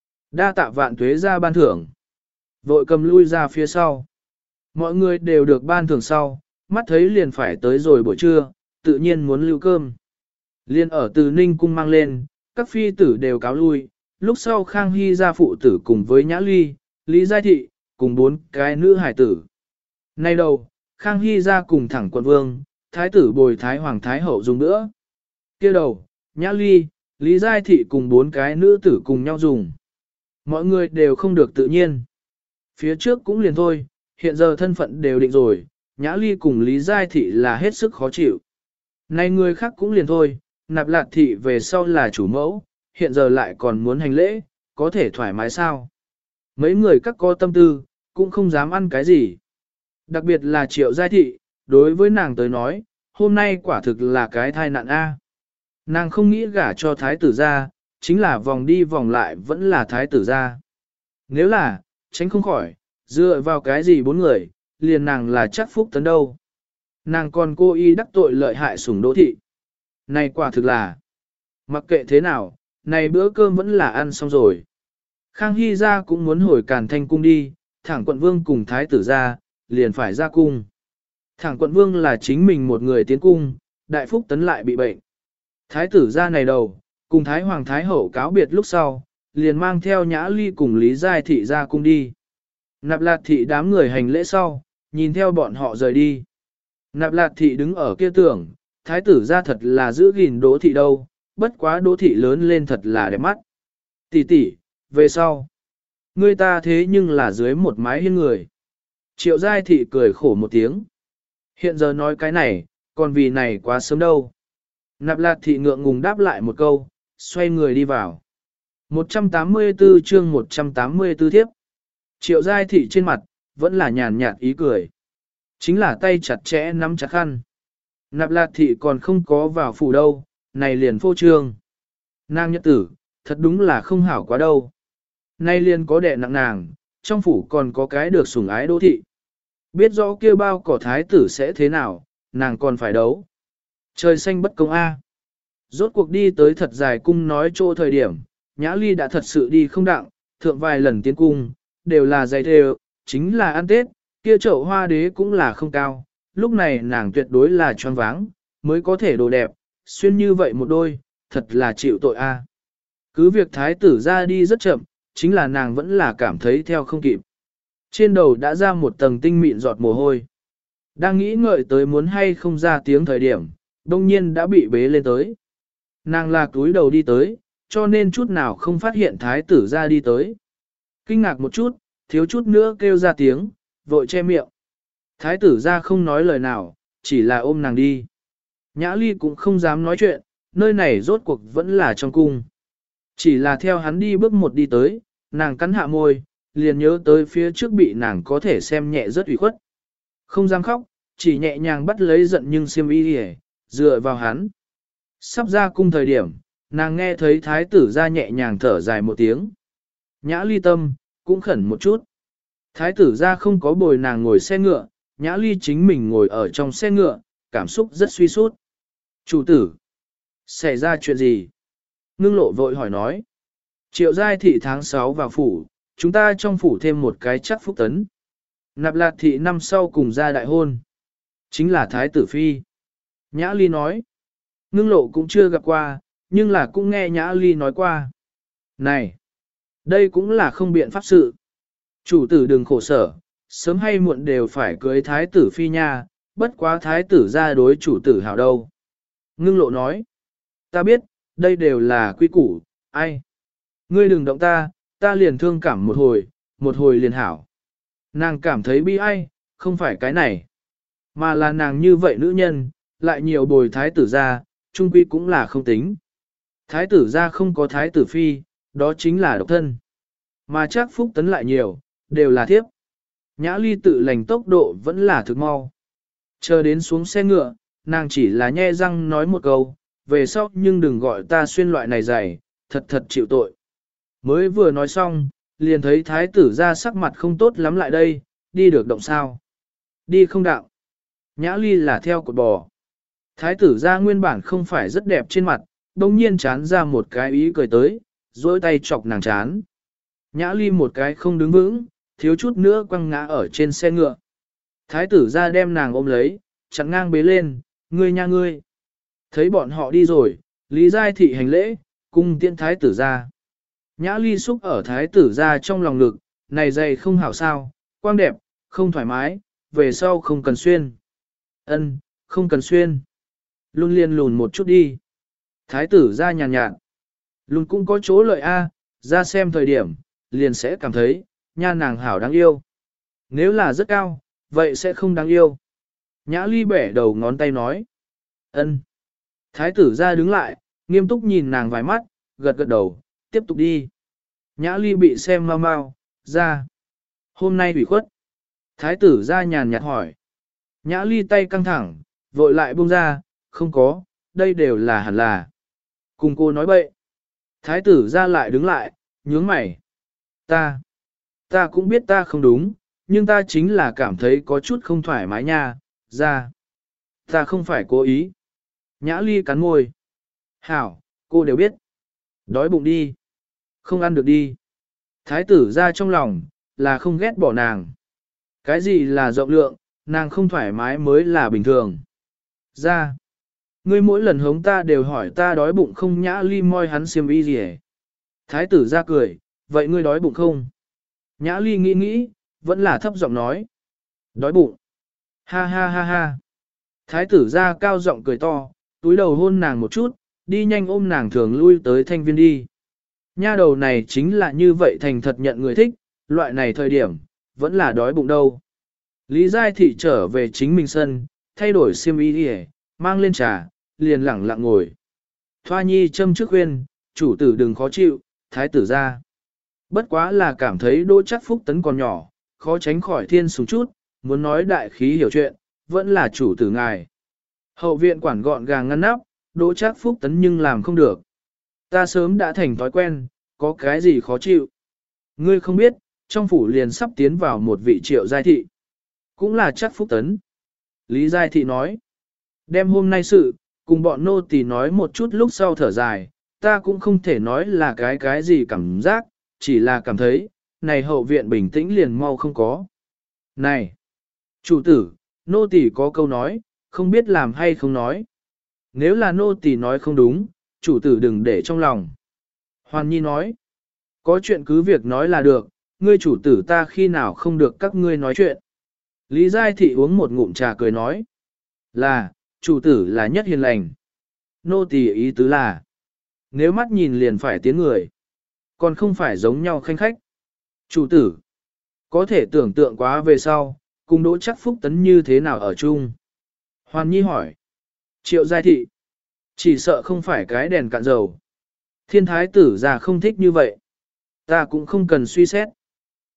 Đa tạ vạn tuế ra ban thưởng. Vội cầm lui ra phía sau. Mọi người đều được ban thưởng sau, mắt thấy liền phải tới rồi buổi trưa, tự nhiên muốn lưu cơm. Liên ở từ Ninh cung mang lên, các phi tử đều cáo lui, lúc sau Khang Hy ra phụ tử cùng với Nhã Ly, Lý Giai Thị, cùng 4 cái nữ hải tử. Nay đầu, Khang Hy ra cùng thẳng quận vương, thái tử bồi thái hoàng thái hậu dùng nữa. Kia đầu, Nhã Ly, Lý Giai Thị cùng 4 cái nữ tử cùng nhau dùng. Mọi người đều không được tự nhiên. Phía trước cũng liền thôi, hiện giờ thân phận đều định rồi, Nhã Ly cùng Lý Giai Thị là hết sức khó chịu. Này người khác cũng liền thôi, Nạp Lạt Thị về sau là chủ mẫu, hiện giờ lại còn muốn hành lễ, có thể thoải mái sao? Mấy người các có tâm tư, cũng không dám ăn cái gì. Đặc biệt là Triệu Giai Thị, đối với nàng tới nói, hôm nay quả thực là cái thai nạn A. Nàng không nghĩ gả cho thái tử ra, chính là vòng đi vòng lại vẫn là thái tử ra. Nếu là, tránh không khỏi, dựa vào cái gì 4 người, liền nàng là chắc phúc tấn đâu. Nàng còn cô y đắc tội lợi hại sủng đỗ thị. Này quả thực là, mặc kệ thế nào, này bữa cơm vẫn là ăn xong rồi. Khang Hy ra cũng muốn hồi Càn Thanh cung đi, thẳng quận vương cùng thái tử ra, liền phải ra cung. Thẳng quận vương là chính mình một người tiến cung, đại phúc tấn lại bị bệnh. Thái tử ra này đầu, cùng thái hoàng thái hậu cáo biệt lúc sau, liền mang theo Nhã Ly cùng Lý Giai Thị ra cung đi. Nạp Lạt Thị đám người hành lễ sau, nhìn theo bọn họ rời đi. Nạp Lạt Thị đứng ở kia tưởng, thái tử ra thật là giữ gìn Đỗ Thị đâu, bất quá Đỗ Thị lớn lên thật là đẹp mắt. Tỷ tỷ, về sau, người ta thế nhưng là dưới một mái hiên người. Triệu Giai Thị cười khổ một tiếng. Hiện giờ nói cái này, còn vì này quá sớm đâu. Nạp Lạt Thị ngượng ngùng đáp lại một câu, xoay người đi vào. 184 chương 184 thiếp. Triệu Giai Thị trên mặt, vẫn là nhàn nhạt ý cười. Chính là tay chặt chẽ nắm chặt khăn. Nạp Lạt Thị còn không có vào phủ đâu, này liền phô trương. Nàng nhất tử, thật đúng là không hảo quá đâu. Nay liền có đẻ nặng nàng, trong phủ còn có cái được sủng ái Đỗ Thị. Biết rõ kia bao cỏ thái tử sẽ thế nào, nàng còn phải đấu. Trời xanh bất công a. Rốt cuộc đi tới thật dài cung nói chỗ thời điểm, Nhã Ly đã thật sự đi không đặng, thượng vài lần tiến cung, đều là giày thêu, chính là ăn Tết, kia chậu hoa đế cũng là không cao, lúc này nàng tuyệt đối là choáng váng, mới có thể đồ đẹp, xuyên như vậy một đôi, thật là chịu tội a. Cứ việc thái tử ra đi rất chậm, chính là nàng vẫn là cảm thấy theo không kịp. Trên đầu đã ra một tầng tinh mịn giọt mồ hôi. Đang nghĩ ngợi tới muốn hay không ra tiếng thời điểm, đông nhiên đã bị bế lên tới. Nàng là túi đầu đi tới, cho nên chút nào không phát hiện thái tử ra đi tới. Kinh ngạc một chút, thiếu chút nữa kêu ra tiếng, vội che miệng. Thái tử ra không nói lời nào, chỉ là ôm nàng đi. Nhã Ly cũng không dám nói chuyện, nơi này rốt cuộc vẫn là trong cung. Chỉ là theo hắn đi bước một đi tới, nàng cắn hạ môi, liền nhớ tới phía trước bị nàng có thể xem nhẹ rất ủy khuất. Không dám khóc, chỉ nhẹ nhàng bắt lấy giận nhưng xiêm y hề, dựa vào hắn. Sắp ra cung thời điểm, nàng nghe thấy thái tử ra nhẹ nhàng thở dài một tiếng. Nhã ly tâm, cũng khẩn một chút. Thái tử ra không có bồi nàng ngồi xe ngựa, nhã ly chính mình ngồi ở trong xe ngựa, cảm xúc rất suy sút. Chủ tử, xảy ra chuyện gì? Ngưng lộ vội hỏi nói. Triệu giai thị tháng 6 vào phủ, chúng ta trong phủ thêm một cái chắc phúc tấn. Nạp Lạt thị năm sau cùng ra đại hôn. Chính là Thái tử Phi. Nhã Ly nói. Ngưng lộ cũng chưa gặp qua, nhưng là cũng nghe Nhã Ly nói qua. Này, đây cũng là không biện pháp sự. Chủ tử đừng khổ sở, sớm hay muộn đều phải cưới Thái tử Phi nha, bất quá Thái tử ra đối chủ tử hảo đâu. Ngưng lộ nói. Ta biết, đây đều là quy củ, ai? Ngươi đừng động ta, ta liền thương cảm một hồi liền hảo. Nàng cảm thấy bi ai, không phải cái này, mà là nàng như vậy nữ nhân, lại nhiều bồi thái tử ra, trung quy cũng là không tính. Thái tử ra không có thái tử phi, đó chính là độc thân. Mà chắc phúc tấn lại nhiều, đều là thiếp. Nhã ly tự lành tốc độ vẫn là thực mau. Chờ đến xuống xe ngựa, nàng chỉ là nhe răng nói một câu, về sau nhưng đừng gọi ta xuyên loại này dày, thật thật chịu tội. Mới vừa nói xong, liền thấy thái tử ra sắc mặt không tốt lắm lại đây, đi được động sao. Đi không đạo. Nhã ly là theo cột bò. Thái tử ra nguyên bản không phải rất đẹp trên mặt, đồng nhiên chán ra một cái ý cười tới, dối tay chọc nàng chán. Nhã ly một cái không đứng vững, thiếu chút nữa quăng ngã ở trên xe ngựa. Thái tử ra đem nàng ôm lấy, chặn ngang bế lên, ngươi nha ngươi. Thấy bọn họ đi rồi, Lý Giai thị hành lễ, cung tiễn thái tử ra. Nhã ly xúc ở thái tử ra trong lòng ngực, này dày không hảo sao, quang đẹp, không thoải mái, về sau không cần xuyên. Ân, không cần xuyên. Luôn liền lùn một chút đi. Thái tử ra nhàn nhạt. Lùn cũng có chỗ lợi a, ra xem thời điểm, liền sẽ cảm thấy, nha nàng hảo đáng yêu. Nếu là rất cao, vậy sẽ không đáng yêu. Nhã ly bẻ đầu ngón tay nói. Ân. Thái tử ra đứng lại, nghiêm túc nhìn nàng vài mắt, gật gật đầu, tiếp tục đi. Nhã ly bị xem mau mau, ra. Hôm nay bị khuất. Thái tử ra nhàn nhạt hỏi. Nhã ly tay căng thẳng, vội lại buông ra, không có, đây đều là hẳn là. Cùng cô nói bậy. Thái tử ra lại đứng lại, nhướng mày. Ta cũng biết ta không đúng, nhưng ta chính là cảm thấy có chút không thoải mái nha, ra. Ta không phải cố ý. Nhã ly cắn môi. Hảo, cô đều biết. Đói bụng đi. Không ăn được đi. Thái tử ra trong lòng, là không ghét bỏ nàng. Cái gì là rộng lượng, nàng không thoải mái mới là bình thường. Ra. Ngươi mỗi lần hống ta đều hỏi ta đói bụng không. Nhã ly moi hắn xiêm y gì hết. Thái tử ra cười, vậy ngươi đói bụng không? Nhã ly nghĩ, vẫn là thấp giọng nói. Đói bụng. Ha ha ha ha. Thái tử ra cao giọng cười to, túi đầu hôn nàng một chút, đi nhanh ôm nàng thường lui tới thanh viên đi. Nha đầu này chính là như vậy thành thật nhận người thích, loại này thời điểm, vẫn là đói bụng đâu. Lý Giai Thị trở về chính mình sân, thay đổi xiêm y đi mang lên trà, liền lẳng lặng ngồi. Thoa nhi châm trước khuyên, chủ tử đừng khó chịu, thái tử ra. Bất quá là cảm thấy Đỗ Trác Phúc Tấn còn nhỏ, khó tránh khỏi thiên sùng chút, muốn nói đại khí hiểu chuyện, vẫn là chủ tử ngài. Hậu viện quản gọn gàng ngăn nắp, Đỗ Trác Phúc Tấn nhưng làm không được. Ta sớm đã thành thói quen, có cái gì khó chịu. Ngươi không biết, trong phủ liền sắp tiến vào một vị Triệu Giai Thị. Cũng là Trác Phúc Tấn. Lý Giai Thị nói. Đem hôm nay sự, cùng bọn nô tỳ nói một chút lúc sau thở dài, ta cũng không thể nói là cái gì cảm giác, chỉ là cảm thấy, này hậu viện bình tĩnh liền mau không có. Này, chủ tử, nô tỳ có câu nói, không biết làm hay không nói. Nếu là nô tỳ nói không đúng, chủ tử đừng để trong lòng. Hoàn Nhi nói, có chuyện cứ việc nói là được, ngươi chủ tử ta khi nào không được các ngươi nói chuyện. Lý Giai Thị uống một ngụm trà cười nói, là, chủ tử là nhất hiền lành. Nô tỳ ý tứ là, nếu mắt nhìn liền phải tiến người, còn không phải giống nhau khanh khách. Chủ tử, có thể tưởng tượng quá về sau, cùng Đỗ Trác Phúc Tấn như thế nào ở chung. Hoàn Nhi hỏi, Triệu Giai Thị, chỉ sợ không phải cái đèn cạn dầu. Thiên thái tử già không thích như vậy. Ta cũng không cần suy xét.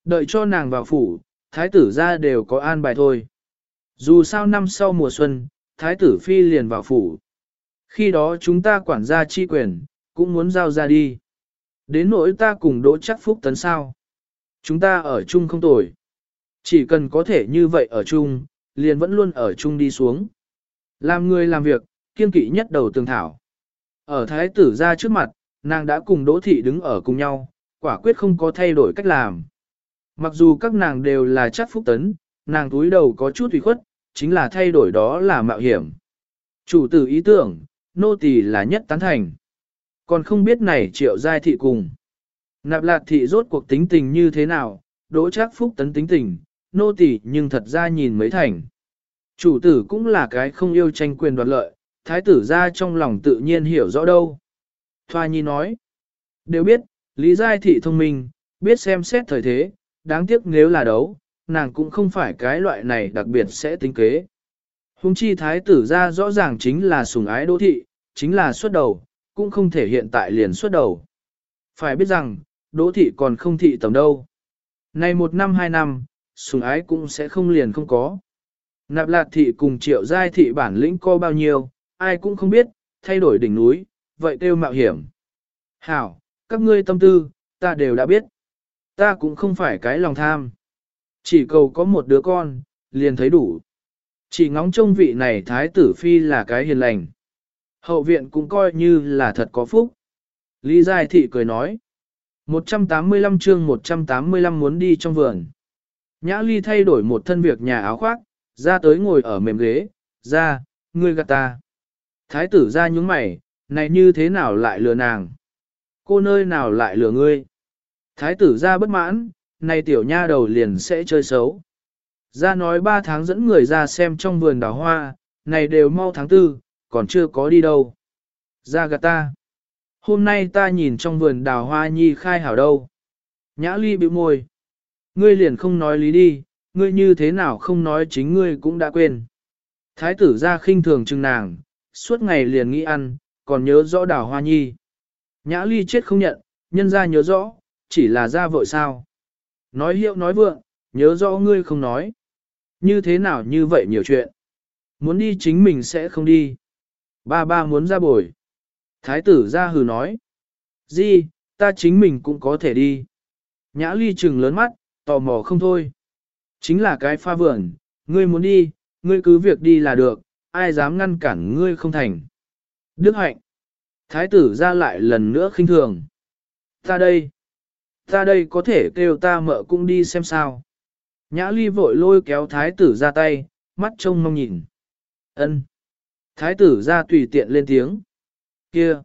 Đợi cho nàng vào phủ, thái tử ra đều có an bài thôi. Dù sao năm sau mùa xuân, thái tử phi liền vào phủ. Khi đó chúng ta quản gia chi quyền, cũng muốn giao ra đi. Đến nỗi ta cùng Đỗ Chắc Phúc tấn sao. Chúng ta ở chung không tồi. Chỉ cần có thể như vậy ở chung, liền vẫn luôn ở chung đi xuống. Làm người làm việc, kiên kỵ nhất đầu tường thảo. Ở thái tử ra trước mặt, nàng đã cùng Đỗ Thị đứng ở cùng nhau, quả quyết không có thay đổi cách làm. Mặc dù các nàng đều là Chắc Phúc tấn, nàng túi đầu có chút ủy khuất, chính là thay đổi đó là mạo hiểm. Chủ tử ý tưởng, nô tỳ là nhất tán thành. Còn không biết này Triệu Giai Thị cùng. Nạp Lạt Thị rốt cuộc tính tình như thế nào, Đỗ Trác Phúc tấn tính tình, nô tỳ nhưng thật ra nhìn mấy thành. Chủ tử cũng là cái không yêu tranh quyền đoạt lợi, thái tử ra trong lòng tự nhiên hiểu rõ đâu. Thoa Nhi nói, đều biết, Lý Giai Thị thông minh, biết xem xét thời thế, đáng tiếc nếu là đấu, nàng cũng không phải cái loại này đặc biệt sẽ tính kế. Hùng chi thái tử ra rõ ràng chính là sủng ái Đỗ Thị, chính là xuất đầu, cũng không thể hiện tại liền xuất đầu. Phải biết rằng, Đỗ Thị còn không thị tầm đâu. Này 1 năm 2 năm, sủng ái cũng sẽ không liền không có. Nạp Lạt Thị cùng Triệu Giai Thị bản lĩnh có bao nhiêu, ai cũng không biết, thay đổi đỉnh núi, vậy kêu mạo hiểm. Hảo, các ngươi tâm tư, ta đều đã biết. Ta cũng không phải cái lòng tham. Chỉ cầu có một đứa con, liền thấy đủ. Chỉ ngóng trông vị này thái tử phi là cái hiền lành. Hậu viện cũng coi như là thật có phúc. Lý Giai Thị cười nói. 185 chương 185 muốn đi trong vườn. Nhã Ly thay đổi một thân việc nhà áo khoác, ra tới ngồi ở mềm ghế, ra, ngươi gạt ta. Thái tử ra nhúng mày, này như thế nào lại lừa nàng? Cô nơi nào lại lừa ngươi? Thái tử ra bất mãn, này tiểu nha đầu liền sẽ chơi xấu. Ra nói 3 tháng dẫn người ra xem trong vườn đào hoa, này đều mau tháng 4, còn chưa có đi đâu. Ra gạt ta. Hôm nay ta nhìn trong vườn đào hoa nhi khai hảo đâu. Nhã Ly bĩu môi. Ngươi liền không nói lý đi, ngươi như thế nào không nói chính ngươi cũng đã quên. Thái tử ra khinh thường chừng nàng, suốt ngày liền nghĩ ăn, còn nhớ rõ đào hoa nhi. Nhã Ly chết không nhận, nhân ra nhớ rõ, chỉ là ra vội sao. Nói hiệu nói vượng, nhớ rõ ngươi không nói. Như thế nào như vậy nhiều chuyện. Muốn đi chính mình sẽ không đi. Ba muốn ra bồi. Thái tử ra hừ nói. Di, ta chính mình cũng có thể đi. Nhã Ly trừng lớn mắt, tò mò không thôi. Chính là cái pha vườn, ngươi muốn đi, ngươi cứ việc đi là được, ai dám ngăn cản ngươi không thành. Đức hạnh. Thái tử ra lại lần nữa khinh thường. Ta đây có thể kêu ta mợ cũng đi xem sao. Nhã Ly vội lôi kéo thái tử ra tay, mắt trông mong nhìn. Ân. Thái tử ra tùy tiện lên tiếng. Kia.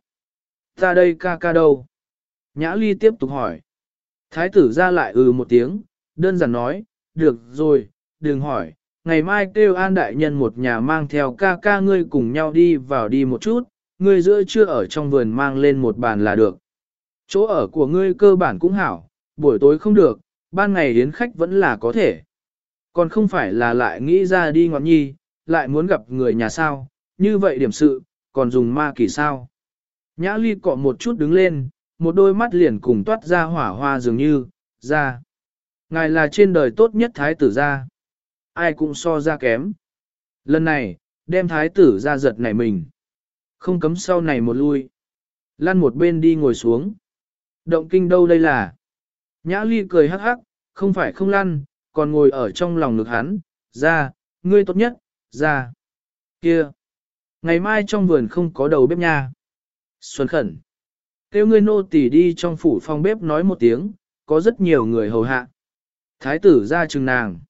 Ta đây ca ca đâu? Nhã Ly tiếp tục hỏi. Thái tử ra lại một tiếng, đơn giản nói, được rồi, đừng hỏi, ngày mai kêu An đại nhân một nhà mang theo ca ca ngươi cùng nhau đi vào đi một chút, ngươi giữa trưa ở trong vườn mang lên một bàn là được. Chỗ ở của ngươi cơ bản cũng hảo, buổi tối không được, ban ngày đến khách vẫn là có thể. Còn không phải là lại nghĩ ra đi ngọn nhi, lại muốn gặp người nhà sao, như vậy điểm sự, còn dùng ma kỳ sao. Nhã Ly cọ một chút đứng lên, một đôi mắt liền cùng toát ra hỏa hoa dường như, ra. Ngài là trên đời tốt nhất thái tử ra. Ai cũng so ra kém. Lần này, đem thái tử ra giật nảy mình. Không cấm sau này một lui. Lăn một bên đi ngồi xuống. Động kinh đâu đây là? Nhã Ly cười hắc hắc, không phải không lăn, còn ngồi ở trong lòng ngực hắn. Ra, ngươi tốt nhất, ra. Kia. Ngày mai trong vườn không có đầu bếp nha. Xuân khẩn. Kêu ngươi nô tỳ đi trong phủ phòng bếp nói một tiếng, có rất nhiều người hầu hạ. Thái tử ra chừng nàng.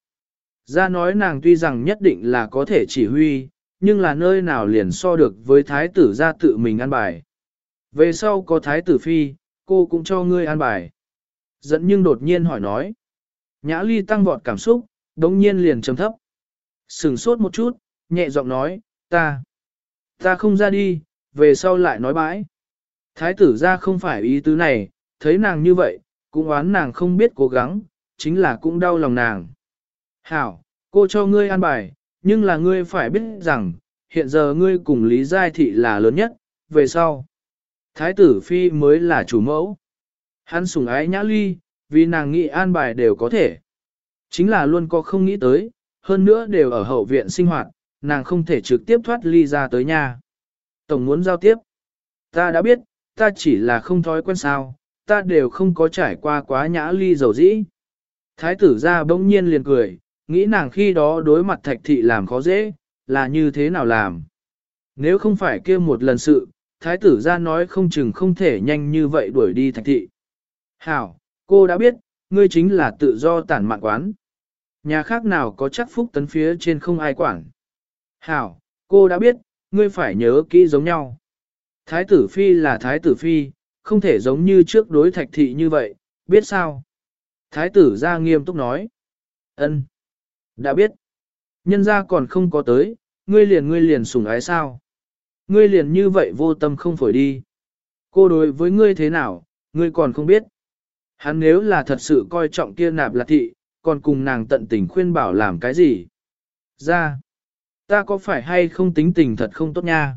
Ra nói nàng tuy rằng nhất định là có thể chỉ huy, nhưng là nơi nào liền so được với thái tử ra tự mình ăn bài. Về sau có thái tử phi, cô cũng cho ngươi ăn bài. Dẫn nhưng đột nhiên hỏi nói. Nhã Ly tăng vọt cảm xúc, đống nhiên liền trầm thấp. Sừng sốt một chút, nhẹ giọng nói, ta không ra đi, về sau lại nói bãi. Thái tử ra không phải ý tứ này, thấy nàng như vậy, cũng oán nàng không biết cố gắng, chính là cũng đau lòng nàng. Hảo, cô cho ngươi ăn bài, nhưng là ngươi phải biết rằng, hiện giờ ngươi cùng Lý Giai Thị là lớn nhất, về sau. Thái tử phi mới là chủ mẫu. Hắn sủng ái Nhã Ly, vì nàng nghĩ an bài đều có thể. Chính là luôn có không nghĩ tới, hơn nữa đều ở hậu viện sinh hoạt, nàng không thể trực tiếp thoát ly ra tới nhà. Tổng muốn giao tiếp. Ta đã biết, ta chỉ là không thói quen sao, ta đều không có trải qua quá nhã ly dầu dĩ. Thái tử ra bỗng nhiên liền cười, nghĩ nàng khi đó đối mặt thạch thị làm khó dễ, là như thế nào làm. Nếu không phải kia một lần sự, thái tử ra nói không chừng không thể nhanh như vậy đuổi đi thạch thị. Hảo, cô đã biết, ngươi chính là tự do tản mạn quán. Nhà khác nào có chắc phúc tấn phía trên không ai quản. Hảo, cô đã biết, ngươi phải nhớ kỹ giống nhau. Thái tử phi là thái tử phi, không thể giống như trước đối thạch thị như vậy, biết sao? Thái tử ra nghiêm túc nói. Ân, đã biết. Nhân ra còn không có tới, ngươi liền sủng ái sao? Ngươi liền như vậy vô tâm không phổi đi. Cô đối với ngươi thế nào, ngươi còn không biết. Hắn nếu là thật sự coi trọng kia nạp là thị, còn cùng nàng tận tình khuyên bảo làm cái gì? Ra, ta có phải hay không tính tình thật không tốt nha?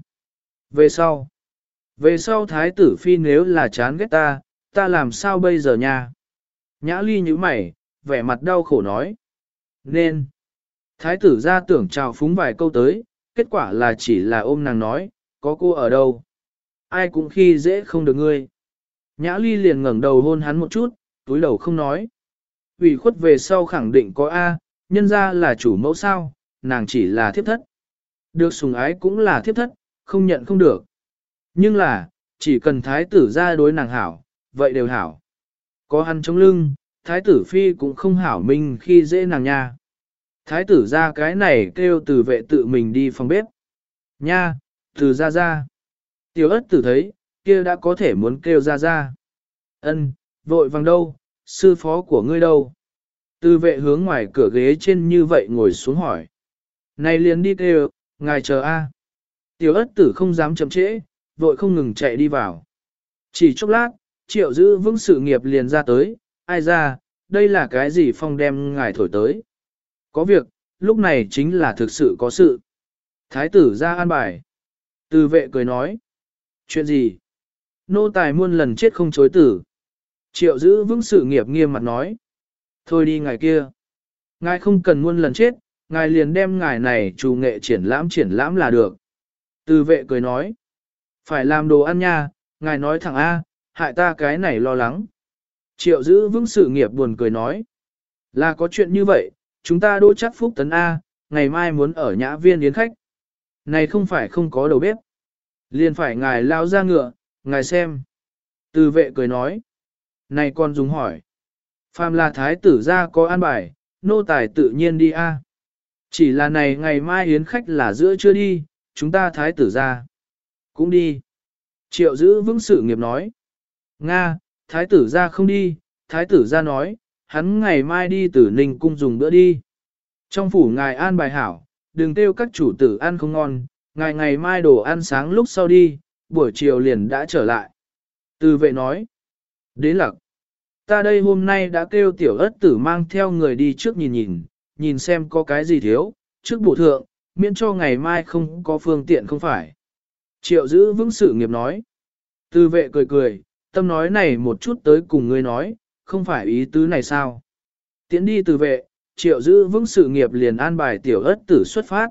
Về sau thái tử phi nếu là chán ghét ta làm sao bây giờ nha? Nhã ly như mày, vẻ mặt đau khổ nói. Nên, thái tử ra tưởng chào phúng vài câu tới, kết quả là chỉ là ôm nàng nói, có cô ở đâu? Ai cũng khi dễ không được ngươi. Nhã ly liền ngẩng đầu hôn hắn một chút, túi đầu không nói. Ủy khuất về sau khẳng định có A, nhân ra là chủ mẫu sao, nàng chỉ là thiếp thất. Được sủng ái cũng là thiếp thất, không nhận không được. Nhưng là, chỉ cần thái tử ra đối nàng hảo, vậy đều hảo. Có hắn chống lưng, thái tử phi cũng không hảo mình khi dễ nàng nha. Thái tử ra cái này kêu từ vệ tự mình đi phòng bếp. Nha, từ ra. Tiểu ất tử thấy, kia đã có thể muốn kêu ra. Ân, vội vàng đâu, sư phó của ngươi đâu? Từ vệ hướng ngoài cửa ghế trên như vậy ngồi xuống hỏi. Này liền đi kêu, ngài chờ a. Tiểu ất tử không dám chậm trễ, vội không ngừng chạy đi vào. Chỉ chốc lát, Triệu giữ vững sự nghiệp liền ra tới, ai ra, đây là cái gì phong đem ngài thổi tới. Có việc, lúc này chính là thực sự có sự. Thái tử ra an bài. Từ vệ cười nói. Chuyện gì? Nô tài muôn lần chết không chối tử. Triệu giữ vững sự nghiệp nghiêm mặt nói. Thôi đi ngài kia. Ngài không cần muôn lần chết, ngài liền đem ngài này chủ nghệ triển lãm là được. Từ vệ cười nói. Phải làm đồ ăn nha, ngài nói thẳng A, hại ta cái này lo lắng. Triệu giữ vững sự nghiệp buồn cười nói. Là có chuyện như vậy, chúng ta đỗ chắc phúc tấn A, ngày mai muốn ở nhã viên yến khách. Này không phải không có đầu bếp. Liền phải ngài lao ra ngựa, ngài xem. Từ vệ cười nói. Này con dùng hỏi. Phàm là thái tử ra có an bài, nô tài tự nhiên đi A. Chỉ là này ngày mai yến khách là giữa chưa đi, chúng ta thái tử ra. Cũng đi. Triệu giữ vững sự nghiệp nói. Nga, thái tử ra không đi, thái tử ra nói, hắn ngày mai đi Tử Ninh cung dùng bữa đi. Trong phủ ngài an bài hảo, đừng kêu các chủ tử ăn không ngon, ngài ngày mai đồ ăn sáng lúc sau đi, buổi chiều liền đã trở lại. Từ vệ nói. Đến lặc. Ta đây hôm nay đã kêu tiểu ất tử mang theo người đi trước nhìn xem có cái gì thiếu, trước bộ thượng, miễn cho ngày mai không có phương tiện không phải. Triệu giữ vững sự nghiệp nói. Từ vệ cười, tâm nói này một chút tới cùng ngươi nói, không phải ý tứ này sao. Tiến đi từ vệ, triệu giữ vững sự nghiệp liền an bài tiểu ất tử xuất phát.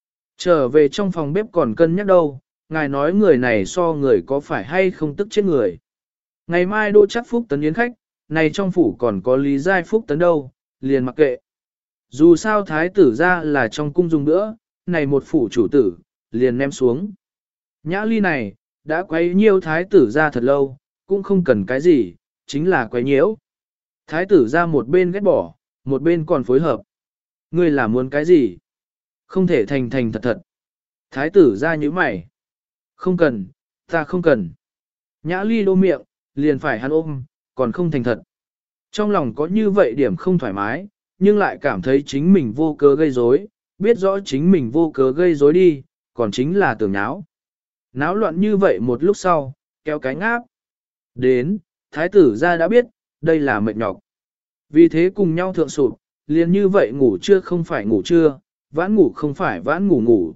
Trở về trong phòng bếp còn cân nhắc đâu, ngài nói người này so người có phải hay không tức chết người. Ngày mai đô chắc phúc tấn yến khách, này trong phủ còn có lý giai phúc tấn đâu, liền mặc kệ. Dù sao thái tử ra là trong cung dùng nữa, này một phủ chủ tử, liền ném xuống. Nhã ly này, đã quấy nhiêu thái tử ra thật lâu, cũng không cần cái gì, chính là quấy nhiễu. Thái tử ra một bên ghét bỏ, một bên còn phối hợp. Ngươi là muốn cái gì? Không thể thành thật. Thái tử ra như mày. Không cần, ta không cần. Nhã ly đô miệng, liền phải hắn ôm, còn không thành thật. Trong lòng có như vậy điểm không thoải mái, nhưng lại cảm thấy chính mình vô cớ gây rối, biết rõ chính mình vô cớ gây rối đi, còn chính là tưởng náo. Náo loạn như vậy một lúc sau, kéo cái ngáp. Đến, thái tử ra đã biết, đây là mệt nhọc. Vì thế cùng nhau thượng sụp, liền như vậy ngủ trưa không phải ngủ trưa, vãn ngủ không phải vãn ngủ.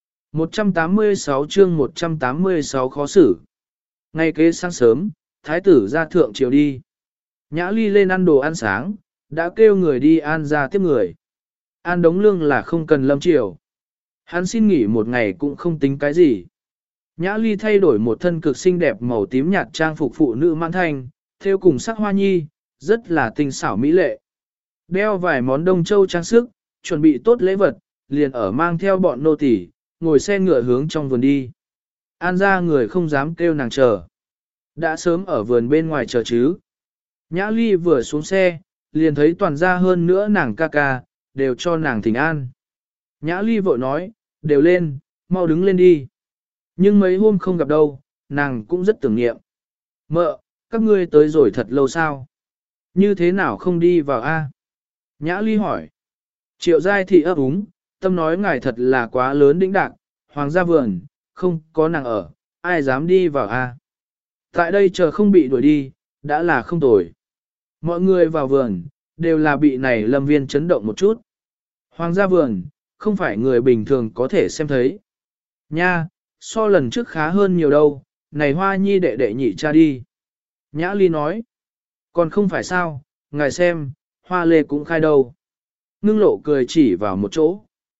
186 chương 186 khó xử. Ngay kế sáng sớm, thái tử ra thượng triều đi. Nhã Ly lên ăn đồ ăn sáng, đã kêu người đi An ra tiếp người. An Đống Lương là không cần lâm chiều. Hắn xin nghỉ một ngày cũng không tính cái gì. Nhã Ly thay đổi một thân cực xinh đẹp màu tím nhạt trang phục phụ nữ mãn thanh, theo cùng sắc hoa nhi, rất là tinh xảo mỹ lệ. Đeo vài món đông châu trang sức, chuẩn bị tốt lễ vật, liền ở mang theo bọn nô tỳ, ngồi xe ngựa hướng trong vườn đi. An ra người không dám kêu nàng chờ. Đã sớm ở vườn bên ngoài chờ chứ. Nhã Ly vừa xuống xe, liền thấy toàn ra hơn nữa nàng ca ca, đều cho nàng thỉnh an. Nhã Ly vội nói, đều lên, mau đứng lên đi. Nhưng mấy hôm không gặp đâu, nàng cũng rất tưởng niệm. Mợ, các ngươi tới rồi thật lâu sao? Như thế nào không đi vào a? Nhã Ly hỏi. Triệu Giai Thị ấp úng, tâm nói ngài thật là quá lớn đĩnh đạc, hoàng gia vườn, không có nàng ở, ai dám đi vào a? Tại đây chờ không bị đuổi đi, đã là không tồi. Mọi người vào vườn, đều là bị này lâm viên chấn động một chút. Hoàng gia vườn, không phải người bình thường có thể xem thấy. Nha, so lần trước khá hơn nhiều đâu, này hoa nhi đệ đệ nhị cha đi. Nhã Ly nói, còn không phải sao, ngài xem, hoa lê cũng khai đâu. Ngưng lộ cười chỉ vào một chỗ.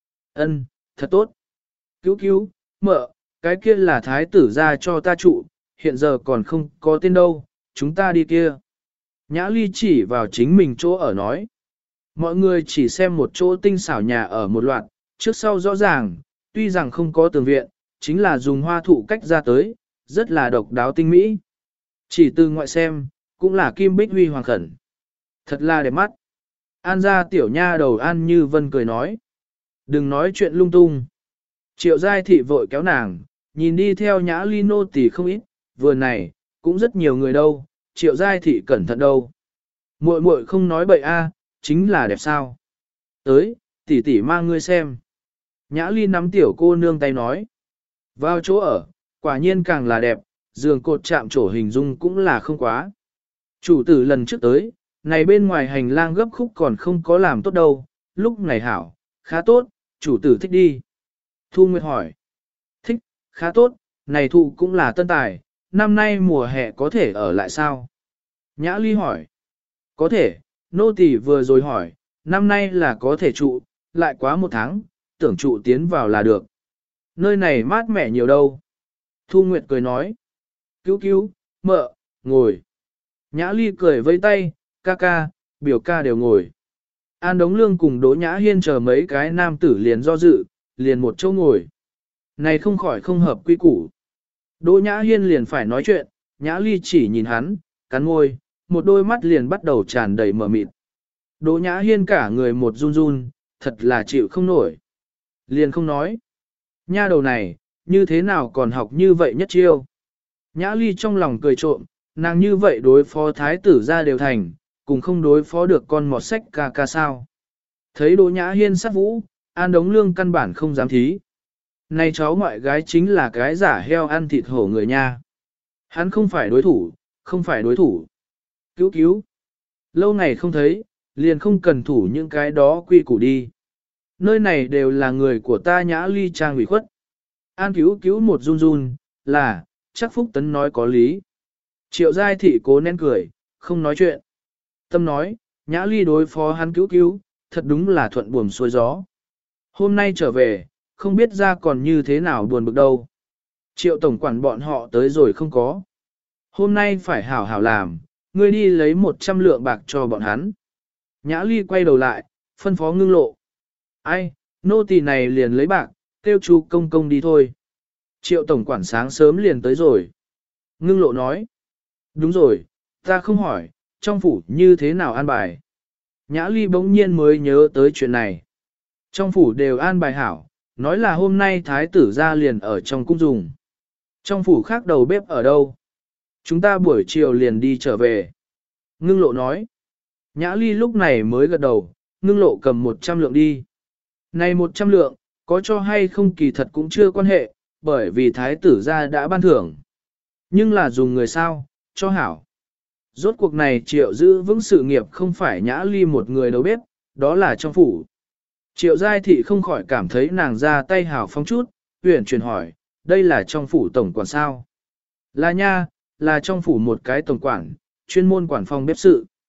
Ân, thật tốt. Cứu cứu, mợ, cái kia là thái tử ra cho ta trụ, hiện giờ còn không có tên đâu, chúng ta đi kia. Nhã Ly chỉ vào chính mình chỗ ở nói. Mọi người chỉ xem một chỗ tinh xảo nhà ở một loạt, trước sau rõ ràng, tuy rằng không có tường viện, chính là dùng hoa thụ cách ra tới, rất là độc đáo tinh mỹ. Chỉ từ ngoại xem, cũng là kim bích huy hoàng khẩn. Thật là đẹp mắt. An ra tiểu nha đầu An Như Vân cười nói. Đừng nói chuyện lung tung. Triệu Giai Thị vội kéo nàng, nhìn đi theo Nhã Ly nô tỳ không ít, vừa này, cũng rất nhiều người đâu, Triệu Giai Thị cẩn thận đâu. Muội muội không nói bậy a, chính là đẹp sao. Tới, tỷ tỷ mang ngươi xem. Nhã Ly nắm tiểu cô nương tay nói. Vào chỗ ở, quả nhiên càng là đẹp, giường cột chạm trổ hình dung cũng là không quá. Chủ tử lần trước tới, này bên ngoài hành lang gấp khúc còn không có làm tốt đâu, lúc này hảo, khá tốt, chủ tử thích đi. Thu Nguyệt hỏi. Thích, khá tốt, này thụ cũng là tân tài, năm nay mùa hè có thể ở lại sao? Nhã Ly hỏi. Có thể, nô tỳ vừa rồi hỏi, năm nay là có thể trụ, lại quá một tháng, tưởng trụ tiến vào là được. Nơi này mát mẻ nhiều đâu. Thu Nguyệt cười nói. Cứu cứu, mợ, ngồi. Nhã Ly cười vây tay, ca ca, biểu ca đều ngồi. An Đống Lương cùng Đỗ Nhã Hiên chờ mấy cái nam tử liền do dự, liền một chỗ ngồi. Này không khỏi không hợp quy củ. Đỗ Nhã Hiên liền phải nói chuyện, Nhã Ly chỉ nhìn hắn, cắn môi, một đôi mắt liền bắt đầu tràn đầy mờ mịt. Đỗ Nhã Hiên cả người một run run, thật là chịu không nổi. Liền không nói. Nha đầu này, như thế nào còn học như vậy nhất chiêu. Nhã Ly trong lòng cười trộm, nàng như vậy đối phó thái tử ra đều thành, cùng không đối phó được con mọt sách ca ca sao. Thấy Đỗ Nhã Hiên sát vũ, An Đống Lương căn bản không dám thí. Này cháu ngoại gái chính là cái giả heo ăn thịt hổ người nha. Hắn không phải đối thủ, không phải đối thủ. Cứu cứu. Lâu ngày không thấy, liền không cần thủ những cái đó quy củ đi. Nơi này đều là người của ta. Nhã Ly trang ủy khuất. An cứu cứu một run run, là, chắc Phúc Tấn nói có lý. Triệu Giai Thị cố nén cười, không nói chuyện. Tâm nói, Nhã Ly đối phó hắn cứu cứu, thật đúng là thuận buồm xuôi gió. Hôm nay trở về, không biết ra còn như thế nào buồn bực đâu. Triệu tổng quản bọn họ tới rồi không có. Hôm nay phải hảo hảo làm, ngươi đi lấy 100 lượng bạc cho bọn hắn. Nhã Ly quay đầu lại, phân phó Ngưng Lộ. Ai, nô tỳ này liền lấy bạc, kêu chú công công đi thôi. Triệu tổng quản sáng sớm liền tới rồi. Ngưng Lộ nói. Đúng rồi, ta không hỏi, trong phủ như thế nào an bài. Nhã Ly bỗng nhiên mới nhớ tới chuyện này. Trong phủ đều an bài hảo, nói là hôm nay thái tử ra liền ở trong cung dùng. Trong phủ khác đầu bếp ở đâu? Chúng ta buổi chiều liền đi trở về. Ngưng Lộ nói. Nhã Ly lúc này mới gật đầu, Ngưng Lộ cầm 100 lượng đi. Này 100 lượng, có cho hay không kỳ thật cũng chưa quan hệ, bởi vì thái tử gia đã ban thưởng. Nhưng là dùng người sao, cho hảo. Rốt cuộc này Triệu giữ vững sự nghiệp không phải Nhã Ly một người đầu bếp, đó là trong phủ. Triệu Giai Thị không khỏi cảm thấy nàng ra tay hảo phong chút, huyền truyền hỏi, đây là trong phủ tổng quản sao? Là nha, là trong phủ một cái tổng quản, chuyên môn quản phòng bếp sự.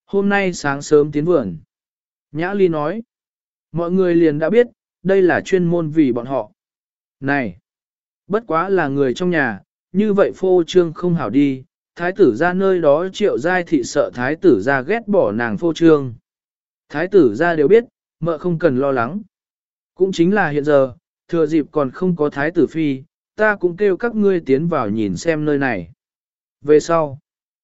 Hôm nay sáng sớm tiến vườn. Nhã Ly nói. Mọi người liền đã biết, đây là chuyên môn vì bọn họ. Này! Bất quá là người trong nhà, như vậy phô trương không hảo đi. Thái tử ra nơi đó Triệu Giai Thị sợ thái tử ra ghét bỏ nàng phô trương. Thái tử ra đều biết, mợ không cần lo lắng. Cũng chính là hiện giờ, thừa dịp còn không có thái tử phi, ta cũng kêu các ngươi tiến vào nhìn xem nơi này. Về sau,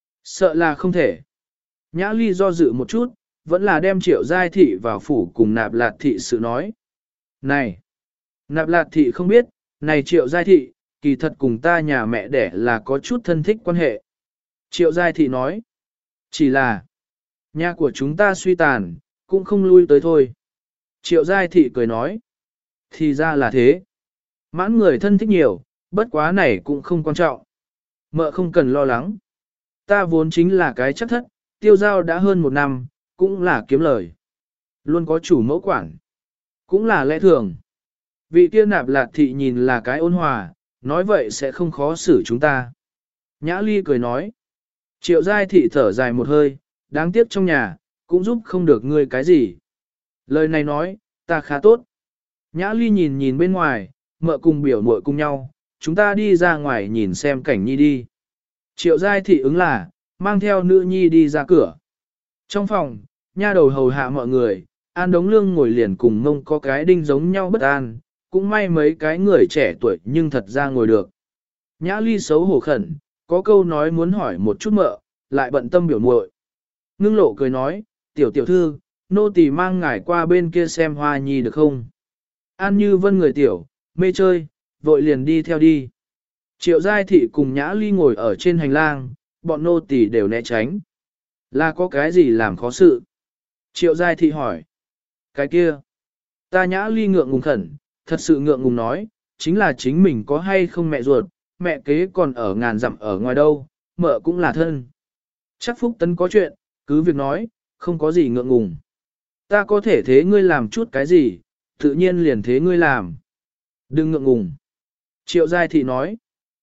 sợ là không thể. Nhã Ly do dự một chút, vẫn là đem Triệu Giai Thị vào phủ cùng Nạp Lạt Thị sự nói. Này! Nạp Lạt Thị không biết, này Triệu Giai Thị, kỳ thật cùng ta nhà mẹ đẻ là có chút thân thích quan hệ. Triệu Giai Thị nói. Chỉ là, nhà của chúng ta suy tàn, cũng không lui tới thôi. Triệu Giai Thị cười nói. Thì ra là thế. Mãn người thân thích nhiều, bất quá này cũng không quan trọng. Mợ không cần lo lắng. Ta vốn chính là cái chắc thất, tiêu giao đã hơn 1 năm, cũng là kiếm lời. Luôn có chủ mẫu quản. Cũng là lẽ thường. Vị kia Nạp Lạt Thị nhìn là cái ôn hòa, nói vậy sẽ không khó xử chúng ta. Nhã Ly cười nói. Triệu Giai Thị thở dài một hơi, đáng tiếc trong nhà, cũng giúp không được ngươi cái gì. Lời này nói, ta khá tốt. Nhã Ly nhìn nhìn bên ngoài, mợ cùng biểu muội cùng nhau, chúng ta đi ra ngoài nhìn xem cảnh nhi đi. Triệu Giai Thị ứng là, mang theo nữ nhi đi ra cửa. Trong phòng, nha đầu hầu hạ mọi người, An Đống Lương ngồi liền cùng mông có cái đinh giống nhau bất an, cũng may mấy cái người trẻ tuổi nhưng thật ra ngồi được. Nhã Ly xấu hổ khẩn, có câu nói muốn hỏi một chút mợ, lại bận tâm biểu muội. Ngưng Lộ cười nói, tiểu tiểu thư, nô tỳ mang ngài qua bên kia xem hoa nhi được không? An Như Vân người tiểu, mê chơi, vội liền đi theo đi. Triệu Giai Thị cùng Nhã Ly ngồi ở trên hành lang, bọn nô tỳ đều né tránh. Là có cái gì làm khó sự? Triệu Giai Thị hỏi. Cái kia, ta Nhã Ly ngượng ngùng khẩn, thật sự ngượng ngùng nói, chính là chính mình có hay không mẹ ruột, mẹ kế còn ở ngàn dặm ở ngoài đâu, mợ cũng là thân. Chắc Phúc Tấn có chuyện, cứ việc nói, không có gì ngượng ngùng. Ta có thể thế ngươi làm chút cái gì, tự nhiên liền thế ngươi làm. Đừng ngượng ngùng. Triệu Giai Thị nói.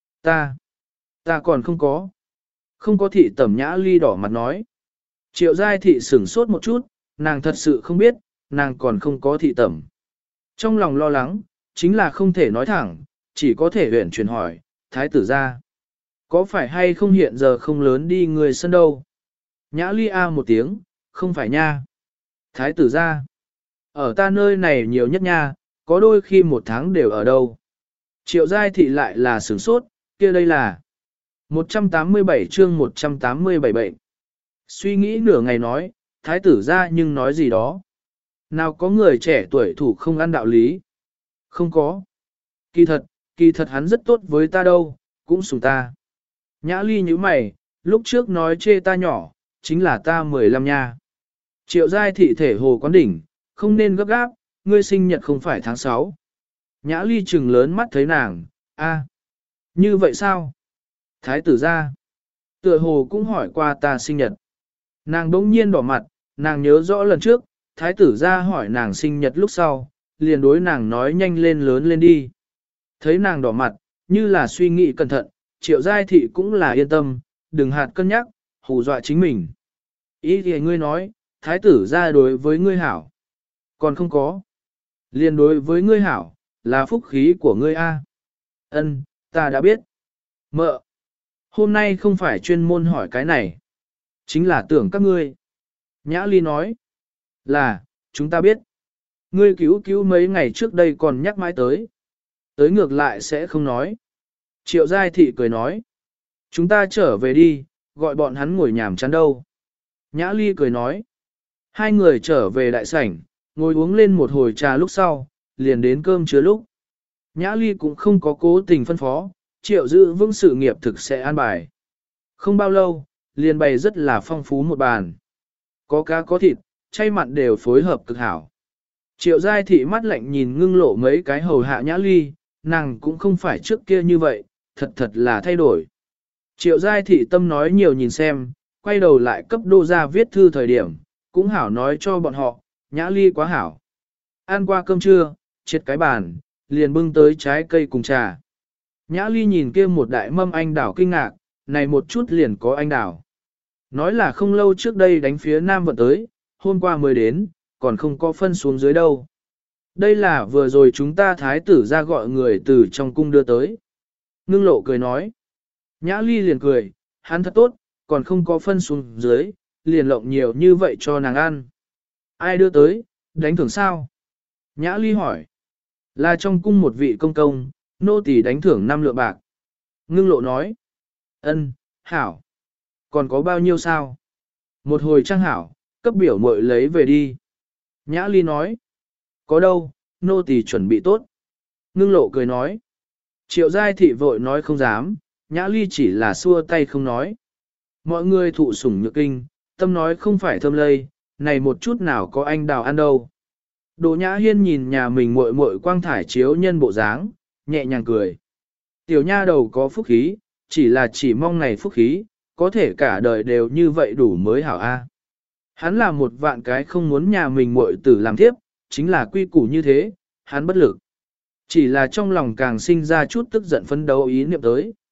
Ta còn không có. Không có thị tẩm Nhã Ly đỏ mặt nói. Triệu Giai Thị sửng sốt một chút, nàng thật sự không biết, nàng còn không có thị tẩm. Trong lòng lo lắng, chính là không thể nói thẳng, chỉ có thể huyển chuyển hỏi, thái tử ra. Có phải hay không hiện giờ không lớn đi người sân đâu? Nhã Ly a một tiếng, không phải nha. Thái tử ra. Ở ta nơi này nhiều nhất nha, có đôi khi 1 tháng đều ở đâu. Triệu Giai Thị lại là sửng sốt, kia đây là 187 chương 187 bệnh. Suy nghĩ nửa ngày nói, thái tử ra nhưng nói gì đó. Nào có người trẻ tuổi thủ không ăn đạo lý. Không có. Kỳ thật hắn rất tốt với ta đâu, cũng sủng ta. Nhã Ly như mày, lúc trước nói chê ta nhỏ, chính là ta 15 nha. Triệu Giai Thị thể hồ quán đỉnh, không nên gấp gáp, ngươi sinh nhật không phải tháng 6. Nhã Ly trừng lớn mắt thấy nàng, như vậy sao? Thái tử ra. Tựa hồ cũng hỏi qua ta sinh nhật. Nàng đống nhiên đỏ mặt, nàng nhớ rõ lần trước, thái tử ra hỏi nàng sinh nhật lúc sau, liền đối nàng nói nhanh lên lớn lên đi. Thấy nàng đỏ mặt, như là suy nghĩ cẩn thận, Triệu Giai Thị cũng là yên tâm, đừng hạt cân nhắc, hù dọa chính mình. Ý thì ngươi nói, thái tử ra đối với ngươi hảo. Còn không có. Liền đối với ngươi hảo, là phúc khí của ngươi a. Ân, ta đã biết. Mợ. Hôm nay không phải chuyên môn hỏi cái này. Chính là tưởng các ngươi. Nhã Ly nói. Là, chúng ta biết. Ngươi cứu mấy ngày trước đây còn nhắc mãi tới. Tới ngược lại sẽ không nói. Triệu Giai Thị cười nói. Chúng ta trở về đi, gọi bọn hắn ngồi nhảm chán đâu. Nhã Ly cười nói. Hai người trở về đại sảnh, ngồi uống lên một hồi trà lúc sau, liền đến cơm chứa lúc. Nhã Ly cũng không có cố tình phân phó, Triệu giữ vững sự nghiệp thực sẽ an bài. Không bao lâu, liền bày rất là phong phú một bàn. Có cá có thịt, chay mặn đều phối hợp cực hảo. Triệu Giai Thị mắt lạnh nhìn Ngưng Lộ mấy cái hầu hạ Nhã Ly, nàng cũng không phải trước kia như vậy, thật là thay đổi. Triệu Giai Thị tâm nói nhiều nhìn xem, quay đầu lại cấp đô ra viết thư thời điểm, cũng hảo nói cho bọn họ, Nhã Ly quá hảo. Ăn qua cơm trưa, triệt cái bàn, liền bưng tới trái cây cùng trà. Nhã Ly nhìn kia một đại mâm anh đào kinh ngạc, này một chút liền có anh đào. Nói là không lâu trước đây đánh phía Nam vận tới, hôm qua mới đến, còn không có phân xuống dưới đâu. Đây là vừa rồi chúng ta thái tử ra gọi người từ trong cung đưa tới. Ngưng lộ cười nói. Nhã ly liền cười, hắn thật tốt, còn không có phân xuống dưới, liền lộng nhiều như vậy cho nàng ăn. Ai đưa tới, đánh thưởng sao? Nhã ly hỏi. Là trong cung một vị công công, nô tỳ đánh thưởng 5 lượng bạc. Ngưng lộ nói. Ân, hảo. Còn có bao nhiêu sao? Một hồi trang hảo, cấp biểu muội lấy về đi. Nhã ly nói. Có đâu, nô tỳ chuẩn bị tốt. Ngưng lộ cười nói. Triệu giai thị vội nói không dám, nhã ly chỉ là xua tay không nói. Mọi người thụ sủng nhược kinh, tâm nói không phải thơm lây, này một chút nào có anh đào ăn đâu. Đỗ Nhã Hiên nhìn nhà mình muội muội quang thải chiếu nhân bộ dáng, nhẹ nhàng cười. Tiểu nha đầu có phúc khí, chỉ mong này phúc khí, có thể cả đời đều như vậy đủ mới hảo a. Hắn là một vạn cái không muốn nhà mình muội tử làm tiếp, chính là quy củ như thế, hắn bất lực. Chỉ là trong lòng càng sinh ra chút tức giận phấn đấu ý niệm tới.